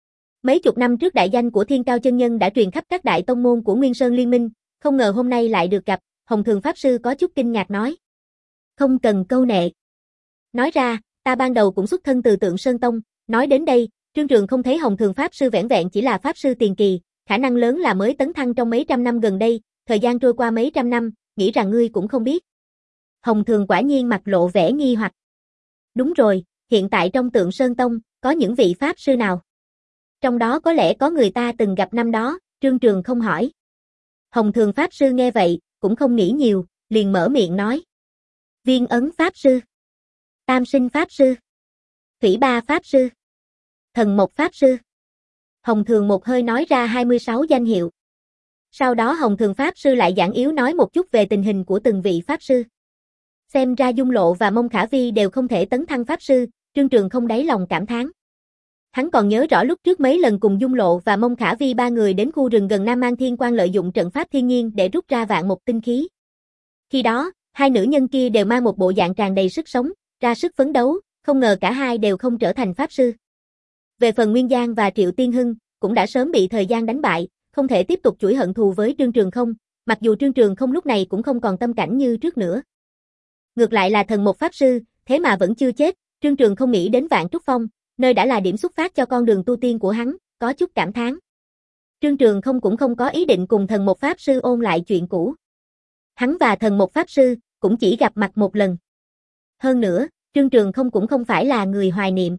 Mấy chục năm trước đại danh của Thiên Cao chân nhân đã truyền khắp các đại tông môn của Nguyên Sơn Liên minh, không ngờ hôm nay lại được gặp, Hồng Thường Pháp Sư có chút kinh ngạc nói. Không cần câu nệ. Nói ra, ta ban đầu cũng xuất thân từ Tượng Sơn Tông, nói đến đây, Trương Trường không thấy Hồng Thường Pháp Sư vẻn vẹn chỉ là Pháp Sư tiền kỳ, khả năng lớn là mới tấn thăng trong mấy trăm năm gần đây, thời gian trôi qua mấy trăm năm, nghĩ rằng ngươi cũng không biết. Hồng Thường quả nhiên mặt lộ vẻ nghi hoặc. Đúng rồi, hiện tại trong Tượng Sơn Tông, có những vị Pháp Sư nào? Trong đó có lẽ có người ta từng gặp năm đó, Trương Trường không hỏi. Hồng Thường Pháp Sư nghe vậy, cũng không nghĩ nhiều, liền mở miệng nói. Viên Ấn Pháp Sư, Tam Sinh Pháp Sư, Thủy Ba Pháp Sư, Thần Mộc Pháp Sư. Hồng Thường một hơi nói ra hai mươi sáu danh hiệu. Sau đó Hồng Thường Pháp Sư lại giảng yếu nói một chút về tình hình của từng vị Pháp Sư. Xem ra Dung Lộ và Mông Khả Vi đều không thể tấn thăng Pháp Sư, Trương Trường không đáy lòng cảm thán. Hắn còn nhớ rõ lúc trước mấy lần cùng Dung Lộ và Mông Khả Vi ba người đến khu rừng gần Nam Mang Thiên Quan lợi dụng trận pháp thiên nhiên để rút ra vạn một tinh khí. Khi đó, hai nữ nhân kia đều mang một bộ dạng tràn đầy sức sống, ra sức phấn đấu, không ngờ cả hai đều không trở thành Pháp Sư. Về phần Nguyên Giang và Triệu Tiên Hưng, cũng đã sớm bị thời gian đánh bại, không thể tiếp tục chuỗi hận thù với Trương Trường không, mặc dù Trương Trường không lúc này cũng không còn tâm cảnh như trước nữa. Ngược lại là Thần Mộc Pháp Sư, thế mà vẫn chưa chết, Trương Trường không nghĩ đến Vạn Trúc Phong, nơi đã là điểm xuất phát cho con đường tu tiên của hắn, có chút cảm thán. Trương Trường không cũng không có ý định cùng Thần Mộc Pháp Sư ôn lại chuyện cũ. Hắn và Thần Mộc Pháp Sư cũng chỉ gặp mặt một lần. Hơn nữa, Trương Trường không cũng không phải là người hoài niệm.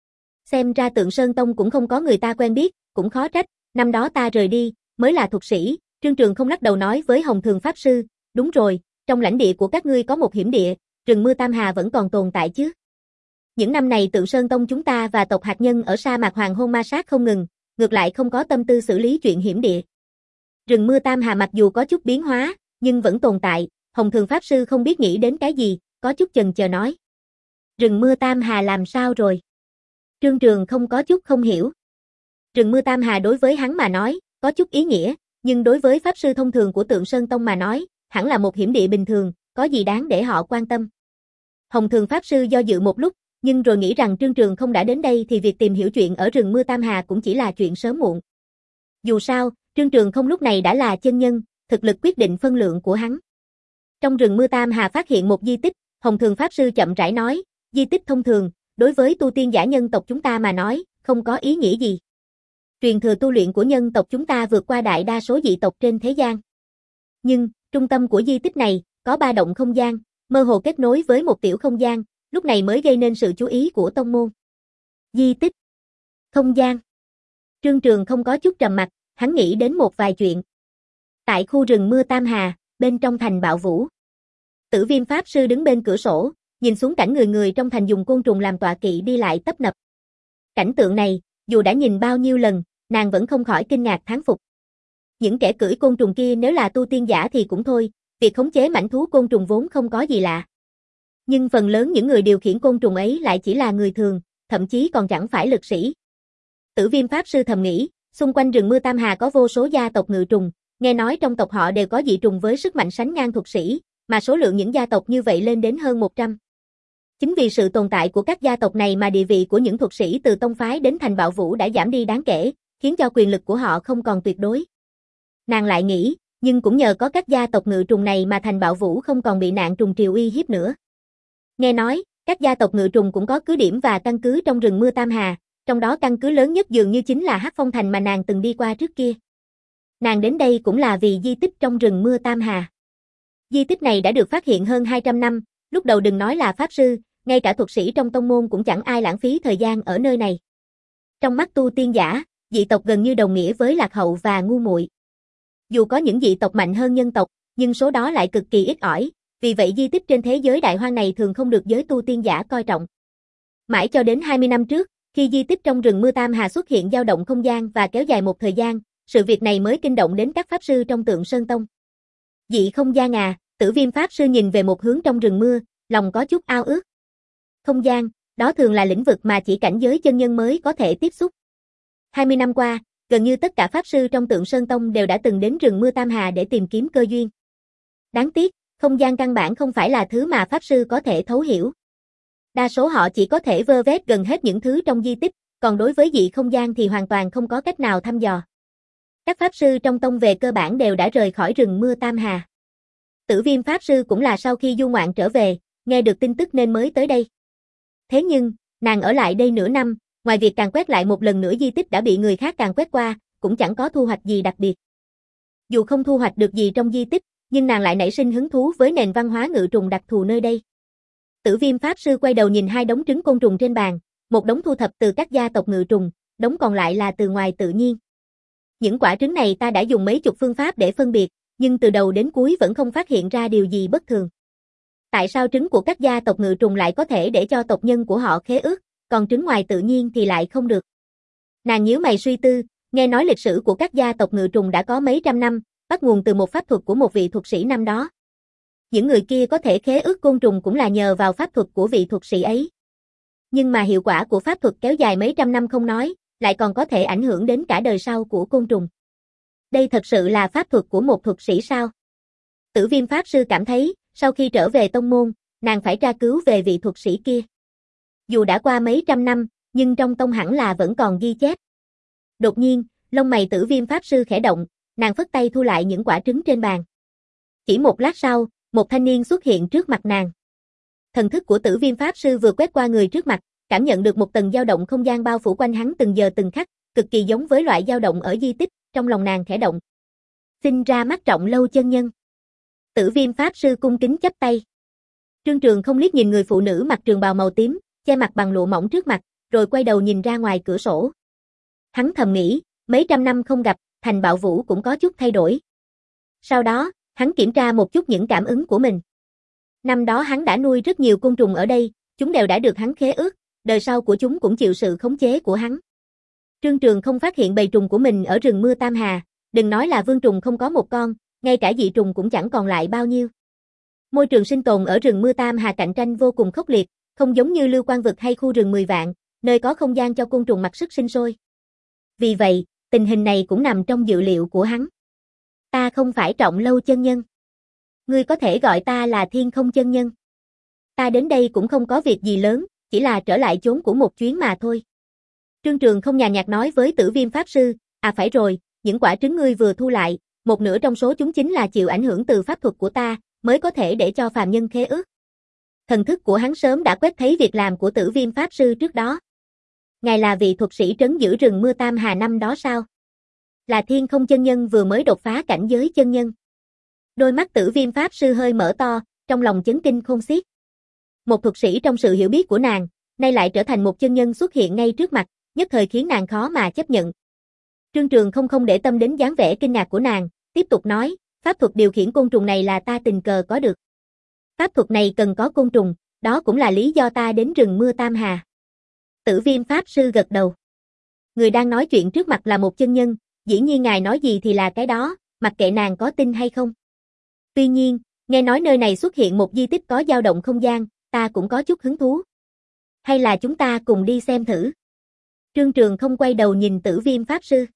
Xem ra Tượng Sơn Tông cũng không có người ta quen biết, cũng khó trách, năm đó ta rời đi, mới là thuật sĩ. Trương Trường không lắc đầu nói với Hồng Thường Pháp Sư, đúng rồi, trong lãnh địa của các ngươi có một hiểm địa, rừng mưa Tam Hà vẫn còn tồn tại chứ. Những năm này Tượng Sơn Tông chúng ta và tộc hạt nhân ở sa mạc hoàng hôn ma sát không ngừng, ngược lại không có tâm tư xử lý chuyện hiểm địa. Rừng mưa Tam Hà mặc dù có chút biến hóa, nhưng vẫn tồn tại, Hồng Thường Pháp Sư không biết nghĩ đến cái gì, có chút chần chờ nói. Rừng mưa Tam Hà làm sao rồi? Trương Trường không có chút không hiểu. Rừng mưa Tam Hà đối với hắn mà nói, có chút ý nghĩa, nhưng đối với Pháp Sư thông thường của Tượng Sơn Tông mà nói, hẳn là một hiểm địa bình thường, có gì đáng để họ quan tâm. Hồng Thường Pháp Sư do dự một lúc, nhưng rồi nghĩ rằng Trương Trường không đã đến đây thì việc tìm hiểu chuyện ở rừng mưa Tam Hà cũng chỉ là chuyện sớm muộn. Dù sao, Trương Trường không lúc này đã là chân nhân, thực lực quyết định phân lượng của hắn. Trong rừng mưa Tam Hà phát hiện một di tích, Hồng Thường Pháp Sư chậm rãi nói, di tích thông thường, đối với tu tiên giả nhân tộc chúng ta mà nói, không có ý nghĩa gì. Truyền thừa tu luyện của nhân tộc chúng ta vượt qua đại đa số dị tộc trên thế gian. Nhưng, trung tâm của di tích này, có ba động không gian, mơ hồ kết nối với một tiểu không gian, lúc này mới gây nên sự chú ý của tông môn. Di tích, không gian. Trương Trường không có chút trầm mặc, hắn nghĩ đến một vài chuyện. Tại khu rừng mưa Tam Hà, bên trong thành Bạo Vũ. Tử Viêm Pháp Sư đứng bên cửa sổ, nhìn xuống cảnh người người trong thành dùng côn trùng làm tọa kỵ đi lại tấp nập. Cảnh tượng này, dù đã nhìn bao nhiêu lần, nàng vẫn không khỏi kinh ngạc thán phục. Những kẻ cưỡi côn trùng kia nếu là tu tiên giả thì cũng thôi, việc khống chế mãnh thú côn trùng vốn không có gì lạ. Nhưng phần lớn những người điều khiển côn trùng ấy lại chỉ là người thường, thậm chí còn chẳng phải lực sĩ. Tử Viêm Pháp Sư thầm nghĩ, xung quanh rừng mưa Tam Hà có vô số gia tộc ngự trùng, nghe nói trong tộc họ đều có dị trùng với sức mạnh sánh ngang thuật sĩ, mà số lượng những gia tộc như vậy lên đến hơn một trăm. Chính vì sự tồn tại của các gia tộc này mà địa vị của những thuật sĩ từ tông phái đến thành Bạo Vũ đã giảm đi đáng kể, khiến cho quyền lực của họ không còn tuyệt đối. Nàng lại nghĩ, nhưng cũng nhờ có các gia tộc ngự trùng này mà thành Bạo Vũ không còn bị nạn trùng triều uy hiếp nữa. Nghe nói, các gia tộc ngự trùng cũng có cứ điểm và căn cứ trong rừng mưa Tam Hà, trong đó căn cứ lớn nhất dường như chính là Hắc Phong Thành mà nàng từng đi qua trước kia. Nàng đến đây cũng là vì di tích trong rừng mưa Tam Hà. Di tích này đã được phát hiện hơn hai trăm năm, lúc đầu đừng nói là pháp sư, ngay cả thuật sĩ trong tông môn cũng chẳng ai lãng phí thời gian ở nơi này. Trong mắt tu tiên giả, dị tộc gần như đồng nghĩa với lạc hậu và ngu muội. Dù có những dị tộc mạnh hơn nhân tộc, nhưng số đó lại cực kỳ ít ỏi, vì vậy di tích trên thế giới đại hoang này thường không được giới tu tiên giả coi trọng. Mãi cho đến hai mươi năm trước, khi di tích trong rừng mưa Tam Hà xuất hiện dao động không gian và kéo dài một thời gian, sự việc này mới kinh động đến các pháp sư trong Tượng Sơn Tông. Dị không gian à, Tử Viêm pháp sư nhìn về một hướng trong rừng mưa, lòng có chút ao ước. Không gian, đó thường là lĩnh vực mà chỉ cảnh giới chân nhân mới có thể tiếp xúc. hai mươi năm qua, gần như tất cả pháp sư trong Tượng Sơn Tông đều đã từng đến rừng mưa Tam Hà để tìm kiếm cơ duyên. Đáng tiếc, không gian căn bản không phải là thứ mà pháp sư có thể thấu hiểu. Đa số họ chỉ có thể vơ vét gần hết những thứ trong di tích, còn đối với dị không gian thì hoàn toàn không có cách nào thăm dò. Các pháp sư trong tông về cơ bản đều đã rời khỏi rừng mưa Tam Hà. Tử Viêm pháp sư cũng là sau khi du ngoạn trở về, nghe được tin tức nên mới tới đây. Thế nhưng, nàng ở lại đây nửa năm, ngoài việc càn quét lại một lần nữa di tích đã bị người khác càn quét qua, cũng chẳng có thu hoạch gì đặc biệt. Dù không thu hoạch được gì trong di tích, nhưng nàng lại nảy sinh hứng thú với nền văn hóa ngự trùng đặc thù nơi đây. Tử Viêm pháp sư quay đầu nhìn hai đống trứng côn trùng trên bàn, một đống thu thập từ các gia tộc ngự trùng, đống còn lại là từ ngoài tự nhiên. Những quả trứng này ta đã dùng mấy chục phương pháp để phân biệt, nhưng từ đầu đến cuối vẫn không phát hiện ra điều gì bất thường. Tại sao trứng của các gia tộc ngự trùng lại có thể để cho tộc nhân của họ khế ước, còn trứng ngoài tự nhiên thì lại không được? Nàng nhíu mày suy tư, nghe nói lịch sử của các gia tộc ngự trùng đã có mấy trăm năm, bắt nguồn từ một pháp thuật của một vị thuật sĩ năm đó. Những người kia có thể khế ước côn trùng cũng là nhờ vào pháp thuật của vị thuật sĩ ấy. Nhưng mà hiệu quả của pháp thuật kéo dài mấy trăm năm không nói, lại còn có thể ảnh hưởng đến cả đời sau của côn trùng. Đây thật sự là pháp thuật của một thuật sĩ sao? Tử Viêm pháp sư cảm thấy, sau khi trở về tông môn, nàng phải tra cứu về vị thuật sĩ kia. Dù đã qua mấy trăm năm, nhưng trong tông hẳn là vẫn còn ghi chép. Đột nhiên, lông mày Tử Viêm pháp sư khẽ động, nàng phất tay thu lại những quả trứng trên bàn. Chỉ một lát sau, một thanh niên xuất hiện trước mặt nàng. Thần thức của Tử Viêm pháp sư vừa quét qua người trước mặt, cảm nhận được một tầng dao động không gian bao phủ quanh hắn từng giờ từng khắc, cực kỳ giống với loại dao động ở di tích, trong lòng nàng khẽ động. Xin ra mắt Trọng Lâu chân nhân. Tử Viêm pháp sư cung kính chắp tay. Trương Trường không liếc nhìn người phụ nữ mặc trường bào màu tím, che mặt bằng lụa mỏng trước mặt, rồi quay đầu nhìn ra ngoài cửa sổ. Hắn thầm nghĩ, mấy trăm năm không gặp, thành Bạo Vũ cũng có chút thay đổi. Sau đó, hắn kiểm tra một chút những cảm ứng của mình. Năm đó hắn đã nuôi rất nhiều côn trùng ở đây, chúng đều đã được hắn khế ước, đời sau của chúng cũng chịu sự khống chế của hắn. Trương Trường không phát hiện bầy trùng của mình ở rừng mưa Tam Hà, đừng nói là vương trùng không có một con, ngay cả dị trùng cũng chẳng còn lại bao nhiêu. Môi trường sinh tồn ở rừng mưa Tam Hà cạnh tranh vô cùng khốc liệt, không giống như Lưu Quan vực hay khu rừng mười vạn, nơi có không gian cho côn trùng mặc sức sinh sôi. Vì vậy, tình hình này cũng nằm trong dự liệu của hắn. Ta không phải Trọng Lâu chân nhân. Ngươi có thể gọi ta là Thiên Không chân nhân. Ta đến đây cũng không có việc gì lớn, chỉ là trở lại chốn của một chuyến mà thôi. Trương Trường không nhàn nhạt nói với Tử Viêm pháp sư, à phải rồi, những quả trứng ngươi vừa thu lại, một nửa trong số chúng chính là chịu ảnh hưởng từ pháp thuật của ta, mới có thể để cho phàm nhân khế ước. Thần thức của hắn sớm đã quét thấy việc làm của Tử Viêm pháp sư trước đó. Ngài là vị thuật sĩ trấn giữ rừng mưa Tam Hà năm đó sao? Là Thiên Không chân nhân vừa mới đột phá cảnh giới chân nhân. Đôi mắt Tử Viêm pháp sư hơi mở to, trong lòng chấn kinh khôn xiết. Một thuật sĩ trong sự hiểu biết của nàng, nay lại trở thành một chân nhân xuất hiện ngay trước mặt, nhất thời khiến nàng khó mà chấp nhận. Trương Trường không không để tâm đến dáng vẻ kinh ngạc của nàng, tiếp tục nói, pháp thuật điều khiển côn trùng này là ta tình cờ có được. Pháp thuật này cần có côn trùng, đó cũng là lý do ta đến rừng mưa Tam Hà. Tử Viêm pháp sư gật đầu. Người đang nói chuyện trước mặt là một chân nhân, dĩ nhiên ngài nói gì thì là cái đó, mặc kệ nàng có tin hay không. Tuy nhiên, nghe nói nơi này xuất hiện một di tích có dao động không gian, ta cũng có chút hứng thú. Hay là chúng ta cùng đi xem thử? Trương Trường không quay đầu nhìn Tử Viêm pháp sư.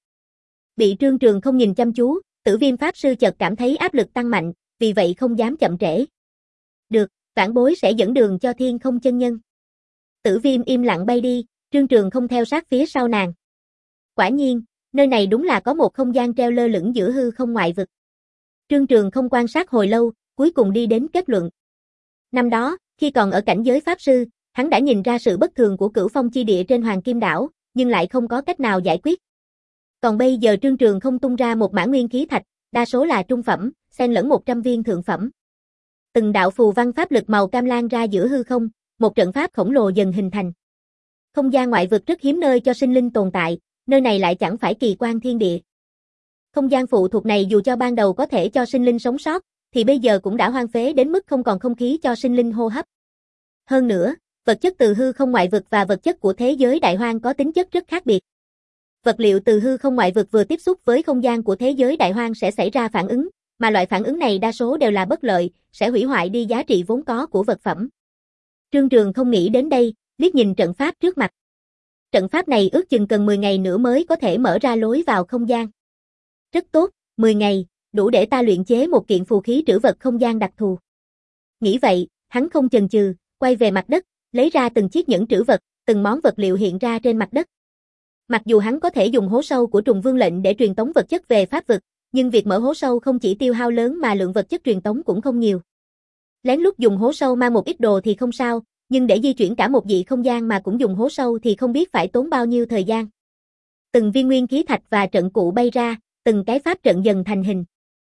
Bị Trương Trường không nhìn chăm chú, Tử Viêm pháp sư chợt cảm thấy áp lực tăng mạnh, vì vậy không dám chậm trễ. Được, vãn bối sẽ dẫn đường cho Thiên Không chân nhân. Tử Viêm im lặng bay đi, Trương Trường không theo sát phía sau nàng. Quả nhiên, Nơi này đúng là có một không gian treo lơ lửng giữa hư không ngoại vực. Trương Trường không quan sát hồi lâu, cuối cùng đi đến kết luận. Năm đó, khi còn ở cảnh giới Pháp Sư, hắn đã nhìn ra sự bất thường của Cửu Phong chi địa trên Hoàng Kim Đảo, nhưng lại không có cách nào giải quyết. Còn bây giờ Trương Trường không tung ra một mã nguyên khí thạch, đa số là trung phẩm, xen lẫn một trăm viên thượng phẩm. Từng đạo phù văn pháp lực màu cam lan ra giữa hư không, một trận pháp khổng lồ dần hình thành. Không gian ngoại vực rất hiếm nơi cho sinh linh tồn tại, nơi này lại chẳng phải kỳ quan thiên địa. Không gian phụ thuộc này dù cho ban đầu có thể cho sinh linh sống sót, thì bây giờ cũng đã hoang phế đến mức không còn không khí cho sinh linh hô hấp. Hơn nữa, vật chất từ hư không ngoại vực và vật chất của thế giới đại hoang có tính chất rất khác biệt. Vật liệu từ hư không ngoại vực vừa tiếp xúc với không gian của thế giới đại hoang sẽ xảy ra phản ứng, mà loại phản ứng này đa số đều là bất lợi, sẽ hủy hoại đi giá trị vốn có của vật phẩm. Trương Trường không nghĩ đến đây, liếc nhìn trận pháp trước mặt. Trận pháp này ước chừng cần mười ngày nữa mới có thể mở ra lối vào không gian. Rất tốt, mười ngày, đủ để ta luyện chế một kiện phù khí trữ vật không gian đặc thù. Nghĩ vậy, hắn không chần chừ, quay về mặt đất, lấy ra từng chiếc nhẫn trữ vật, từng món vật liệu hiện ra trên mặt đất. Mặc dù hắn có thể dùng hố sâu của Trùng Vương lệnh để truyền tống vật chất về pháp vực, nhưng việc mở hố sâu không chỉ tiêu hao lớn mà lượng vật chất truyền tống cũng không nhiều. Lén lút dùng hố sâu mang một ít đồ thì không sao, nhưng để di chuyển cả một dị không gian mà cũng dùng hố sâu thì không biết phải tốn bao nhiêu thời gian. Từng viên nguyên khí thạch và trận cụ bay ra, từng cái pháp trận dần thành hình.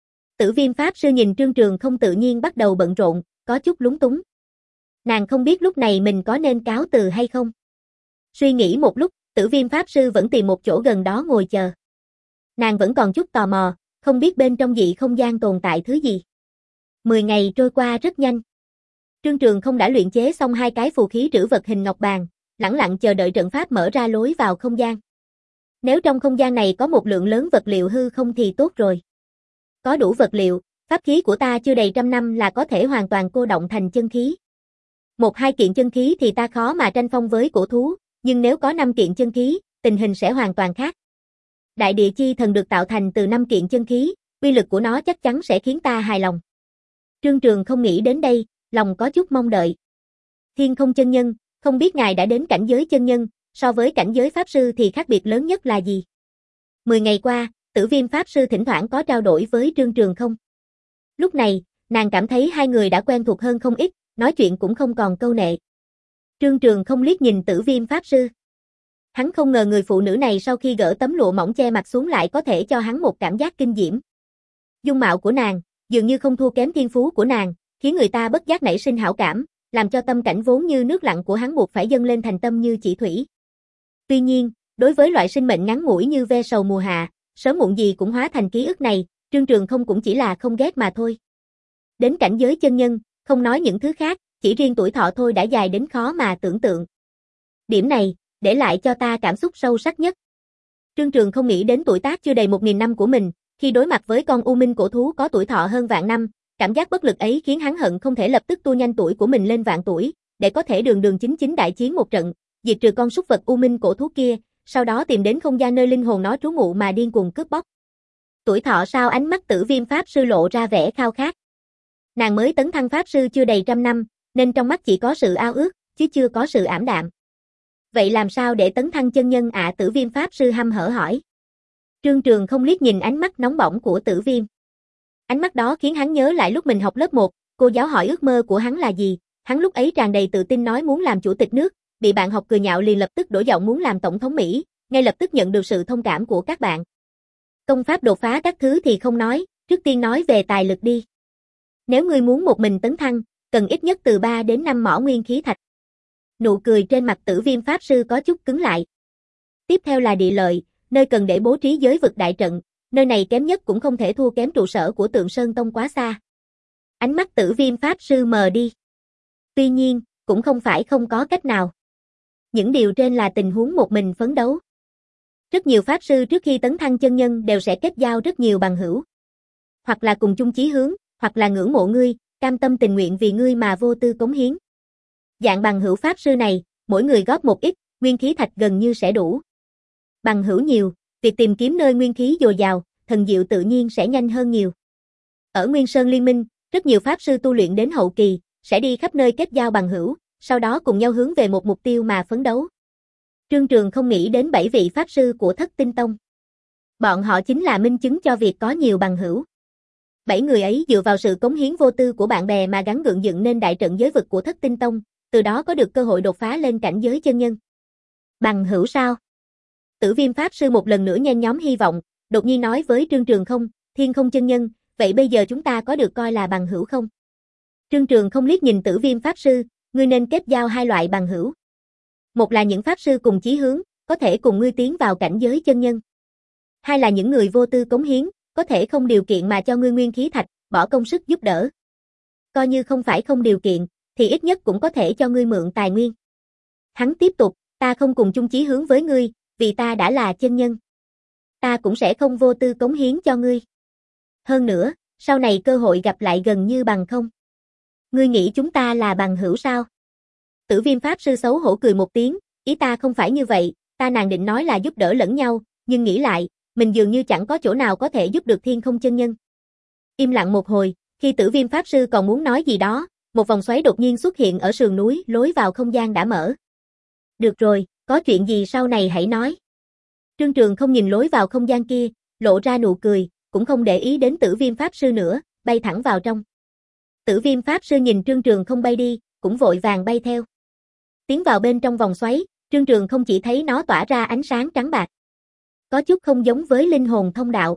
Tử Viêm Pháp Sư nhìn Trương Trường không tự nhiên bắt đầu bận rộn, có chút lúng túng. Nàng không biết lúc này mình có nên cáo từ hay không. Suy nghĩ một lúc, Tử Viêm Pháp Sư vẫn tìm một chỗ gần đó ngồi chờ. Nàng vẫn còn chút tò mò, không biết bên trong dị không gian tồn tại thứ gì. Mười ngày trôi qua rất nhanh. Trương Trường không đã luyện chế xong hai cái phù khí trữ vật hình ngọc bàn, lẳng lặng chờ đợi trận pháp mở ra lối vào không gian. Nếu trong không gian này có một lượng lớn vật liệu hư không thì tốt rồi. Có đủ vật liệu, pháp khí của ta chưa đầy trăm năm là có thể hoàn toàn cô động thành chân khí. Một hai kiện chân khí thì ta khó mà tranh phong với cổ thú, nhưng nếu có năm kiện chân khí, tình hình sẽ hoàn toàn khác. Đại địa chi thần được tạo thành từ năm kiện chân khí, uy lực của nó chắc chắn sẽ khiến ta hài lòng. Trương Trường không nghĩ đến đây, lòng có chút mong đợi. Thiên Không chân nhân, không biết ngài đã đến cảnh giới chân nhân, so với cảnh giới pháp sư thì khác biệt lớn nhất là gì? Mười ngày qua, Tử Viêm Pháp Sư thỉnh thoảng có trao đổi với Trương Trường không. Lúc này, nàng cảm thấy hai người đã quen thuộc hơn không ít, nói chuyện cũng không còn câu nệ. Trương Trường không liếc nhìn Tử Viêm Pháp Sư. Hắn không ngờ người phụ nữ này sau khi gỡ tấm lụa mỏng che mặt xuống lại có thể cho hắn một cảm giác kinh diễm. Dung mạo của nàng, dường như không thua kém thiên phú của nàng, khiến người ta bất giác nảy sinh hảo cảm, làm cho tâm cảnh vốn như nước lặng của hắn buộc phải dâng lên thành tâm như chỉ thủy. Tuy nhiên, đối với loại sinh mệnh ngắn ngủi như ve sầu mùa hạ, sớm muộn gì cũng hóa thành ký ức này, Trương Trường không cũng chỉ là không ghét mà thôi. Đến cảnh giới chân nhân, không nói những thứ khác, chỉ riêng tuổi thọ thôi đã dài đến khó mà tưởng tượng. Điểm này, để lại cho ta cảm xúc sâu sắc nhất. Trương Trường không nghĩ đến tuổi tác chưa đầy một nghìn năm của mình, khi đối mặt với con U Minh cổ thú có tuổi thọ hơn vạn năm, cảm giác bất lực ấy khiến hắn hận không thể lập tức tua nhanh tuổi của mình lên vạn tuổi, để có thể đường đường chính chính đại chiến một trận, diệt trừ con súc vật U Minh cổ thú kia, sau đó tìm đến không gian nơi linh hồn nó trú ngụ mà điên cuồng cướp bóc. Tuổi thọ sao? Ánh mắt Tử Viêm Pháp Sư lộ ra vẻ khao khát. Nàng mới tấn thăng Pháp Sư chưa đầy trăm năm, nên trong mắt chỉ có sự ao ước, chứ chưa có sự ảm đạm. Vậy làm sao để tấn thăng chân nhân ạ? À, Tử Viêm Pháp Sư hăm hở hỏi. Trương Trường không liếc nhìn ánh mắt nóng bỏng của Tử Viêm. Ánh mắt đó khiến hắn nhớ lại lúc mình học lớp một, cô giáo hỏi ước mơ của hắn là gì, hắn lúc ấy tràn đầy tự tin nói muốn làm chủ tịch nước, bị bạn học cười nhạo liền lập tức đổi giọng muốn làm tổng thống Mỹ, ngay lập tức nhận được sự thông cảm của các bạn. Công pháp đột phá các thứ thì không nói, trước tiên nói về tài lực đi. Nếu ngươi muốn một mình tấn thăng, cần ít nhất từ ba đến năm mỏ nguyên khí thạch. Nụ cười trên mặt Tử Viêm Pháp Sư có chút cứng lại. Tiếp theo là địa lợi, nơi cần để bố trí giới vực đại trận, nơi này kém nhất cũng không thể thua kém trụ sở của Tượng Sơn Tông quá xa. Ánh mắt Tử Viêm Pháp Sư mờ đi. Tuy nhiên, cũng không phải không có cách nào. Những điều trên là tình huống một mình phấn đấu. Rất nhiều Pháp Sư trước khi tấn thăng chân nhân đều sẽ kết giao rất nhiều bằng hữu. Hoặc là cùng chung chí hướng, hoặc là ngưỡng mộ ngươi, cam tâm tình nguyện vì ngươi mà vô tư cống hiến. Dạng bằng hữu Pháp Sư này, mỗi người góp một ít, nguyên khí thạch gần như sẽ đủ. Bằng hữu nhiều, việc tìm kiếm nơi nguyên khí dồi dào, thần diệu tự nhiên sẽ nhanh hơn nhiều. Ở Nguyên Sơn Liên Minh, rất nhiều Pháp Sư tu luyện đến hậu kỳ, sẽ đi khắp nơi kết giao bằng hữu, sau đó cùng nhau hướng về một mục tiêu mà phấn đấu. Trương Trường không nghĩ đến bảy vị Pháp Sư của Thất Tinh Tông. Bọn họ chính là minh chứng cho việc có nhiều bằng hữu. Bảy người ấy dựa vào sự cống hiến vô tư của bạn bè mà gắng gượng dựng nên đại trận giới vực của Thất Tinh Tông, từ đó có được cơ hội đột phá lên cảnh giới chân nhân. Bằng hữu sao? Tử Viêm Pháp Sư một lần nữa nhen nhóm hy vọng, đột nhiên nói với Trương Trường Không, Thiên Không chân nhân, vậy bây giờ chúng ta có được coi là bằng hữu không? Trương Trường Không liếc nhìn Tử Viêm Pháp Sư, ngươi nên kết giao hai loại bằng hữu. Một là những Pháp Sư cùng chí hướng, có thể cùng ngươi tiến vào cảnh giới chân nhân. Hai là những người vô tư cống hiến, có thể không điều kiện mà cho ngươi nguyên khí thạch, bỏ công sức giúp đỡ. Coi như không phải không điều kiện, thì ít nhất cũng có thể cho ngươi mượn tài nguyên. Hắn tiếp tục, ta không cùng chung chí hướng với ngươi, vì ta đã là chân nhân. Ta cũng sẽ không vô tư cống hiến cho ngươi. Hơn nữa, sau này cơ hội gặp lại gần như bằng không. Ngươi nghĩ chúng ta là bằng hữu sao? Tử Viêm Pháp Sư xấu hổ cười một tiếng, ý ta không phải như vậy, ta nàng định nói là giúp đỡ lẫn nhau, nhưng nghĩ lại, mình dường như chẳng có chỗ nào có thể giúp được Thiên Không chân nhân. Im lặng một hồi, khi Tử Viêm Pháp Sư còn muốn nói gì đó, một vòng xoáy đột nhiên xuất hiện ở sườn núi, lối vào không gian đã mở. Được rồi, có chuyện gì sau này hãy nói. Trương Trường Không nhìn lối vào không gian kia, lộ ra nụ cười, cũng không để ý đến Tử Viêm Pháp Sư nữa, bay thẳng vào trong. Tử Viêm Pháp Sư nhìn Trương Trường Không bay đi, cũng vội vàng bay theo. Tiến vào bên trong vòng xoáy, Trương Trường Không chỉ thấy nó tỏa ra ánh sáng trắng bạc. Có chút không giống với linh hồn thông đạo.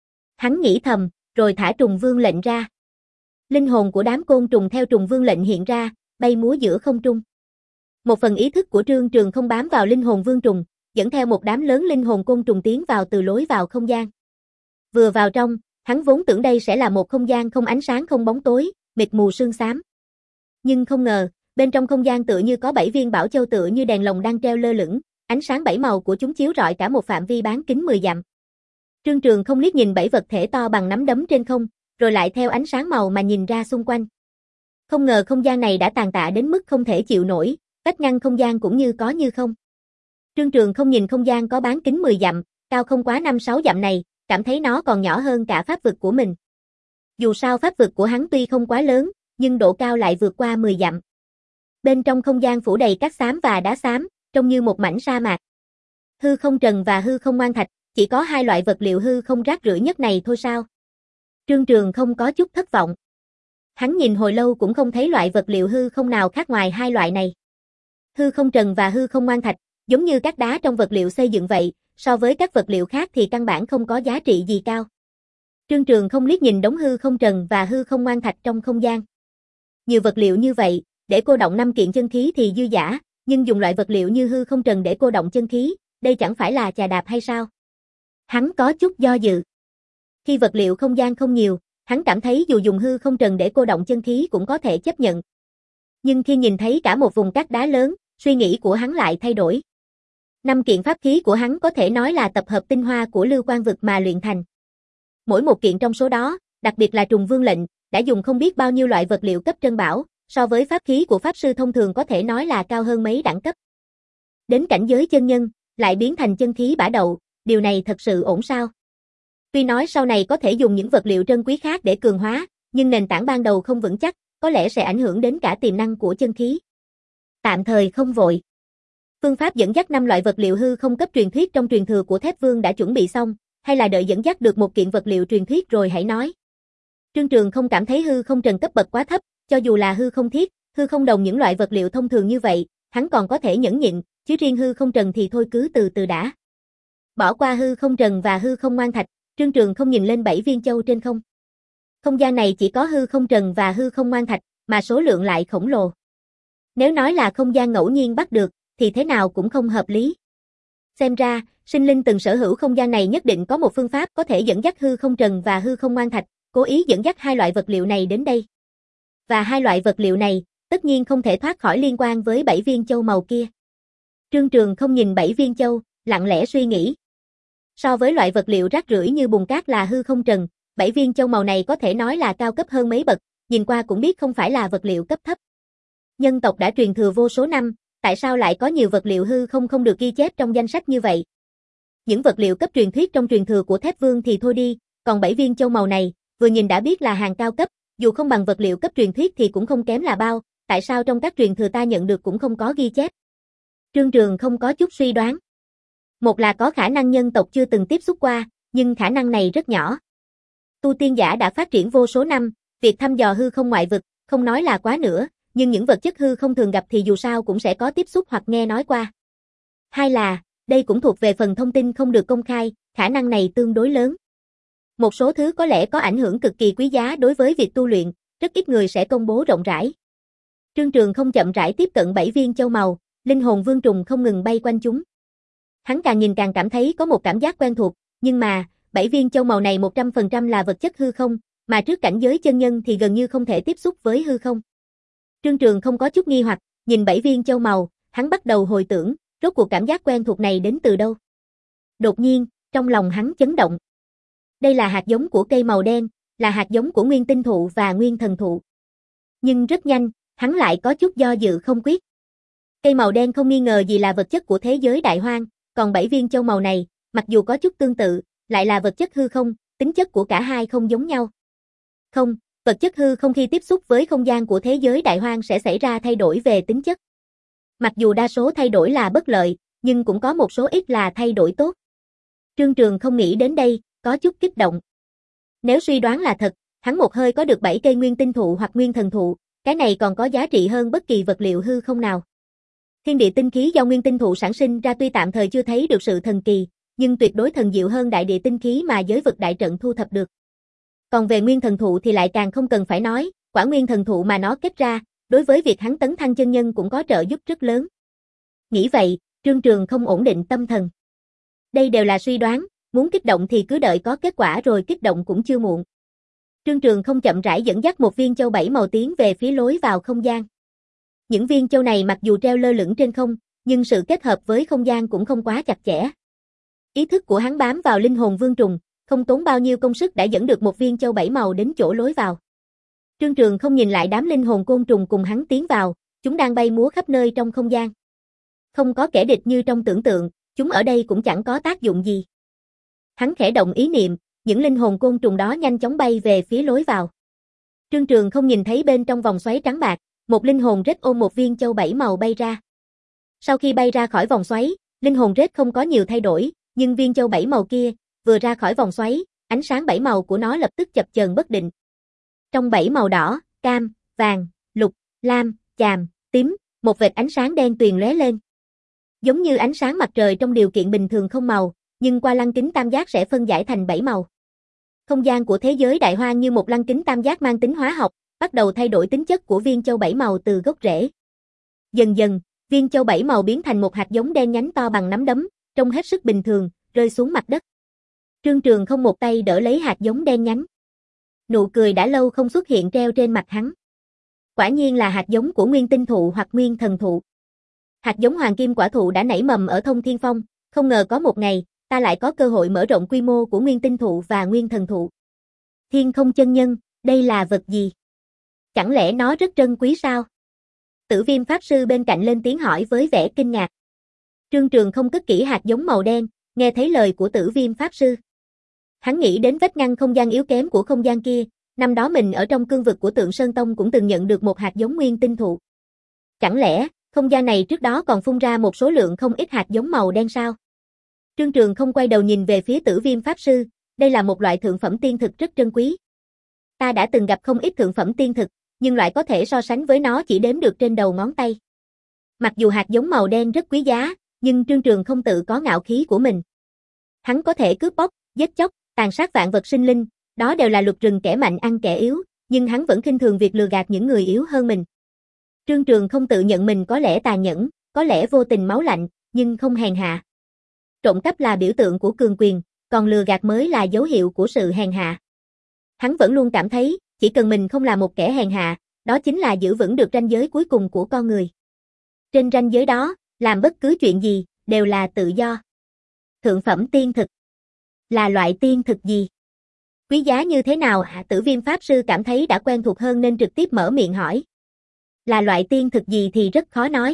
Hắn nghĩ thầm, rồi thả trùng vương lệnh ra. Linh hồn của đám côn trùng theo trùng vương lệnh hiện ra, bay múa giữa không trung. Một phần ý thức của Trương Trường Không bám vào linh hồn vương trùng, dẫn theo một đám lớn linh hồn côn trùng tiến vào từ lối vào không gian. Vừa vào trong, hắn vốn tưởng đây sẽ là một không gian không ánh sáng không bóng tối, mịt mù sương xám. Nhưng không ngờ, bên trong không gian tựa như có bảy viên bảo châu tựa như đèn lồng đang treo lơ lửng, ánh sáng bảy màu của chúng chiếu rọi cả một phạm vi bán kính mười dặm. Trương Trường Không liếc nhìn bảy vật thể to bằng nắm đấm trên không, rồi lại theo ánh sáng màu mà nhìn ra xung quanh. Không ngờ không gian này đã tàn tạ đến mức không thể chịu nổi, vách ngăn không gian cũng như có như không. Trương Trường Không nhìn không gian có bán kính mười dặm, cao không quá năm sáu dặm này, cảm thấy nó còn nhỏ hơn cả pháp vực của mình. Dù sao pháp vực của hắn tuy không quá lớn, nhưng độ cao lại vượt qua mười dặm. Bên trong không gian phủ đầy cát xám và đá xám, trông như một mảnh sa mạc. Hư không trần và hư không ngoan thạch, chỉ có hai loại vật liệu hư không rác rưởi nhất này thôi sao? Trương Trường Không có chút thất vọng. Hắn nhìn hồi lâu cũng không thấy loại vật liệu hư không nào khác ngoài hai loại này. Hư không trần và hư không ngoan thạch, giống như các đá trong vật liệu xây dựng vậy, so với các vật liệu khác thì căn bản không có giá trị gì cao. Trương Trường Không liếc nhìn đống hư không trần và hư không ngoan thạch trong không gian. Nhiều vật liệu như vậy, để cô động năm kiện chân khí thì dư dả, nhưng dùng loại vật liệu như hư không trần để cô động chân khí, đây chẳng phải là chà đạp hay sao? Hắn có chút do dự. Khi vật liệu không gian không nhiều, hắn cảm thấy dù dùng hư không trần để cô động chân khí cũng có thể chấp nhận. Nhưng khi nhìn thấy cả một vùng cát đá lớn, suy nghĩ của hắn lại thay đổi. Năm kiện pháp khí của hắn có thể nói là tập hợp tinh hoa của Lưu Quan vực mà luyện thành. Mỗi một kiện trong số đó, đặc biệt là trùng vương lệnh, đã dùng không biết bao nhiêu loại vật liệu cấp trân bảo, so với pháp khí của pháp sư thông thường có thể nói là cao hơn mấy đẳng cấp. Đến cảnh giới chân nhân, lại biến thành chân khí bả đậu, điều này thật sự ổn sao? Tuy nói sau này có thể dùng những vật liệu trân quý khác để cường hóa, nhưng nền tảng ban đầu không vững chắc, có lẽ sẽ ảnh hưởng đến cả tiềm năng của chân khí. Tạm thời không vội. Phương pháp dẫn dắt năm loại vật liệu hư không cấp truyền thuyết trong truyền thừa của Thép Vương đã chuẩn bị xong, hay là đợi dẫn dắt được một kiện vật liệu truyền thuyết rồi hãy nói. Trương Trường không cảm thấy hư không trần cấp bậc quá thấp, cho dù là hư không thiết, hư không đồng những loại vật liệu thông thường như vậy, hắn còn có thể nhẫn nhịn, chứ riêng hư không trần thì thôi cứ từ từ đã. Bỏ qua hư không trần và hư không ngoan thạch, Trương Trường không nhìn lên bảy viên châu trên không. Không gian này chỉ có hư không trần và hư không ngoan thạch, mà số lượng lại khổng lồ. Nếu nói là không gian ngẫu nhiên bắt được, thì thế nào cũng không hợp lý. Xem ra, sinh linh từng sở hữu không gian này nhất định có một phương pháp có thể dẫn dắt hư không trần và hư không ngoan thạch, cố ý dẫn dắt hai loại vật liệu này đến đây. Và hai loại vật liệu này, tất nhiên không thể thoát khỏi liên quan với bảy viên châu màu kia. Trương Trường không nhìn bảy viên châu, lặng lẽ suy nghĩ. So với loại vật liệu rác rưởi như bùn cát là hư không trần, bảy viên châu màu này có thể nói là cao cấp hơn mấy bậc, nhìn qua cũng biết không phải là vật liệu cấp thấp. Nhân tộc đã truyền thừa vô số năm, tại sao lại có nhiều vật liệu hư không không được ghi chép trong danh sách như vậy? Những vật liệu cấp truyền thuyết trong truyền thừa của Thép Vương thì thôi đi, còn bảy viên châu màu này, vừa nhìn đã biết là hàng cao cấp, dù không bằng vật liệu cấp truyền thuyết thì cũng không kém là bao, tại sao trong các truyền thừa ta nhận được cũng không có ghi chép? Trương Trường không có chút suy đoán. Một là có khả năng nhân tộc chưa từng tiếp xúc qua, nhưng khả năng này rất nhỏ. Tu tiên giả đã phát triển vô số năm, việc thăm dò hư không ngoại vực, không nói là quá nữa, nhưng những vật chất hư không thường gặp thì dù sao cũng sẽ có tiếp xúc hoặc nghe nói qua. Hai là, đây cũng thuộc về phần thông tin không được công khai, khả năng này tương đối lớn. Một số thứ có lẽ có ảnh hưởng cực kỳ quý giá đối với việc tu luyện, rất ít người sẽ công bố rộng rãi. Trương Trường không chậm rãi tiếp cận bảy viên châu màu, linh hồn vương trùng không ngừng bay quanh chúng. Hắn càng nhìn càng cảm thấy có một cảm giác quen thuộc, nhưng mà, bảy viên châu màu này một trăm phần trăm là vật chất hư không, mà trước cảnh giới chân nhân thì gần như không thể tiếp xúc với hư không. Trương Trường không có chút nghi hoặc, nhìn bảy viên châu màu, hắn bắt đầu hồi tưởng, rốt cuộc cảm giác quen thuộc này đến từ đâu. Đột nhiên, trong lòng hắn chấn động. Đây là hạt giống của cây màu đen, là hạt giống của nguyên tinh thụ và nguyên thần thụ. Nhưng rất nhanh, hắn lại có chút do dự không quyết. Cây màu đen không nghi ngờ gì là vật chất của thế giới đại hoang, còn bảy viên châu màu này, mặc dù có chút tương tự, lại là vật chất hư không, tính chất của cả hai không giống nhau. Không, vật chất hư không khi tiếp xúc với không gian của thế giới đại hoang sẽ xảy ra thay đổi về tính chất. Mặc dù đa số thay đổi là bất lợi, nhưng cũng có một số ít là thay đổi tốt. Trương Trường không nghĩ đến đây, có chút kích động. Nếu suy đoán là thật, hắn một hơi có được bảy cây nguyên tinh thụ hoặc nguyên thần thụ, cái này còn có giá trị hơn bất kỳ vật liệu hư không nào. Thiên địa tinh khí do nguyên tinh thụ sản sinh ra tuy tạm thời chưa thấy được sự thần kỳ, nhưng tuyệt đối thần diệu hơn đại địa tinh khí mà giới vực đại trận thu thập được. Còn về nguyên thần thụ thì lại càng không cần phải nói, quả nguyên thần thụ mà nó kết ra, đối với việc hắn tấn thăng chân nhân cũng có trợ giúp rất lớn. Nghĩ vậy, Trương Trường không ổn định tâm thần. Đây đều là suy đoán, muốn kích động thì cứ đợi có kết quả rồi kích động cũng chưa muộn. Trương Trường không chậm rãi dẫn dắt một viên châu bảy màu tiến về phía lối vào không gian. Những viên châu này mặc dù treo lơ lửng trên không, nhưng sự kết hợp với không gian cũng không quá chặt chẽ. Ý thức của hắn bám vào linh hồn vương trùng, không tốn bao nhiêu công sức đã dẫn được một viên châu bảy màu đến chỗ lối vào. Trương Trường không nhìn lại đám linh hồn côn trùng cùng hắn tiến vào, chúng đang bay múa khắp nơi trong không gian. Không có kẻ địch như trong tưởng tượng, chúng ở đây cũng chẳng có tác dụng gì. Hắn khẽ động ý niệm, những linh hồn côn trùng đó nhanh chóng bay về phía lối vào. Trương Trường không nhìn thấy bên trong vòng xoáy trắng bạc, một linh hồn rết ôm một viên châu bảy màu bay ra. Sau khi bay ra khỏi vòng xoáy, linh hồn rết không có nhiều thay đổi, nhưng viên châu bảy màu kia, vừa ra khỏi vòng xoáy, ánh sáng bảy màu của nó lập tức chập chờn bất định. Trong bảy màu đỏ, cam, vàng, lục, lam, chàm, tím, một vệt ánh sáng đen tuyền lóe lên. Giống như ánh sáng mặt trời trong điều kiện bình thường không màu, nhưng qua lăng kính tam giác sẽ phân giải thành bảy màu. Không gian của thế giới đại hoang như một lăng kính tam giác mang tính hóa học, bắt đầu thay đổi tính chất của viên châu bảy màu từ gốc rễ. Dần dần, viên châu bảy màu biến thành một hạt giống đen nhánh to bằng nắm đấm, trông hết sức bình thường, rơi xuống mặt đất. Trương Trường không một tay đỡ lấy hạt giống đen nhánh. Nụ cười đã lâu không xuất hiện treo trên mặt hắn. Quả nhiên là hạt giống của nguyên tinh thụ hoặc nguyên thần thụ. Hạt giống hoàng kim quả thụ đã nảy mầm ở Thông Thiên Phong, không ngờ có một ngày, ta lại có cơ hội mở rộng quy mô của nguyên tinh thụ và nguyên thần thụ. Thiên không chân nhân, đây là vật gì? Chẳng lẽ nó rất trân quý sao? Tử Viêm Pháp Sư bên cạnh lên tiếng hỏi với vẻ kinh ngạc. Trương Trường không cất kỹ hạt giống màu đen, nghe thấy lời của Tử Viêm Pháp Sư. Hắn nghĩ đến vách ngăn không gian yếu kém của không gian kia, năm đó mình ở trong cương vực của Tượng Sơn Tông cũng từng nhận được một hạt giống nguyên tinh thụ. Chẳng lẽ, không gian này trước đó còn phun ra một số lượng không ít hạt giống màu đen sao? Trương Trường không quay đầu nhìn về phía Tử Viêm Pháp Sư, đây là một loại thượng phẩm tiên thực rất trân quý. Ta đã từng gặp không ít thượng phẩm tiên thực, nhưng loại có thể so sánh với nó chỉ đếm được trên đầu ngón tay. Mặc dù hạt giống màu đen rất quý giá, nhưng Trương Trường không tự có ngạo khí của mình. Hắn có thể cướp bóc, giết chóc, tàn sát vạn vật sinh linh, đó đều là luật rừng kẻ mạnh ăn kẻ yếu, nhưng hắn vẫn khinh thường việc lừa gạt những người yếu hơn mình. Trương Trường không tự nhận mình có lẽ tàn nhẫn, có lẽ vô tình máu lạnh, nhưng không hèn hạ. Trộm cắp là biểu tượng của cường quyền, còn lừa gạt mới là dấu hiệu của sự hèn hạ. Hắn vẫn luôn cảm thấy, chỉ cần mình không là một kẻ hèn hạ, đó chính là giữ vững được ranh giới cuối cùng của con người. Trên ranh giới đó, làm bất cứ chuyện gì, đều là tự do. Thượng phẩm tiên thực. Là loại tiên thực gì? Quý giá như thế nào? Tử Viêm Pháp Sư cảm thấy đã quen thuộc hơn nên trực tiếp mở miệng hỏi. Là loại tiên thực gì thì rất khó nói.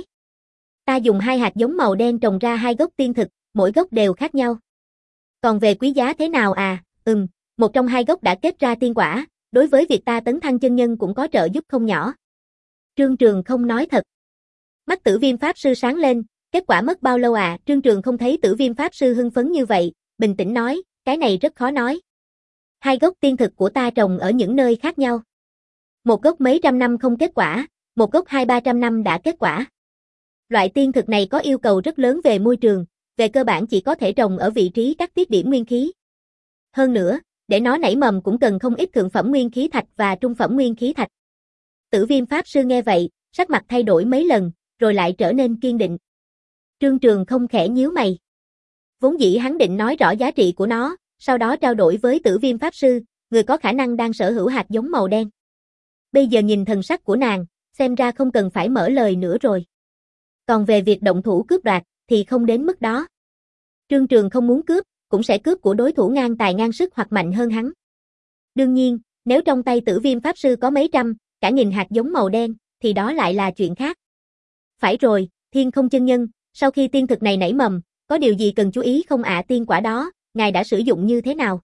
Ta dùng hai hạt giống màu đen trồng ra hai gốc tiên thực, mỗi gốc đều khác nhau. Còn về quý giá thế nào à, ừm, một trong hai gốc đã kết ra tiên quả, đối với việc ta tấn thăng chân nhân cũng có trợ giúp không nhỏ. Trương Trường không nói thật. Mắt Tử Viêm Pháp Sư sáng lên, kết quả mất bao lâu à? Trương Trường không thấy Tử Viêm Pháp Sư hưng phấn như vậy, bình tĩnh nói, cái này rất khó nói. Hai gốc tiên thực của ta trồng ở những nơi khác nhau. Một gốc mấy trăm năm không kết quả, một gốc hai ba trăm năm đã kết quả. Loại tiên thực này có yêu cầu rất lớn về môi trường, về cơ bản chỉ có thể trồng ở vị trí các tiết điểm nguyên khí. Hơn nữa, để nó nảy mầm cũng cần không ít thượng phẩm nguyên khí thạch và trung phẩm nguyên khí thạch. Tử Viêm Pháp Sư nghe vậy, sắc mặt thay đổi mấy lần, rồi lại trở nên kiên định. Trương Trường không khẽ nhíu mày. Vốn dĩ hắn định nói rõ giá trị của nó, sau đó trao đổi với Tử Viêm Pháp Sư, người có khả năng đang sở hữu hạt giống màu đen. Bây giờ nhìn thần sắc của nàng, xem ra không cần phải mở lời nữa rồi. Còn về việc động thủ cướp đoạt, thì không đến mức đó. Trương Trường không muốn cướp, cũng sẽ cướp của đối thủ ngang tài ngang sức hoặc mạnh hơn hắn. Đương nhiên, nếu trong tay Tử Viêm Pháp Sư có mấy trăm, cả nghìn hạt giống màu đen, thì đó lại là chuyện khác. Phải rồi, Thiên Không chân nhân, sau khi tiên thực này nảy mầm, có điều gì cần chú ý không ạ? Tiên quả đó, ngài đã sử dụng như thế nào?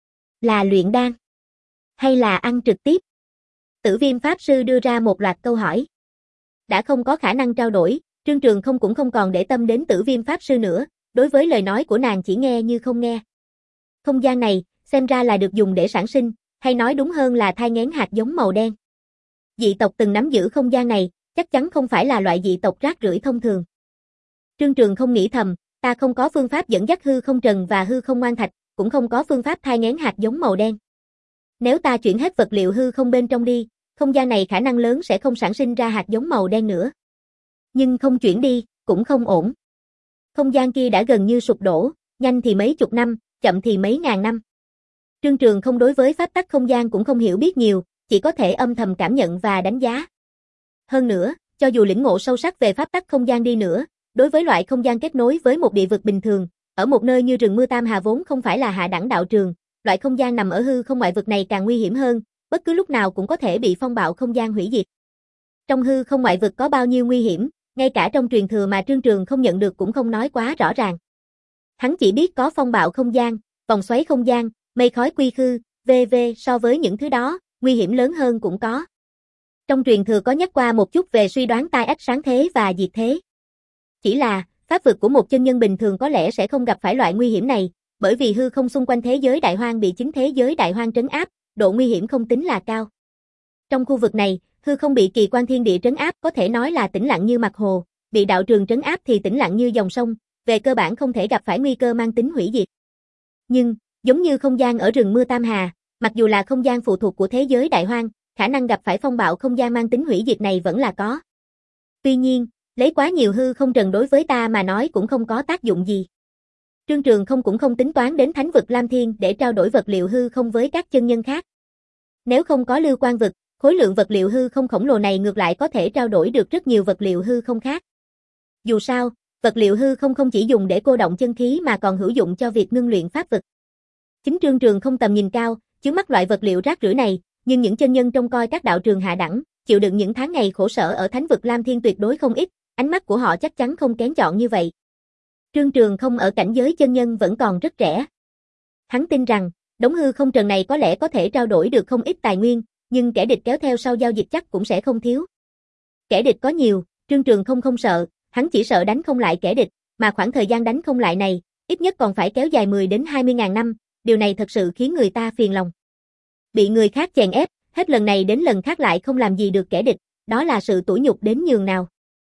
Là luyện đan? Hay là ăn trực tiếp? Tử Viêm Pháp Sư đưa ra một loạt câu hỏi. Đã không có khả năng trao đổi, Trương Trường không cũng không còn để tâm đến Tử Viêm Pháp Sư nữa, đối với lời nói của nàng chỉ nghe như không nghe. Không gian này, xem ra là được dùng để sản sinh, hay nói đúng hơn là thai nghén hạt giống màu đen. Dị tộc từng nắm giữ không gian này, chắc chắn không phải là loại dị tộc rác rưởi thông thường. Trương Trường không nghĩ thầm, ta không có phương pháp dẫn dắt hư không trần và hư không ngoan thạch, cũng không có phương pháp thai nghén hạt giống màu đen. Nếu ta chuyển hết vật liệu hư không bên trong đi, không gian này khả năng lớn sẽ không sản sinh ra hạt giống màu đen nữa. Nhưng không chuyển đi, cũng không ổn. Không gian kia đã gần như sụp đổ, nhanh thì mấy chục năm, chậm thì mấy ngàn năm. Trương Trường không đối với pháp tắc không gian cũng không hiểu biết nhiều, chỉ có thể âm thầm cảm nhận và đánh giá. Hơn nữa, cho dù lĩnh ngộ sâu sắc về pháp tắc không gian đi nữa, đối với loại không gian kết nối với một địa vực bình thường, ở một nơi như rừng mưa Tam Hà vốn không phải là hạ đẳng đạo trường, loại không gian nằm ở hư không ngoại vực này càng nguy hiểm hơn, bất cứ lúc nào cũng có thể bị phong bạo không gian hủy diệt. Trong hư không ngoại vực có bao nhiêu nguy hiểm, ngay cả trong truyền thừa mà Trương Trường không nhận được cũng không nói quá rõ ràng. Hắn chỉ biết có phong bạo không gian, vòng xoáy không gian, mây khói quy khư, vân vân so với những thứ đó, nguy hiểm lớn hơn cũng có. Trong truyền thừa có nhắc qua một chút về suy đoán tai ách sáng thế và diệt thế. Chỉ là, pháp vực của một chân nhân bình thường có lẽ sẽ không gặp phải loại nguy hiểm này, bởi vì hư không xung quanh thế giới đại hoang bị chính thế giới đại hoang trấn áp, độ nguy hiểm không tính là cao. Trong khu vực này, hư không bị kỳ quan thiên địa trấn áp có thể nói là tĩnh lặng như mặt hồ, bị đạo trường trấn áp thì tĩnh lặng như dòng sông, về cơ bản không thể gặp phải nguy cơ mang tính hủy diệt. Nhưng, giống như không gian ở rừng mưa Tam Hà, mặc dù là không gian phụ thuộc của thế giới đại hoang, khả năng gặp phải phong bạo không gian mang tính hủy diệt này vẫn là có. Tuy nhiên, lấy quá nhiều hư không trần đối với ta mà nói cũng không có tác dụng gì. Trương Trường không cũng không tính toán đến thánh vực Lam Thiên để trao đổi vật liệu hư không với các chân nhân khác. Nếu không có Lưu Quan vực, khối lượng vật liệu hư không khổng lồ này ngược lại có thể trao đổi được rất nhiều vật liệu hư không khác. Dù sao, vật liệu hư không không chỉ dùng để cô động chân khí mà còn hữu dụng cho việc ngưng luyện pháp vực. Chính Trương Trường không tầm nhìn cao, chướng mắt loại vật liệu rác rưởi này, nhưng những chân nhân trông coi các đạo trường hạ đẳng, chịu đựng những tháng ngày khổ sở ở thánh vực Lam Thiên tuyệt đối không ít, ánh mắt của họ chắc chắn không kén chọn như vậy. Trương Trường không ở cảnh giới chân nhân vẫn còn rất trẻ. Hắn tin rằng, đống hư không trần này có lẽ có thể trao đổi được không ít tài nguyên, nhưng kẻ địch kéo theo sau giao dịch chắc cũng sẽ không thiếu. Kẻ địch có nhiều, Trương Trường không không sợ, hắn chỉ sợ đánh không lại kẻ địch, mà khoảng thời gian đánh không lại này, ít nhất còn phải kéo dài mười đến hai mươi ngàn năm, điều này thật sự khiến người ta phiền lòng. Bị người khác chèn ép, hết lần này đến lần khác lại không làm gì được kẻ địch, đó là sự tủi nhục đến nhường nào.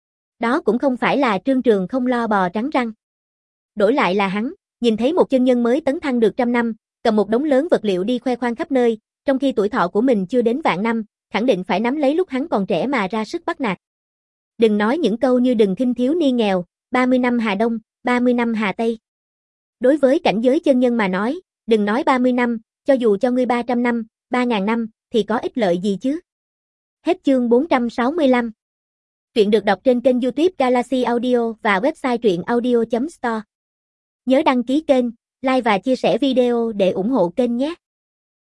Đó cũng không phải là Trương Trường không lo bò trắng răng. Đổi lại là hắn, nhìn thấy một chân nhân mới tấn thăng được trăm năm, cầm một đống lớn vật liệu đi khoe khoang khắp nơi, trong khi tuổi thọ của mình chưa đến vạn năm, khẳng định phải nắm lấy lúc hắn còn trẻ mà ra sức bắt nạt. Đừng nói những câu như đừng khinh thiếu niên nghèo, ba mươi năm Hà Đông, ba mươi năm Hà Tây. Đối với cảnh giới chân nhân mà nói, đừng nói ba mươi năm, cho dù cho ngươi ba trăm năm, ba ngàn năm, thì có ích lợi gì chứ? Hết chương bốn trăm sáu mươi lăm. Truyện được đọc trên kênh YouTube Galaxy Audio và website truyện audio chấm store. Nhớ đăng ký kênh, like và chia sẻ video để ủng hộ kênh nhé.